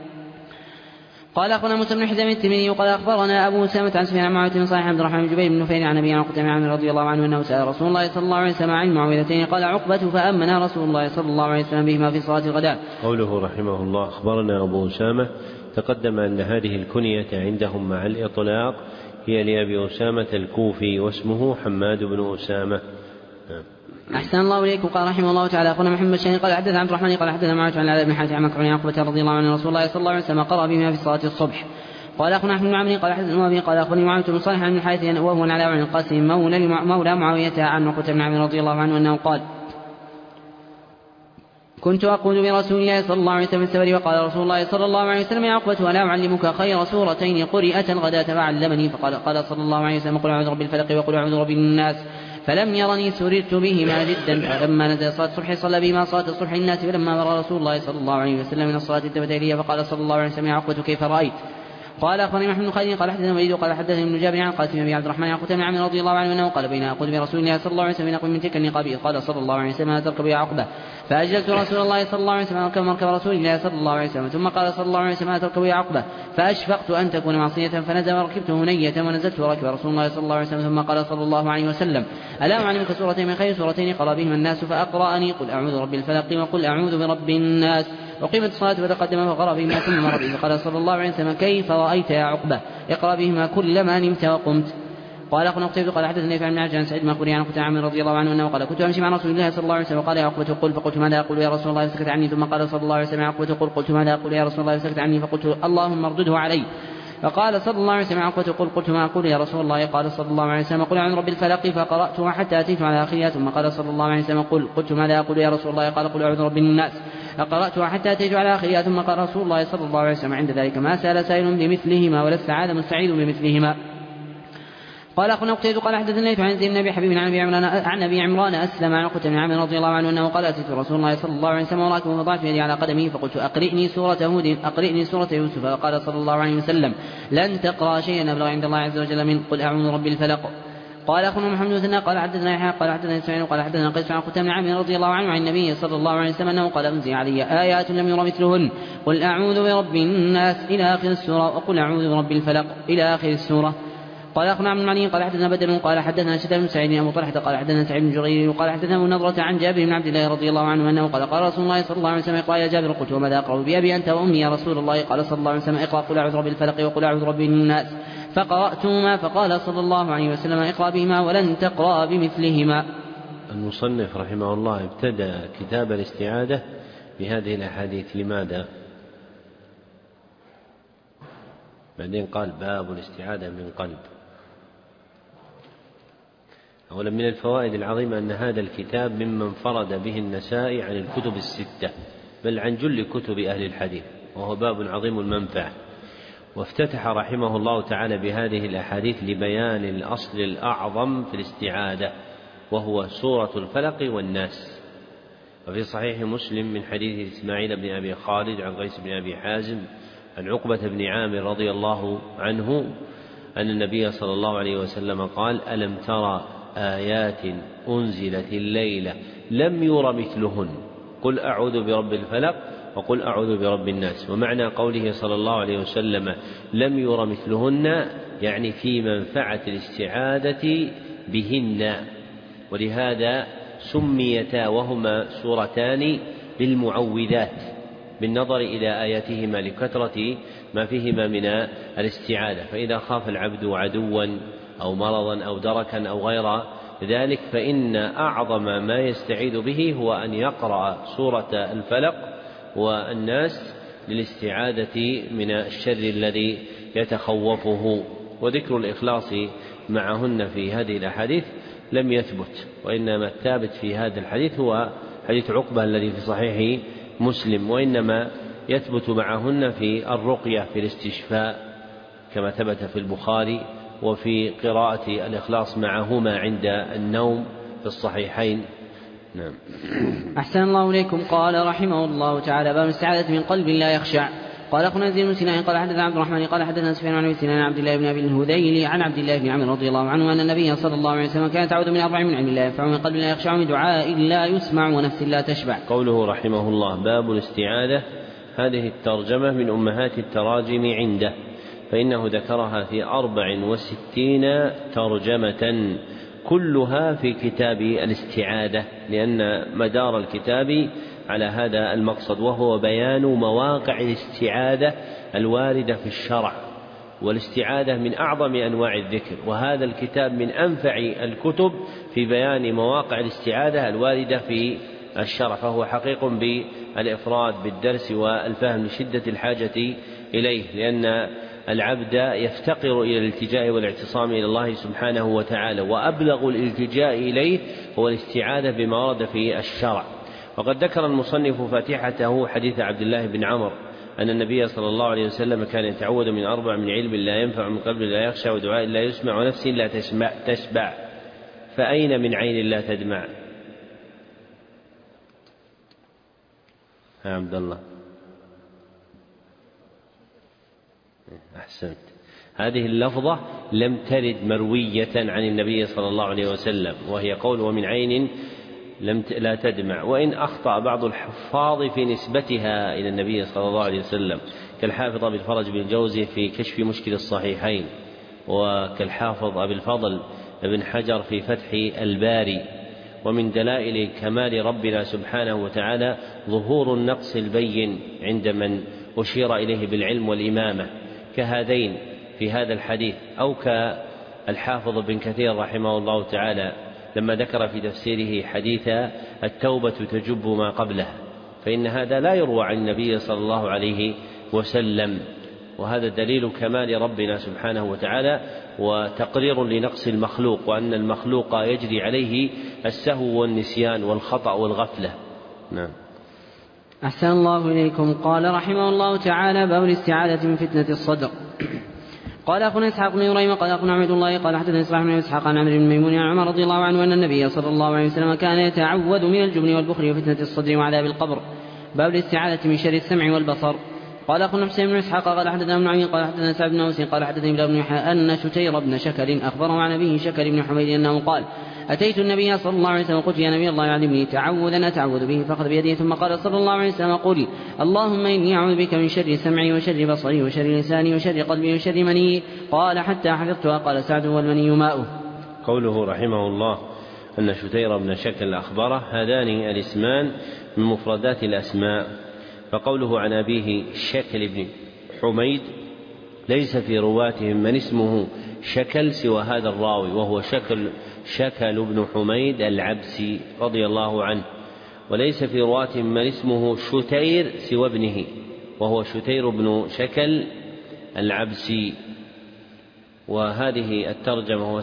قال أخونا موسى بن حزام التميمي قال أخبرنا أبو أسامة عن سفيان عن معاوية بن صالح عبد الرحمن بن جبير بن نفيل عن أبي عقبة بن عامر رضي الله عنه أنه سأل رسول الله صلى الله عليه وسلم عن المعوذتين قال عقبة فأمنا رسول الله صلى الله عليه وسلم بهما في صلاة الغداء. قوله رحمه الله أخبرنا أبو أسامة تقدم أن هذه الكنية عندهم مع الإطلاق هي لأبي أسامة الكوفي واسمه حماد بن أسامة. أحسن الله إليكم. قال رحمه الله تعالى أخونا محمد الشهري قال حدثنا عبد الرحمن قال حدثنا معاذ عن العلاء بن حاتم عن مكحول عن عقبة رضي الله عنه رسول الله صلى الله عليه وسلم قرأ بهما في صلاة الصبح. قال أخونا أحمد بن عمرو قال حدثنا أبي قال أخبرني معاوية بن صالح عن الحارث وهو العلاء بن القاسم مولى معاوية عن عقبة بن عامر رضي الله عنه أنه قال كنت أقول برسول الله صلى الله عليه وسلم السفر وقال رسول الله صلى الله عليه وسلم يا عقبة ألا أعلمك خير سورتين قرئت الغداة فعلمني؟ قال صلى الله عليه وسلم قل أعوذ برب الفلق وقل أعوذ برب الناس فلم يرني سررت بهما جدا. فلما نزل صلاة الصبح صلى بهما صلاة الصبح الناس فلما مر رسول الله صلى الله عليه وسلم من الصلاة التفت إلي فقال صلى الله عليه وسلم يا عقبة كيف رأيت؟ قال أخبرني محمد بن خالد قال حدثنا وليد قال حدثني ابن جابر عن قاسم بن عبد الرحمن عن عقبة بن عامر رضي الله عنه أنه قال بين أقول برسول الله صلى الله عليه وسلم نقول من تلك النقاب قال صلى الله عليه وسلم لا تركب يا عقبة فأجلت رسول الله صلى الله عليه وسلم مركب رسول الله صلى الله عليه وسلم ثم قال صلى الله عليه وسلم لا تركب يا عقبة فأشفقت أن تكون معصية فنزل وركبت هنية ونزلت وركب رسول الله صلى الله عليه وسلم ثم قال صلى الله عليه وسلم ألا أعلمك سورتين من خير سورتين قرأ بهما الناس فأقرأني قل أعوذ برب الفلق وقل أعوذ برب الناس وقيمة الصلاة فتقدم فقرأ بهما ثم مر به فقال صلى الله عليه وسلم كيف رأيت يا عقبة؟ اقرأ بهما كلما نمت وقمت. قال أخونا قتيبة قال حدثني عن معاذ عن سعيد مقبري عن عقبة عامر رضي الله عنه أنه قال كنت أمشي مع رسول الله صلى الله عليه وسلم قال يا عقبة قل فقلت ماذا أقول يا رسول الله فسكت عني ثم قال صلى الله عليه وسلم يا عقبة قلت ماذا أقول يا رسول الله فسكت عني فقلت اللهم اردده علي فقال صلى الله عليه وسلم يا عقبة قلت ما أقول يا رسول الله قال صلى الله عليه وسلم قل عن رب الفلق فقرأتها حتى أتيت على آخرها ثم قال صلى الله عليه وسلم قلت ماذا أقول يا رسول الله قال قل أعوذ برب الناس فقرأتها حتى أتيت على آخرها ثم قال رسول الله صلى الله عليه وسلم عند ذلك ما سأل سائل بمثلهما ولا استعاذ مستعيذ بمثلهما. قال أخونا قتيبة قال حدثنا عن زيد بن أبي حبيب عن أبي عمران أسلم عن عقبة بن عامر رضي الله عنه أنه قال أتيت رسول الله صلى الله عليه وسلم وراكب فضعت يدي على قدمه فقلت أقرئني سورة يوسف فقال صلى الله عليه وسلم لن تقرأ شيئا أبلغ عند الله عز وجل من قل أعوذ برب الفلق. قال أخونا محمد بن مثنى قال حدثنا يحيى قال حدثنا إسماعيل قال حدثنا قيس عن ختام بن عامر رضي الله عنه عن النبي صلى الله عليه وسلم أنه قال أنزل علي آيات لم ير مثلهن قل أعوذ برب الناس إلى آخر السورة وقل أعوذ برب الفلق إلى آخر السورة. قال أخونا عبد المعنى قال حدثنا بدر قال حدثنا شتى بن سعيد أبو طلحة قال حدثنا سعيد بن جرير وقال حدثنا أبو نضرة عن جابر بن عبد الله رضي الله عنه أنه قال رسول الله صلى الله عليه وسلم قال يا جابر قلت وماذا أقرأ بأبي أنت وأمي يا رسول الله؟ قال صلى الله عليه وسلم اقرأ قل أعوذ برب الفلق وقل أعوذ برب الناس فقرأتهما فقال صلى الله عليه وسلم اقرأ بهما ولن تقرأ بمثلهما. المصنف رحمه الله ابتدأ كتاب الاستعاذة بهذه الأحاديث. لماذا؟ بعدين قال باب الاستعاذة من قلب. أولا من الفوائد العظيمة أن هذا الكتاب ممن فرد به النسائي عن الكتب الستة بل عن جل كتب أهل الحديث، وهو باب عظيم المنفعة. وافتتح رحمه الله تعالى بهذه الأحاديث لبيان الأصل الأعظم في الاستعاذة وهو سورة الفلق والناس. وفي صحيح مسلم من حديث إسماعيل بن أبي خالد عن قيس بن أبي حازم عن عقبة بن عامر رضي الله عنه أن النبي صلى الله عليه وسلم قال ألم ترى آيات أنزلت الليلة لم ير مثلهن قل أعوذ برب الفلق وقل أعوذ برب الناس. ومعنى قوله صلى الله عليه وسلم لم ير مثلهن يعني في منفعة الاستعاذة بهن، ولهذا سميتا وهما سورتان للمعوذات بالنظر إلى آياتهما لكثرة ما فيهما من الاستعاذة. فإذا خاف العبد عدوا أو مرضا أو دركا أو غير ذلك فإن أعظم ما يستعيذ به هو أن يقرأ سورة الفلق والناس للاستعاذة من الشر الذي يتخوفه. وذكر الإخلاص معهن في هذه الأحاديث لم يثبت، وإنما الثابت في هذا الحديث هو حديث عقبة الذي في صحيح مسلم، وإنما يثبت معهن في الرقية في الاستشفاء كما ثبت في البخاري، وفي قراءة الإخلاص معهما عند النوم في الصحيحين. نعم. أحسن الله إليكم. قال رحمه الله تعالى باب الاستعاذة من قلب لا يخشع. قال أخونا زيد بن سنان قال حدثنا عبد الرحمن قال حدثنا سفيان عن سنان عن عبد الله بن أبي الهذيل عن عبد الله بن عمرو رضي الله عنه أن النبي صلى الله عليه وسلم كان يتعوذ من أربع من علم الله ينفع من قلب لا يخشع من دعاء لا يسمع ونفس لا تشبع. قوله رحمه الله باب الاستعاذة، هذه الترجمة من أمهات التراجم عنده، فإنه ذكرها في 64 ترجمة كلها في كتاب الاستعاذة، لأن مدار الكتاب على هذا المقصد، وهو بيان مواقع الاستعاذة الواردة في الشرع. والاستعاذة من أعظم أنواع الذكر، وهذا الكتاب من أنفع الكتب في بيان مواقع الاستعاذة الواردة في الشرع، فهو حقيق بالإفراد بالدرس والفهم لشدة الحاجة إليه، لأن العبد يفتقر إلى الالتجاء والاعتصام إلى الله سبحانه وتعالى، وأبلغ الالتجاء إليه هو الاستعاذة بما ورد في الشرع. وقد ذكر المصنف فاتحته حديث عبد الله بن عمرو أن النبي صلى الله عليه وسلم كان يتعوذ من 4 من علم لا ينفع من قلب لا يخشى ودعاء لا يسمع ونفس لا تشبع. فأين من عين لا تدمع؟ يا عبد الله أحسنت. هذه اللفظة لم ترد مروية عن النبي صلى الله عليه وسلم، وهي قول ومن عين لا تدمع، وإن أخطأ بعض الحفاظ في نسبتها إلى النبي صلى الله عليه وسلم كالحافظ أبي الفرج بن الجوزي في كشف مشكل الصحيحين، وكالحافظ أبي الفضل بن حجر في فتح الباري. ومن دلائل كمال ربنا سبحانه وتعالى ظهور النقص البين عند من أشير إليه بالعلم والإمامة كهذين في هذا الحديث، أو كالحافظ بن كثير رحمه الله تعالى لما ذكر في تفسيره حديث التوبة تجب ما قبلها، فإن هذا لا يروى عن النبي صلى الله عليه وسلم، وهذا دليل كمال ربنا سبحانه وتعالى وتقرير لنقص المخلوق، وأن المخلوق يجري عليه السهو والنسيان والخطأ والغفلة. نعم. أحسن الله إليكم. قال رحمه الله تعالى باب الاستعاذة من فتنة الصدر. قال أخونا إسحاق بن إبراهيم قال أخونا عبد الله قال حدثنا إسحاق بن إسحاق عن عمرو بن ميمون عن عمر رضي الله عنه أن النبي صلى الله عليه وسلم كان يتعوذ من الجبن والبخل وفتنة الصدر وعذاب القبر. باب الاستعاذة من شر السمع والبصر. قال أخونا حسين بن إسحاق قال حدثنا ابن عمي قال حدثنا سعد بن أوس قال حدثني بلال بن يحيى أن شتير بن شكر أخبره عن أبيه شكر بن حميد أنه قال أتيت النبي صلى الله عليه وسلم قلت يا نبي الله علمني تعوذا أتعوذ به فأخذ بيده ثم قال صلى الله عليه وسلم قل اللهم إني أعوذ بك من شر سمعي وشر بصري وشر لساني وشر قلبي وشر مني قال حتى حفظتها. قال سعد والمني ماؤه. قوله رحمه الله أن شتير بن شكل أخبره، هذان الاسمان من مفردات الأسماء. فقوله عن أبيه شكل بن حميد ليس في رواتهم من اسمه شكل سوى هذا الراوي وهو شكل بن حميد العبسي رضي الله عنه، وليس في رواتهم من اسمه شتير سوى ابنه وهو شتير بن شكل العبسي. وهذه الترجمة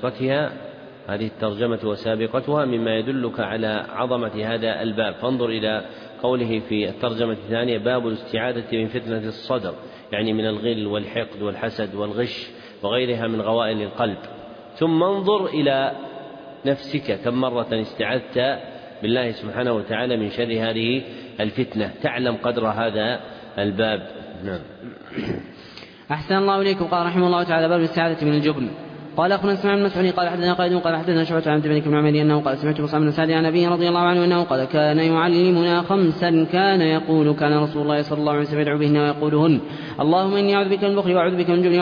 وسابقتها مما يدلك على عظمة هذا الباب. فانظر إلى قوله في الترجمة الثانية باب الاستعاذة من فتنة الصدر، يعني من الغل والحقد والحسد والغش وغيرها من غوائل القلب. ثم انظر إلى نفسك كم مرة استعذت بالله سبحانه وتعالى من شر هذه الفتنة، تعلم قدر هذا الباب. نعم. أحسن الله إليكم. قال رحمه الله تعالى باب الاستعاذة من الجبن. قال أخونا اسماعيل بن مسعود قال حدثنا قائد قال حدثنا شعبة عن عبد بن عمير أنه قال سمعت مصعب بن سعد عن أبيه رضي الله عنه أنه قال كان يعلمنا خمسا كان يقول كان رسول الله صلى الله عليه وسلم يدعو بهن ويقولهن اللهم إني أعوذ بك من البخل وأعوذ بك من الجبن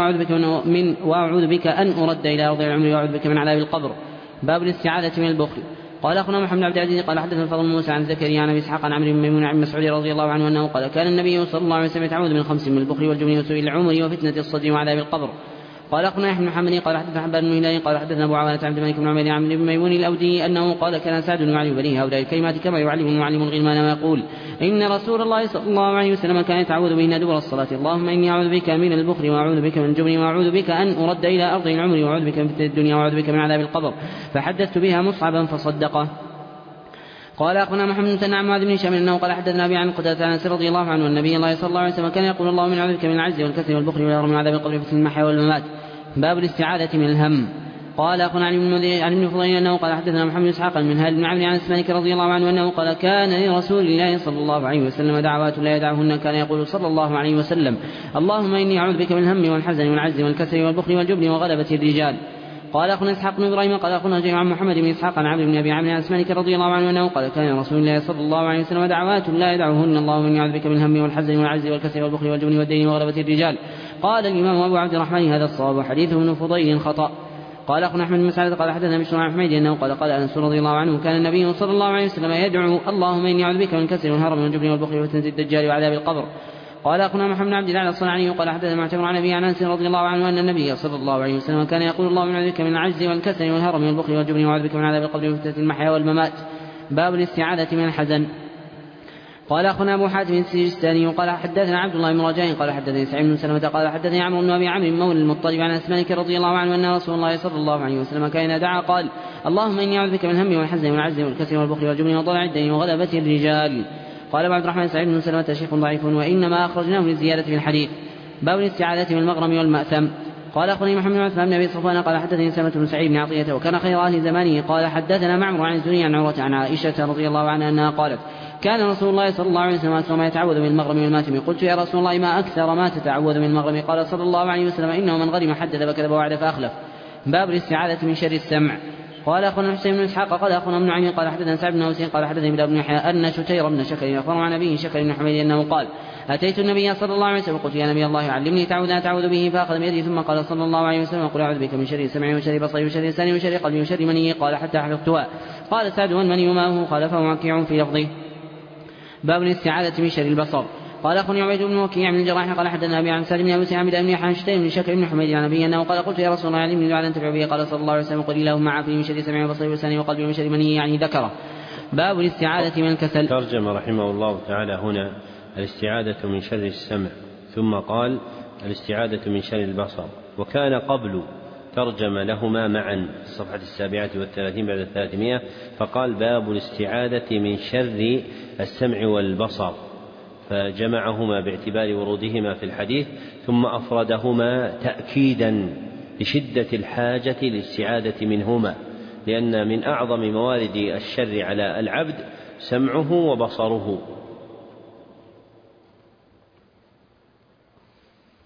وأعوذ بك أن أرد إلى أرض العمر وأعوذ بك من عذاب القبر. باب الاستعاذة من البخل. قال أخونا محمد عبد العزيز قال حدثنا الفضل موسى عن زكريا عن أبي إسحاق عن عمرو بن ميمون عن مسعود رضي الله عنه أنه قال كان النبي صلى الله عليه وسلم يتعوذ من 5 من البخل والجبن وسوء العمر وفتنة الصدر وعذاب القبر. قال أخونا يحيى بن محمد قال حدثنا حبان بن هلال قال حدثنا أبو عوانة عبد الملك بن عمير عن عمرو بن ميمون الأودي أنه قال كان سعد يعلم بنيه هؤلاء الكلمات كما يعلم المعلم الغلمان ويقول إن رسول الله صلى الله عليه وسلم كان يتعوذ بهن دبر الصلاة اللهم إني أعوذ بك من البخل وأعوذ بك من الجبن وأعوذ بك أن أرد إلى أرض العمر وأعوذ بك من فتنة الدنيا وأعوذ بك من عذاب القبر. فحدثت بها مصعبا فصدقه. قال أخونا محمد بن معاذ بن هشام أنه قال حدثنا أبي عن قتادة عن أنس رضي الله عنه النبي الله صلى الله عليه وسلم كان يقول اللهم إني أعوذ بك من العجز والكسل والبخل والهرم وعذاب القبر وفتنة المحيا والممات. باب الاستعاذة من الهم. قال أخونا عن ابن فضيل أنه قال حدثنا محمد بن إسحاق المنهال بن عمرو عن أنس مالك رضي الله عنه أنه قال كان لرسول الله صلى الله عليه وسلم دعوات لا يدعهن كان يقول صلى الله عليه وسلم اللهم إني أعوذ بك من الهم والحزن والعجز والكسل والبخل والجبن وغلبة الرجال. قال أخونا إسحاق بن إبراهيم قال أخونا جميع عن محمد بن إسحاق عن عمرو بن أبي عمرو عن أنس مالك رضي الله عنه أنه قال كان رسول الله صلى الله عليه وسلم دعوات لا يدعهن اللهم إني أعوذ بك من الهم والحزن والعجز والكسل والبخل والجبن والدين وغلبة الرجال. قال الإمام أبو عبد الرحمن هذا الصواب وحديثه ابن فضيل خطأ. قال أخونا أحمد بن مسعود قال حدثنا بشر عن حميد أنه قال أنس رضي الله عنه كان النبي صلى الله عليه وسلم يدعو اللهم إني أعوذ بك من الكسل والهرم والجبن والبخل وفتنة الدجال وعذاب القبر. قال أخونا محمد بن عبد الله الصنعاني قال حدثنا معتمر عن أبي عن أنس رضي الله عنه أن النبي صلى الله عليه وسلم كان يقول اللهم أعوذ بك من العجز والكسل والهرم والبخل والجبن وأعوذ بك من عذاب القبر وفتنة المحيا والممات. باب الاستعاذة من الحزن. قال أخونا أبو حاتم السجستاني قال حدثنا عبد الله بن رجاء قال حدثني سعيد بن سلمة قال حدثني عمرو بن أبي عمرو مولى المطلب عن أنس مالك رضي الله عنه أن رسول الله صلى الله عليه وسلم كان دعا قال اللهم إني أعوذ بك من الهم والحزن والعجز والكسل والبخل والجبن وضلع الدين وغلبة الرجال. قال عبد الرحمن سعيد بن سلمة شيخ ضعيف وإنما أخرجناه للزيادة في الحديث. باب الاستعاذة من المغرم والمأثم. قال أخبرني محمد بن عثمان بن أبي صفوان قال حدثني سلمة بن سعيد بن عطية وكان خير أهل زمانه قال حدثنا معمر عن الزهري عن عروة عن عائشة رضي الله عنها أنها قالت كان رسول الله صلى الله عليه وسلم ما يتعوذ من المغرم والماثم. قلت يا رسول الله ما أكثر ما تتعوذ من المغرم؟ قال صلى الله عليه وسلم إنه من غرم حدث وكذب ووعد فأخلف. باب الاستعاذة من شر السمع. قال أخونا حسين بن إسحاق قال أخونا ابن عمي قال حدثنا سعد بن أوس قال حدثني بلال بن يحيى أن شتير بن شكر أخبر عن أبيه شكر بن حميد أنه قال أتيت النبي صلى الله عليه وسلم قلت يا نبي الله علمني تعوذ به فأخذ بيدي ثم قال صلى الله عليه وسلم قل أعوذ بك من شر سمعي وشر بصري وشر لساني وشر قلبي وشر مني قال حتى حفظتها. قال سعد والمني ماؤه خالفه وكيع في لفظه. باب الاستعاذة من شر البصر. قال أخونا عبيد بن وكيع من الجراح قال حدثنا أبي عن سالم بن أبي سعيد بن عن شتير بن شكر بن حميد عن أبيه أنه قال قلت يا رسول الله علمني دعاء أنتفع به قال صلى الله عليه وسلم قل اللهم عافني من شر سمعي وبصري ولساني وقلبي ومن شر مني يعني ذكره. باب الاستعاذة من الكسل. ترجم رحمه الله تعالى هنا الاستعاذة من شر السمع ثم قال الاستعاذة من شر البصر، وكان قبل ترجم لهما معا في الصفحة 37 بعد 300 فقال باب الاستعاذة من شر السمع والبصر، فجمعهما باعتبار ورودهما في الحديث ثم أفردهما تأكيدا لشدة الحاجة للاستعاذة منهما، لأن من أعظم موارد الشر على العبد سمعه وبصره.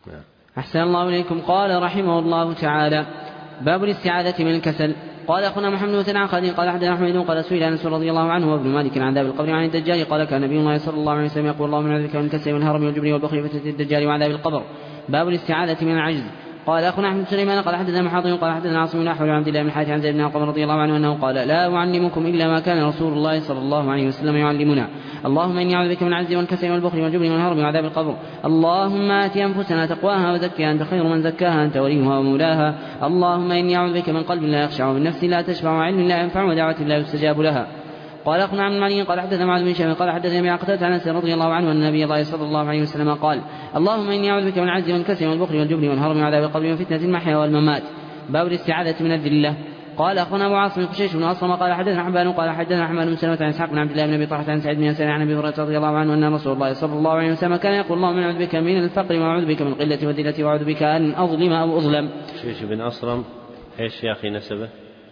أحسن الله إليكم. قال رحمه الله تعالى: باب الاستعاذة من الكسل. قال أخونا محمد بن عن خالد قال حدثنا أحمد قال سئل أنس رضي الله عنه وابن مالك عن عذاب القبر عن الدجال قال كان نبي الله صلى الله عليه وسلم يقول اللهم اعوذ بك من الكسل والهرم والجبن والبخل وفتنة الدجال وعذاب القبر. باب الاستعاذة من العجز. قال أخونا أحمد بن سليمان قال حدثنا محاضر قال حدثنا عاصم بن أحول عبد الله بن حاتم عن زيد بن عقبة رضي الله عنه أنه قال لا أعلمكم إلا ما كان رسول الله صلى الله عليه وسلم يعلمنا اللهم إني أعوذ بك من العجز والكسل والبخل والجبن والهرم وعذاب القبر. اللهم آت أنفسنا تقواها وزكها أنت خير من زكاها أنت وليها ومولاها. اللهم إني أعوذ بك من قلب لا يخشع ومن نفس لا تشبع وعلم لا ينفع ودعوة لا يستجاب لها. قال أخونا عن علي قال حدثنا معاذ بن شهاب قال حدثنا أبي قتادة عن أنس رضي الله عنه أن النبي الله صلى الله عليه وسلم قال اللهم إني أعوذ بك من العجز والكسل والبخل والجبن والهرم وعذاب القبر وفتنة المحيا والممات. باب الاستعاذة من الذلة. قال أخونا أبو عاصم خشيش بن أصلم قال حدثنا حبان قال حدثنا حماد بن سلمة عن إسحاق بن عبد الله بن أبي طلحة عن سعيد بن يسار عن أبي هريرة رضي الله عنه أن رسول الله صلى الله عليه وسلم كان يقول اللهم أعوذ بك من الفقر وأعوذ بك من القلة والذلة وأعوذ بك أن أظلم أو أظلم. خشيش بن أصلم إيش يا أخي نسبه؟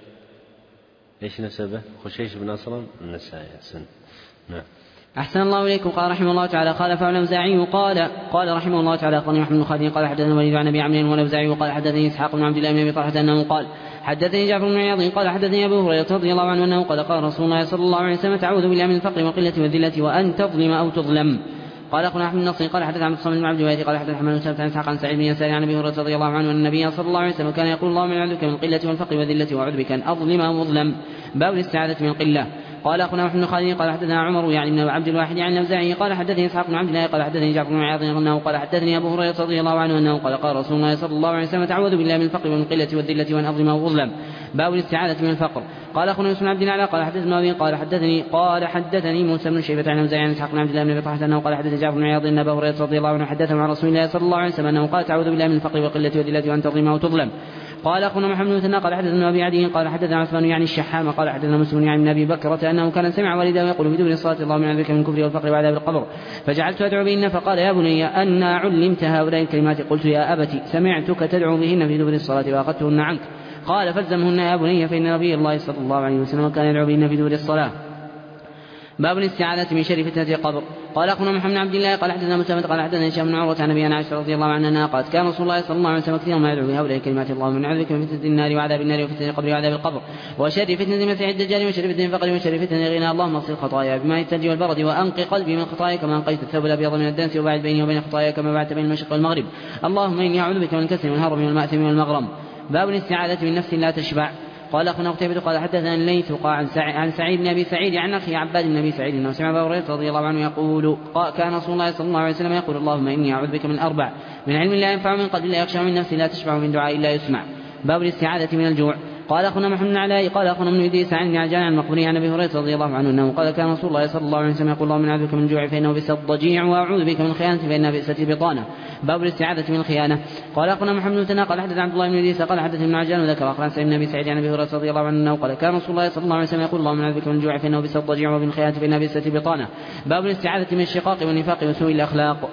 إيش نسبه؟ خشيش بن أصلم النسائي. نعم. أحسن الله إليكم. قال رحمه الله تعالى قال فالأوزاعي قال رحمه الله تعالى قال محمد بن خالد قال حدثنا وليد عن أبي عمرو والأوزاعي قال حدثني إسحاق بن عبد الله بن أبي طلحة أنه قال حدثني جعفر بن عياض قال حدثني أبو هريرة رضي الله عنه أنه قال رسول الله صلى الله عليه وسلم تعوذ بالله من الفقر والقلة والذلة وأن تظلم أو تظلم. قال أخونا أحمد بن نصر قال حدثنا عبد الصمد بن عبد الوهاب قال حدثنا حماد بن سلمة عن إسحاق عن سعيد بن يسار عن أبي هريرة رضي الله عنه أن النبي صلى الله عليه وسلم كان يقول اللهم أعوذ بك من القلة والفقر والذلة وأعوذ بك أن أظلم أو أظلم. باب الاستعاذة من القلة. قال أخونا محمد بن خالد قال حدثنا عمر يعني بن عبد الواحد عن الأوزاعي قال حدثني إسحاق بن عبد الله قال حدثني جعفر بن عياض أنه قال حدثني أبو هريرة رضي الله عنه أنه قال رسول الله صلى الله عليه وسلم تعوذ بالله من الفقر ومن القلة والذلة وأن أظلم أو أظلم. باب الاستعاذة من الفقر. قال أخونا يوسف بن عبد الله قال حدثنا أبي قال حدثني موسى بن شيبة عن الأوزاعي عن إسحاق بن عبد الله بن أبي طلحة أنه قال حدثني جعفر بن عياض أن أبا هريرة رضي الله عنه حدثه عن رسول الله صلى الله عليه وسلم أنه قال تعوذ بالله من الفقر والقلة والذلة وأن تظلم أو تظلم. قال أخونا محمد بن مثنى قال حدثنا أبي عدي قال حدثنا عثمان يعني الشحام قال حدثنا مسلم يعني من أبي بكرة أنه كان سمع والده يقول بدون الصلاة اللهم أعوذ بك من الكفر والفقر وعذاب القبر فجعلت أدعو بهن فقال يا بني أنا علمت هؤلاء الكلمات قلت يا أبتي سمعتك تدعو بهن في دبر الصلاة وأخذتهن عنك قال فالزمهن يا بني فإن نبي الله صلى الله عليه وسلم كان يدعو بهن في دبر الصلاة. باب الاستعاذة من شر فتنة القبر. قال أخونا محمد بن عبد الله قال حدثنا مسلمة قال حدثنا هشام بن عروة عن أبي عائشة رضي الله عنها قالت كان رسول الله صلى الله عليه وسلم كثيرا ما يدعو بهؤلاء الكلمات اللهم أعوذ بك من فتنة النار وعذاب النار وفتنة القبر وعذاب القبر وشر فتنة المسيح الدجال وشر فتنة الفقر وشر فتنة الغنى اللهم اغسل خطايا بماء الثلج والبرد وأنقي قلبي من خطايا كما أنقيت الثوب الأبيض من الدنس وباعد بيني وبين خطايا كما بعدت بين المشرق والمغرب اللهم إني أعوذ بك من الكسل والهرم والمأثم والمغرم. باب الاستعاذة من نفس لا تشبع. قال أخونا قتيبة قال حدثنا الليث عن سعيد بن أبي سعيد عن أخي عباد بن أبي سعيد أنه سمع أبا هريرة رضي الله عنه يقول كان رسول الله صلى الله عليه وسلم يقول اللهم إني أعوذ بك من أربع من علم لا ينفع من قلب لا يخشع من نفس لا تشبع من دعاء لا يسمع. باب الاستعاذة من الجوع. قال أخونا محمد بن علاء قال أخونا من إدريس عن عجان عن مقبري عن أبي هريرة رضي الله عنه أنه قال كان رسول الله صلى الله عليه وسلم يقول اللهم أعوذ بك من الجوع فإنه بئس الضجيع وأعوذ بك من الخيانة فإنها بئست البطانة. باب الاستعاذة من الخيانة. قال أخونا محمد بن ثنا قال حدث عبد الله بن إدريس قال حدث ابن عجان وذكر أخونا سعيد بن أبي سعيد عن أبي هريرة رضي الله عنه أنه قال كان رسول الله صلى الله عليه وسلم يقول اللهم أعوذ بك من الجوع فإنه بئس الضجيع ومن الخيانة فإنها بئست البطانة. باب الاستعاذة من الشقاق والنفاق وسوء الأخلاق.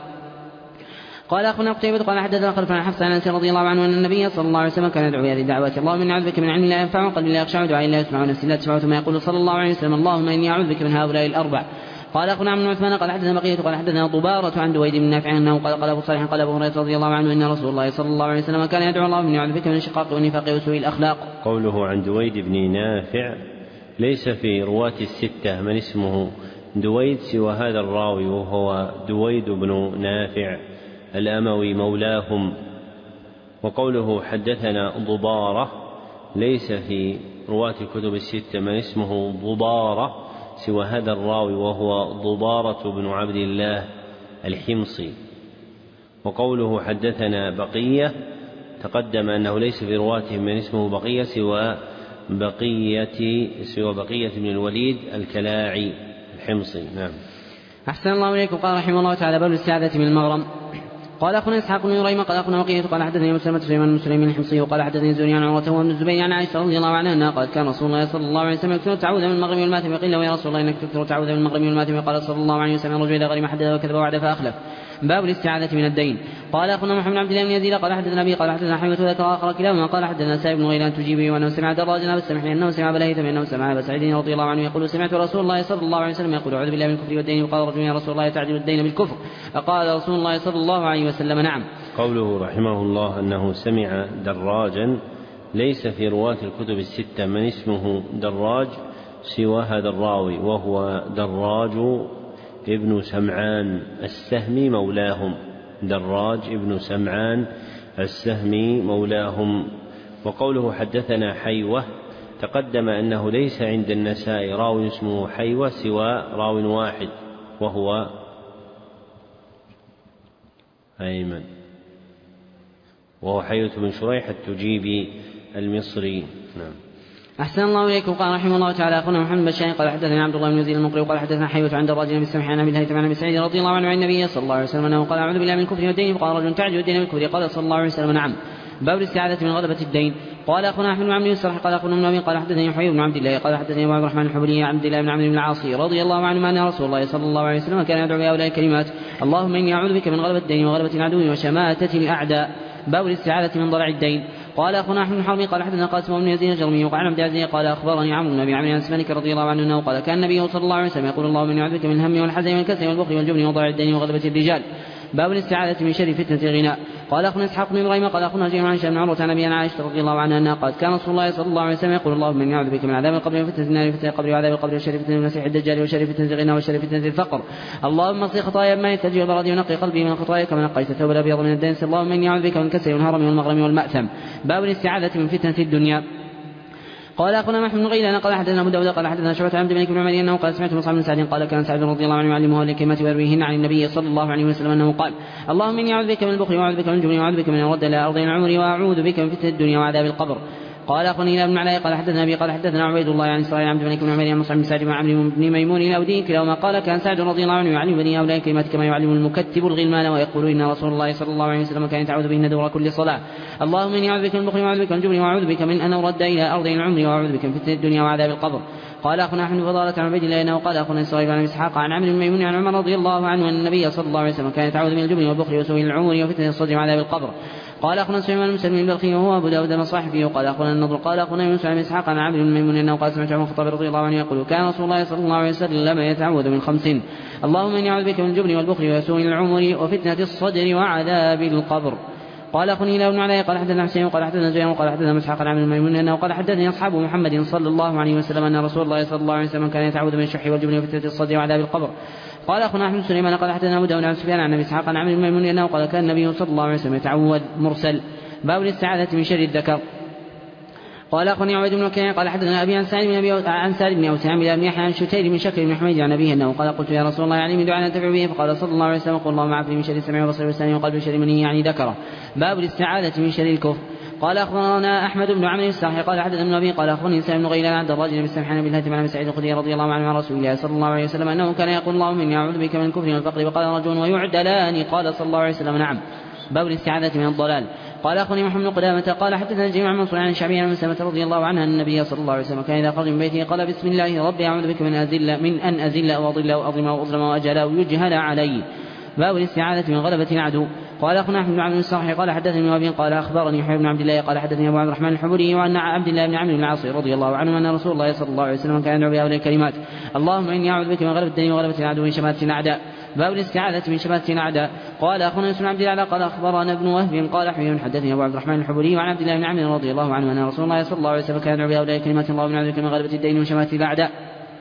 قال أخونا قتيبة قال حدثنا خلف عن حفص عن أنس رضي الله عنه أن النبي صلى الله عليه وسلم كان يدعو بهذه الدعوات اللهم إني أعوذ بك من علم لا ينفع وقلب لا يخشع ودعاء لا يسمع ونفس لا تشبع ثم يقول صلى الله عليه وسلم اللهم إني أعوذ بك من هؤلاء الأربع. قال أخونا عن عثمان قال حدثنا بقية قال حدثنا ضبارة عن دويد بن نافع أنه قال أبو صالح قال أبو هريرة رضي الله عنه إن رسول الله صلى الله عليه وسلم كان يدعو اللهم إني أعوذ بك من الشقاق والنفاق وسوء الأخلاق. قوله عن دويد بن نافع ليس في رواة الستة من اسمه دويد سوى هذا الراوي وهو دويد بن نافع الأموي مولاهم. وقوله حدثنا ضبارة ليس في رواة الكتب الستة من اسمه ضبارة سوى هذا الراوي وهو ضبارة بن عبد الله الحمصي. وقوله حدثنا بقية تقدم أنه ليس في رواتهم من اسمه بقية سوى بقية بن الوليد الكلاعي الحمصي. نعم. أحسن الله إليكم. قال رحمه الله تعالى باب الاستعاذة من المغرم. قال أخونا إسحاق بن إبراهيم قال أخونا بقية قال حدثني مسلمة سليمان المسلمي الحمصي وقال حدثني زهري عن عروة وابن الزبير عن عائشة رضي الله عنها أنها قالت كان رسول الله صلى الله عليه وسلم يكثر تعوذ من المغرم والماثم قيل له يا رسول الله إنك تكثر تعوذ من المغرم والماثم قال صلى الله عليه وسلم الرجل إذا غرم حدث وكذب وعد فأخلف. باب الاستعاذة من الدين. قال أخونا محمد عبد الله بن يزيد قال حدثنا أبي قال حدثنا حميد وذكر آخر كلاهما قال حدثنا سائب بن غيلان تجيبه وأنه سمع دراجنا بالسمح أنه سمع بلهيثم أنه سمع أبا سعيد رضي الله عنه يقول سمعت رسول الله صلى الله عليه وسلم يقول أعوذ بالله من الكفر والدين وقال رجل يا رسول الله تعدل الدين بالكفر فقال رسول الله صلى الله عليه وسلم نعم. قوله رحمه الله أنه سمع دراجا، ليس في رواة الكتب الستة من اسمه دراج سوى هذا الراوي، وهو دراج ابن سمعان السهمي مولاهم، دراج ابن سمعان السهمي مولاهم. وقوله حدثنا حيوة، تقدم أنه ليس عند النسائي راوي اسمه حيوة سوى راو واحد وهو أيمن، وهو حيوة بن شريح التجيبي المصري. نعم. أحسن الله إليكم. قال رحمه الله تعالى أخونا محمد بن قال حدثنا عبد الله بن يزيد المقري قال حدثنا حيوة عند الرجل بن السمح عن أبي الهيثم عن أبي سعيد رضي الله عنه عن النبي صلى الله عليه وسلم أنه قال أعوذ بالله من الكفر والدين، فقال رجل تعجب الدين بالكفر، قال صلى الله عليه وسلم نعم. باب الاستعاذة من غلبة الدين. قال أخونا أحمد بن عمرو السرح قال أخونا ابن أبي قال حدثني حبيب بن عبد الله قال حدثني أبو عبد الرحمن الحبلي عبد الله بن عمرو بن العاص رضي الله عنه أن رسول الله صلى الله عليه وسلم كان يدعو بهؤلاء الكلمات: اللهم إني أعوذ بك من غلبة الدين وغلبة العدو وشماتة الأعداء. باب الاستعاذة من ضلع الدين. قال أخونا أحمد بن حرب قال حدثنا قاسم بن يزيد الجرمي وقال عبد العزيز قال أخبرني عمرو بن أبي عمرو الأسماني رضي الله عنه أنه قال كان النبي صلى الله عليه وسلم يقول: اللهم إني أعوذ بك من الهم والحزن والكسل والبخل والجبن وضلع الدين وغلبة الرجال. باب الاستعاذة من شر فتنة الغناء. قال أخونا إسحاق بن إبراهيم قال أخونا جميع عن هشام بن عروة عن أبي عائشة رضي الله عنها أنها قالت: كان رسول الله صلى الله عليه وسلم يقول: اللهم إني أعوذ بك من عذاب القبر وفتنة النار وفتنة القبر وعذاب القبر وشر فتنة المسيح الدجال وشر فتنة الغنى وشر فتنة الفقر. اللهم اغسل خطايا بماء الثلج والبرد ونقي قلبي من الخطايا كما نقيت الثوب الأبيض من الدنس. اللهم إني أعوذ بك من الكسل والهرم والمغرم والمأثم. باب الاستعاذة من فتنة الدنيا. قال أخونا محمد بن غيلان قال حدثنا أبو داود قال حدثنا شعبة عن عبد الملك بن عمر أنه قال سمعت مصعب بن سعد قال كان سعد رضي الله عنه يعلمه الكلمات ويرويهن عن النبي صلى الله عليه وسلم أنه قال: اللهم إني أعوذ بك من البخل وأعوذ بك من الجبن وأعوذ بك من الرد إلى أرض العمر وأعوذ بك من فتنة الدنيا وعذاب القبر. قال أخونا ابن علاء قال حدثنا أبي قال حدثنا عبيد الله عن إسرائيل عن عبد الملك بن عمر عن مصعب بن سعد وعن عمرو بن ميمون الأودي كلاهما قال كان سعد رضي الله عنه يعلم بني هؤلاء الكلمات كما يعلم المكتب الغلمان ويقول إن رسول الله صلى الله عليه وسلم كان يتعوذ بهن دبر كل صلاة: اللهم إني أعوذ بك من البخل وأعوذ بك من الجبن وأعوذ بك من أن أرد إلى أرض العمر وأعوذ بك من فتنة الدنيا وعذاب القبر. قال أخونا أحمد فضالة عن عبيد الله أنه قال أخونا إسرائيل عن إسحاق عن عمرو بن ميمون عن عمر رضي الله عنه أن النبي صلى الله عليه وسلم كان يتعوذ من الجبن والبخل وسوء العمر وفتنة الصدر وعذاب القبر. قال أخونا سليمان بن مسلم البلخي وهو أبو داود مصاحفه. وقال أخونا النضر قال أخونا يونس عن إسحاق عن عمرو بن ميمون أنه قال سمعت عمر الخطاب رضي الله عنه يقول: كان رسول الله صلى الله عليه وسلم يتعوذ من 5: اللهم إني أعوذ بك من الجبن والبخل وسوء العمر وفتنة الصدر وعذاب القبر. قال أخونا إلى ابن علاء قال حدثنا حسين وقال حدثنا زيان وقال حدثنا مسحق عن عمرو بن ميمون أنه قال حدثني أصحاب محمد صلى الله عليه وسلم أن رسول الله صلى الله عليه وسلم كان يتعوذ من الشح والجبن وفتنة الصدر وعذاب القبر. قال أخونا أحمد سليمان قال حدثنا أبو داود عن سفيان عن إسحاق عن عمرو بن ميمون أنه قال كان النبي صلى الله عليه وسلم يتعوذ مرسل. باب الاستعاذة من شر الذكر. قال أخونا عبيد بن وكيع قال حدثنا أبي عن سالم بن أوس عن بن يحيى عن شتير بن شكر بن حميد عن أبيه أنه قال: قلت يا رسول الله علمني دعاء أنتفع به، فقال صلى الله عليه وسلم: قل اللهم عافني من شر السمع والبصر واللسان وقلب وشر مني يعني ذكره. باب الاستعاذة من شر الكفر. قال أخبرنا أحمد بن عمرو الساحي قال حدثنا ابن أبي قال أخبرني سالم بن غيلان عن دراج بن السمحان بن الهيثم عن سعيد الخدري رضي الله عنه عن رسول الله صلى الله عليه وسلم أنه كان يقول: اللهم إني أعوذ بك من الكفر والفقر. وقال رجل: ويعدلان؟ قال صلى الله عليه وسلم: نعم. باب الاستعاذة من الضلال. قال أخونا محمد بن قدامة قال حدثنا الجميع من صنع عن الشعبي عن مسلمة رضي الله عنها أن النبي صلى الله عليه وسلم كان إذا خرج من بيته قال: بسم الله ربي أعوذ بك من أن أزل أو أضل أو أظلم أو أظلم وأجل أو يجهل علي. باب الاستعاذة من غلبة العدو. قال أخونا أحمد بن عبد الصالح قال حدثني ابن أبي قال أخبرني حبيب بن عبد الله قال حدثني أبو عبد الرحمن الحبري وأن عبد الله بن عمرو بن العاص رضي الله عنه أن رسول الله صلى الله عليه وسلم كان يدعو بهؤلاء الكلمات: اللهم إني أعوذ بك من غلبة الدين وغلبة العدو وشماتة الأعداء. باب الاستعاذة من شماتة الأعداء. قال أخونا يوسف بن عبد الله قال أخبرنا ابن وهب قال حبيب حدثني أبو عبد الرحمن الحبري وعن عبد الله بن عمرو رضي الله عنه أن رسول الله صلى الله عليه وسلم كان يدعو بهؤلاء الكلمات: اللهم إني أعوذ بك من غلبة الدين وشماتة الأعداء.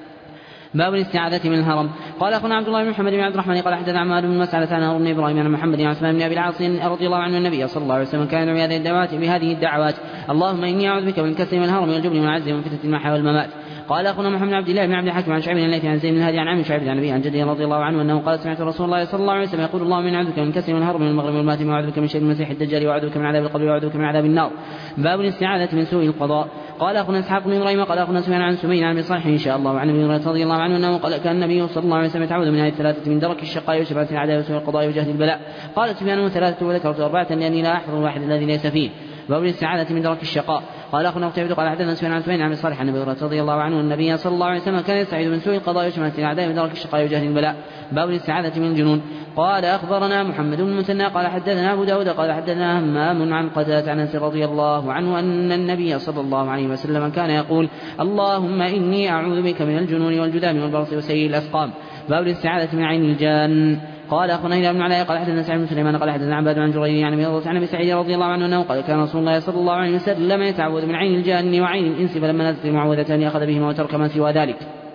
باب الاستعاذة من الهرم. قال أخونا عبد الله بن محمد بن عبد الرحمن قال حدثنا عمار بن مسعدة عن هارون بن إبراهيم عن محمد بن عثمان بن أبي العاص رضي الله عنه النبي صلى الله عليه وسلم كان يدعو بهذه الدعوات: اللهم إني أعوذ بك من الكسل والهرم والجبن والعجز ومن فتنة المحيا والممات. قال أخونا محمد بن عبد الله بن عبد الحكيم عن شعيب بن الليثي عن زيد بن الهادي عن عم شعيب عن أبيه عن جده رضي الله عنه أنه قال: سمعت رسول الله صلى الله عليه وسلم يقول: اللهم إني أعوذ بك من الكسل والهرم والمغرم والماتم وأعوذ بك من شر المسيح الدجال وأعوذ بك من عذاب القبر وأعوذ بك من عذاب النار. باب الاستعاذة من سوء القضاء. قال أخونا إسحاق بن إبراهيم قال أخونا سفيان عن سمين عن صالح إن شاء الله وعن ابي هريرة رضي الله عنه أنه قال: كان النبي صلى الله عليه وسلم يتعوذ من هذه الثلاثة: من درك الشقاء وشفاعة الأعداء وسوء القضاء وجهد البلاء. قال سفيان: ثلاثة وذكرت أربعة لأني لا أحفظ الواحد الذي ليس فيه. باب الاستعاذة من درك الشقاء. قال أخونا قتيبة قال حدثنا سفيان عن سمين عن صالح عن ابي هريرة رضي الله عنه النبي صلى الله عليه وسلم كان يستعيذ من سوء القضاء وشفاعة الأعداء ودرك الشقاء وجهد البلاء. باب الاستعاذة من الجنون. قال أخبرنا محمد بن المثنى قال حدثنا أبو داود قال حدثنا همام عن قتادة عن أنس رضي الله عنه أن النبي صلى الله عليه وسلم كان يقول: اللهم إني أعوذ بك من الجنون والجذام والبرص وسيء الأسقام. باب الاستعاذة من عين الجان. قال أخونا هلال بن علاء قال حدثنا سعيد بن سليمان قال حدثنا عباد عن جرير عن أبي سعيد رضي الله عنه أنه قال كان رسول الله صلى الله عليه وسلم يتعوذ من عين الجان وعين الإنس فلما نزلت المعوذتان أخذ بهما وترك ما سوى ذلك.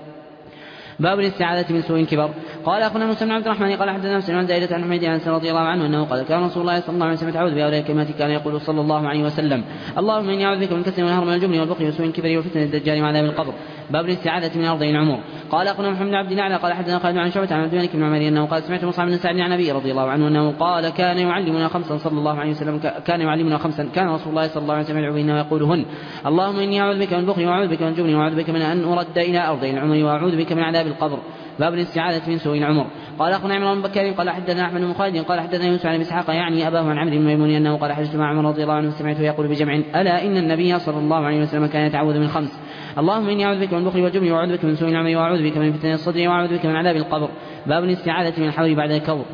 باب الاستعاذة من سوء الكبر. قال أخونا موسى بن عبد الرحمن قال حدثنا مسلم عن زائدة عن حميد أنس رضي الله عنه أنه قال كان رسول الله صلى الله عليه وسلم يتعوذ بهؤلاء الكلمات كان يقول صلى الله عليه وسلم اللهم إني أعوذ بك من كسل والهرم والجبن والبخل وسوء الكبر وفتنة الدجال وعذاب القبر. باب الاستعاذة من أرض العمر. قال أخونا محمد بن عبد الله قال حدثنا خالد عن شعبة عن عبد الملك بن عمير أنه قال سمعت مصعب بن سعد عن النبي رضي الله عنه أنه قال كان يعلمنا خمسا صلى الله عليه وسلم كان رسول الله صلى الله عليه وسلم يدعو بهن ويقولهن اللهم إني أعوذ بك من البخل وأعوذ بك من الجبن وأعوذ بك من أن أرد إلى أرض العمر وأعوذ بك من عذاب القبر. باب الاستعاذة من سوء العمر. قال أخونا عمران بن بكر قال حدثنا أحمد بن خالد قال حدثنا يوسف عن إسحاق يعني أباه عن عمرو بن ميمون أنه قال حدثت مع عمر رضي الله عنه سمعته يقول بجمع ألا إن النبي صلى الله عليه وسلم كان يتعوذ من خمس اللهم إني أعوذ بك من البخل والجبن وأعوذ بك من سوء العمر وأعوذ بك من فتنة الصدر وأعوذ بك من عذاب القبر. باب الاستعاذة من الحول بعد الكور.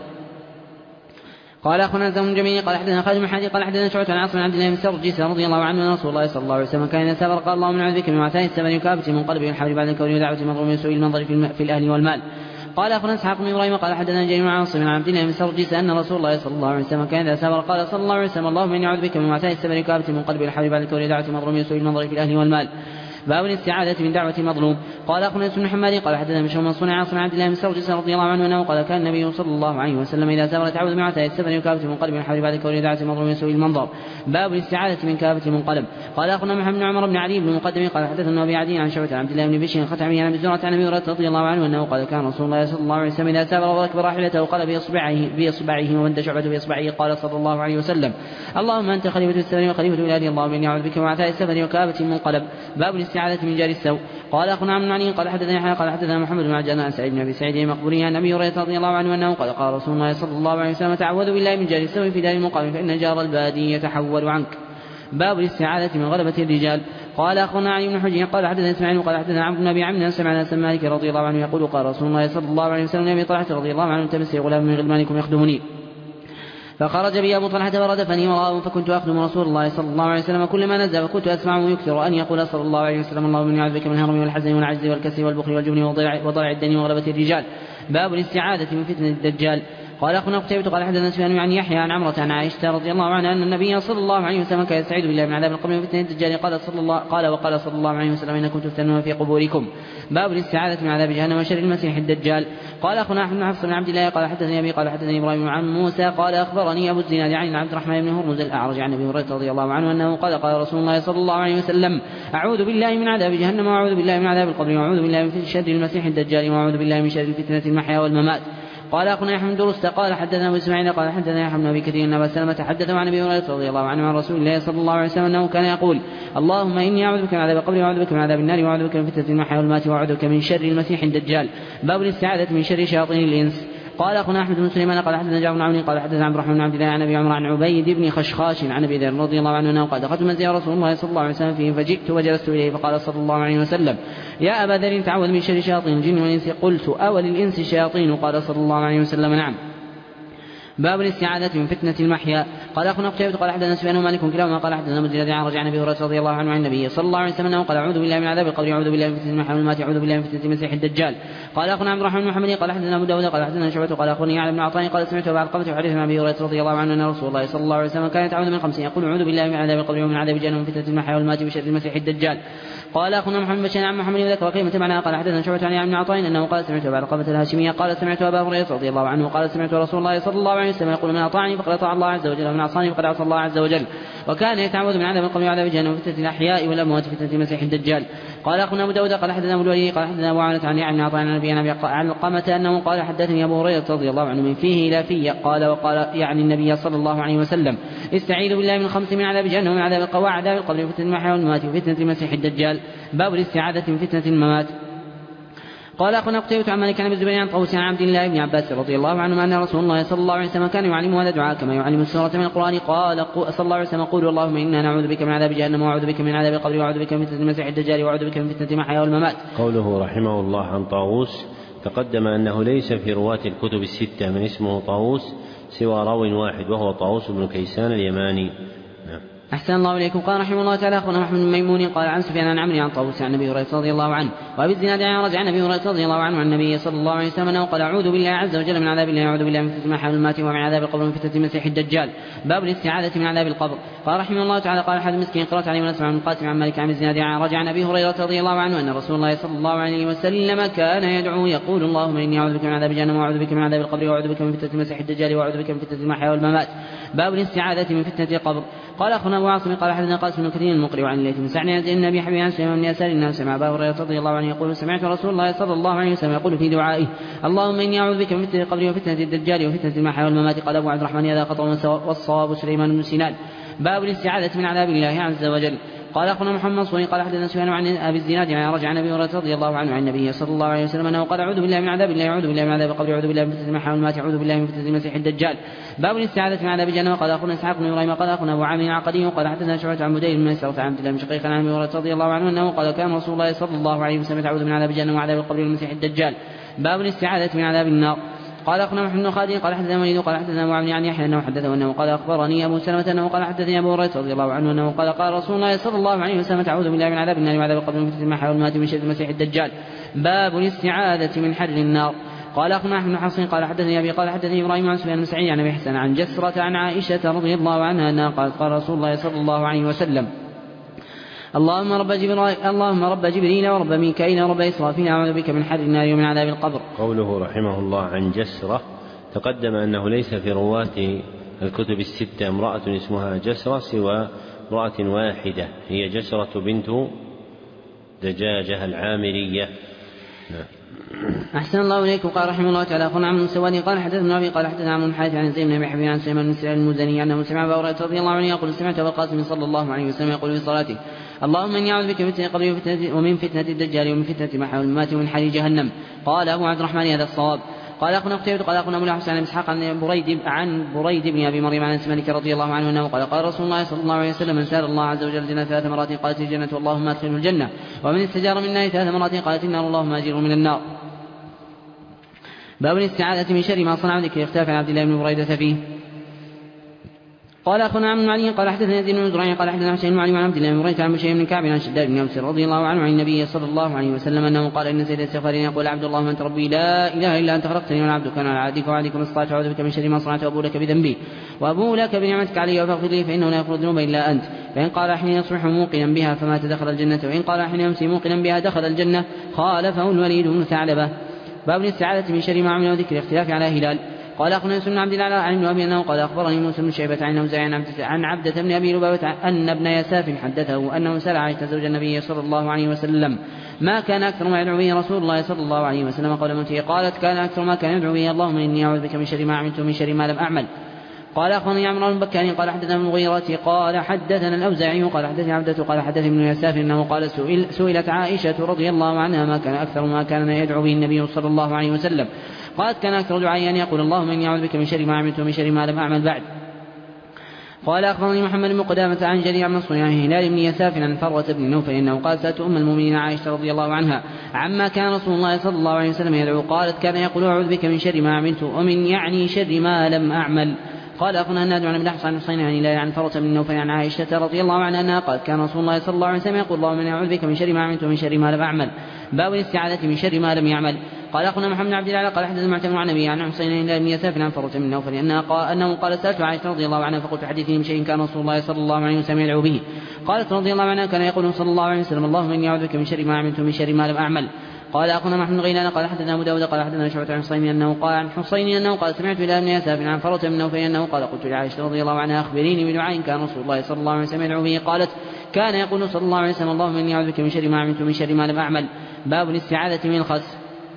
قال أخونا زم جميل قال حدثنا خالد بن حدي قال حدثنا شعبة عن عاصم بن عبد الله بن سرجس رضي الله عنه أن رسول الله صلى الله عليه وسلم كان إذا سافر قال اللهم أعوذ بك من وعثاء السمن وكابة من قلبه الحول بعد الكور ودعوة المظلوم وسوء المنظر في الأهل والمال. قال أخونا إسحاق بن إبراهيم قال حدثنا جرير بن عاصم بن عبد الله بن سرجس أن رسول الله صلى الله عليه وسلم كان إذا سافر قال صلى الله عليه وسلم اللهم إني أعوذ بك من وعثاء السمن وكابة من قلبه الحول بعد الكور ودعوة المظلوم وسوء المنظر في الأهل والمال. باب الاستعاذة من دعوة المظلوم. قال أخونا بن محمد قال حدثنا بشر منصور عاصم عبد الله بن سرجس رضي الله عنه أنه قال كان النبي صلى الله عليه وسلم إذا سافر تعوذ من وعثاء السمن وكابة من قلب الحول بعد كون دعوة المظلوم يسوء المنظر. باب الاستعاذة من كابة منقلب. قال أخونا محمد بن عمر بن علي بن المقدم قال حدثنا أبي عدي عن شعبة عبد الله بن بشر ختمه عن أبي زرعة عن أبي هريرة رضي الله عنه أنه قال كان رسول الله صلى الله عليه وسلم إذا سافر وركب راحلته وقال بإصبعه ومد شعبة بإصبعه قال صلى الله عليه وسلم اللهم أنت خليفة السمن وخليفة الأرض اللهم إني أعوذ بك من وعثاء السمن وكابة منقلب. باب الاستعاذة من جار السوء. قال أخونا عن علي قال حدثنا يحيى قال حدثنا محمد بن عجلان عن سعيد بن أبي سعيد المقبوري عن أبي هريرة رضي الله عنه أنه قال رسول الله صلى الله عليه وسلم تعوذ بالله من جار السوء في دار المقام فإن جار البادي يتحول عنك. باب الاستعاذة من غلبة الرجال. قال أخونا علي بن حجر قال حدثنا إسماعيل قال حدثنا عبد بن أبي عمرو سمع أنس بن مالك رضي الله عنه يقول قال رسول الله صلى الله عليه وسلم لأبي طلحة رضي الله عنه تمسي غلام من غلمانكم يخدمني فخرج بي أبو طلحة وردفني وراءه فكنت أخدم رسول الله صلى الله عليه وسلم كلما نزل فكنت أسمعه يكثر أن يقول صلى الله عليه وسلم اللهم إني أعوذ بك من الهرم والحزن والعجز والكسل والبخل والجبن وضلع الدين وغلبة الرجال. باب الاستعاذة من فتنة الدجال. قال أخونا قتيبة قال حدثنا سفيان عن يحيى عن عمرة عن عائشة رضي الله عنها أن النبي صلى الله عليه وسلم كان يستعيذ بالله من عذاب القبر وفتنة الدجال وقال صلى الله عليه وسلم إنكم تفتنون في قبوركم. باب الاستعاذة من عذاب جهنم وشر المسيح الدجال. قال أخونا أحمد بن حفص بن عبد الله قال حدثني أبي قال حدثني إبراهيم عن موسى قال أخبرني أبو الزناد عن عبد الرحمن بن هرمز الأعرج عن أبي هريرة رضي الله عنه أنه قال رسول الله صلى الله عليه وسلم أعوذ بالله من عذاب جهنم وأعوذ بالله من عذاب القبر وأعوذ بالله من شر المسيح الدجال وأعوذ بالله من شر فتنة المحيا والممات. قال أخونا يحيى بن درست قال حدثنا أبو إسماعيل قال حدثنا يحيى بن أبي كثير أن أبا سلمة حدث عن أبي هريرة رضي الله عنه عن رسول الله صلى الله عليه وسلم أنه كان يقول اللهم إني أعوذ بك من عذاب القبر وأعوذ بك من عذاب النار وأعوذ بك من فتنة المحيا والممات وأعوذ بك من شر المسيح الدجال. باب الاستعاذة من شر شياطين الإنس. قال أخونا أحمد بن سليمان قال حدثنا جابر بن عون قال حدثنا عبد الرحمن بن عبد الله عن أبي عمرو عن عبيد بن خشخاش عن أبي ذر رضي الله عنه أنه قال دخلت منزل رسول الله صلى الله عليه وسلم فيه فجئت وجلست إليه فقال صلى الله عليه وسلم يا أبا ذر تعوذ من شر شياطين الجن والإنس. قلت أوللإنس شياطين؟ قال صلى الله عليه وسلم نعم. باب الاستعاذة من فتنة المحيا. قال أخونا قتيبة قال حدثنا سفيان ومالك كلاهما قال حدثنا مزيد عن رجع عن أبي هريرة رضي الله عنه عن النبي صلى الله عليه وسلم أنه قال أعوذ بالله من عذاب القبر أعوذ بالله من فتنة المحيا والممات أعوذ بالله من فتنة المسيح الدجال. قال أخونا عبد الرحمن بن محمد قال حدثنا أبو داود قال حدثنا شعبة قال أخونا يعلى بن عطاء قال سمعت بعد قبته حديث عن أبي هريرة رضي الله عنه أن رسول الله صلى الله عليه وسلم كان يتعوذ من 5 يقول أعوذ بالله من عذاب القبر ومن عذاب جهنم ومن فتنة المحيا والممات وشر المسيح الدجال. قال أخونا محمد بن عن محمد وذكر كلمة معناها قال حدثنا شعبة عن ابن عطاء أنه قال سمعت بعد قبة الهاشمية قال سمعت أبا هريرة رضي الله عنه قال سمعت رسول الله صلى الله عليه وسلم يقول من أطاعني فقد أطاع الله عز وجل ومن عصاني فقد عصى الله عز وجل. وكان يتعوذ من عذاب القبر وعذاب جهنم وفتنة الأحياء والأموات وفتنة المسيح الدجال. قال أخونا أبو داود قال حدثنا أبو الوليد قال حدثنا أبو عوانة عن ابن عطاء عن النبي عن القمة أنه قال حدثني أبو هريرة رضي الله عنه من فيه إلى في وقال يعني النبي صلى الله عليه وسلم استعيذوا بالله من 5 من عذاب جهنم ومن عذاب القبر وعذاب القبر وفتنة المحيا والممات وفتنة المسيح الدجال. باب الاستعاذة من فتنة الممات. قال أخونا قتيبة عن مالك عن الزبير عن طاووس عن عبد الله بن عباس رضي الله عنه أن رسول الله صلى الله عليه وسلم كان يعلم هذا الدعاء كما يعلم السورة من القرآن. قال صلى الله عليه وسلم قولوا اللهم إنا نعوذ بك من عذاب جهنم وأعوذ بك من عذاب القبر وأعوذ بك من فتنة المسيح الدجال وأعوذ بك من فتنة المحيا والممات. قوله رحمه الله عن طاووس تقدم أنه ليس في رواة الكتب 6 من اسمه طاووس سوى راو واحد وهو طاووس بن كيسان اليماني. نعم. أحسن الله إليكم. قال رحمه الله تعالى أخبرنا محمد بن ميمون قال عن سفيان عن عمرو عن طاووس عن أبي هريرة رضي الله عنه وأبي الزناد عن رجع عن أبي هريرة رضي الله عنه عن النبي صلى الله عليه وسلم أنه قال أعوذ بالله عز وجل من عذاب الله أعوذ بالله من فتنة المحيا والممات ومن عذاب القبر ومن فتنة المسيح الدجال. باب الاستعاذة من عذاب القبر. قال رحمه الله تعالى قال أحد المسكين قرأت عليه ونسمع من قاسم عن مالك عن الزناد عن رجع عن أبي هريرة رضي الله عنه أن رسول الله صلى الله عليه وسلم كان يدعو يقول اللهم إني أعوذ بك من عذاب جهنم وأعوذ بك من عذاب القبر وأعوذ بك من فتنة المسيح الدجال وأعوذ بك من فتنة المحيا والممات. باب الاستعاذة من فتنة القبر. قال أخونا أبو عاصم قال حدثنا قاسم بن كثير المقري عن الليث بن سعد عن النبي حبيب عن سليمان بن يسار انه سمع ابا هريره رضي الله عنه يقول سمعت رسول الله صلى الله عليه وسلم يقول في دعائه اللهم اني اعوذ بك من فتنه القبر وفتنه الدجال وفتنه المحيا والممات. قال ابو عبد الرحمن هذا خطأ والصواب سليمان بن سنان. باب الاستعاذة من عذاب الله عز وجل. قال أخونا محمد منصور قال حدثنا سفيان عن أبي الزناد عن رجع عن أبي هريرة رضي الله عنه عن النبي صلى الله عليه وسلم أنه قال أعوذ بالله من عذاب الله أعوذ بالله من عذاب القبر أعوذ بالله من فتنة المحيا والممات أعوذ بالله من فتنة المسيح الدجال. باب الاستعاذة من عذاب جهنم. قال أخونا إسحاق بن إبراهيم قال أخونا أبو عامر العقدي قال حدثنا شعبة عن بديل بن مسعود عن عبد الله بن شقيق عن أبي هريرة رضي الله عنه أنه قال كان رسول الله صلى الله عليه وسلم يعوذ من عذاب جهنم وعذاب القبر والمسيح الدجال. باب الاستعاذة من عذاب النار. قال أخونا محمد بن خالد قال حدثنا وليد قال حدثنا أبو عمرو عن يحيى أنه حدثه أنه قال أخبرني أبو سلمة أنه قال حدثني أبو هريرة رضي الله عنه أنه قال قال رسول الله صلى الله عليه وسلم أعوذ بالله من عذاب النار وعذاب القبر ومن فتنة المحيا والممات ومن شر المسيح الدجال. باب الاستعاذة من حر النار. قال أخونا أحمد بن حصين قال حدثني أبي قال حدثني إبراهيم عن سفيان بن سعيد عن أبي حسن عن جسرة عن عائشة رضي الله عنها أنها قالت قال رسول الله صلى الله عليه وسلم اللهم رب جبريل ورب ميكائيل ورب إسرافيل أعوذ بك من حر النار ومن عذاب القبر. قوله رحمه الله عن جسرة تقدم أنه ليس في رواة الكتب الستة امرأة اسمها جسرة سوى امرأة واحدة هي جسرة بنت دجاجة العامرية. أحسن الله إليكم. قال رحمه الله تعالى أخونا عمرو السوادي قال حدثنا أبي قال حدثنا عمرو الحارث عن زيد بن أبي حبيب عن سليمان بن سعيد المزني أنه سمع أبا هريرة رضي الله عنه يقول سمعت أبا القاسم صلى الله عليه وسلم يقول في صلاته اللهم إني أعوذ بك من فتنة القبر ومن فتنة الدجال ومن فتنة المحيا والممات ومن حر جهنم. قال أبو عبد الرحمن هذا الصواب. قال أخونا قتيبة قال أخونا أبو الحسن عن إسحاق عن بريد بن أبي مريم عن مالك رضي الله عنه أنه قال قال رسول الله صلى الله عليه وسلم من سأل الله عز وجل الجنة 3 مرات قالت الجنة اللهم أدخله الجنة ومن استجار من النار 3 مرات قالت النار اللهم أجره من النار. باب الاستعاذة من شر ما صنع ذكر اختلاف عن عبد الله بن بريدة فيه. قال أخونا عن علي قال حدثنا يزيد بن زريع قال حدثنا حسين بن علي عن عبد الله بن بريدة عن بشير بن كعب عن شداد بن أوس رضي الله عنه عن النبي صلى الله عليه وسلم أنه قال إن سيد السفرين يقول عبد الله أنت ربي لا إله إلا أنت خلقتني وأنا عبدك وأنا على عهدك ووعدك ما استطعت أعوذ بك من شر ما صنعت وأبو لك بذنبي وأبو لك بنعمتك علي فاغفر لي فإنه لا يغفر الذنوب إلا أنت. فإن قال حين يصبح موقنا بها فمات دخل الجنة وإن قال حين يمسي موقنا بها دخل الجنة خالفه الوليد بن ثعلبة. باب الاستعاذة من شر ما عمل وذكر الاختلاف على هلال. قال أخونا يوسف بن عبد الله عن ابن أبي أنه قال أخبرني موسى بن شيبة عن أوزاعي عن عبدة بن أبي لبابة أن ابن يساف حدثه أنه سأل عائشة زوج النبي صلى الله عليه وسلم ما كان أكثر ما يدعو به رسول الله صلى الله عليه وسلم قال موته قالت كان أكثر ما كان يدعو به اللهم إني أعوذ بك من شر ما عملت ومن شر ما لم أعمل. قال أخونا عمرو بن بكار قال حدثنا ابن المغيرة قال حدثنا الأوزاعي قال حدثني عبدة قال حدثني ابن يساف أنه قال سئلت عائشة رضي الله عنها ما كان أكثر ما كان يدعو به النبي صلى الله عليه وسلم قالت كان أكثر دعائي أن يقول اللهم إني أعوذ بك من شر ما عملت ومن شر ما لم أعمل بعد. قال أخبرني محمد بن قدامة عن جرير بن منصور عن هلال بن يساف عن فروة بن نوفل إنه قال سألت أم المؤمنين عائشة رضي الله عنها عما كان رسول الله صلى الله عليه وسلم يدعو قالت كان يقول أعوذ بك من شر ما عملت ومن يعني شر ما لم أعمل. قال أخونا هناد عن ابن حصان حسين عن هلال عن فروة بن نوفل عن عائشة رضي الله عنها أنها قالت كان رسول الله صلى الله عليه وسلم يقول اللهم إني أعوذ بك من شر ما عملت ومن شر ما لم أعمل. باب الاستعاذة من شر ما لم يعمل. قال أخونا محمد بن عبد الله قال حدثنا معتمر عن أبي عن حسين بن يساف عن فروة بن نوفل أنه قال سألت عائشة رضي الله عنها فقلت حدثني بشيء كان رسول الله صلى الله عليه وسلم يدعو به قالت رضي الله عنها كان يقول صلى الله عليه وسلم اللهم إني أعوذ بك من شر ما عملت ومن شر ما لم أعمل. قال أخونا محمد بن غيلان قال حدثنا أبو داود قال حدثنا شعبة عن حسين أنه قال سمعت إلى ابن يساف عن فروة بن نوفل أنه قال قلت لعائشة رضي الله عنها أخبريني بدعاء كان رسول الله صلى الله عليه وسلم يدعو به قالت كان يقول صلى الله عليه وسلم اللهم إني أعوذ بك من شر ما عملت ومن شر ما لم أعمل. باب الاستعاذة من الخس.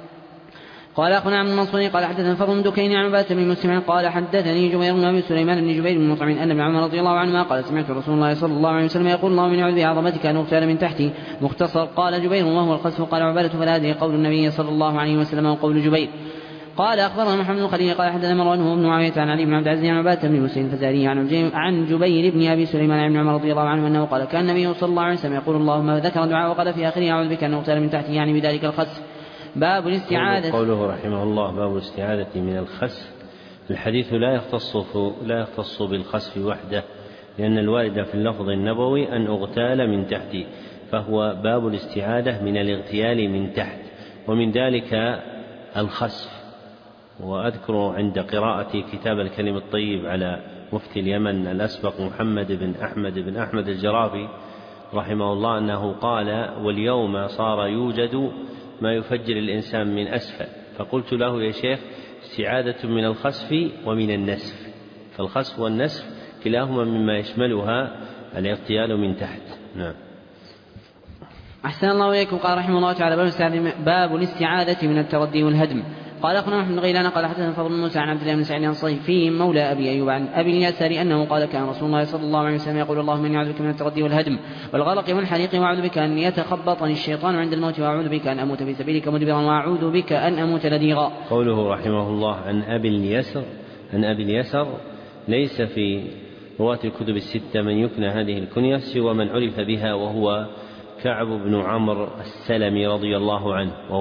قال أخونا عن المنصور قال حدثنا فضل بن دكين عن عبادة بن مسلم قال حدثني جبير بن أبي سليمان بن جبير بن مطعم أن ابن عمر رضي الله عنهما قال سمعت رسول الله صلى الله عليه وسلم يقول اللهم إني أعوذ بعظمتك أن أغتال من تحتي. مختصر. قال جبير وهو الخسف قال عبادة فلا أدري قول النبي صلى الله عليه وسلم وقول جبير. قال أخبرنا محمد بن خليل قال حدثنا مروان هو بن معاوية عن علي بن عبد العزيز عن عبادة بن مسلم الفزاري عن جبير بن أبي سليمان عن ابن عمر رضي الله عنه أنه قال كان النبي صلى الله عليه وسلم يقول اللهم ذكر دعاء وقال في آخره أعوذ بك أن أغتال من تحتي يعني بذلك الخسف. باب الاستعاذة. قوله رحمه الله باب الاستعاذة من الخسف. الحديث لا يختص بالخسف وحده لأن الوارد في اللفظ النبوي أن أغتال من تحتي، فهو باب الاستعاذة من الاغتيال من تحت. ومن ذلك الخسف. وأذكر عند قراءة كتاب الكلم الطيب على مفتي اليمن الأسبق محمد بن أحمد الجرابي رحمه الله أنه قال: واليوم صار يوجد ما يفجر الإنسان من أسفل. فقلت له: يا شيخ، استعاذة من الخسف ومن النسف، فالخسف والنسف كلاهما مما يشملها الاغتيال من تحت. نعم. أحسن الله إليكم. قال رحمه الله تعالى: باب الاستعاذة من التردي والهدم. قال أخبرنا محمد بن غيلان قال حدثنا فضل بن موسى عن عبد الله بن سعيد عن صيفي مولى أبي أيوب عن أبي اليسار أنه قال: كان رسول الله صلى الله عليه وسلم يقول: اللهم إني أعوذ بك من التردي والهدم والغرق والحريق، وأعوذ بك أن يتخبطني الشيطان عند الموت، وأعوذ بك أن أموت في سبيلك مدبرا، وأعوذ بك أن أموت لديغا. قوله رحمه الله عن أبي اليسر ليس في رواة الكتب الستة من يكنى هذه الكنية سوى من عرف بها، وهو كعب بن عمرو السلمي رضي الله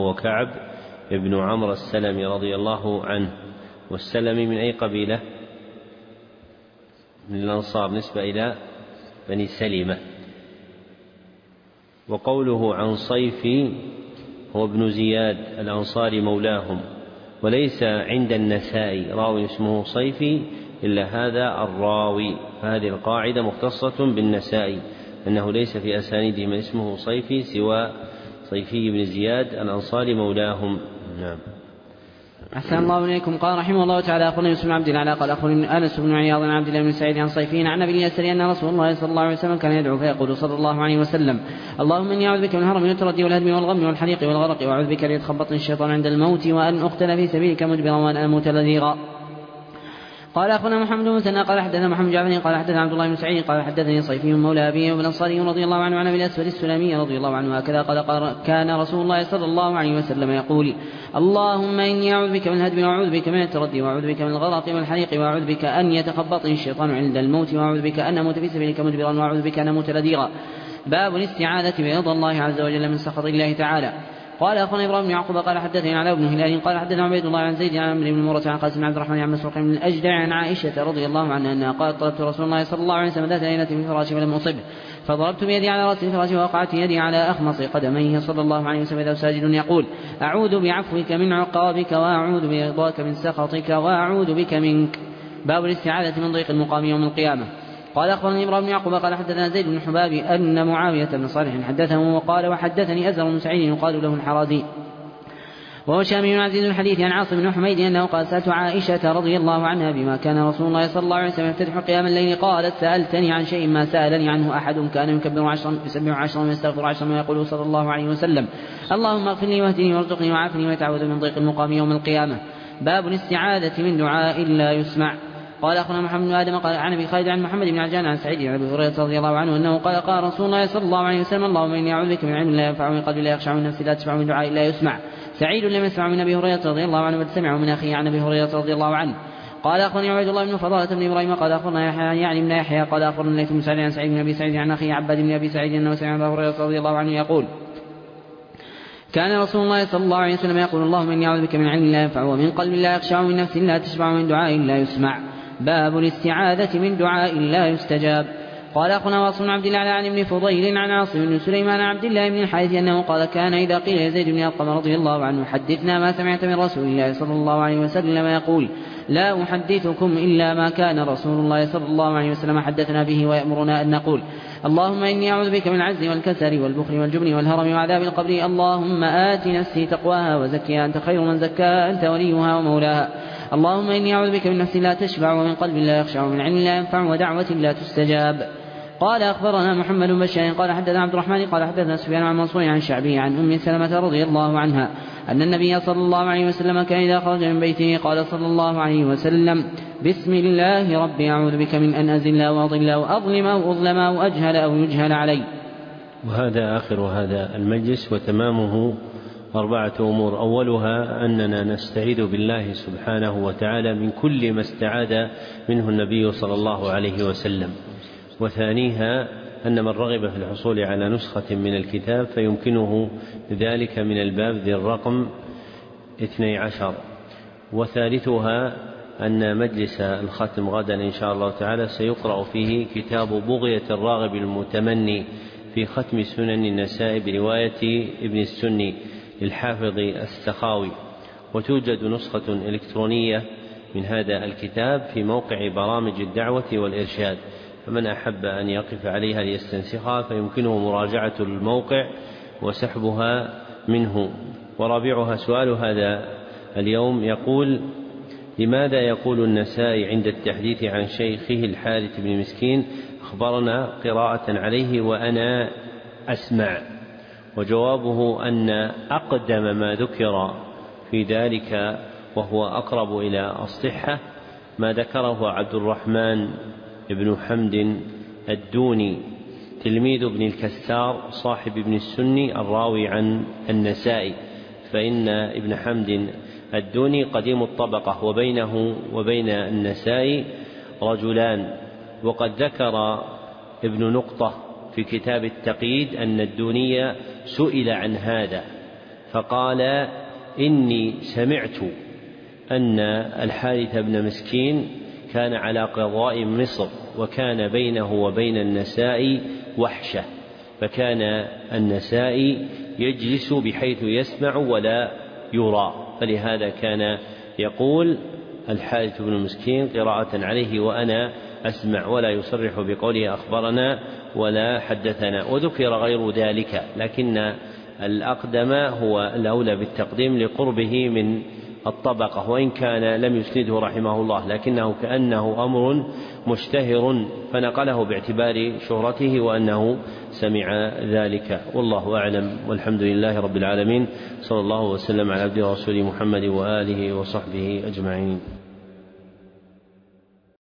عنه. والسلمي من أي قبيلة؟ من الأنصار، نسبة إلى بني سلمة. وقوله عن صيفي هو ابن زياد الأنصاري مولاهم، وليس عند النسائي راوي اسمه صيفي إلا هذا الراوي، فهذه القاعدة مختصة بالنسائي أنه ليس في أسانيده من اسمه صيفي سوى صيفي بن زياد الأنصاري مولاهم. نعم. أحسن الله إليكم. قال رحمه الله تعالى: أخبرنا يوسف بن عبد الله قال أخبرني أنس بن عياض عن عبد الله بن سعيد عن صيفين عن أبي اليسار أن رسول الله صلى الله عليه وسلم كان يدعو فيقول صلى الله عليه وسلم: اللهم إني أعوذ بك من الهرم والتردي والهدم والغم والحريق والغرق، وأعوذ بك أن يتخبطني الشيطان عند الموت، وأن أقتل في سبيلك مدبرا، وأن أموت لديغا. قال أخبرنا محمد بن مسنى قال حدثنا محمد جعفر قال حدثنا عبد الله بن سعيد قال حدثني صيفي مولى أبي أيوب الأنصاري رضي الله عنه عن أبي الأسود السلمي رضي الله عنه هكذا قال: كان رسول الله صلى الله عليه وسلم يقول: اللهم إني أعوذ بك من الهدم، وأعوذ بك من التردي، وأعوذ بك من الغرق والحريق، وأعوذ بك أن يتخبطني الشيطان عند الموت، وأعوذ بك أن أموت في سبيلك مدبرا، وأعوذ بك أن أموت لديغا. باب الاستعاذة برضا الله عز وجل من سخط الله تعالى. قال أخبرنا إبراهيم بن يعقوب قال حدثني علاء بن هلال قال حدثنا عبيد الله عن زيد عن عمرو بن مرة عن قاسم بن عبد الرحمن عن مسروق بن الأجدع عن عائشة رضي الله عنها أنها قالت: طلبت رسول الله صلى الله عليه وسلم ذات ليلة في فراشي فلم أصبه، فضربت بيدي على رأس الفراش ووقعت يدي على أخمص قدميه صلى الله عليه وسلم إذا ساجد يقول: أعوذ بعفوك من عقابك، وأعوذ برضاك من سخطك، وأعوذ بك منك. باب الاستعاذة من ضيق المقام يوم القيامة. قال أخبرني إبراهيم بن يعقوب قال حدثنا زيد بن حباب أن معاوية بن صالح حدثه وقال: وحدثني أزر بن سعيد يقال له الحرازي، وهو شامي عزيز الحديث عن عاصم بن حميد أنه قال: سألت عائشة رضي الله عنها بما كان رسول الله صلى الله عليه وسلم يفتتح قيام الليل، قالت: سألتني عن شيء ما سألني عنه أحد، كان يكبر 10 يسبح 10 ويستغفر 10 ويقول صلى الله عليه وسلم: اللهم اغفر لي واهدني وارزقني وعافني ويتعوذ من ضيق المقام يوم القيامة. باب الاستعاذة من دعاء لا يسمع. قال أخبرنا محمد بن آدم قال عن أبي خالد عن محمد بن عجلان عن سعيد عن أبي هريرة رضي الله عنه أنه قال: قال رسول الله صلى الله عليه وسلم: اللهم إني أعوذ بك من علم لا ينفع، ومن قلب لا يخشع، ومن نفس لا تشبع، ومن دعاء لا يسمع. سعيد لم يسمع من أبي هريرة رضي الله عنه بل سمعه من أخيه عن أبي هريرة رضي الله عنه. قال أخبرني عبيد الله بن فضالة بن إبراهيم قال أخبرنا يحيى يعني بن يحيى قال أخبرنا الليث بن سعد عن سعيد بن أبي سعيد عن أخيه عباد بن أبي سعيد أنه سمع أبا هريرة رضي الله عنه يقول: كان رسول الله صلى الله عليه وسلم يقول: اللهم إني أعوذ بك من علم لا ينفع، ومن قلب لا يخشع، ومن نفس لا تشبع، ومن دعاء لا يسمع. باب الاستعاذة من دعاء لا يستجاب. قال أخونا واصل بن عبد الله عن ابن فضيل عن عاصم بن سليمان عن عبد الله بن الحارث أنه قال: كان إذا قيل لزيد بن أرقم رضي الله عنه: حدثنا ما سمعت من رسول الله صلى الله عليه وسلم، يقول: لا أحدثكم إلا ما كان رسول الله صلى الله عليه وسلم حدثنا به، ويأمرنا أن نقول: اللهم إني أعوذ بك من العجز والكسل والبخل والجبن والهرم وعذاب القبر، اللهم آت نفسي تقواها وزكها أنت خير من زكاها أنت وليها ومولاها، اللهم إني أعوذ بك من نفس لا تشبع، ومن قلب لا يخشع، ومن علم لا ينفع، ودعوة لا تستجاب. قال أخبرنا محمد بن بشار قال حدثنا عبد الرحمن قال حدثنا سفيان عن منصور عن الشعبي عن أم سلمة رضي الله عنها أن النبي صلى الله عليه وسلم كان إذا خرج من بيته قال صلى الله عليه وسلم: بسم الله ربي أعوذ بك من أن أزل أو أضل أو أظلم أو أظلم أو أجهل أو يجهل علي. وهذا آخر هذا المجلس وتمامه 4 أمور. أولها أننا نستعيذ بالله سبحانه وتعالى من كل ما استعاذ منه النبي صلى الله عليه وسلم. وثانيها أن من رغب في الحصول على نسخة من الكتاب فيمكنه ذلك من الباب ذي الرقم 12. وثالثها أن مجلس الختم غدا إن شاء الله تعالى سيقرأ فيه كتاب بغية الراغب المتمني في ختم سنن النسائي برواية ابن السني للحافظ السخاوي، وتوجد نسخة إلكترونية من هذا الكتاب في موقع برامج الدعوة والإرشاد، فمن أحب أن يقف عليها ليستنسخها فيمكنه مراجعة الموقع وسحبها منه. ورابعها سؤال هذا اليوم يقول: لماذا يقول النسائي عند التحديث عن شيخه الحارث بن مسكين أخبرنا قراءة عليه وأنا أسمع؟ وجوابه أن أقدم ما ذكر في ذلك وهو أقرب إلى الصحة ما ذكره عبد الرحمن بن حمد الدوني تلميذ ابن الكسار صاحب ابن السني الراوي عن النسائي، فإن ابن حمد الدوني قديم الطبقة وبينه وبين النسائي رجلان. وقد ذكر ابن نقطة في كتاب التقييد أن الدوني سئل عن هذا فقال: إني سمعت أن الحارث بن مسكين كان على قضاء مصر وكان بينه وبين النسائي وحشة، فكان النسائي يجلس بحيث يسمع ولا يرى، فلهذا كان يقول الحارث بن مسكين قراءة عليه وأنا أسمع، ولا يصرح بقوله أخبرنا ولا حدثنا. وذكر غير ذلك، لكن الأقدم هو الأولى بالتقديم لقربه من الطبقة، وإن كان لم يسنده رحمه الله، لكنه كأنه أمر مشتهر فنقله باعتبار شهرته وأنه سمع ذلك. والله أعلم، والحمد لله رب العالمين، صلى الله وسلم على عبده ورسوله محمد وآله وصحبه أجمعين.